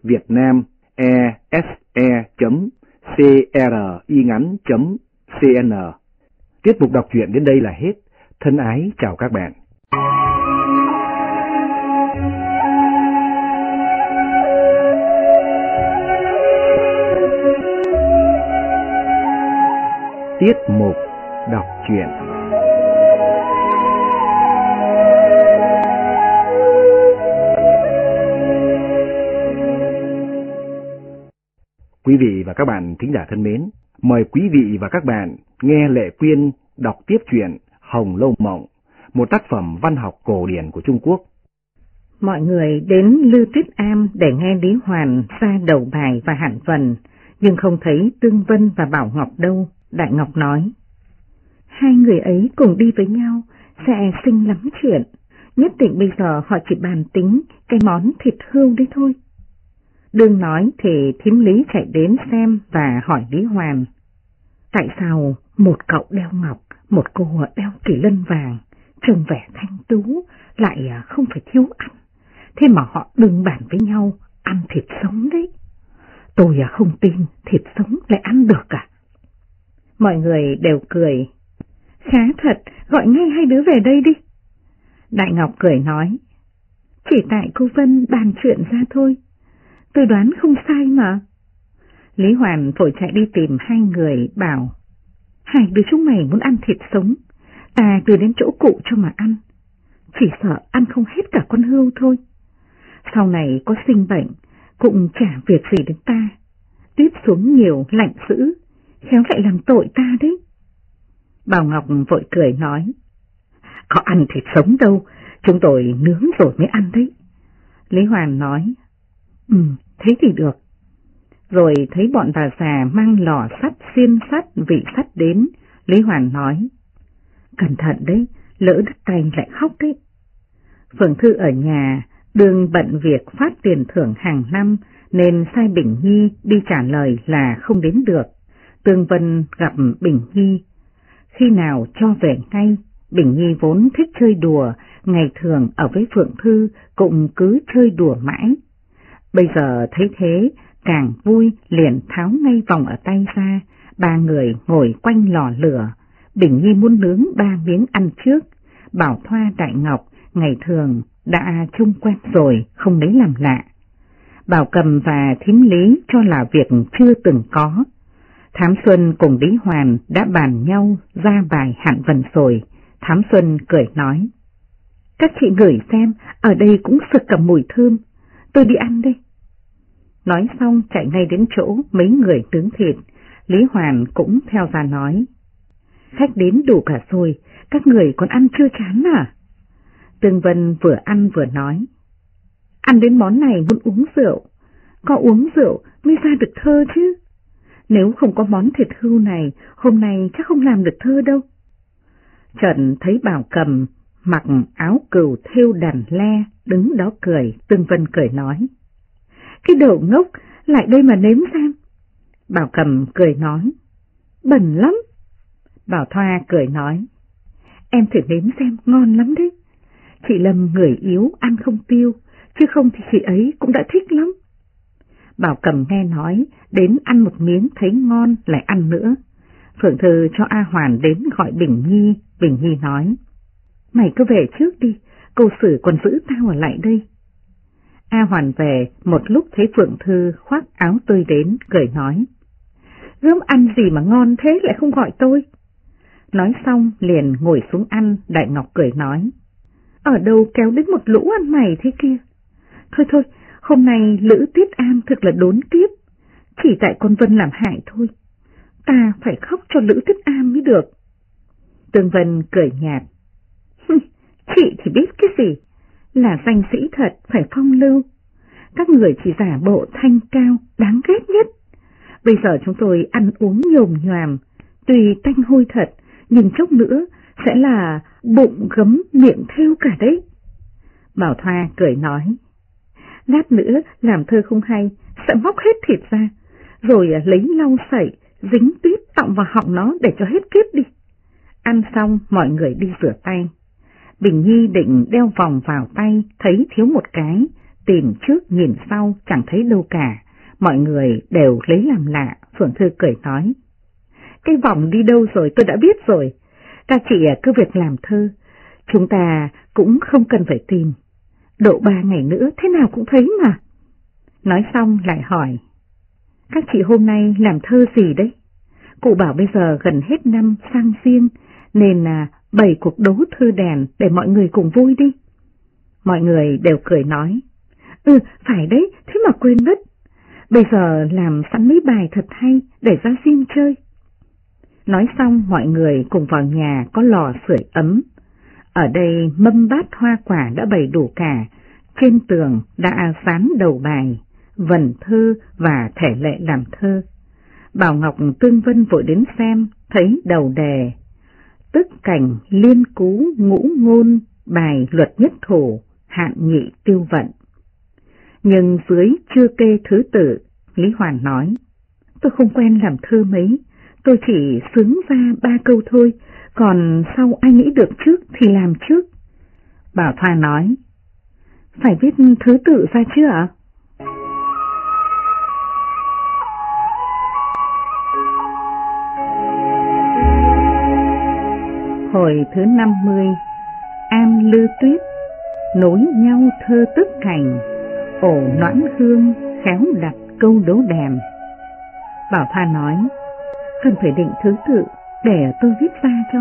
vietnamese.cringắn.cn. Tiết mục đọc truyện đến đây là hết. Thân ái chào các bạn. Tiết mục đọc truyện. Quý vị và các bạn thính giả thân mến, mời quý vị và các bạn nghe Lệ Quyên đọc tiếp truyện Hồng Lâu Mộng, một tác phẩm văn học cổ điển của Trung Quốc. Mọi người đến Lư Tuyết Am để nghe Lý Hoàn ra đầu bài và hạn vần, nhưng không thấy Tương Vân và Bảo Ngọc đâu. Đại Ngọc nói, hai người ấy cùng đi với nhau sẽ sinh lắm chuyện, nhất định bây giờ họ chỉ bàn tính cái món thịt hươu đấy thôi. Đương nói thì thím Lý chạy đến xem và hỏi Lý Hoàn, tại sao một cậu đeo ngọc, một cô đeo kỳ lân vàng, trông vẻ thanh tú, lại không phải thiếu ăn, thế mà họ đừng bàn với nhau ăn thịt sống đấy. Tôi không tin thịt sống lại ăn được cả. Mọi người đều cười, khá thật, gọi ngay hai đứa về đây đi. Đại Ngọc cười nói, chỉ tại cô Vân bàn chuyện ra thôi, tôi đoán không sai mà. Lý Hoàn vội chạy đi tìm hai người, bảo, hai đứa chúng mày muốn ăn thịt sống, ta đưa đến chỗ cụ cho mà ăn, chỉ sợ ăn không hết cả con hươu thôi. Sau này có sinh bệnh, cũng chả việc gì đến ta, tiếp xuống nhiều lạnh dữ, khéo lại làm tội ta đấy. Bảo Ngọc vội cười nói, có ăn thịt sống đâu, chúng tôi nướng rồi mới ăn đấy. Lý Hoàn nói, thế thì được. Rồi thấy bọn bà già mang lò sắt, xiên sắt, vị sắt đến, Lý Hoàn nói, cẩn thận đấy, lỡ đứt tay lại khóc đấy. Phượng Thư ở nhà đương bận việc phát tiền thưởng hàng năm, nên sai Bình Nhi đi trả lời là không đến được. Tương Vân gặp Bình Nhi, khi nào cho về ngay. Bình Nhi vốn thích chơi đùa, ngày thường ở với Phượng Thư cũng cứ chơi đùa mãi. Bây giờ thấy thế, càng vui, liền tháo ngay vòng ở tay ra, ba người ngồi quanh lò lửa. Bình Nhi muốn nướng 3 miếng ăn trước, Bảo Thoa, Đại Ngọc ngày thường đã chung quen rồi, không lấy làm lạ. Bảo Cầm và thím Lý cho là việc chưa từng có. Thám Xuân cùng Lý Hoàn đã bàn nhau ra bài hạn vần rồi. Thám Xuân cười nói, các chị ngửi xem, ở đây cũng sực cả mùi thơm, tôi đi ăn đây. Nói xong chạy ngay đến chỗ mấy người nướng thịt. Lý Hoàn cũng theo ra nói, khách đến đủ cả rồi, các người còn ăn chưa chán à? Tương Vân vừa ăn vừa nói, ăn đến món này muốn uống rượu, có uống rượu mới ra được thơ chứ. Nếu không có món thịt hươu này, hôm nay chắc không làm được thơ đâu. Trần thấy Bảo Cầm mặc áo cừu thêu đàn le, đứng đó cười. Tương Vân cười nói, cái đồ ngốc, lại đây mà nếm xem. Bảo Cầm cười nói, bẩn lắm. Bảo Thoa cười nói, em thử nếm xem, ngon lắm đấy. Chị Lâm người yếu ăn không tiêu, chứ không thì chị ấy cũng đã thích lắm. Bảo Cầm nghe nói, đến ăn một miếng thấy ngon lại ăn nữa. Phượng Thư cho A Hoàn đến gọi Bình Nhi. Bình Nhi nói, mày cứ về trước đi, cô Sử còn giữ tao ở lại đây. A Hoàn về một lúc thấy Phượng Thư khoác áo tươi đến, cười nói: Gớm ăn gì mà ngon thế lại không gọi tôi? Nói xong liền ngồi xuống ăn. Đại Ngọc cười nói: Ở đâu kéo đến một lũ ăn mày thế kia? Thôi, hôm nay Lữ Tiết Am thực là đốn kiếp, chỉ tại con Vân làm hại thôi. Ta phải khóc cho Lữ Tiết Am mới được. Tương Vân cười nhạt: Chị thì biết cái gì, là danh sĩ thật phải phong lưu. Các người chỉ giả bộ thanh cao, đáng ghét nhất. Bây giờ chúng tôi ăn uống nhồm nhoàm, tuy tanh hôi thật, nhưng chốc nữa sẽ là bụng gấm miệng thêu cả đấy. Bảo Thoa cười nói: Lát nữa làm thơ không hay, sẽ móc hết thịt ra, rồi lấy lau sẩy, dính tuyết tọng vào họng nó để cho hết kiếp đi. Ăn xong mọi người đi rửa tay. Bình Nhi định đeo vòng vào tay, thấy thiếu một cái, tìm trước nhìn sau chẳng thấy đâu cả. Mọi người đều lấy làm lạ. Phượng Thư cười nói: Cái vòng đi đâu rồi tôi đã biết rồi. Các chị cứ việc làm thơ, chúng ta cũng không cần phải tìm. Độ 3 ngày nữa thế nào cũng thấy mà. Nói xong lại hỏi: Các chị hôm nay làm thơ gì đấy? Cụ bảo bây giờ gần hết năm sang Giêng, nên bày cuộc đấu thơ đèn để mọi người cùng vui đi. Mọi người đều cười nói: Phải đấy, thế mà quên mất. Bây giờ làm sẵn mấy bài thật hay để ra Giêng chơi. Nói xong mọi người cùng vào nhà có lò sưởi ấm. Ở đây mâm bát hoa quả đã bày đủ cả, trên tường đã dán đầu bài, vần thơ và thể lệ làm thơ. Bảo Ngọc Tương Vân vội đến xem, thấy đầu đề: Tức cảnh liên cú ngũ ngôn, bài luật nhất thủ, hạn nhị tiêu vận. Nhưng dưới chưa kê thứ tự. Lý Hoàn nói: Tôi không quen làm thơ mấy, tôi chỉ xướng ra 3 câu thôi, còn sau ai nghĩ được trước thì làm trước. Bảo Thoa nói: Phải viết thứ tự ra chứ ạ? Hồi thứ 50. Am Lư Tuyết, nối nhau thơ tức thành, ổ noãn hương khéo đặt câu đố đèm. Bảo Thoa nói: Cần phải định thứ tự để tôi viết ra cho.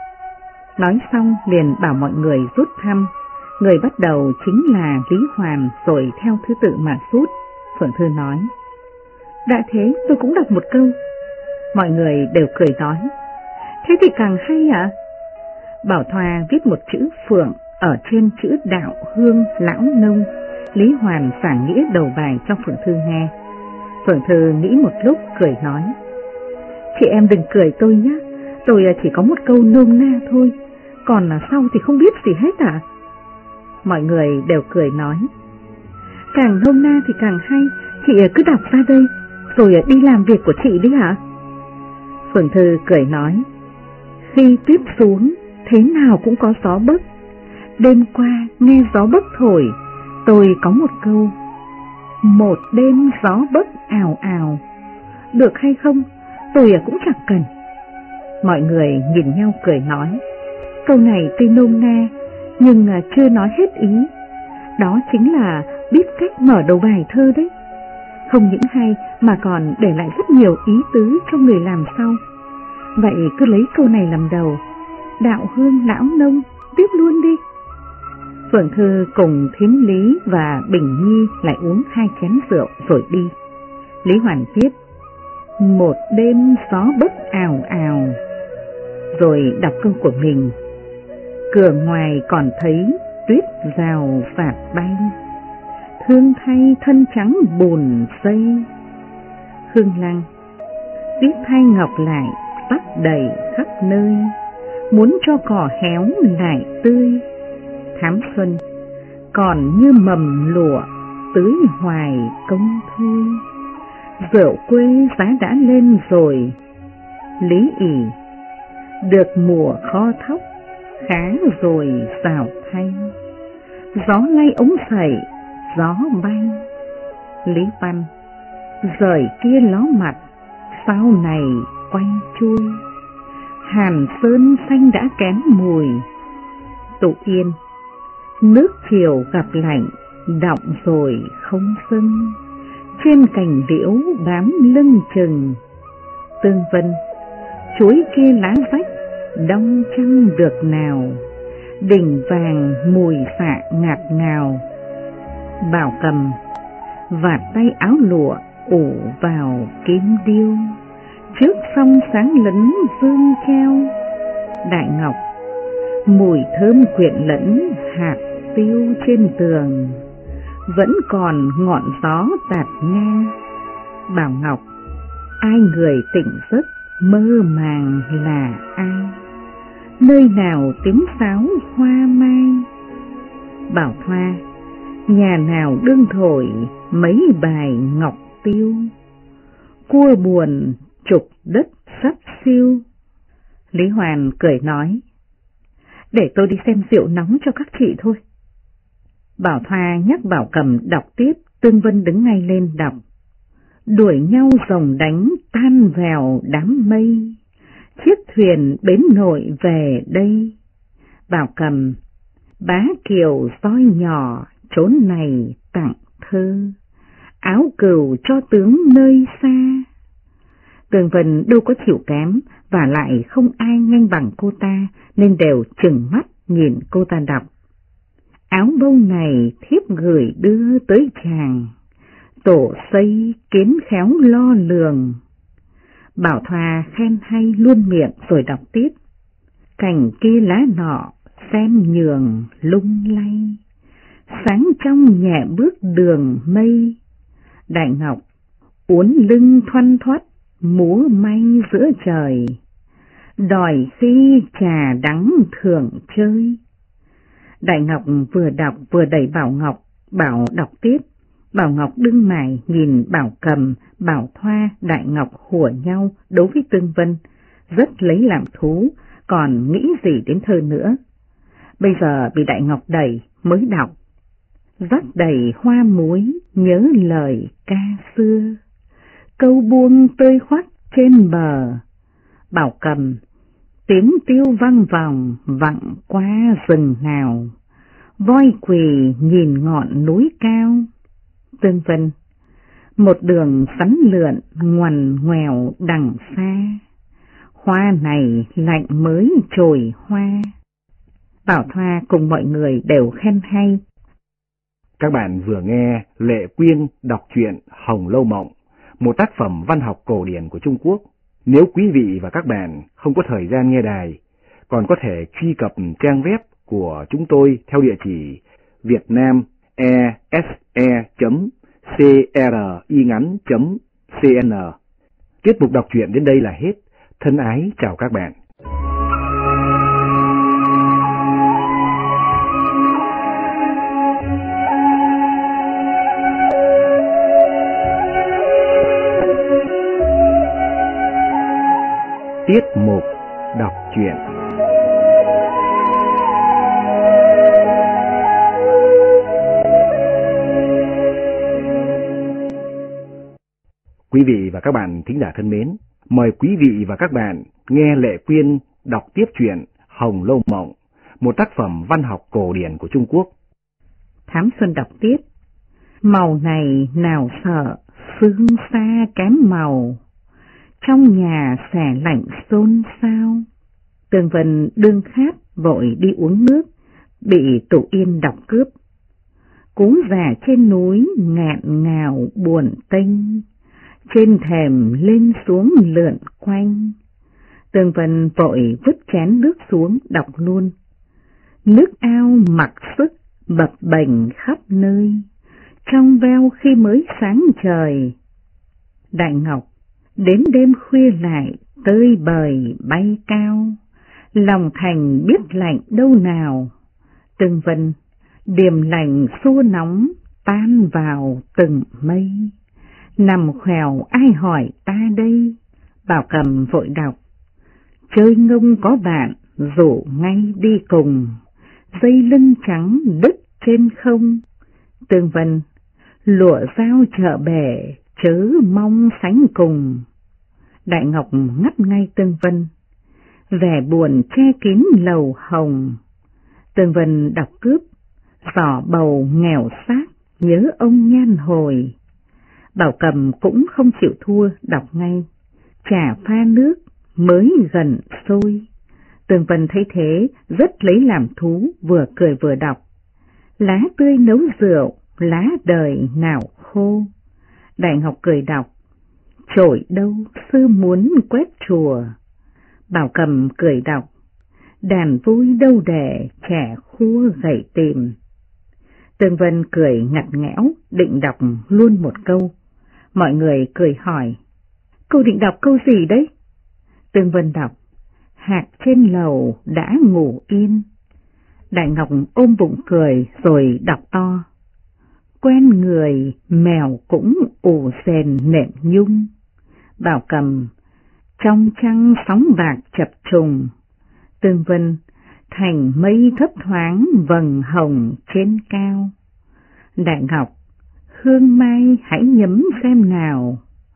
Nói xong liền bảo mọi người rút thăm. Người bắt đầu chính là Lý Hoàn, rồi theo thứ tự mà rút. Phượng Thư nói: Đã thế tôi cũng đọc một câu. Mọi người đều cười nói: Thế thì càng hay ạ. Bảo Thoa viết một chữ Phượng ở trên chữ Đạo Hương Lão Nông. Lý Hoàn giảng nghĩa đầu bài cho Phượng Thư nghe. Phượng Thư nghĩ một lúc cười nói: Chị em đừng cười tôi nhé, tôi chỉ có một câu nôm na thôi, còn sau thì không biết gì hết ạ. Mọi người đều cười nói: Càng nôm na thì càng hay, chị cứ đọc ra đây, rồi đi làm việc của chị đi hả? Phượng Thư cười nói: Khi tuyết xuống, thế nào cũng có gió bấc. Đêm qua nghe gió bấc thổi, tôi có một câu: Một đêm gió bấc ào ào. Được hay không, tôi cũng chẳng cần. Mọi người nhìn nhau cười nói: Câu này tuy nôm na, nhưng chưa nói hết ý. Đó chính là biết cách mở đầu bài thơ đấy. Không những hay mà còn để lại rất nhiều ý tứ cho người làm sau. Vậy cứ lấy câu này làm đầu: Đạo Hương Lão Nông, tiếp luôn đi. Phượng Thư cùng Thím Lý và Bình Nhi lại uống 2 chén rượu rồi đi. Lý Hoàn viết: Một đêm gió bấc ào ào, rồi đọc câu của mình: Cửa ngoài còn thấy tuyết rào phạt bay, thương thay thân trắng bùn xây. Hương Lăng: Tuyết thay ngọc lại vắt đầy khắp nơi, muốn cho cỏ héo lại tươi. Thám Xuân: Còn như mầm lụa tưới hoài công thôi, rượu quê giá đã lên rồi. Lý ỉ: Được mùa kho thóc, khá rồi xào thay, gió lay ống sẩy, gió bay. Lý Văn: Rời kia ló mặt, sau này quay chui, Hàn sơn xanh đã kém mùi. Tụ Yên: Nước chiều gặp lạnh, đọng rồi không sưng, trên cành liễu bám lưng chừng. Tương Vân, chuối kia lá vách, đong chăng được nào, đỉnh vàng mùi xạ ngạt ngào. Bảo Cầm, vạt tay áo lụa ủ vào kim điêu, trước sông sáng lẫn vương treo. Đại Ngọc, mùi thơm quyện lẫn hạt tiêu trên tường, vẫn còn ngọn gió tạt ngang. Bảo Ngọc, ai người tỉnh giấc mơ màng là ai, nơi nào tiếng sáo hoa mai. Bảo Thoa, nhà nào đương thổi mấy bài ngọc tiêu, cua buồn trục đất sắp siêu. Lý Hoàn cười nói, để tôi đi xem rượu nóng cho các chị thôi. Bảo Thoa nhắc Bảo Cầm đọc tiếp, Tương Vân đứng ngay lên đọc. Đuổi nhau rồng đánh tan vào đám mây, chiếc thuyền bến nội về đây. Bảo Cầm, bá kiều roi nhỏ chốn này tặng thơ, áo cừu cho tướng nơi xa. Tương Vân đâu có chịu kém, và lại không ai nhanh bằng cô ta, nên đều trừng mắt nhìn cô ta đọc. Áo bông này thiếp gửi đưa tới chàng, tổ xây kiến khéo lo lường. Bảo Thoa khen hay luôn miệng rồi đọc tiếp. Cành kia lá nọ xem nhường lung lay, sáng trong nhẹ bước đường mây. Đại Ngọc, uốn lưng thoăn thoắt múa may giữa trời, đòi khi trà đắng thường chơi. Đại Ngọc vừa đọc vừa đẩy Bảo Ngọc, bảo đọc tiếp. Bảo Ngọc đương mải nhìn Bảo Cầm, Bảo Thoa, Đại Ngọc hùa nhau đối với Tương Vân, rất lấy làm thú, còn nghĩ gì đến thơ nữa. Bây giờ bị Đại Ngọc đẩy mới đọc. Vắt đầy hoa muối nhớ lời ca xưa, câu buông tơi khoắt trên bờ. Bảo Cầm, tiếng tiêu vang vòng vặn qua rừng nào, voi quỳ nhìn ngọn núi cao. Tương Vân, một đường sắn lượn ngoằn ngoèo đằng xa, hoa này lạnh mới trồi hoa. Bảo Thoa cùng mọi người đều khen hay. Các bạn vừa nghe Lệ Quyên đọc truyện Hồng Lâu Mộng, một tác phẩm văn học cổ điển của Trung Quốc. Nếu quý vị và các bạn không có thời gian nghe đài, còn có thể truy cập trang web của chúng tôi theo địa chỉ vietnamese.cringắn.cn. Tiết mục đọc truyện đến đây là hết. Thân ái chào các bạn. Tiết mục đọc truyện. Quý vị và các bạn thính giả thân mến, mời quý vị và các bạn nghe Lệ Quyên đọc tiếp truyện Hồng Lâu Mộng, một tác phẩm văn học cổ điển của Trung Quốc. Thám Xuân đọc tiếp. Màu này nào sợ, phương xa kém màu, trong nhà xẻ lạnh xôn xao. Tương Vân đương khát vội đi uống nước, bị Tụ Yên đọc cướp. Cú già trên núi ngạn ngào buồn tênh, trên thềm lên xuống lượn quanh. Tương Vân vội vứt chén nước xuống đọc luôn. Nước ao mặc sức bập bềnh khắp nơi, trong veo khi mới sáng trời. Đại Ngọc, đến đêm khuya lại tơi bời bay cao, lòng thành biết lạnh đâu nào. Tương Vân, điềm lạnh xua nóng tan vào từng mây, nằm khèo ai hỏi ta đây. Bảo Cầm vội đọc. Chơi ngông có bạn rủ ngay đi cùng, dây lưng trắng đứt trên không. Tương Vân, lụa dao chợ bể chớ mong sánh cùng. Đại Ngọc ngắt ngay Tương Vân. Vẻ buồn che kín lầu hồng. Tương Vân đọc cướp, giỏ bầu nghèo xác, nhớ ông nhan hồi. Bảo Cầm cũng không chịu thua, đọc ngay. Trà pha nước mới gần sôi. Tường Vân thấy thế rất lấy làm thú, vừa cười vừa đọc. Lá tươi nấu rượu, lá đời nào khô. Đại Ngọc cười đọc. Trội đâu sư muốn quét chùa. Bảo Cầm cười đọc. Đàn vui đâu để trẻ khua gậy tìm. Tường Vân cười ngặt nghẽo, định đọc luôn một câu. Mọi người cười hỏi. Cô định đọc câu gì đấy? Tường Vân đọc. Hạc trên lầu đã ngủ yên. Đại Ngọc ôm bụng cười rồi đọc to. Quen người mèo cũng ủ rèn nệm nhung. Bảo Cầm. Trong trăng sóng bạc chập trùng. Tường Vân. Thành mây thấp thoáng vầng hồng trên cao. Đại Ngọc. Hương mai hãy nhấm xem nào.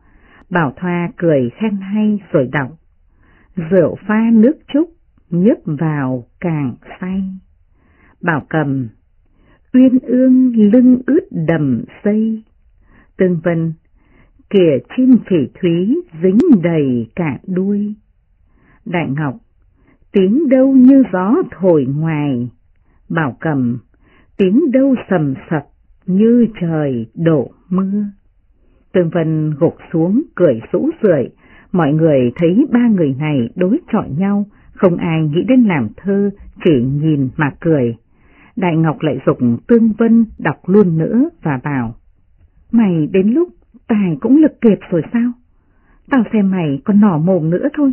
Bảo Thoa cười khen hay rồi đọc. Rượu pha nước trúc, nhấp vào càng say. Bảo Cầm. Uyên ương lưng ướt đầm xây. Tường Vân. Kìa chim phỉ thúy dính đầy cả đuôi. Đại Ngọc. Tiếng đâu như gió thổi ngoài. Bảo Cầm. Tiếng đâu sầm sập như trời đổ mưa. Tường Vân gục xuống cười rũ rượi. Mọi người thấy ba người này đối chọi nhau, không ai nghĩ đến làm thơ, chỉ nhìn mà cười. Đại Ngọc lại giục Tương Vân đọc luôn nữa và bảo. Mày đến lúc tài cũng lực kiệt rồi sao? Tao xem mày còn nỏ mồm nữa thôi.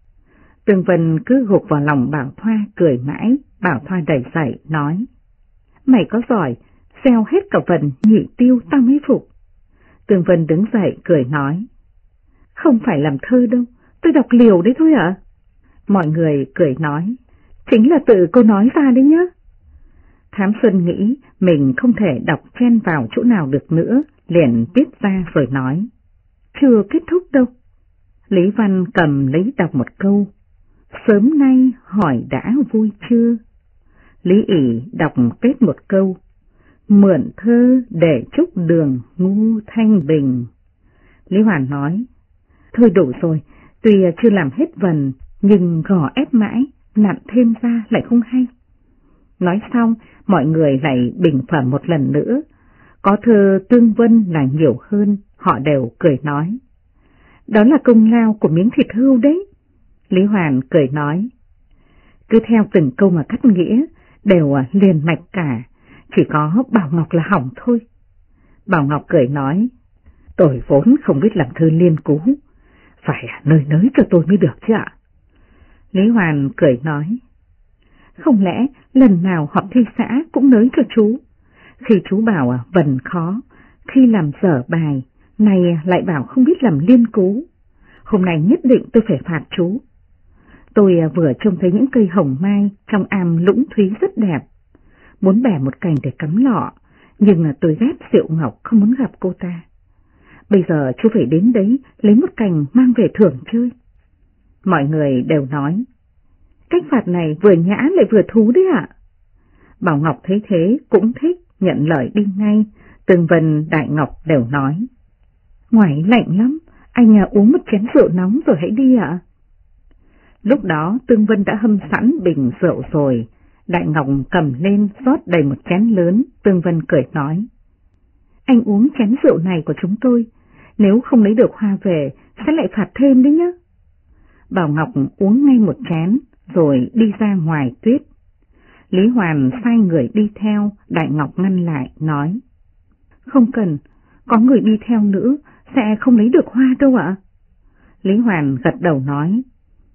Tương Vân cứ gục vào lòng Bảo Thoa cười mãi. Bảo Thoa đẩy dậy nói. Mày có giỏi, gieo hết cả vần nhị tiêu tao mới phục. Tương Vân đứng dậy cười nói. Không phải làm thơ đâu, tôi đọc liều đấy thôi ạ. Mọi người cười nói. Chính là tự cô nói ra đấy nhá. Thám Xuân nghĩ mình không thể đọc chen vào chỗ nào được nữa, liền viết ra rồi nói. Chưa kết thúc đâu. Lý Văn cầm lấy đọc một câu. Sớm nay hỏi đã vui chưa? Lý ỷ đọc kết một câu. Mượn thơ để chúc đường ngu thanh bình. Lý Hoàn nói. Thôi đủ rồi, tuy chưa làm hết vần, nhưng gò ép mãi, nặn thêm ra lại không hay. Nói xong, mọi người lại bình phẩm một lần nữa. Có thơ Tương Vân là nhiều hơn, họ đều cười nói. Đó là công lao của miếng thịt hươu đấy. Lý Hoàn cười nói. Cứ theo từng câu mà cắt nghĩa, đều liền mạch cả, chỉ có Bảo Ngọc là hỏng thôi. Bảo Ngọc cười nói. Tôi vốn không biết làm thơ liên cú, phải nơi nới cho tôi mới được chứ ạ. Lý Hoàn cười nói. Không lẽ lần nào họp thi xã cũng nới cho chú? Khi chú bảo vần khó, khi làm dở bài, này lại bảo không biết làm liên cú. Hôm nay nhất định tôi phải phạt chú. Tôi vừa trông thấy những cây hồng mai trong am Lũng Thúy rất đẹp, muốn bẻ một cành để cắm lọ, nhưng tôi ghét Diệu Ngọc không muốn gặp cô ta. Bây giờ chú phải đến đấy lấy một cành mang về thưởng chơi. Mọi người đều nói. Cách phạt này vừa nhã lại vừa thú đấy ạ. Bảo Ngọc thấy thế cũng thích, nhận lời đi ngay. Tương Vân, Đại Ngọc đều nói. Ngoài lạnh lắm, anh uống một chén rượu nóng rồi hãy đi ạ. Lúc đó Tương Vân đã hâm sẵn bình rượu rồi. Đại Ngọc cầm lên rót đầy một chén lớn. Tương Vân cười nói. Anh uống chén rượu này của chúng tôi, nếu không lấy được hoa về sẽ lại phạt thêm đấy nhá. Bảo Ngọc uống ngay một chén rồi đi ra ngoài tuyết. Lý Hoàn sai người đi theo, Đại Ngọc ngăn lại nói. Không cần, có người đi theo nữa sẽ không lấy được hoa đâu ạ. Lý Hoàn gật đầu nói.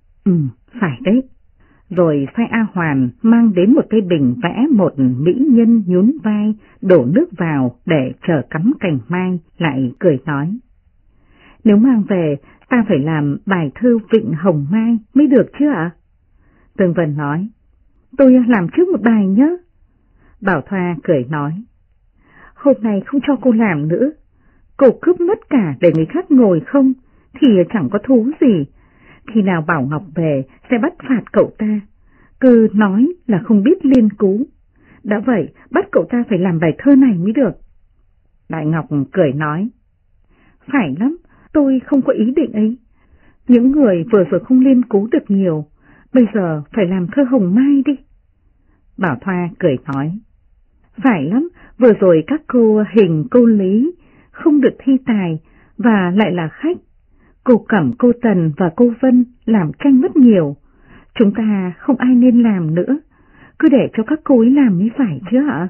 Phải đấy. Rồi sai A Hoàn mang đến một cây bình vẽ một mỹ nhân nhún vai, đổ nước vào để chờ cắm cành mai, lại cười nói. Nếu mang về, ta phải làm bài thơ Vịnh Hồng Mai mới được chứ ạ? Tương Vân nói. Tôi làm trước một bài nhé. Bảo Thoa cười nói. Hôm nay không cho cô làm nữa. Cô cướp mất cả để người khác ngồi không, thì chẳng có thú gì. Khi nào Bảo Ngọc về sẽ bắt phạt cậu ta. Cứ nói là không biết liên cú. Đã vậy, bắt cậu ta phải làm bài thơ này mới được. Đại Ngọc cười nói, phải lắm, tôi không có ý định ấy. Những người vừa rồi không liên cứu được nhiều, bây giờ phải làm thơ Hồng Mai đi. Bảo Thoa cười nói, phải lắm, vừa rồi các cô Hình, cô Lý không được thi tài và lại là khách. Cô Cẩm, cô Tần và cô Vân làm tranh mất nhiều. Chúng ta không ai nên làm nữa, cứ để cho các cô ấy làm mới phải chứ ạ.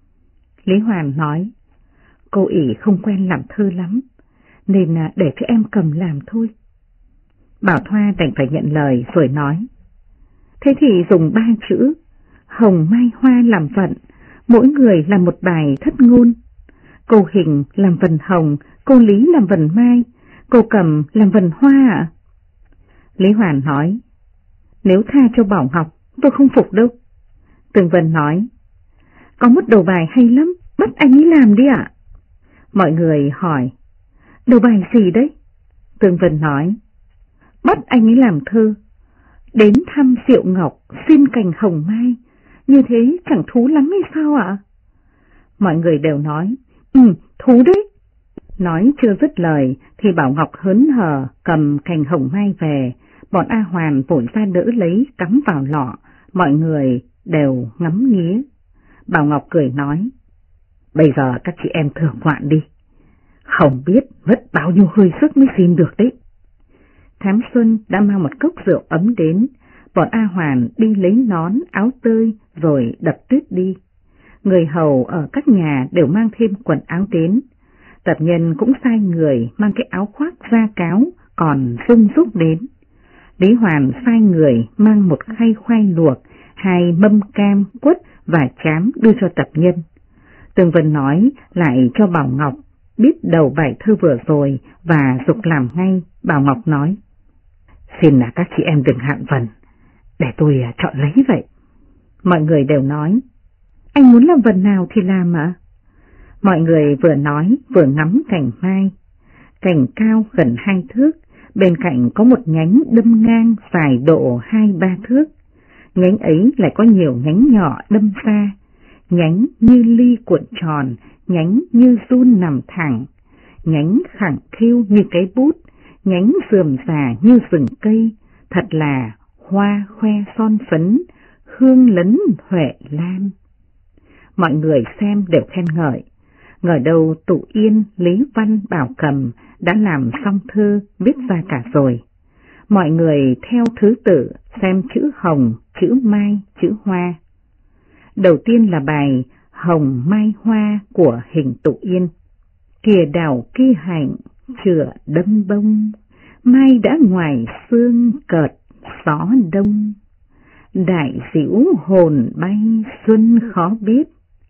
Lý Hoàn nói, cô ỷ không quen làm thơ lắm, nên để cho em Cầm làm thôi. Bảo Thoa đành phải nhận lời rồi nói, thế thì dùng 3 chữ Hồng Mai Hoa làm vận, mỗi người làm một bài thất ngôn. Cô Hình làm vần hồng, cô Lý làm vần mai, cô Cầm làm vần hoa ạ. Lý Hoàn nói, nếu tha cho Bảo Ngọc, tôi không phục đâu. Tường Vân nói, có một đầu bài hay lắm, bắt anh ấy làm đi ạ. Mọi người hỏi, đầu bài gì đấy? Tường Vân nói, bắt anh ấy làm thơ, đến thăm Diệu Ngọc xin cành hồng mai, như thế chẳng thú lắm hay sao ạ? Mọi người đều nói, thú đấy. Nói chưa dứt lời thì Bảo Ngọc hớn hở cầm cành hồng mai về, bọn A Hoàn vội ra đỡ lấy cắm vào lọ, mọi người đều ngắm nghía. Bảo Ngọc cười nói, bây giờ các chị em thưởng ngoạn đi, không biết mất bao nhiêu hơi sức mới xin được đấy. Thám Xuân đã mang một cốc rượu ấm đến, bọn A Hoàn đi lấy nón, áo tơi rồi đập tuyết đi. Người hầu ở các nhà đều mang thêm quần áo đến. Tập nhân cũng sai người mang cái áo khoác da cáo còn sung súc đến. Lý Hoàn sai người mang một khay khoai luộc, 2 mâm cam, quất và chám đưa cho tập nhân. Tường Vân nói lại cho Bảo Ngọc biết đầu bài thơ vừa rồi và giục làm ngay. Bảo Ngọc nói, xin là các chị em đừng hạn vần, để tôi chọn lấy vậy. Mọi người đều nói, anh muốn làm vần nào thì làm ạ. Mọi người vừa nói vừa ngắm cành mai. Cành cao gần 2 thước, bên cạnh có một nhánh đâm ngang dài độ 2-3 thước. Nhánh ấy lại có nhiều nhánh nhỏ đâm xa, nhánh như ly cuộn tròn, nhánh như giun nằm thẳng, nhánh khẳng khiu như cái bút, nhánh rườm rà như rừng cây, thật là hoa khoe son phấn, hương lấn huệ lan. Mọi người xem đều khen ngợi. Ngờ đâu Tụ Yên, Lý Văn, Bảo Cầm đã làm xong thơ viết ra cả rồi. Mọi người theo thứ tự xem chữ hồng, chữ mai, chữ hoa. Đầu tiên là bài Hồng Mai Hoa của Hình Tụ Yên. Kìa đào kỳ hạnh, chữa đâm bông, mai đã ngoài sương cợt gió đông. Đại diễu hồn bay xuân khó biết,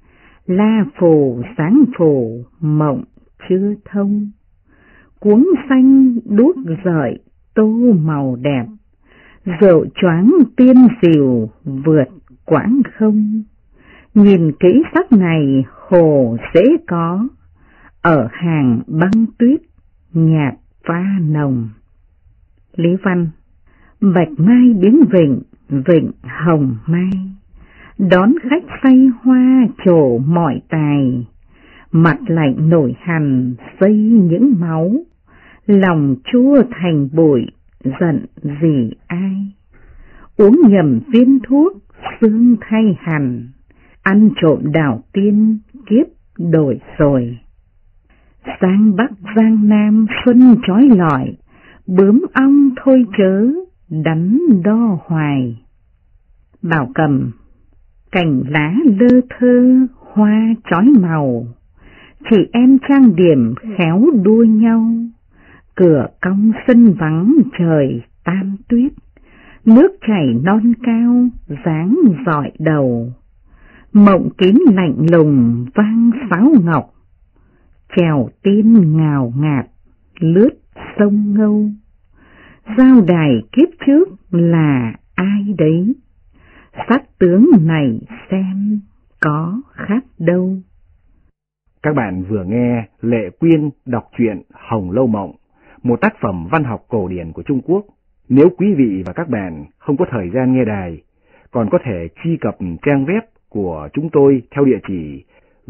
la phù sáng phù mộng chưa thông. Cuống xanh đuốc rợi tô màu đẹp, rượu choáng tiên diều vượt quãng không. Nhìn kỹ sắc này hồ dễ có, ở hàng băng tuyết nhạt pha nồng. Lý Văn, bạch mai biến vịnh, vịnh hồng mai, đón khách say hoa trổ mọi tài. Mặt lạnh nổi hằn xây những máu, lòng chua thành bụi giận gì ai. Uống nhầm viên thuốc xương thay hẳn, ăn trộm đảo tiên kiếp đổi rồi. Giang Bắc Giang Nam xuân trói lọi, bướm ong thôi chớ đắn đo hoài. Bảo Cầm, cành lá lơ thơ hoa chói màu, chị em trang điểm khéo đua nhau. Cửa cong sân vắng trời tan tuyết, nước chảy non cao dáng dọi đầu. Mộng kín lạnh lùng vang sáo ngọc, chèo tiên ngào ngạt lướt sông Ngâu. Giao đài kiếp trước là ai đấy, sắc tướng này xem có khác đâu. Các bạn vừa nghe Lệ Quyên đọc truyện Hồng Lâu Mộng, một tác phẩm văn học cổ điển của Trung Quốc. Nếu quý vị và các bạn không có thời gian nghe đài, còn có thể truy cập trang web của chúng tôi theo địa chỉ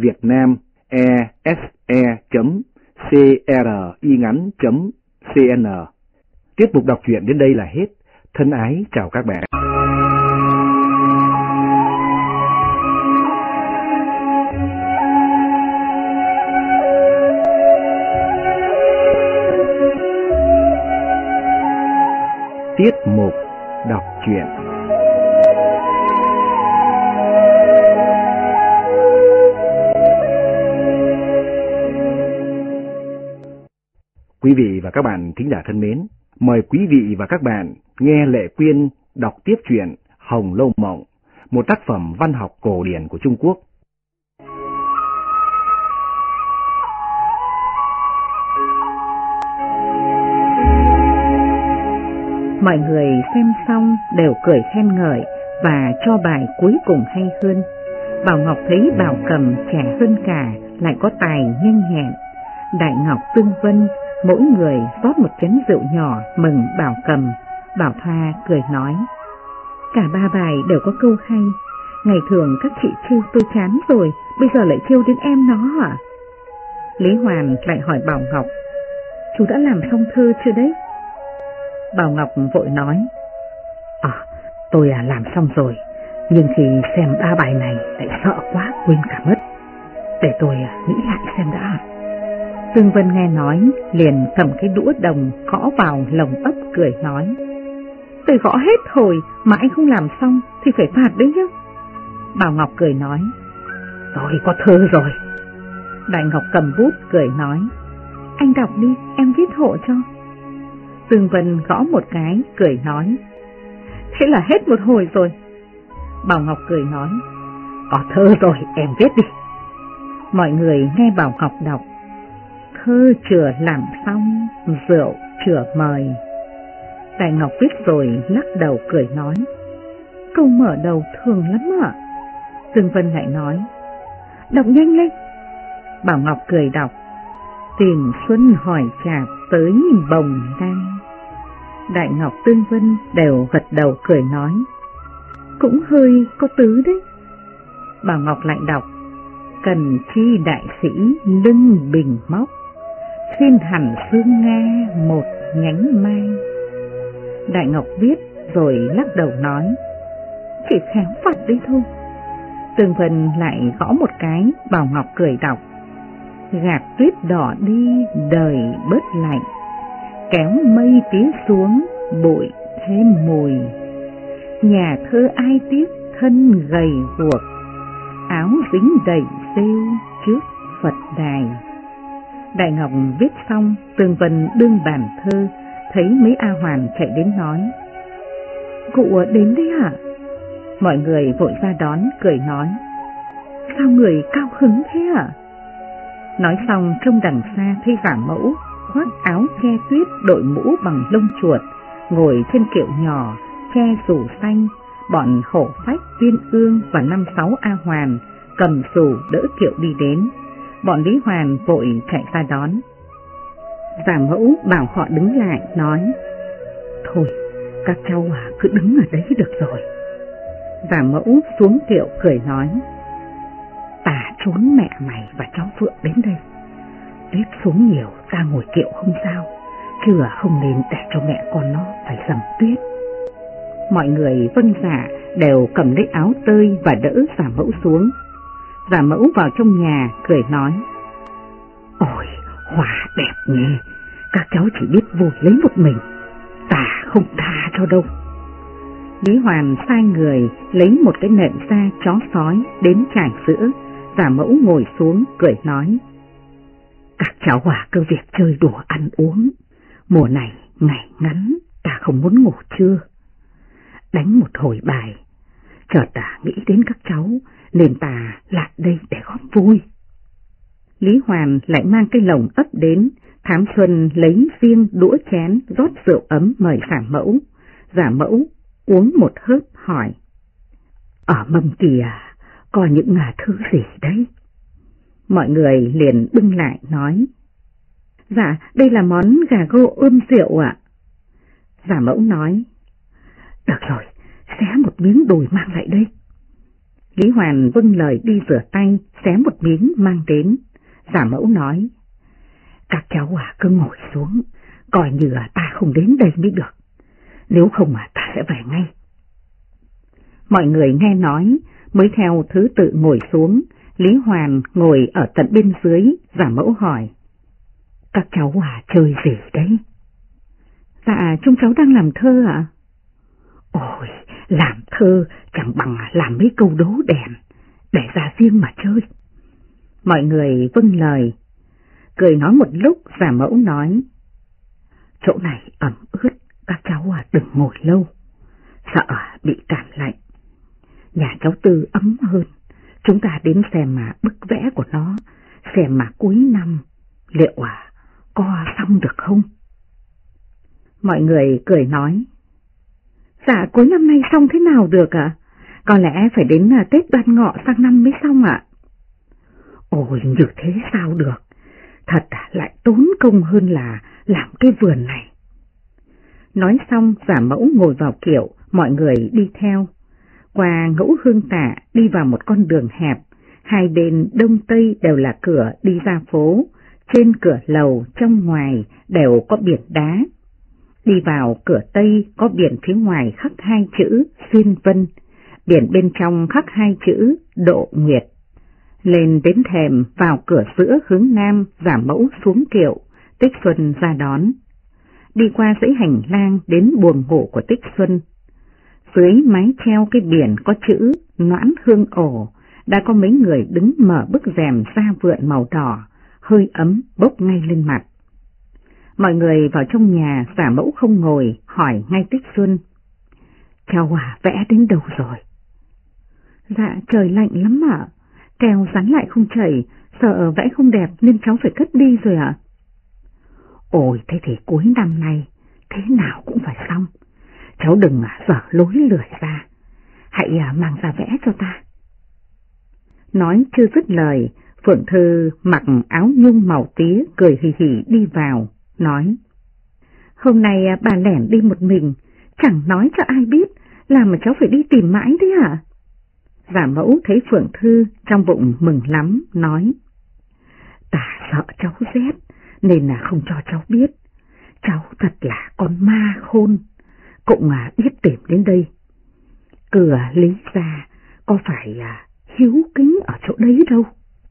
vietnamese.cringắn.cn. Tiết mục đọc truyện đến đây là hết. Thân ái chào các bạn. Tiết mục đọc truyện. Quý vị và các bạn thính giả thân mến, mời quý vị và các bạn nghe Lệ Quyên đọc tiếp truyện Hồng Lâu Mộng, một tác phẩm văn học cổ điển của Trung Quốc. Mọi người xem xong đều cười khen ngợi và cho bài cuối cùng hay hơn. Bảo Ngọc thấy Bảo Cầm trẻ hơn cả, lại có tài nhanh nhẹn. Đại Ngọc, Tương Vân mỗi người rót một chén rượu nhỏ mừng Bảo Cầm. Bảo Thoa cười nói: cả ba bài đều có câu hay. Ngày thường các chị trêu tôi chán rồi, bây giờ lại trêu đến em nó hả? Lý Hoàn lại hỏi Bảo Ngọc: chú đã làm xong thơ chưa đấy? Bảo Ngọc vội nói: tôi làm xong rồi, nhưng khi xem ba bài này lại sợ quá quên cả mất. Để tôi nghĩ lại xem đã. Tương Vân nghe nói liền cầm cái đũa đồng gõ vào lồng ấp cười nói: tôi gõ hết hồi mà anh không làm xong thì phải phạt đấy chứ. Bảo Ngọc cười nói: tôi có thơ rồi. Đại Ngọc cầm bút cười nói: anh đọc đi, em viết hộ cho. Tương Vân gõ một cái cười nói: thế là hết một hồi rồi. Bảo Ngọc cười nói: có thơ rồi, em viết đi. Mọi người nghe Bảo Ngọc đọc: thơ chừa làm xong, rượu chừa mời. Đại Ngọc viết rồi lắc đầu cười nói: câu mở đầu thường lắm ạ. Tương Vân lại nói: đọc nhanh lên. Bảo Ngọc cười đọc: tìm xuân hỏi chạp tới bồng lai. Đại Ngọc, Tương Vân đều gật đầu cười nói: cũng hơi có tứ đấy. Bảo Ngọc lại đọc: cần chi đại sĩ lưng bình móc, xin hẳn xương Nga một nhánh mai. Đại Ngọc viết rồi lắc đầu nói: chỉ khéo phạt đấy thôi. Tương Vân lại gõ một cái. Bảo Ngọc cười đọc: gạt tuyết đỏ đi đời bớt lạnh, kéo mây tía xuống bụi thêm mùi. Nhà thơ ai tiếc thân gầy guộc, áo dính đầy rêu trước Phật đài. Đại Ngọc viết xong, Tương Vân đương bàn thơ, thấy mấy A Hoàn chạy đến nói: cụ đến đấy hả? Mọi người vội ra đón cười nói: sao người cao hứng thế hả? Nói xong trông đằng xa thấy Giả Mẫu khoác áo che tuyết, đội mũ bằng lông chuột, ngồi trên kiệu nhỏ che dù xanh. Bọn Hổ Phách, Tuyên Ương và 5-6 A Hoàn cầm dù đỡ kiệu đi đến. Bọn Lý Hoàn vội chạy ra đón. Giả Mẫu bảo họ đứng lại nói: thôi các cháu cứ đứng ở đấy được rồi. Giả Mẫu xuống kiệu cười nói: tả trốn mẹ mày và cháu Phượng đến đây. Tuyết xuống nhiều, ta ngồi kiệu không sao, chứ không nên để cho mẹ con nó phải dầm tuyết. Mọi người vâng dạ đều cầm lấy áo tơi và đỡ Giả Mẫu xuống. Giả Mẫu vào trong nhà cười nói: ôi hoa đẹp nhỉ, các cháu chỉ biết vui lấy một mình, ta không tha cho đâu. Lý Hoàn sai người lấy một cái nệm da chó sói đến trải sữa. Giả Mẫu ngồi xuống cười nói: các cháu cứ việc chơi đùa ăn uống, mùa này ngày ngắn, ta không muốn ngủ trưa. Đánh một hồi bài, chợt nghĩ đến các cháu nên ta lại đây để góp vui. Lý Hoàn lại mang cái lồng ấp đến. Thám Xuân lấy riêng đũa chén rót rượu ấm mời Giả Mẫu. Giả Mẫu uống một hớp hỏi: ở mâm kìa có những thứ gì đấy? Mọi người liền bưng lại nói: dạ đây là món gà gô ươm rượu ạ. Giả Mẫu nói: được rồi, xé một miếng đùi mang lại đây. Lý Hoàn vâng lời đi rửa tay, xé một miếng mang đến. Giả mẫu nói, các cháu cứ ngồi xuống, coi như ta không đến đây mới được, nếu không ta sẽ về ngay. Mọi người nghe nói, mới theo thứ tự ngồi xuống. Lý Hoàn ngồi ở tận bên dưới. Giả mẫu hỏi, các cháu chơi gì đấy? Dạ, chúng cháu đang làm thơ ạ. Ôi, làm thơ chẳng bằng làm mấy câu đố đèn, để ra riêng mà chơi. Mọi người vâng lời. Cười nói một lúc, giả mẫu nói, chỗ này ẩm ướt, các cháu đừng ngồi lâu, sợ bị cảm lạnh. Nhà cháu Tư ấm hơn, chúng ta đến xem mà bức vẽ của nó, xem mà cuối năm liệu co xong được không? Mọi người cười nói, dạ cuối năm nay xong thế nào được ạ? Có lẽ phải đến Tết Đoan Ngọ sang năm mới xong ạ. Ôi, như thế sao được, thật lại tốn công hơn là làm cái vườn này. Nói xong, giả mẫu ngồi vào kiệu, mọi người đi theo. Qua Ngũ Hương Tạ đi vào một con đường hẹp, hai bên đông tây đều là cửa đi ra phố, trên cửa lầu trong ngoài đều có biển đá. Đi vào cửa tây có biển phía ngoài khắc hai chữ Xuyên Vân, biển bên trong khắc hai chữ Độ Nguyệt. Lên đến thềm vào cửa giữa hướng nam, giả mẫu xuống kiệu, Tích Xuân ra đón. Đi qua dãy hành lang đến buồng ngủ của Tích Xuân. Dưới mái treo cái biển có chữ Noãn Hương Ổ, đã có mấy người đứng mở bức rèm da vượn màu đỏ, hơi ấm bốc ngay lên mặt. Mọi người vào trong nhà, giả mẫu không ngồi, hỏi ngay Tích Xuân, cháu vẽ đến đâu rồi? Dạ trời lạnh lắm ạ, kèo dán lại không chảy, sợ vẽ không đẹp nên cháu phải cất đi rồi ạ. Ôi, thế thì cuối năm nay thế nào cũng phải xong, cháu đừng dở lối lười ra, hãy mang ra vẽ cho ta. Nói chưa dứt lời, Phượng Thư mặc áo nhung màu tía cười hì hì đi vào, nói, hôm nay bà lẻn đi một mình, chẳng nói cho ai biết, làm mà cháu phải đi tìm mãi đấy ạ. Giả mẫu thấy Phượng Thư trong bụng mừng lắm, nói, ta sợ cháu rét nên là không cho cháu biết, cháu thật là con ma khôn, cũng biết tìm đến đây. Cửa Lý gia có phải hiếu kính ở chỗ đấy đâu.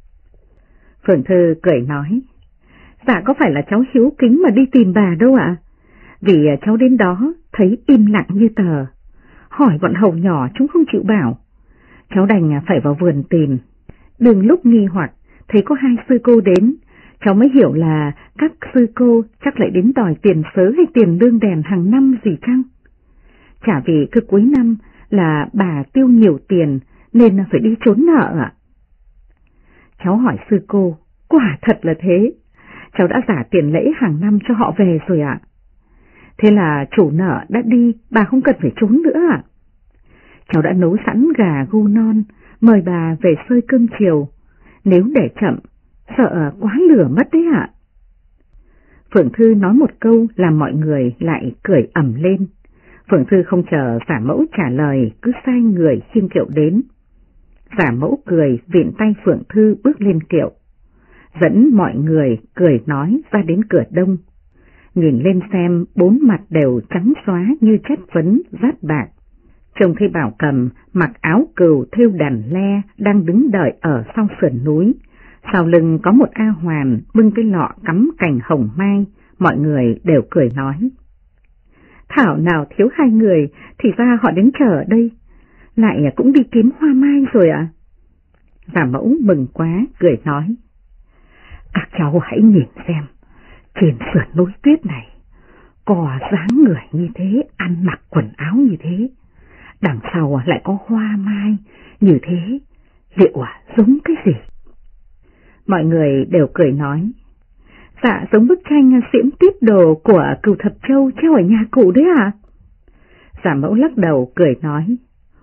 Phượng Thư cười nói, dạ có phải là cháu hiếu kính mà đi tìm bà đâu ạ, vì cháu đến đó thấy im lặng như tờ, hỏi bọn hầu nhỏ chúng không chịu bảo, cháu đành phải vào vườn tìm. Đừng lúc nghi hoặc thấy có hai sư cô đến, cháu mới hiểu là các sư cô chắc lại đến đòi tiền sớ hay tiền lương đèn hàng năm gì chăng? Chả vì cứ cuối năm là bà tiêu nhiều tiền nên phải đi trốn nợ ạ. Cháu hỏi sư cô, quả thật là thế, cháu đã trả tiền lễ hàng năm cho họ về rồi ạ. Thế là chủ nợ đã đi, bà không cần phải trốn nữa ạ. Cháu đã nấu sẵn gà gu non, mời bà về xơi cơm chiều, nếu để chậm, sợ quá lửa mất đấy ạ. Phượng Thư nói một câu làm mọi người lại cười ầm lên. Phượng Thư không chờ giả mẫu trả lời, cứ sai người khiêng kiệu đến. Giả mẫu cười vịn tay Phượng Thư bước lên kiệu, dẫn mọi người cười nói ra đến cửa đông. Nhìn lên xem bốn mặt đều trắng xóa như chất phấn rát bạc. Trông thấy Bảo Cầm mặc áo cừu thêu đàn le đang đứng đợi ở sau sườn núi. Sau lưng có một A Hoàn bưng cái lọ cắm cành hồng mai, mọi người đều cười nói. Thảo nào thiếu hai người thì ra họ đến chờ ở đây, lại cũng đi kiếm hoa mai rồi ạ. Giả mẫu mừng quá, cười nói. Các cháu hãy nhìn xem, trên sườn núi tuyết này, có dáng người như thế, ăn mặc quần áo như thế, đằng sau lại có hoa mai như thế, liệu giống cái gì? Mọi người đều cười nói. Dạ giống bức tranh Xiễm Tiết Đồ của Cửu Thập Châu treo ở nhà cụ đấy ạ. Giả mẫu lắc đầu cười nói.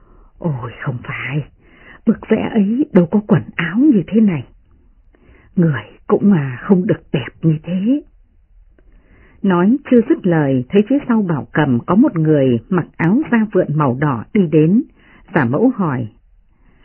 Ôi không phải, bức vẽ ấy đâu có quần áo như thế này, người cũng không được đẹp như thế. Nói chưa dứt lời, thấy phía sau Bảo Cầm có một người mặc áo da vượn màu đỏ đi đến. Giả mẫu hỏi.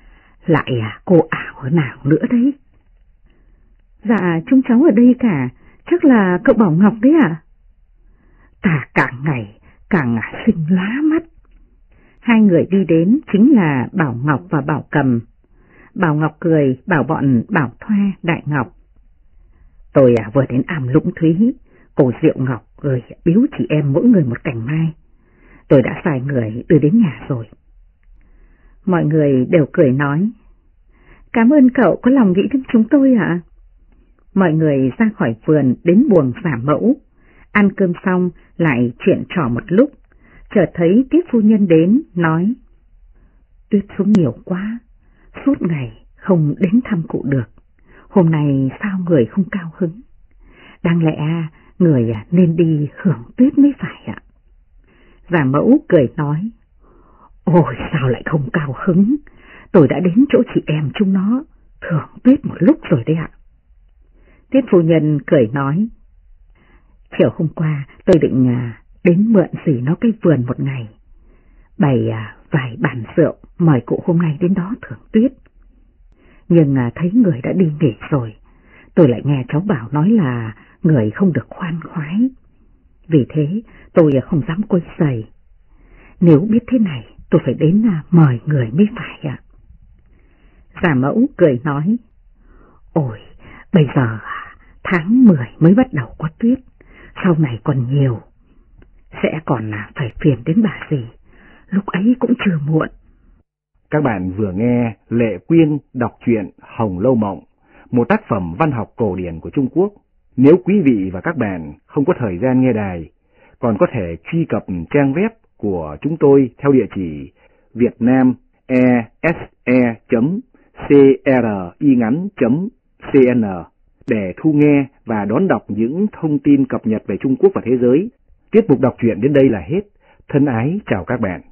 Lại cô ảo ở nào nữa đấy? Dạ chúng cháu ở đây cả, chắc là cậu Bảo Ngọc đấy ạ. Ta càng ngày càng xinh lóa mắt. Hai người đi đến chính là Bảo Ngọc và Bảo Cầm. Bảo Ngọc cười bảo bọn Bảo Thoa, Đại Ngọc. Tôi vừa đến am Lũng Thúy, cô Diệu Ngọc gửi biếu chị em mỗi người một cành mai. Tôi đã sai người đưa đến nhà rồi. Mọi người đều cười nói, cảm ơn cậu có lòng nghĩ đến chúng tôi ạ. Mọi người ra khỏi vườn đến buồng giả mẫu, ăn cơm xong lại chuyện trò một lúc, chợt thấy Tiết phu nhân đến, nói, tuyết xuống nhiều quá, suốt ngày không đến thăm cụ được, hôm nay sao người không cao hứng? Đáng lẽ người nên đi hưởng tuyết mới phải ạ. Giả mẫu cười nói, ôi sao lại không cao hứng, tôi đã đến chỗ chị em chúng nó thưởng tuyết một lúc rồi đấy ạ. Tiết phu nhân cười nói, chiều hôm qua tôi định đến mượn dì nó cái vườn một ngày, bày vài bàn rượu mời cụ hôm nay đến đó thưởng tuyết. Nhưng thấy người đã đi nghỉ rồi, tôi lại nghe cháu Bảo nói là người không được khoan khoái. Vì thế tôi không dám quấy rầy. Nếu biết thế này tôi phải đến mời người mới phải ạ. Giả mẫu cười nói, ôi bây giờ tháng 10 mới bắt đầu có tuyết, sau này còn nhiều, sẽ còn phải phiền đến bà dì, lúc ấy cũng chưa muộn. Các bạn vừa nghe Lệ Quyên đọc truyện Hồng Lâu Mộng, một tác phẩm văn học cổ điển của Trung Quốc. Nếu quý vị và các bạn không có thời gian nghe đài, còn có thể truy cập trang web của chúng tôi theo địa chỉ vietnamese.cringắn.cn để thu nghe và đón đọc những thông tin cập nhật về Trung Quốc và thế giới. Tiết mục đọc truyện đến đây là hết. Thân ái chào các bạn.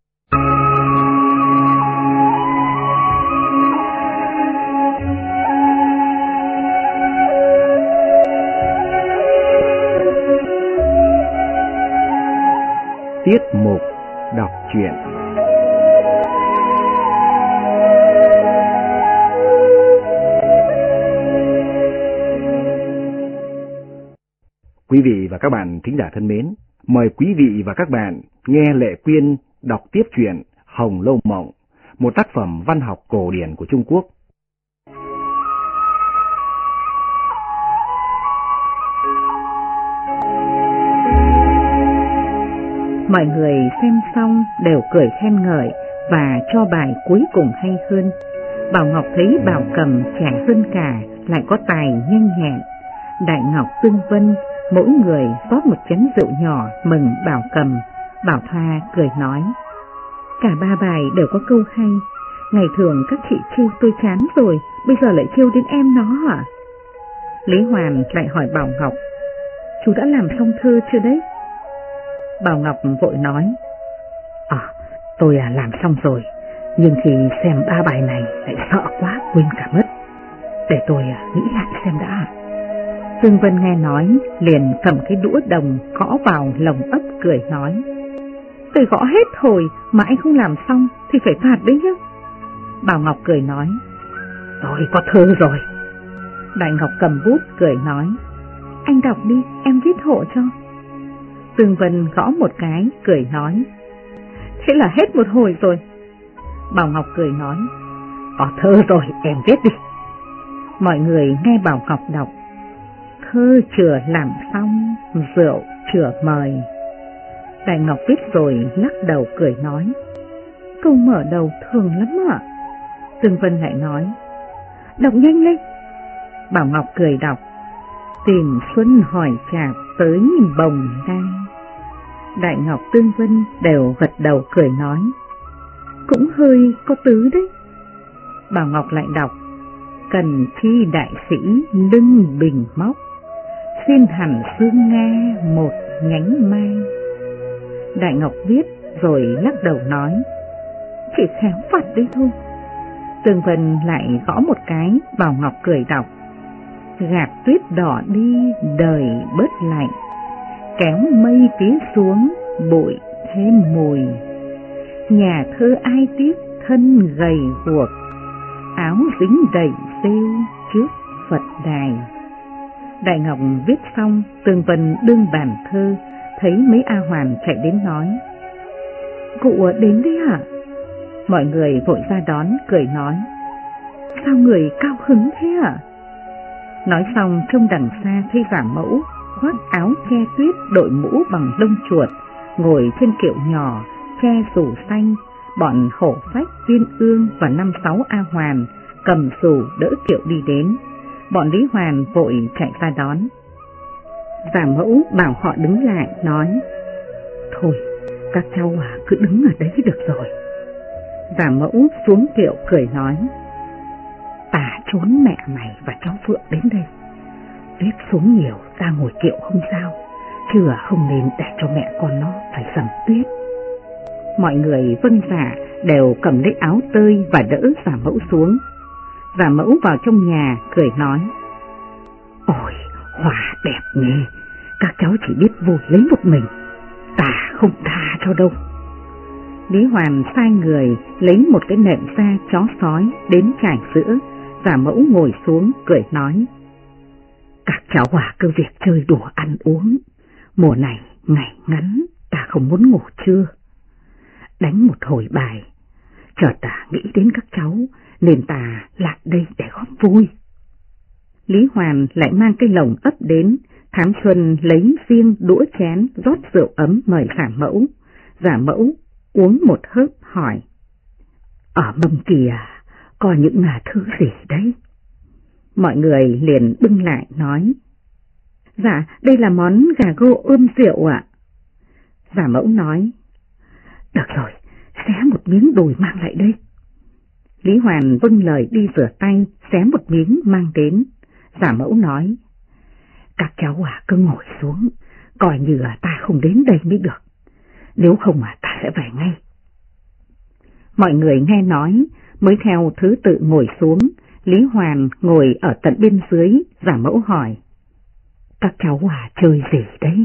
Tiết mục đọc truyện. Quý vị và các bạn thính giả thân mến, mời quý vị và các bạn nghe Lệ Quyên đọc tiếp truyện Hồng Lâu Mộng, một tác phẩm văn học cổ điển của Trung Quốc. Mọi người xem xong đều cười khen ngợi và cho bài cuối cùng hay hơn. Bảo Ngọc thấy Bảo Cầm trẻ hơn cả, lại có tài nhanh nhẹn. Đại Ngọc, Tương Vân mỗi người rót một chén rượu nhỏ mừng Bảo Cầm. Bảo Thoa cười nói, cả ba bài đều có câu hay. Ngày thường các chị trêu tôi chán rồi, bây giờ lại trêu đến em nó hả? Lý Hoàn lại hỏi Bảo Ngọc, chú đã làm xong thơ chưa đấy? Bảo Ngọc vội nói, tôi làm xong rồi, nhưng khi xem ba bài này lại sợ quá quên cả mất. Để tôi nghĩ lại xem đã. Tương Vân nghe nói liền cầm cái đũa đồng gõ vào lồng ấp cười nói, tôi gõ hết hồi mà anh không làm xong thì phải phạt đấy nhá. Bảo Ngọc cười nói, tôi có thơ rồi. Đại Ngọc cầm bút cười nói, anh đọc đi, em viết hộ cho. Tương Vân gõ một cái cười nói, thế là hết một hồi rồi. Bảo Ngọc cười nói, có thơ rồi, em viết đi. Mọi người nghe Bảo Ngọc đọc, thơ chừa làm xong, rượu chừa mời. Đại Ngọc viết rồi lắc đầu cười nói, câu mở đầu thường lắm ạ. Tương Vân lại nói, đọc nhanh lên. Bảo Ngọc cười đọc, tìm xuân hỏi chạp tới bồng lai. Đại Ngọc, Tương Vân đều gật đầu cười nói, cũng hơi có tứ đấy. Bảo Ngọc lại đọc, cần chi đại sĩ lưng bình móc, xin hẳn xương Nga một nhánh mai. Đại Ngọc viết rồi lắc đầu nói, chỉ khéo phạt đấy thôi. Tương Vân lại gõ một cái, Bảo Ngọc cười đọc, gạt tuyết đỏ đi đời bớt lạnh, kéo mây tía xuống bụi thêm mùi. Nhà thơ ai tiếc thân gầy guộc, áo dính đầy rêu trước Phật đài. Đại Ngọc viết xong, Tường Vân đương bàn thơ, thấy mấy A Hoàn chạy đến nói: Cụ đến đấy hả? Mọi người vội ra đón, cười nói: Sao người cao hứng thế hả? Nói xong trông đằng xa thấy Giả Mẫu khoác áo che tuyết, đội mũ bằng lông chuột, ngồi trên kiệu nhỏ che dù xanh. Bọn Hổ Phách, Viên Ương và 5-6 A Hoàn cầm dù đỡ kiệu đi đến. Bọn Lý Hoàn vội chạy ra đón. Giả Mẫu bảo họ đứng lại, nói: Thôi, các cháu cứ đứng ở đấy được rồi. Giả Mẫu xuống kiệu cười nói: Ta trốn mẹ mày và cháu Phượng đến đây. Tuyết xuống nhiều, ta ngồi kiệu không sao, chứ không nên để cho mẹ con nó phải sầm tuyết. Mọi người vâng dạ đều cầm lấy áo tơi và đỡ Giả Mẫu xuống. Giả Mẫu vào trong nhà cười nói: Ôi, hoa đẹp nhỉ, các cháu chỉ biết vui lấy một mình, ta không tha cho đâu. Lý Hoàn sai người lấy một cái nệm da chó sói đến trải sữa. Giả Mẫu ngồi xuống cười nói: Các cháu cứ việc chơi đùa ăn uống, mùa này ngày ngắn, ta không muốn ngủ trưa. Đánh một hồi bài, chợt ta nghĩ đến các cháu nên ta lại đây để góp vui. Lý Hoàn lại mang cái lồng ấp đến. Thám Xuân lấy riêng đũa chén rót rượu ấm mời Giả Mẫu. Giả Mẫu uống một hớp hỏi: Ở mâm kìa có những thứ gì đấy? Mọi người liền bưng lại nói: Dạ, đây là món gà gô ươm rượu ạ. Giả Mẫu nói: Được rồi, xé một miếng đùi mang lại đây. Lý Hoàn vâng lời đi rửa tay, xé một miếng mang đến. Giả Mẫu nói: Các cháu cứ ngồi xuống, coi như ta không đến đây mới được, nếu không ta sẽ về ngay. Mọi người nghe nói mới theo thứ tự ngồi xuống. Lý Hoàn ngồi ở tận bên dưới. Giả Mẫu hỏi: Các cháu chơi gì đấy?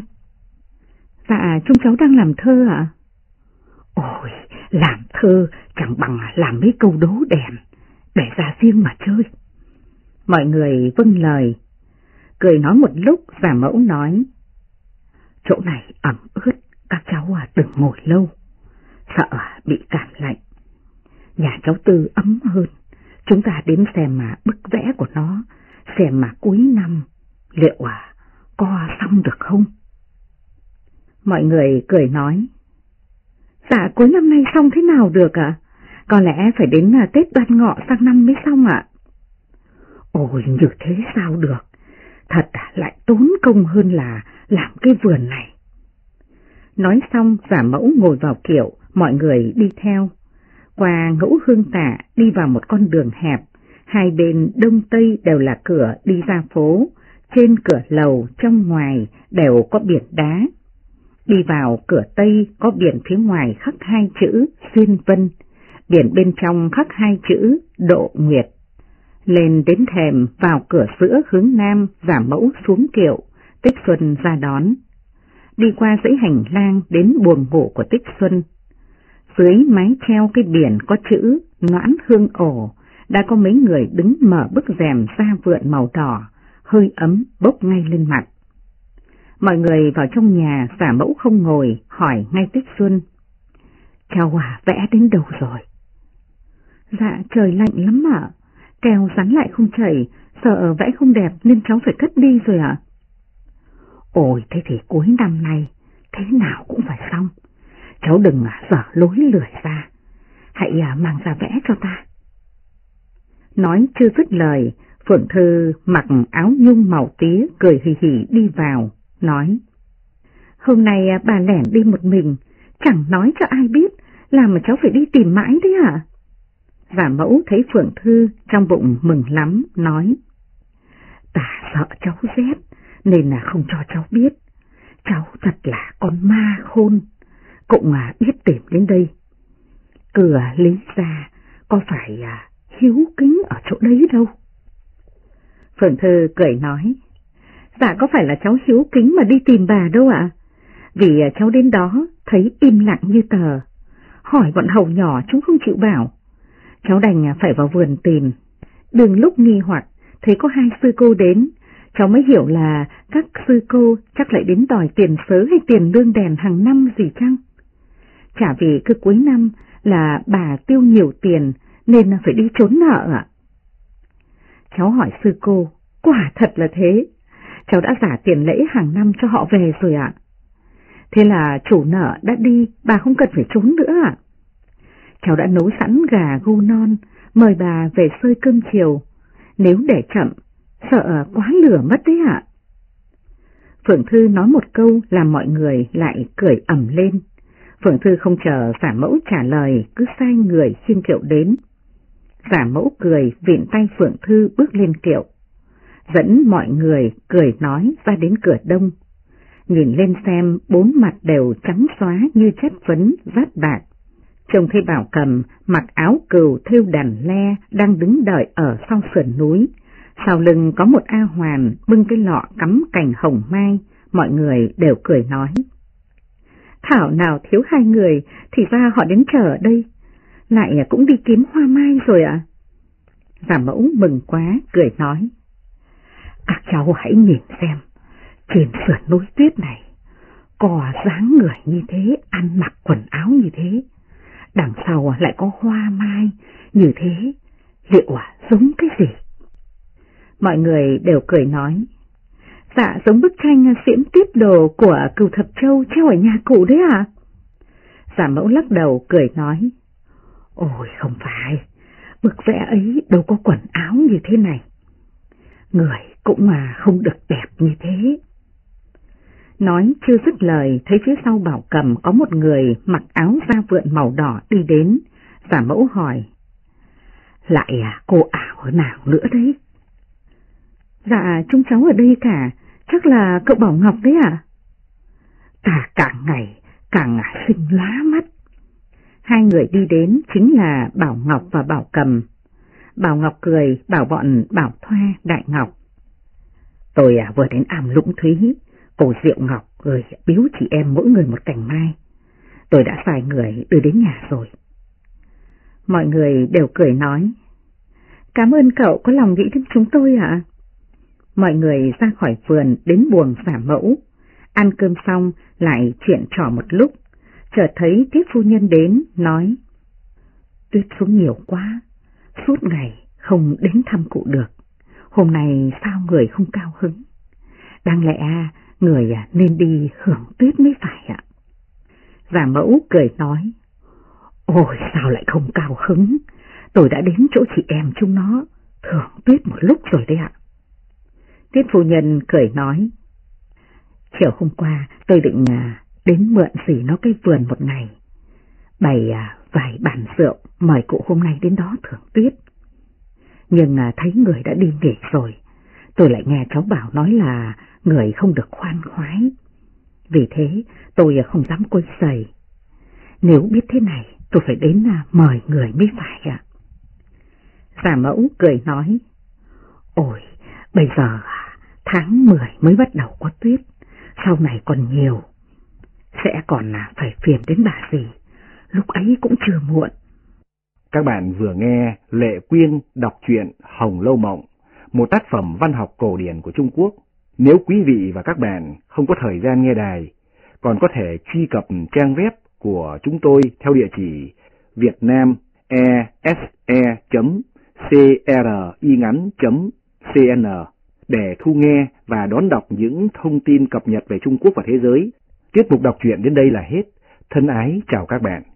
Dạ, chúng cháu đang làm thơ ạ. Ôi, làm thơ chẳng bằng làm mấy câu đố đèn, để ra riêng mà chơi. Mọi người vâng lời. Cười nói một lúc, Giả Mẫu nói: Chỗ này ẩm ướt, các cháu đừng ngồi lâu, sợ bị cảm lạnh. Nhà cháu Tư ấm hơn, chúng ta đến xem bức vẽ của nó, xem cuối năm liệu co xong được không? Mọi người cười nói: Dạ, cuối năm nay xong thế nào được ạ? Có lẽ phải đến Tết Đoan Ngọ sang năm mới xong ạ. Ôi, như thế sao được, thật lại tốn công hơn là làm cái vườn này. Nói xong, Giả Mẫu ngồi vào kiệu, mọi người đi theo. Qua Ngũ Hương Tạ đi vào một con đường hẹp, hai bên đông tây đều là cửa đi ra phố, trên cửa lầu trong ngoài đều có biển đá. Đi vào cửa tây có biển phía ngoài khắc hai chữ Xuyên Vân, biển bên trong khắc hai chữ Độ Nguyệt. Lên đến thềm vào cửa giữa hướng nam, Giả Mẫu xuống kiệu, Tích Xuân ra đón. Đi qua dãy hành lang đến buồng ngủ của Tích Xuân. Dưới mái treo cái biển có chữ Noãn Hương Ổ, đã có mấy người đứng mở bức rèm da vượn màu đỏ, hơi ấm bốc ngay lên mặt. Mọi người vào trong nhà, Giả Mẫu không ngồi, hỏi ngay Tích Xuân: Cháu vẽ đến đâu rồi? Dạ, trời lạnh lắm ạ, kèo rắn lại không chảy, sợ vẽ không đẹp nên cháu phải cất đi rồi ạ. Ôi, thế thì cuối năm nay thế nào cũng phải xong, cháu đừng dở lối lười ra, hãy mang ra vẽ cho ta. Nói chưa dứt lời, Phượng Thư mặc áo nhung màu tía cười hì hì đi vào, nói: Hôm nay bà lẻn đi một mình, chẳng nói cho ai biết, làm mà cháu phải đi tìm mãi đấy hả? Giả Mẫu thấy Phượng Thư trong bụng mừng lắm, nói: Ta sợ cháu rét nên không cho cháu biết, cháu thật là con ma khôn, cũng biết tìm đến đây. Cửa Lý gia có phải hiếu kính ở chỗ đấy đâu. Phượng Thư cười nói: Dạ, có phải là cháu hiếu kính mà đi tìm bà đâu ạ. Vì cháu đến đó thấy im lặng như tờ, hỏi bọn hầu nhỏ chúng không chịu bảo, cháu đành phải vào vườn tìm, Đường lúc nghi hoặc, thấy có hai sư cô đến, cháu mới hiểu là các sư cô chắc lại đến đòi tiền sớ hay tiền lương đèn hàng năm gì chăng? Chả vì cứ cuối năm là bà tiêu nhiều tiền nên phải đi trốn nợ ạ. Cháu hỏi sư cô, quả thật là thế, cháu đã trả tiền lễ hàng năm cho họ về rồi ạ. Thế là chủ nợ đã đi, bà không cần phải trốn nữa ạ. Cháu đã nấu sẵn gà gu non, mời bà về xơi cơm chiều, nếu để chậm, sợ quá lửa mất đấy ạ. Phượng Thư nói một câu làm mọi người lại cười ầm lên. Phượng Thư không chờ giả mẫu trả lời, cứ sai người khiêng kiệu đến. Giả mẫu cười vịn tay Phượng Thư bước lên kiệu, dẫn mọi người cười nói ra đến cửa đông. Nhìn lên xem bốn mặt đều trắng xóa như chất phấn vát bạc. Trông thấy Bảo Cầm mặc áo cừu thêu đàn le đang đứng đợi ở sau sườn núi. Sau lưng có một A Hoàn bưng cái lọ cắm cành hồng mai, mọi người đều cười nói. Thảo nào thiếu hai người thì ra họ đến chờ ở đây, lại cũng đi kiếm hoa mai rồi ạ. Giả mẫu mừng quá, cười nói. Các cháu hãy nhìn xem, trên sườn núi tuyết này, có dáng người như thế, ăn mặc quần áo như thế, đằng sau lại có hoa mai như thế, liệu giống cái gì? Mọi người đều cười nói. Dạ giống bức tranh xiễm tiếp đồ của Cửu Thập Châu treo ở nhà cụ đấy à? Giả mẫu lắc đầu cười nói. Ôi không phải, bức vẽ ấy đâu có quần áo như thế này. Người cũng không được đẹp như thế. Nói chưa dứt lời, thấy phía sau Bảo Cầm có một người mặc áo da vượn màu đỏ đi đến. Giả mẫu hỏi. Lại cô ảo ở nào nữa đấy? Dạ chúng cháu ở đây cả, chắc là cậu Bảo Ngọc đấy à? Ta càng ngày càng xinh lóa mắt. Hai người đi đến chính là Bảo Ngọc và Bảo Cầm. Bảo Ngọc cười bảo bọn Bảo Thoa, Đại Ngọc. Tôi vừa đến am Lũng Thúy, cô Diệu Ngọc gửi biếu chị em mỗi người một cành mai. Tôi đã sai người đưa đến nhà rồi. Mọi người đều cười nói. Cảm ơn cậu có lòng nghĩ đến chúng tôi ạ. Mọi người ra khỏi vườn đến buồng giả mẫu. Ăn cơm xong lại chuyện trò một lúc, chợt thấy Tiết phu nhân đến, nói. Tuyết xuống nhiều quá, suốt ngày không đến thăm cụ được. Hôm nay sao người không cao hứng? Đáng lẽ người nên đi hưởng tuyết mới phải ạ. Giả mẫu cười nói. Ôi sao lại không cao hứng? Tôi đã đến chỗ chị em chúng nó thưởng tuyết một lúc rồi đấy ạ. Tiết phu nhân cười nói. Chiều hôm qua tôi định đến mượn xỉ nó cái vườn một ngày, bày vài bàn rượu mời cụ hôm nay đến đó thưởng tuyết. Nhưng thấy người đã đi nghỉ rồi, tôi lại nghe cháu Bảo nói là người không được khoan khoái. Vì thế tôi không dám quấy rầy. Nếu biết thế này tôi phải đến mời người mới phải ạ. Giả mẫu cười nói. Ôi bây giờ tháng 10 mới bắt đầu có tuyết, sau này còn nhiều, sẽ còn phải phiền đến bà gì, lúc ấy cũng chưa muộn. Các bạn vừa nghe Lệ Quyên đọc truyện Hồng Lâu Mộng, một tác phẩm văn học cổ điển của Trung Quốc. Nếu quý vị và các bạn không có thời gian nghe đài, còn có thể truy cập trang web của chúng tôi theo địa chỉ vietnamese.cringắn.cn để thu nghe và đón đọc những thông tin cập nhật về Trung Quốc và thế giới. Tiết mục đọc truyện đến đây là hết. Thân ái chào các bạn.